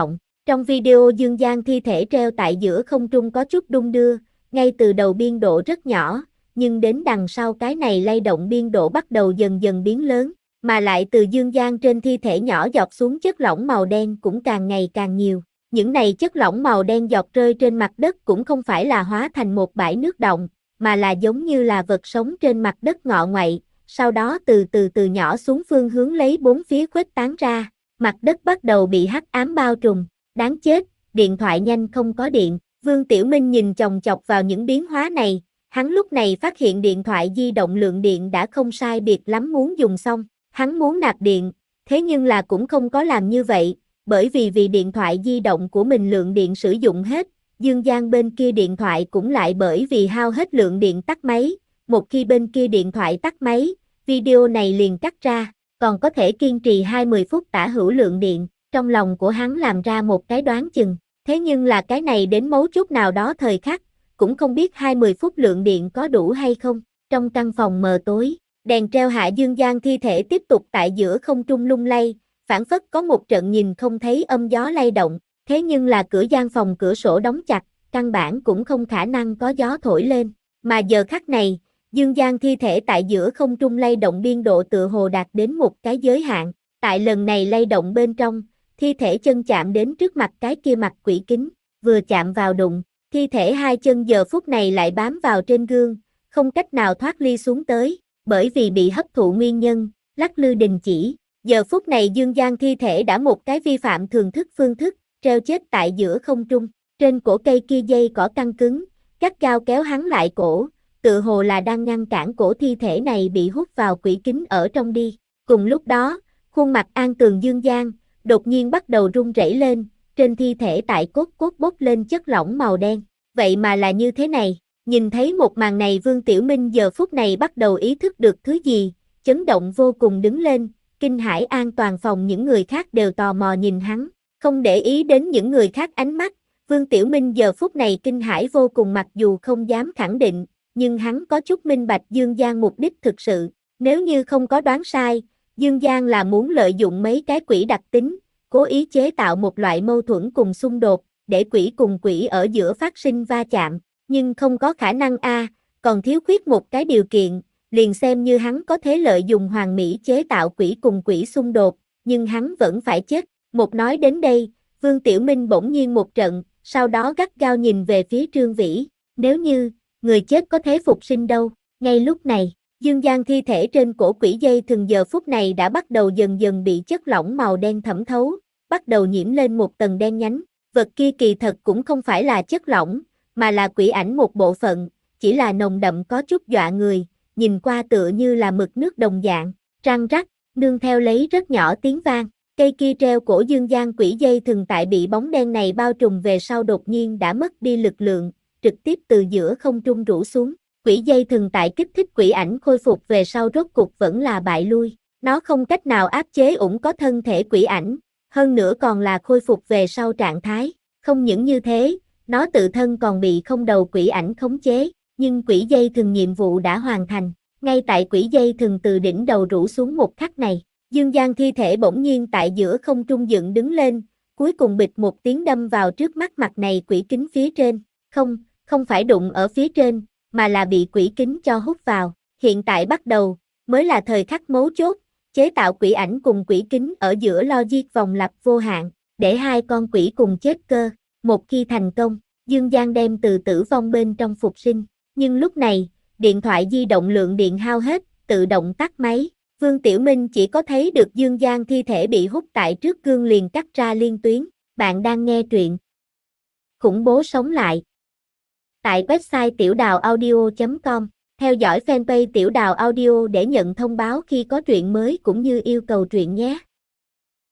Trong video Dương Giang thi thể treo tại giữa không trung có chút đung đưa, ngay từ đầu biên độ rất nhỏ, nhưng đến đằng sau cái này lay động biên độ bắt đầu dần dần biến lớn, mà lại từ Dương Giang trên thi thể nhỏ giọt xuống chất lỏng màu đen cũng càng ngày càng nhiều. Những này chất lỏng màu đen giọt rơi trên mặt đất cũng không phải là hóa thành một bãi nước động, mà là giống như là vật sống trên mặt đất ngọ ngoậy, sau đó từ từ từ nhỏ xuống phương hướng lấy bốn phía khuếch tán ra, mặt đất bắt đầu bị hắc ám bao trùm. Đáng chết, điện thoại nhanh không có điện. Vương Tiểu Minh nhìn chòng chọc vào những biến hóa này, hắn lúc này phát hiện điện thoại di động lượng điện đã không sai biệt lắm muốn dùng xong. Hắn muốn nạp điện, thế nhưng là cũng không có làm như vậy, bởi vì vì điện thoại di động của mình lượng điện sử dụng hết, Dương Giang bên kia điện thoại cũng lại bởi vì hao hết lượng điện tắt máy, một khi bên kia điện thoại tắt máy, video này liền cắt ra, còn có thể kiên trì hai mươi phút tả hữu lượng điện. Trong lòng của hắn làm ra một cái đoán chừng, thế nhưng là cái này đến mấu chốt nào đó thời khắc, cũng không biết hai mươi phút lượng điện có đủ hay không. Trong căn phòng mờ tối, đèn treo hạ Dương Giang thi thể tiếp tục tại giữa không trung lung lay, phảng phất có một trận nhìn không thấy âm gió lay động, thế nhưng là cửa gian phòng cửa sổ đóng chặt, căn bản cũng không khả năng có gió thổi lên, mà giờ khắc này, Dương Giang thi thể tại giữa không trung lay động biên độ tựa hồ đạt đến một cái giới hạn, tại lần này lay động bên trong, thi thể chân chạm đến trước mặt cái kia mặt quỷ kính, vừa chạm vào đụng, thi thể hai chân giờ phút này lại bám vào trên gương, không cách nào thoát ly xuống tới, bởi vì bị hấp thụ nguyên nhân, lắc lư đình chỉ. Giờ phút này Dương Giang thi thể đã một cái vi phạm thường thức phương thức, treo chết tại giữa không trung, trên cổ cây kia dây cỏ căng cứng, gắt gao kéo hắn lại cổ, tự hồ là đang ngăn cản cổ thi thể này bị hút vào quỷ kính ở trong đi. Cùng lúc đó, khuôn mặt an tường Dương Giang, đột nhiên bắt đầu run rẩy lên, trên thi thể tại cốt cốt bốc lên chất lỏng màu đen. Vậy mà là như thế này, nhìn thấy một màn này Vương Tiểu Minh giờ phút này bắt đầu ý thức được thứ gì, chấn động vô cùng đứng lên, kinh hãi an toàn phòng những người khác đều tò mò nhìn hắn, không để ý đến những người khác ánh mắt. Vương Tiểu Minh giờ phút này kinh hãi vô cùng mặc dù không dám khẳng định, nhưng hắn có chút minh bạch Dương Giang mục đích thực sự, nếu như không có đoán sai, Dương Giang là muốn lợi dụng mấy cái quỷ đặc tính, cố ý chế tạo một loại mâu thuẫn cùng xung đột, để quỷ cùng quỷ ở giữa phát sinh va chạm, nhưng không có khả năng a, còn thiếu khuyết một cái điều kiện, liền xem như hắn có thể lợi dụng hoàn mỹ chế tạo quỷ cùng quỷ xung đột, nhưng hắn vẫn phải chết. Một nói đến đây, Vương Tiểu Minh bỗng nhiên một trận, sau đó gắt gao nhìn về phía Trương Vĩ, nếu như, người chết có thể phục sinh đâu, ngay lúc này. Dương Giang thi thể trên cổ quỷ dây thừng giờ phút này đã bắt đầu dần dần bị chất lỏng màu đen thẩm thấu, bắt đầu nhiễm lên một tầng đen nhánh. Vật kia kỳ thật cũng không phải là chất lỏng, mà là quỷ ảnh một bộ phận, chỉ là nồng đậm có chút dọa người, nhìn qua tựa như là mực nước đồng dạng, răng rắc, nương theo lấy rất nhỏ tiếng vang. Cây kia treo cổ Dương Giang quỷ dây thừng tại bị bóng đen này bao trùm về sau đột nhiên đã mất đi lực lượng, trực tiếp từ giữa không trung rũ xuống. Quỷ dây thừng tại kích thích quỷ ảnh khôi phục về sau rốt cục vẫn là bại lui, nó không cách nào áp chế ủng có thân thể quỷ ảnh, hơn nữa còn là khôi phục về sau trạng thái, không những như thế, nó tự thân còn bị không đầu quỷ ảnh khống chế, nhưng quỷ dây thừng nhiệm vụ đã hoàn thành, ngay tại quỷ dây thừng từ đỉnh đầu rũ xuống một khắc này, Dương Giang thi thể bỗng nhiên tại giữa không trung dựng đứng lên, cuối cùng bịch một tiếng đâm vào trước mắt mặt này quỷ kính phía trên, không, không phải đụng ở phía trên, mà là bị quỷ kính cho hút vào, hiện tại bắt đầu, mới là thời khắc mấu chốt, chế tạo quỷ ảnh cùng quỷ kính ở giữa logic vòng lặp vô hạn, để hai con quỷ cùng chết cơ, một khi thành công, Dương Giang đem từ tử vong bên trong phục sinh, nhưng lúc này, điện thoại di động lượng điện hao hết, tự động tắt máy, Vương Tiểu Minh chỉ có thấy được Dương Giang thi thể bị hút tại trước gương liền cắt ra liên tuyến, bạn đang nghe truyện Khủng bố sống lại tại website tiểu đào audio chấm com, theo dõi fanpage Tiểu Đào Audio để nhận thông báo khi có truyện mới cũng như yêu cầu truyện nhé.